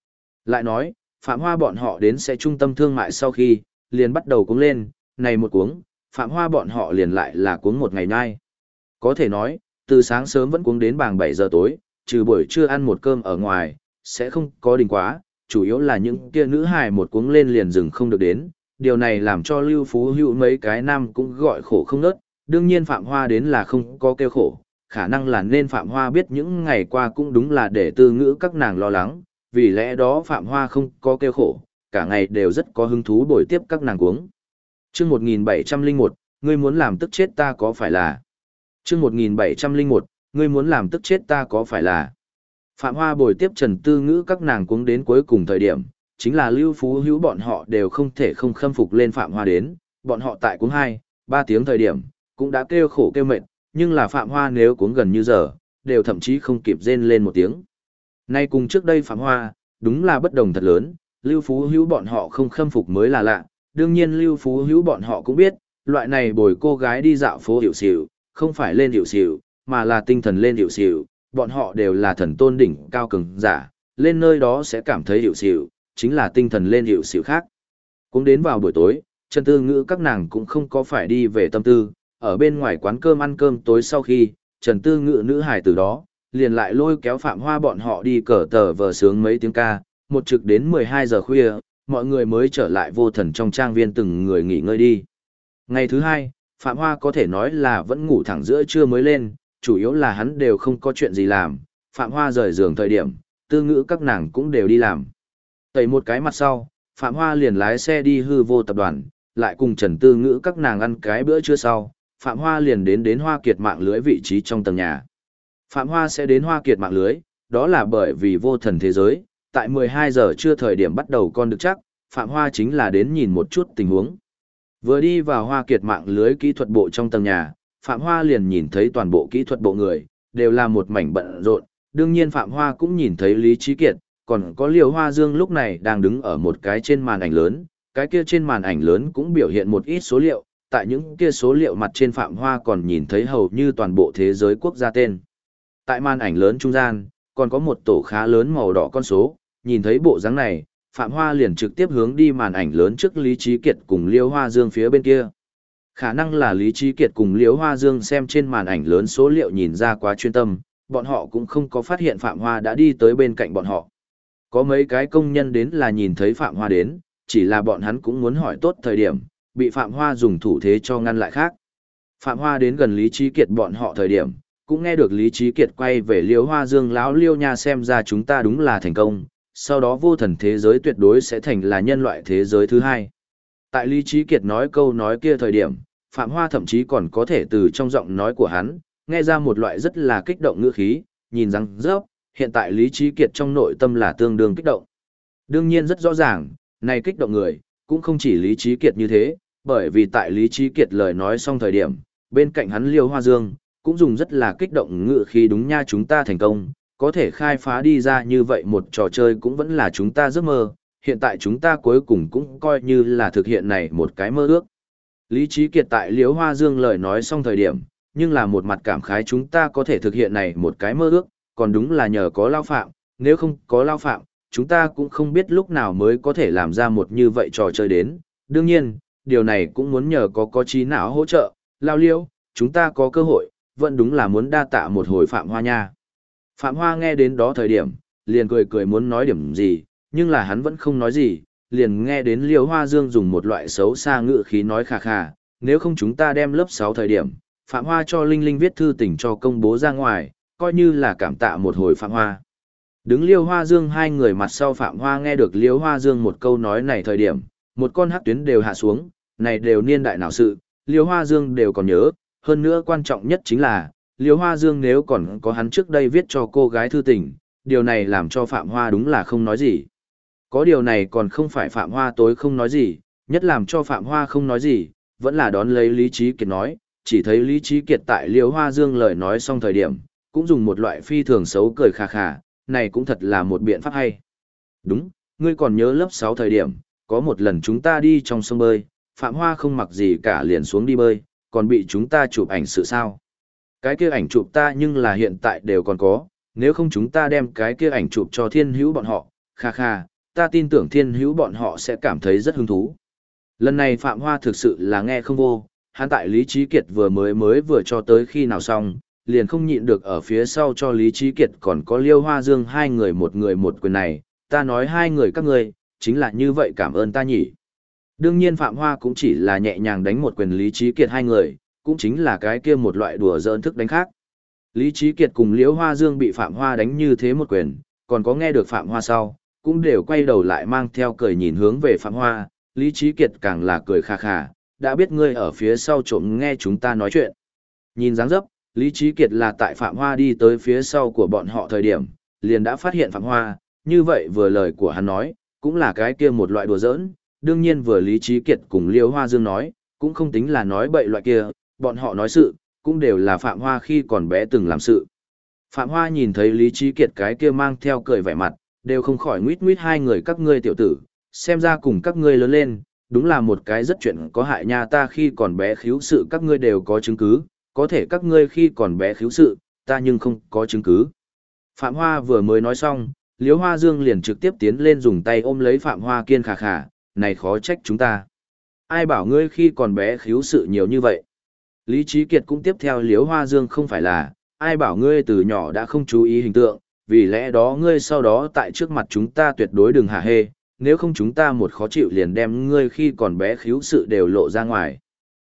Lại nói, Phạm Hoa bọn họ đến sẽ trung tâm thương mại sau khi, liền bắt đầu cuống lên, này một cuống, Phạm Hoa bọn họ liền lại là cuống một ngày nay. Có thể nói, từ sáng sớm vẫn cuống đến bảng 7 giờ tối, trừ buổi trưa ăn một cơm ở ngoài, sẽ không có đình quá, chủ yếu là những kia nữ hài một cuống lên liền dừng không được đến, điều này làm cho Lưu Phú Hữu mấy cái nam cũng gọi khổ không nớt, đương nhiên Phạm Hoa đến là không có kêu khổ, khả năng là nên Phạm Hoa biết những ngày qua cũng đúng là để tư ngữ các nàng lo lắng, vì lẽ đó Phạm Hoa không có kêu khổ, cả ngày đều rất có hứng thú bồi tiếp các nàng cuống. Chương 1701, ngươi muốn làm tức chết ta có phải là? Chương 1701, ngươi muốn làm tức chết ta có phải là? Phạm Hoa bồi tiếp Trần Tư Ngữ các nàng cuống đến cuối cùng thời điểm, chính là Lưu Phú Hữu bọn họ đều không thể không khâm phục lên Phạm Hoa đến, bọn họ tại cuống 2-3 tiếng thời điểm, cũng đã kêu khổ kêu mệt, nhưng là Phạm Hoa nếu cuống gần như giờ, đều thậm chí không kịp rên lên một tiếng. Nay cùng trước đây Phạm Hoa, đúng là bất đồng thật lớn, Lưu Phú Hữu bọn họ không khâm phục mới là lạ, đương nhiên Lưu Phú Hữu bọn họ cũng biết, loại này bồi cô gái đi dạo phố hiểu xỉu, không phải lên hiểu xỉu, mà là tinh thần lên hiểu xỉu, bọn họ đều là thần tôn đỉnh cao cường giả, lên nơi đó sẽ cảm thấy hiểu xỉu, chính là tinh thần lên hiểu xỉu khác. Cũng đến vào buổi tối, Trần Tư Ngữ các nàng cũng không có phải đi về tâm tư, ở bên ngoài quán cơm ăn cơm tối sau khi, Trần Tư Ngữ nữ hài từ đó, liền lại lôi kéo Phạm Hoa bọn họ đi cờ tờ vờ sướng mấy tiếng ca, một trực đến 12 giờ khuya, mọi người mới trở lại vô thần trong trang viên từng người nghỉ ngơi đi. Ngày thứ hai, Phạm Hoa có thể nói là vẫn ngủ thẳng giữa trưa mới lên, chủ yếu là hắn đều không có chuyện gì làm. Phạm Hoa rời giường thời điểm, Tư Ngữ các nàng cũng đều đi làm. Tẩy một cái mặt sau, Phạm Hoa liền lái xe đi Hư Vô tập đoàn, lại cùng Trần Tư Ngữ các nàng ăn cái bữa trưa sau, Phạm Hoa liền đến Hoa Kiệt mạng lưới vị trí trong tầng nhà. Phạm Hoa sẽ đến Hoa Kiệt mạng lưới, đó là bởi vì vô thần thế giới, tại 12 giờ trưa thời điểm bắt đầu con được chắc, Phạm Hoa chính là đến nhìn một chút tình huống. Vừa đi vào Hoa Kiệt mạng lưới kỹ thuật bộ trong tầng nhà, Phạm Hoa liền nhìn thấy toàn bộ kỹ thuật bộ người, đều là một mảnh bận rộn. Đương nhiên Phạm Hoa cũng nhìn thấy Lý Trí Kiệt, còn có Liều Hoa Dương lúc này đang đứng ở một cái trên màn ảnh lớn, cái kia trên màn ảnh lớn cũng biểu hiện một ít số liệu, tại những kia số liệu mặt trên Phạm Hoa còn nhìn thấy hầu như toàn bộ thế giới quốc gia tên. Tại màn ảnh lớn trung gian, còn có một tổ khá lớn màu đỏ con số, nhìn thấy bộ dáng này, Phạm Hoa liền trực tiếp hướng đi màn ảnh lớn trước Lý Trí Kiệt cùng Liêu Hoa Dương phía bên kia. Khả năng là Lý Trí Kiệt cùng Liêu Hoa Dương xem trên màn ảnh lớn số liệu nhìn ra quá chuyên tâm, bọn họ cũng không có phát hiện Phạm Hoa đã đi tới bên cạnh bọn họ. Có mấy cái công nhân đến là nhìn thấy Phạm Hoa đến, chỉ là bọn hắn cũng muốn hỏi tốt thời điểm, bị Phạm Hoa dùng thủ thế cho ngăn lại khác. Phạm Hoa đến gần Lý Trí Kiệt bọn họ thời điểm, cũng nghe được Lý Trí Kiệt quay về Liêu Hoa Dương lão Liêu nha xem ra chúng ta đúng là thành công, sau đó vô thần thế giới tuyệt đối sẽ thành là nhân loại thế giới thứ hai. Tại Lý Trí Kiệt nói câu nói kia thời điểm, Phạm Hoa thậm chí còn có thể từ trong giọng nói của hắn, nghe ra một loại rất là kích động ngữ khí, nhìn rằng rớp, hiện tại Lý Trí Kiệt trong nội tâm là tương đương kích động. Đương nhiên rất rõ ràng, này kích động người, cũng không chỉ Lý Trí Kiệt như thế, bởi vì tại Lý Trí Kiệt lời nói xong thời điểm, bên cạnh hắn Liêu Hoa Dương, cũng dùng rất là kích động ngữ khí đúng nha chúng ta thành công, có thể khai phá đi ra như vậy một trò chơi cũng vẫn là chúng ta giấc mơ, hiện tại chúng ta cuối cùng cũng coi như là thực hiện này một cái mơ ước. Lý Trí Kiệt tại Liễu Hoa Dương lời nói xong thời điểm, nhưng là một mặt cảm khái chúng ta có thể thực hiện này một cái mơ ước, còn đúng là nhờ có Lao Phạm, nếu không có Lao Phạm, chúng ta cũng không biết lúc nào mới có thể làm ra một như vậy trò chơi đến. Đương nhiên, điều này cũng muốn nhờ có trí não hỗ trợ, Lao Liễu, chúng ta có cơ hội, vẫn đúng là muốn đa tạ một hồi Phạm Hoa nha. Phạm Hoa nghe đến đó thời điểm, liền cười cười muốn nói điểm gì, nhưng là hắn vẫn không nói gì, liền nghe đến Liêu Hoa Dương dùng một loại xấu xa ngữ khí nói khà khà, nếu không chúng ta đem lớp 6 thời điểm, Phạm Hoa cho Linh Linh viết thư tình cho công bố ra ngoài, coi như là cảm tạ một hồi Phạm Hoa. Đứng Liêu Hoa Dương hai người mặt sau Phạm Hoa nghe được Liêu Hoa Dương một câu nói này thời điểm, một con hắc tuyến đều hạ xuống, này đều niên đại nào sự, Liêu Hoa Dương đều còn nhớ, hơn nữa quan trọng nhất chính là, Liêu Hoa Dương nếu còn có hắn trước đây viết cho cô gái thư tình, điều này làm cho Phạm Hoa đúng là không nói gì. Có điều này còn không phải Phạm Hoa tối không nói gì, nhất làm cho Phạm Hoa không nói gì, vẫn là đón lấy Lý Trí Kiệt nói, chỉ thấy Lý Trí Kiệt tại Liêu Hoa Dương lời nói xong thời điểm, cũng dùng một loại phi thường xấu cười khà khà, này cũng thật là một biện pháp hay. Đúng, ngươi còn nhớ lớp 6 thời điểm, có một lần chúng ta đi trong sông bơi, Phạm Hoa không mặc gì cả liền xuống đi bơi, còn bị chúng ta chụp ảnh sự sao. Cái kia ảnh chụp ta nhưng là hiện tại đều còn có, nếu không chúng ta đem cái kia ảnh chụp cho Thiên Hữu bọn họ, kha kha, ta tin tưởng Thiên Hữu bọn họ sẽ cảm thấy rất hứng thú. Lần này Phạm Hoa thực sự là nghe không vô, hắn tại Lý Trí Kiệt vừa cho tới khi nào xong, liền không nhịn được ở phía sau cho Lý Trí Kiệt còn có Liêu Hoa Dương hai người một quyền này, ta nói hai người các ngươi, chính là như vậy cảm ơn ta nhỉ. Đương nhiên Phạm Hoa cũng chỉ là nhẹ nhàng đánh một quyền Lý Trí Kiệt hai người, cũng chính là cái kia một loại đùa giỡn thức đánh khác. Lý Trí Kiệt cùng Liễu Hoa Dương bị Phạm Hoa đánh như thế một quyền, còn có nghe được Phạm Hoa sau, cũng đều quay đầu lại mang theo cười nhìn hướng về Phạm Hoa, Lý Trí Kiệt càng là cười khà khà, đã biết ngươi ở phía sau trộm nghe chúng ta nói chuyện. Nhìn dáng dấp, Lý Trí Kiệt là tại Phạm Hoa đi tới phía sau của bọn họ thời điểm, liền đã phát hiện Phạm Hoa, như vậy vừa lời của hắn nói, cũng là cái kia một loại đùa giỡn, đương nhiên vừa Lý Trí Kiệt cùng Liễu Hoa Dương nói, cũng không tính là nói bậy loại kia, bọn họ nói sự, cũng đều là Phạm Hoa khi còn bé từng làm sự. Phạm Hoa nhìn thấy Lý Trí Kiệt cái kia mang theo cười vẻ mặt, đều không khỏi nguyết nguyết hai người các ngươi tiểu tử, xem ra cùng các ngươi lớn lên, đúng là một cái rất chuyện có hại nha ta khi còn bé khiếu sự các ngươi đều có chứng cứ, có thể các ngươi khi còn bé khiếu sự, ta nhưng không có chứng cứ. Phạm Hoa vừa mới nói xong, Liễu Hoa Dương liền trực tiếp tiến lên dùng tay ôm lấy Phạm Hoa kiên khà khà, này khó trách chúng ta. Ai bảo ngươi khi còn bé khiếu sự nhiều như vậy? Lý Trí Kiệt cũng tiếp theo Liễu Hoa Dương không phải là, ai bảo ngươi từ nhỏ đã không chú ý hình tượng, vì lẽ đó ngươi sau đó tại trước mặt chúng ta tuyệt đối đừng hả hê, nếu không chúng ta một khó chịu liền đem ngươi khi còn bé khiếu sự đều lộ ra ngoài.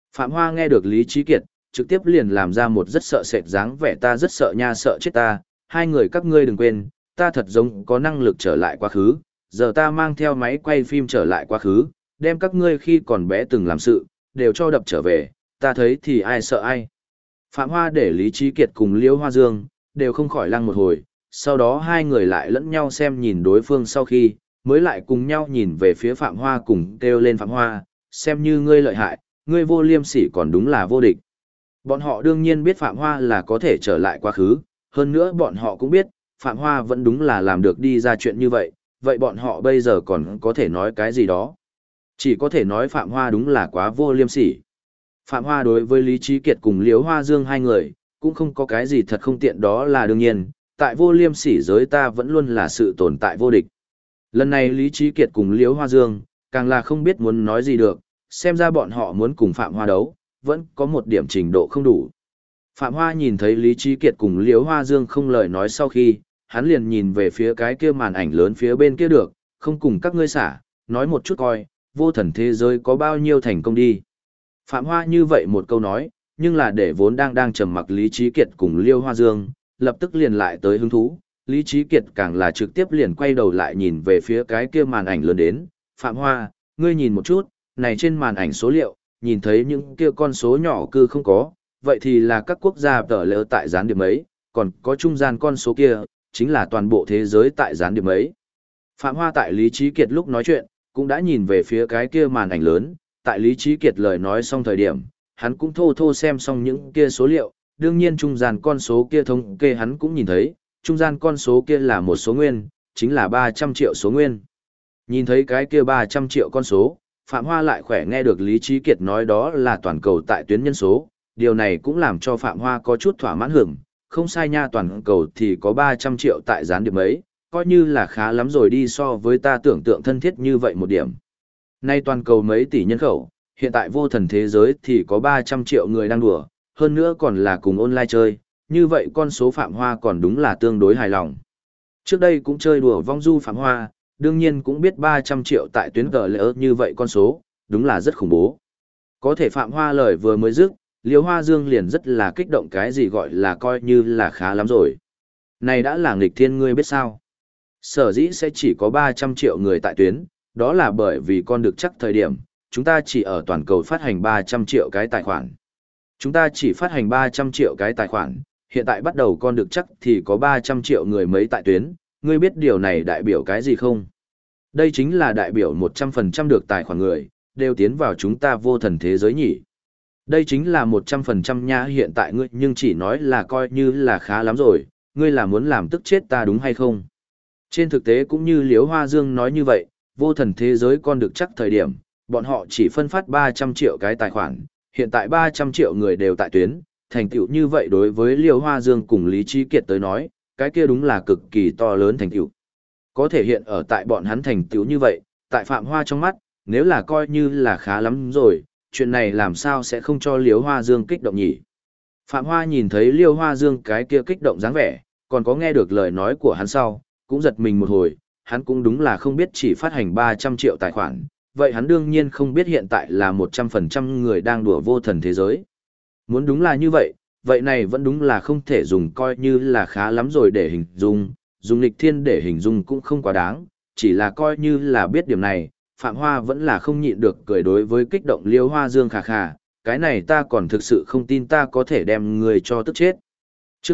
Phạm Hoa nghe được Lý Trí Kiệt, trực tiếp liền làm ra một rất sợ sệt dáng vẻ, ta rất sợ nha, sợ chết ta, hai người các ngươi đừng quên, ta thật giống có năng lực trở lại quá khứ, giờ ta mang theo máy quay phim trở lại quá khứ, đem các ngươi khi còn bé từng làm sự, đều cho đập trở về, ta thấy thì ai sợ ai. Phạm Hoa để Lý Trí Kiệt cùng Liễu Hoa Dương, đều không khỏi lăng một hồi, sau đó hai người lại lẫn nhau xem nhìn đối phương sau khi, mới lại cùng nhau nhìn về phía Phạm Hoa cùng kêu lên Phạm Hoa, xem như ngươi lợi hại, ngươi vô liêm sỉ còn đúng là vô địch. Bọn họ đương nhiên biết Phạm Hoa là có thể trở lại quá khứ, hơn nữa bọn họ cũng biết, Phạm Hoa vẫn đúng là làm được đi ra chuyện như vậy, vậy bọn họ bây giờ còn có thể nói cái gì đó. Chỉ có thể nói Phạm Hoa đúng là quá vô liêm sỉ. Phạm Hoa đối với Lý Trí Kiệt cùng Liễu Hoa Dương hai người, cũng không có cái gì thật không tiện, đó là đương nhiên, tại vô liêm sỉ giới ta vẫn luôn là sự tồn tại vô địch. Lần này Lý Trí Kiệt cùng Liễu Hoa Dương, càng là không biết muốn nói gì được, xem ra bọn họ muốn cùng Phạm Hoa đấu, vẫn có một điểm trình độ không đủ. Phạm Hoa nhìn thấy Lý Trí Kiệt cùng Liễu Hoa Dương không lời nói sau khi, hắn liền nhìn về phía cái kia màn ảnh lớn phía bên kia được, không cùng các ngươi xả, nói một chút coi, vô thần thế giới có bao nhiêu thành công đi. Phạm Hoa như vậy một câu nói, nhưng là để vốn đang trầm mặc Lý Trí Kiệt cùng Liễu Hoa Dương, lập tức liền lại tới hứng thú, Lý Trí Kiệt càng là trực tiếp liền quay đầu lại nhìn về phía cái kia màn ảnh lớn đến, Phạm Hoa, ngươi nhìn một chút, này trên màn ảnh số liệu, nhìn thấy những kia con số nhỏ cư không có, vậy thì là các quốc gia tờ lỡ tại gián điệp ấy, còn có trung gian con số kia, chính là toàn bộ thế giới tại gián điệp ấy. Phạm Hoa tại Lý Trí Kiệt lúc nói chuyện, cũng đã nhìn về phía cái kia màn ảnh lớn, tại Lý Trí Kiệt lời nói xong thời điểm, hắn cũng thô thô xem xong những kia số liệu, đương nhiên trung gian con số kia thống kê hắn cũng nhìn thấy, trung gian con số kia là một số nguyên, chính là 300 triệu số nguyên. Nhìn thấy cái kia 300 triệu con số, Phạm Hoa lại khỏe nghe được Lý Trí Kiệt nói đó là toàn cầu tại tuyến nhân số, điều này cũng làm cho Phạm Hoa có chút thỏa mãn hưởng, không sai nha, toàn cầu thì có 300 triệu tại gián điệp ấy, coi như là khá lắm rồi đi, so với ta tưởng tượng thân thiết như vậy một điểm. Nay toàn cầu mấy tỷ nhân khẩu, hiện tại vô thần thế giới thì có 300 triệu người đang đùa, hơn nữa còn là cùng online chơi, như vậy con số Phạm Hoa còn đúng là tương đối hài lòng. Trước đây cũng chơi đùa vong du Phạm Hoa, đương nhiên cũng biết 300 triệu tại tuyến gờ lỡ như vậy con số, đúng là rất khủng bố. Có thể Phạm Hoa lời vừa mới dứt, Liễu Hoa Dương liền rất là kích động, cái gì gọi là coi như là khá lắm rồi. Này đã là nghịch thiên ngươi biết sao. Sở dĩ sẽ chỉ có 300 triệu người tại tuyến, đó là bởi vì con được chắc thời điểm, chúng ta chỉ ở toàn cầu phát hành 300 triệu cái tài khoản. Chúng ta chỉ phát hành 300 triệu cái tài khoản, hiện tại bắt đầu con được chắc thì có 300 triệu người mấy tại tuyến, ngươi biết điều này đại biểu cái gì không? Đây chính là đại biểu 100% được tài khoản người, đều tiến vào chúng ta vô thần thế giới nhỉ. Đây chính là 100% nha, hiện tại ngươi nhưng chỉ nói là coi như là khá lắm rồi, ngươi là muốn làm tức chết ta đúng hay không? Trên thực tế cũng như Liễu Hoa Dương nói như vậy, vô thần thế giới con được chắc thời điểm, bọn họ chỉ phân phát 300 triệu cái tài khoản, hiện tại 300 triệu người đều tại tuyến, thành tựu như vậy đối với Liễu Hoa Dương cùng Lý Trí Kiệt tới nói, cái kia đúng là cực kỳ to lớn thành tựu. Có thể hiện ở tại bọn hắn thành tựu như vậy, tại Phạm Hoa trong mắt, nếu là coi như là khá lắm rồi, chuyện này làm sao sẽ không cho Liễu Hoa Dương kích động nhỉ? Phạm Hoa nhìn thấy Liễu Hoa Dương cái kia kích động dáng vẻ, còn có nghe được lời nói của hắn sau, cũng giật mình một hồi, hắn cũng đúng là không biết chỉ phát hành 300 triệu tài khoản, vậy hắn đương nhiên không biết hiện tại là 100% người đang đùa vô thần thế giới. Muốn đúng là như vậy, vậy này vẫn đúng là không thể dùng coi như là khá lắm rồi để hình dung, dùng lịch thiên để hình dung cũng không quá đáng, chỉ là coi như là biết điểm này, Phạm Hoa vẫn là không nhịn được cười đối với kích động Liễu Hoa Dương khà khà, cái này ta còn thực sự không tin ta có thể đem người cho tức chết. Chương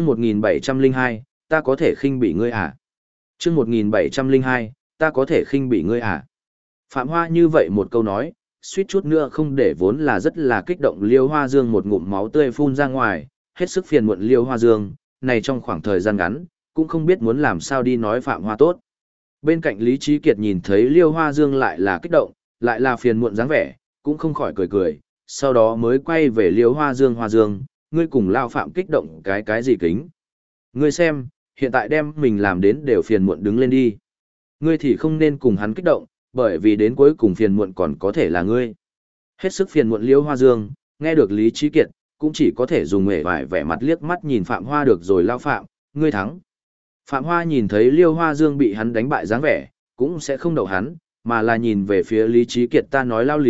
1702, ta có thể khinh bị ngươi à? Chương 1702, ta có thể khinh bị ngươi à? Phạm Hoa như vậy một câu nói, suýt chút nữa không để vốn là rất là kích động Liễu Hoa Dương một ngụm máu tươi phun ra ngoài, hết sức phiền muộn Liễu Hoa Dương, này trong khoảng thời gian ngắn, cũng không biết muốn làm sao đi nói Phạm Hoa tốt. Bên cạnh Lý Trí Kiệt nhìn thấy Liễu Hoa Dương lại là kích động, lại là phiền muộn dáng vẻ, cũng không khỏi cười cười, sau đó mới quay về Liễu Hoa Dương, ngươi cùng lao Phạm kích động cái gì kính. Ngươi xem, hiện tại đem mình làm đến đều phiền muộn đứng lên đi. Ngươi thì không nên cùng hắn kích động, bởi vì đến cuối cùng phiền muộn còn có thể là ngươi. Hết sức phiền muộn Liễu Hoa Dương, nghe được Lý Trí Kiệt, cũng chỉ có thể dùng uể oải vẻ mặt liếc mắt nhìn Phạm Hoa được rồi, lao Phạm, ngươi thắng. Phạm Hoa nhìn thấy Liễu Hoa Dương bị hắn đánh bại dáng vẻ, cũng sẽ không đậu hắn, mà là nhìn về phía Lý Trí Kiệt, ta nói lao Lý,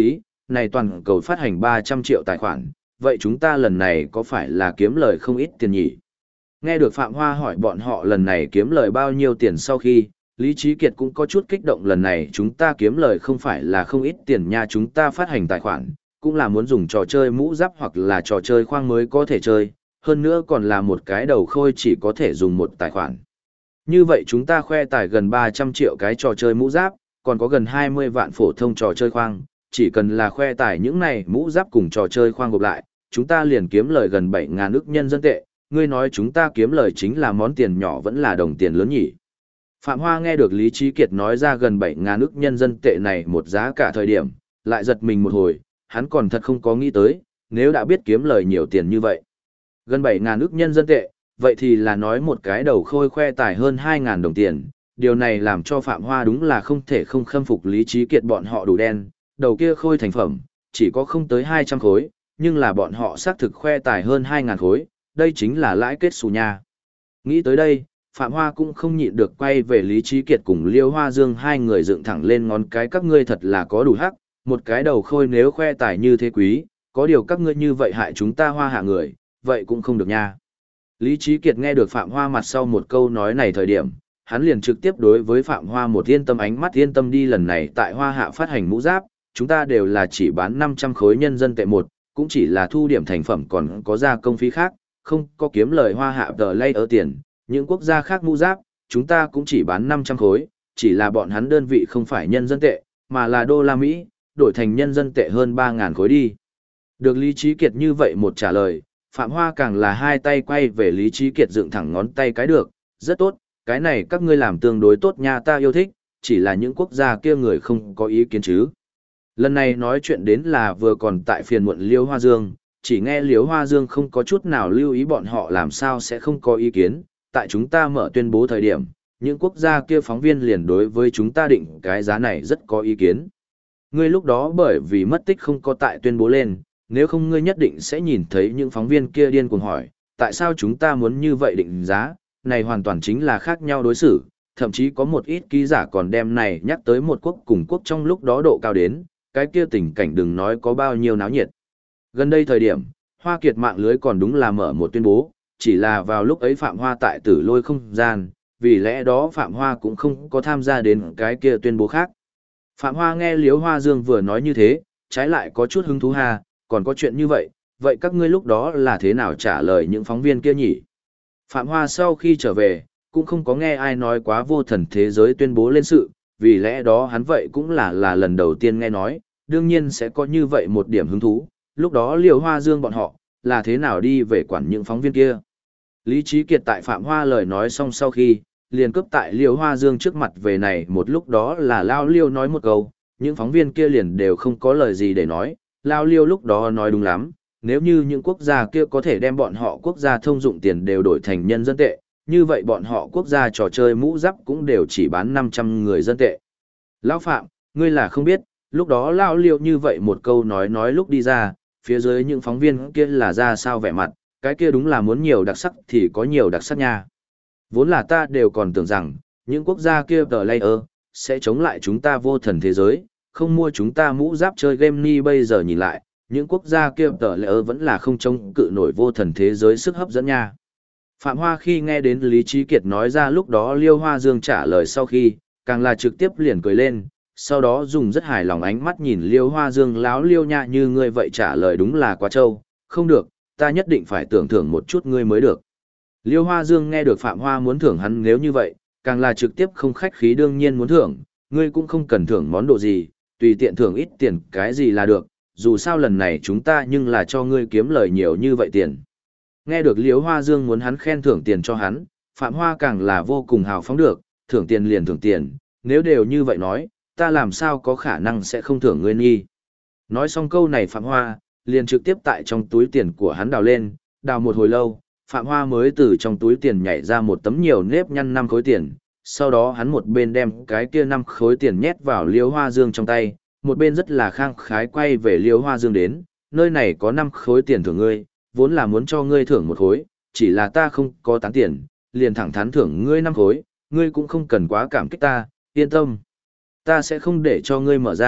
này toàn cầu phát hành 300 triệu tài khoản, vậy chúng ta lần này có phải là kiếm lời không ít tiền nhỉ? Nghe được Phạm Hoa hỏi bọn họ lần này kiếm lời bao nhiêu tiền sau khi, Lý Trí Kiệt cũng có chút kích động, lần này chúng ta kiếm lời không phải là không ít tiền nha, chúng ta phát hành tài khoản, cũng là muốn dùng trò chơi mũ giáp hoặc là trò chơi khoang mới có thể chơi, hơn nữa còn là một cái đầu khôi chỉ có thể dùng một tài khoản. Như vậy chúng ta khoe tài gần 300 triệu cái trò chơi mũ giáp, còn có gần 20 vạn phổ thông trò chơi khoang, chỉ cần là khoe tài những này mũ giáp cùng trò chơi khoang gộp lại, chúng ta liền kiếm lời gần 7.000 ức nhân dân tệ, ngươi nói chúng ta kiếm lời chính là món tiền nhỏ vẫn là đồng tiền lớn nhỉ? Phạm Hoa nghe được Lý Trí Kiệt nói ra gần 7.000 ức nhân dân tệ này một giá cả thời điểm, lại giật mình một hồi, hắn còn thật không có nghĩ tới, nếu đã biết kiếm lời nhiều tiền như vậy. Gần 7.000 ức nhân dân tệ, vậy thì là nói một cái đầu khôi khoe tài hơn 2.000 đồng tiền, điều này làm cho Phạm Hoa đúng là không thể không khâm phục Lý Trí Kiệt bọn họ đủ đen, đầu kia khôi thành phẩm, chỉ có không tới 200 khối, nhưng là bọn họ xác thực khoe tài hơn 2.000 khối, đây chính là lãi kết xù nha. Nghĩ tới đây, Phạm Hoa cũng không nhịn được quay về Lý Trí Kiệt cùng Liêu Hoa Dương hai người dựng thẳng lên ngón cái, các ngươi thật là có đủ hắc, một cái đầu khôi nếu khoe tài như thế quý, có điều các ngươi như vậy hại chúng ta Hoa hạ người, vậy cũng không được nha. Lý Trí Kiệt nghe được Phạm Hoa mặt sau một câu nói này thời điểm, hắn liền trực tiếp đối với Phạm Hoa một yên tâm, ánh mắt yên tâm đi, lần này tại Hoa hạ phát hành mũ giáp, chúng ta đều là chỉ bán 500 khối nhân dân tệ một, cũng chỉ là thu điểm thành phẩm còn có gia công phí khác, không có kiếm lời Hoa hạ tờ lay ở tiền, những quốc gia khác mũ giáp, chúng ta cũng chỉ bán 500 khối, chỉ là bọn hắn đơn vị không phải nhân dân tệ, mà là đô la Mỹ, đổi thành nhân dân tệ hơn 3.000 khối đi. Được Lý Trí Kiệt như vậy một trả lời, Phạm Hoa càng là hai tay quay về Lý Trí Kiệt dựng thẳng ngón tay cái, được, rất tốt, cái này các ngươi làm tương đối tốt nha, ta yêu thích, chỉ là những quốc gia kia người không có ý kiến chứ. Lần này nói chuyện đến là vừa còn tại phiền muộn Liêu Hoa Dương, chỉ nghe Liêu Hoa Dương không có chút nào lưu ý bọn họ làm sao sẽ không có ý kiến, tại chúng ta mở tuyên bố thời điểm, những quốc gia kia phóng viên liền đối với chúng ta định cái giá này rất có ý kiến. Ngươi lúc đó bởi vì mất tích không có tại tuyên bố lên, nếu không ngươi nhất định sẽ nhìn thấy những phóng viên kia điên cuồng hỏi, tại sao chúng ta muốn như vậy định giá, này hoàn toàn chính là khác nhau đối xử, thậm chí có một ít ký giả còn đem này nhắc tới một quốc cùng quốc trong lúc đó độ cao đến, cái kia tình cảnh đừng nói có bao nhiêu náo nhiệt. Gần đây thời điểm, Hoa Kiệt mạng lưới còn đúng là mở một tuyên bố, chỉ là vào lúc ấy Phạm Hoa tại Tử Lôi không gian, vì lẽ đó Phạm Hoa cũng không có tham gia đến cái kia tuyên bố khác. Phạm Hoa nghe Liễu Hoa Dương vừa nói như thế, trái lại có chút hứng thú ha, còn có chuyện như vậy, vậy các ngươi lúc đó là thế nào trả lời những phóng viên kia nhỉ? Phạm Hoa sau khi trở về, cũng không có nghe ai nói quá vô thần thế giới tuyên bố lên sự, vì lẽ đó hắn vậy cũng là lần đầu tiên nghe nói, đương nhiên sẽ có như vậy một điểm hứng thú, lúc đó Liễu Hoa Dương bọn họ, là thế nào đi về quản những phóng viên kia. Lý Trí Kiệt tại Phạm Hoa lời nói xong sau khi, liền cướp tại Liễu Hoa Dương trước mặt về này một lúc đó là Lao Liêu nói một câu, những phóng viên kia liền đều không có lời gì để nói, Lao Liêu lúc đó nói đúng lắm, nếu như những quốc gia kia có thể đem bọn họ quốc gia thông dụng tiền đều đổi thành nhân dân tệ, như vậy bọn họ quốc gia trò chơi mũ giáp cũng đều chỉ bán 500 người dân tệ. Lão Phạm, ngươi là không biết, lúc đó Lao Liêu như vậy một câu nói lúc đi ra, phía dưới những phóng viên kia là ra sao vẻ mặt, cái kia đúng là muốn nhiều đặc sắc thì có nhiều đặc sắc nha. Vốn là ta đều còn tưởng rằng, những quốc gia kia tờ layer, sẽ chống lại chúng ta vô thần thế giới, không mua chúng ta mũ giáp chơi game ni, bây giờ nhìn lại, những quốc gia kia tờ layer vẫn là không chống cự nổi vô thần thế giới sức hấp dẫn nha. Phạm Hoa khi nghe đến Lý Trí Kiệt nói ra lúc đó Liêu Hoa Dương trả lời sau khi, càng là trực tiếp liền cười lên, sau đó dùng rất hài lòng ánh mắt nhìn Liêu Hoa Dương, láo Liêu nha, như ngươi vậy trả lời đúng là quá trâu, không được, ta nhất định phải tưởng thưởng một chút ngươi mới được. Liêu Hoa Dương nghe được Phạm Hoa muốn thưởng hắn nếu như vậy, càng là trực tiếp không khách khí, đương nhiên muốn thưởng, ngươi cũng không cần thưởng món đồ gì, tùy tiện thưởng ít tiền cái gì là được, dù sao lần này chúng ta nhưng là cho ngươi kiếm lời nhiều như vậy tiền. Nghe được Liêu Hoa Dương muốn hắn khen thưởng tiền cho hắn, Phạm Hoa càng là vô cùng hào phóng, được, thưởng tiền liền thưởng tiền, nếu đều như vậy nói, ta làm sao có khả năng sẽ không thưởng ngươi nghi. Nói xong câu này Phạm Hoa, liền trực tiếp tại trong túi tiền của hắn đào lên, đào một hồi lâu, Phạm Hoa mới từ trong túi tiền nhảy ra một tấm nhiều nếp nhăn 5 khối tiền, sau đó hắn một bên đem cái kia 5 khối tiền nhét vào Liêu Hoa Dương trong tay, một bên rất là khang khái quay về Liêu Hoa Dương đến, nơi này có 5 khối tiền thưởng ngươi, vốn là muốn cho ngươi thưởng một khối, chỉ là ta không có tán tiền, liền thẳng thắn thưởng ngươi 5 khối, ngươi cũng không cần quá cảm kích ta, yên tâm. Ta sẽ không để cho ngươi mở ra,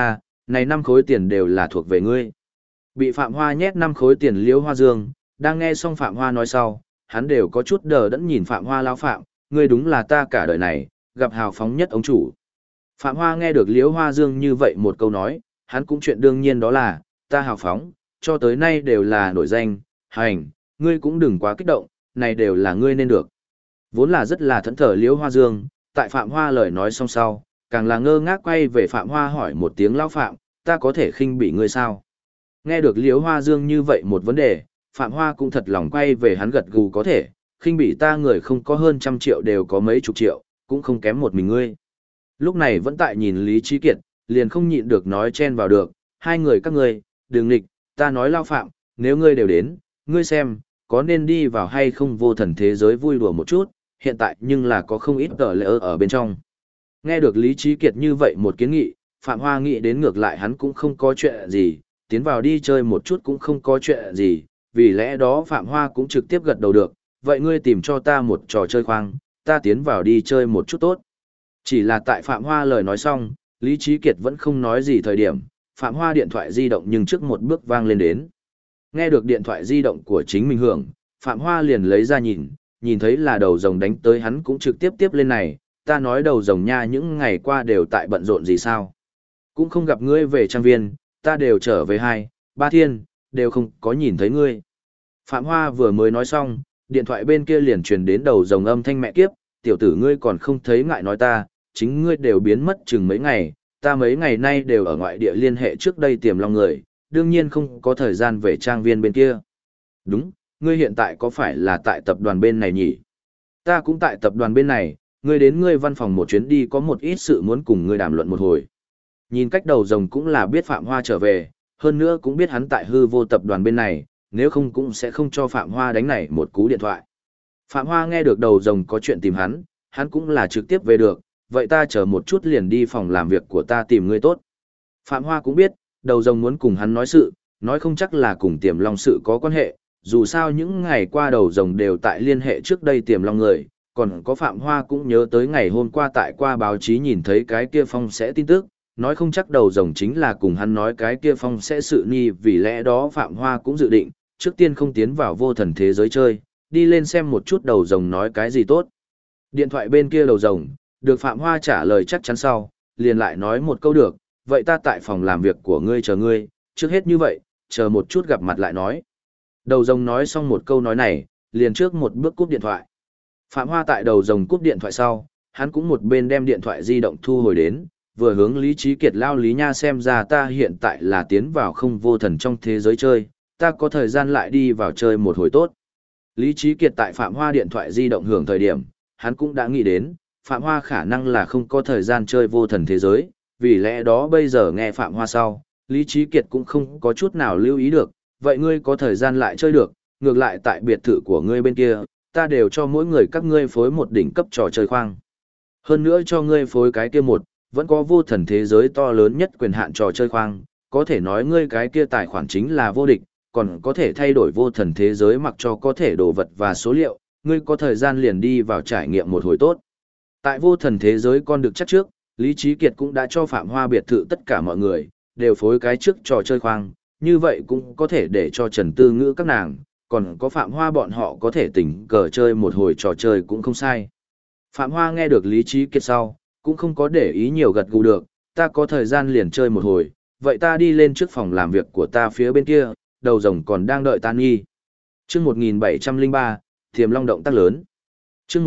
Này 5 khối tiền đều là thuộc về ngươi. Bị Phạm Hoa nhét 5 khối tiền Liễu Hoa Dương, đang nghe xong Phạm Hoa nói sau, hắn đều có chút đờ đẫn nhìn Phạm Hoa lão Phạm, ngươi đúng là ta cả đời này, gặp hào phóng nhất ông chủ. Phạm Hoa nghe được Liễu Hoa Dương như vậy một câu nói, hắn cũng chuyện đương nhiên đó là, ta hào phóng, cho tới nay đều là nổi danh, hành, ngươi cũng đừng quá kích động, này đều là ngươi nên được. Vốn là rất là thẫn thờ Liễu Hoa Dương, tại Phạm Hoa lời nói xong sau, càng là ngơ ngác quay về Phạm Hoa hỏi một tiếng lão Phạm, ta có thể khinh bỉ ngươi sao? Nghe được Liễu Hoa Dương như vậy một vấn đề, Phạm Hoa cũng thật lòng quay về hắn gật gù có thể, khinh bỉ ta người không có hơn 100 triệu đều có mấy chục triệu, cũng không kém một mình ngươi. Lúc này vẫn tại nhìn Lý Trí Kiệt, liền không nhịn được nói chen vào được, hai người các ngươi, đừng nghịch, ta nói lao Phạm, nếu ngươi đều đến, ngươi xem, có nên đi vào hay không vô thần thế giới vui đùa một chút, hiện tại nhưng là có không ít tờ lệ ở bên trong. Nghe được Lý Trí Kiệt như vậy một kiến nghị, Phạm Hoa nghĩ đến ngược lại hắn cũng không có chuyện gì, tiến vào đi chơi một chút cũng không có chuyện gì, vì lẽ đó Phạm Hoa cũng trực tiếp gật đầu được, vậy ngươi tìm cho ta một trò chơi khoang, ta tiến vào đi chơi một chút tốt. Chỉ là tại Phạm Hoa lời nói xong, Lý Trí Kiệt vẫn không nói gì thời điểm, Phạm Hoa điện thoại di động nhưng trước một bước vang lên đến. Nghe được điện thoại di động của chính mình hưởng, Phạm Hoa liền lấy ra nhìn thấy là đầu rồng đánh tới hắn cũng trực tiếp tiếp lên này, ta nói đầu rồng nha những ngày qua đều tại bận rộn gì sao. Cũng không gặp ngươi về trang viên, ta đều trở về 2-3 thiên, đều không có nhìn thấy ngươi. Phạm Hoa vừa mới nói xong, điện thoại bên kia liền truyền đến đầu rồng âm thanh mẹ kiếp, tiểu tử ngươi còn không thấy ngại nói ta, chính ngươi đều biến mất chừng mấy ngày, ta mấy ngày nay đều ở ngoại địa liên hệ trước đây Tiềm Long người, đương nhiên không có thời gian về trang viên bên kia. Đúng, ngươi hiện tại có phải là tại tập đoàn bên này nhỉ? Ta cũng tại tập đoàn bên này, ngươi đến ngươi văn phòng một chuyến đi có một ít sự muốn cùng ngươi đàm luận một hồi. Nhìn cách đầu rồng cũng là biết Phạm Hoa trở về, hơn nữa cũng biết hắn tại hư vô tập đoàn bên này, nếu không cũng sẽ không cho Phạm Hoa đánh này một cú điện thoại. Phạm Hoa nghe được đầu rồng có chuyện tìm hắn cũng là trực tiếp về được, vậy ta chờ một chút liền đi phòng làm việc của ta tìm ngươi tốt. Phạm Hoa cũng biết, đầu rồng muốn cùng hắn nói sự, nói không chắc là cùng Tiềm Long sự có quan hệ, dù sao những ngày qua đầu rồng đều tại liên hệ trước đây Tiềm Long người, còn có Phạm Hoa cũng nhớ tới ngày hôm qua tại qua báo chí nhìn thấy cái kia phong sẽ tin tức, nói không chắc đầu rồng chính là cùng hắn nói cái kia phong sẽ sự nghi, vì lẽ đó Phạm Hoa cũng dự định, trước tiên không tiến vào vô thần thế giới chơi, đi lên xem một chút đầu rồng nói cái gì tốt. Điện thoại bên kia đầu rồng, được Phạm Hoa trả lời chắc chắn sau, liền lại nói một câu được, vậy ta tại phòng làm việc của ngươi chờ ngươi, trước hết như vậy, chờ một chút gặp mặt lại nói. Đầu rồng nói xong một câu nói này, liền trước một bước cúp điện thoại. Phạm Hoa tại đầu rồng cúp điện thoại sau, hắn cũng một bên đem điện thoại di động thu hồi đến, vừa hướng Lý Trí Kiệt lao Lý Nha xem ra ta hiện tại là tiến vào không vô thần trong thế giới chơi, ta có thời gian lại đi vào chơi một hồi tốt. Lý Trí Kiệt tại Phạm Hoa điện thoại di động hưởng thời điểm, hắn cũng đã nghĩ đến, Phạm Hoa khả năng là không có thời gian chơi vô thần thế giới, vì lẽ đó bây giờ nghe Phạm Hoa sau, Lý Trí Kiệt cũng không có chút nào lưu ý được, vậy ngươi có thời gian lại chơi được, ngược lại tại biệt thự của ngươi bên kia, ta đều cho mỗi người các ngươi phối một đỉnh cấp trò chơi khoang. Hơn nữa cho ngươi phối cái kia một, vẫn có vô thần thế giới to lớn nhất quyền hạn trò chơi khoang, có thể nói ngươi cái kia tài khoản chính là vô địch, còn có thể thay đổi vô thần thế giới mặc cho có thể đồ vật và số liệu, ngươi có thời gian liền đi vào trải nghiệm một hồi tốt. Tại vô thần thế giới con được chắc trước, Lý Trí Kiệt cũng đã cho Phạm Hoa biệt thự tất cả mọi người, đều phối cái trước trò chơi khoang, như vậy cũng có thể để cho Trần Tư Ngữ các nàng, còn có Phạm Hoa bọn họ có thể tỉnh cờ chơi một hồi trò chơi cũng không sai. Phạm Hoa nghe được Lý Trí Kiệt sau, cũng không có để ý nhiều gật gù được, ta có thời gian liền chơi một hồi, vậy ta đi lên trước phòng làm việc của ta phía bên kia, đầu rồng còn đang đợi ta nghi. Chương 1703, Tiềm Long động tác lớn. Chương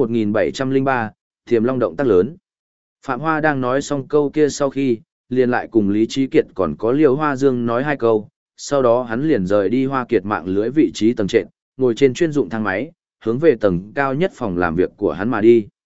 1703, Tiềm Long động tác lớn. Phạm Hoa đang nói xong câu kia sau khi, liền lại cùng Lý Trí Kiệt còn có Liêu Hoa Dương nói hai câu, sau đó hắn liền rời đi Hoa Kiệt mạng lưới vị trí tầng trệt, ngồi trên chuyên dụng thang máy, hướng về tầng cao nhất phòng làm việc của hắn mà đi.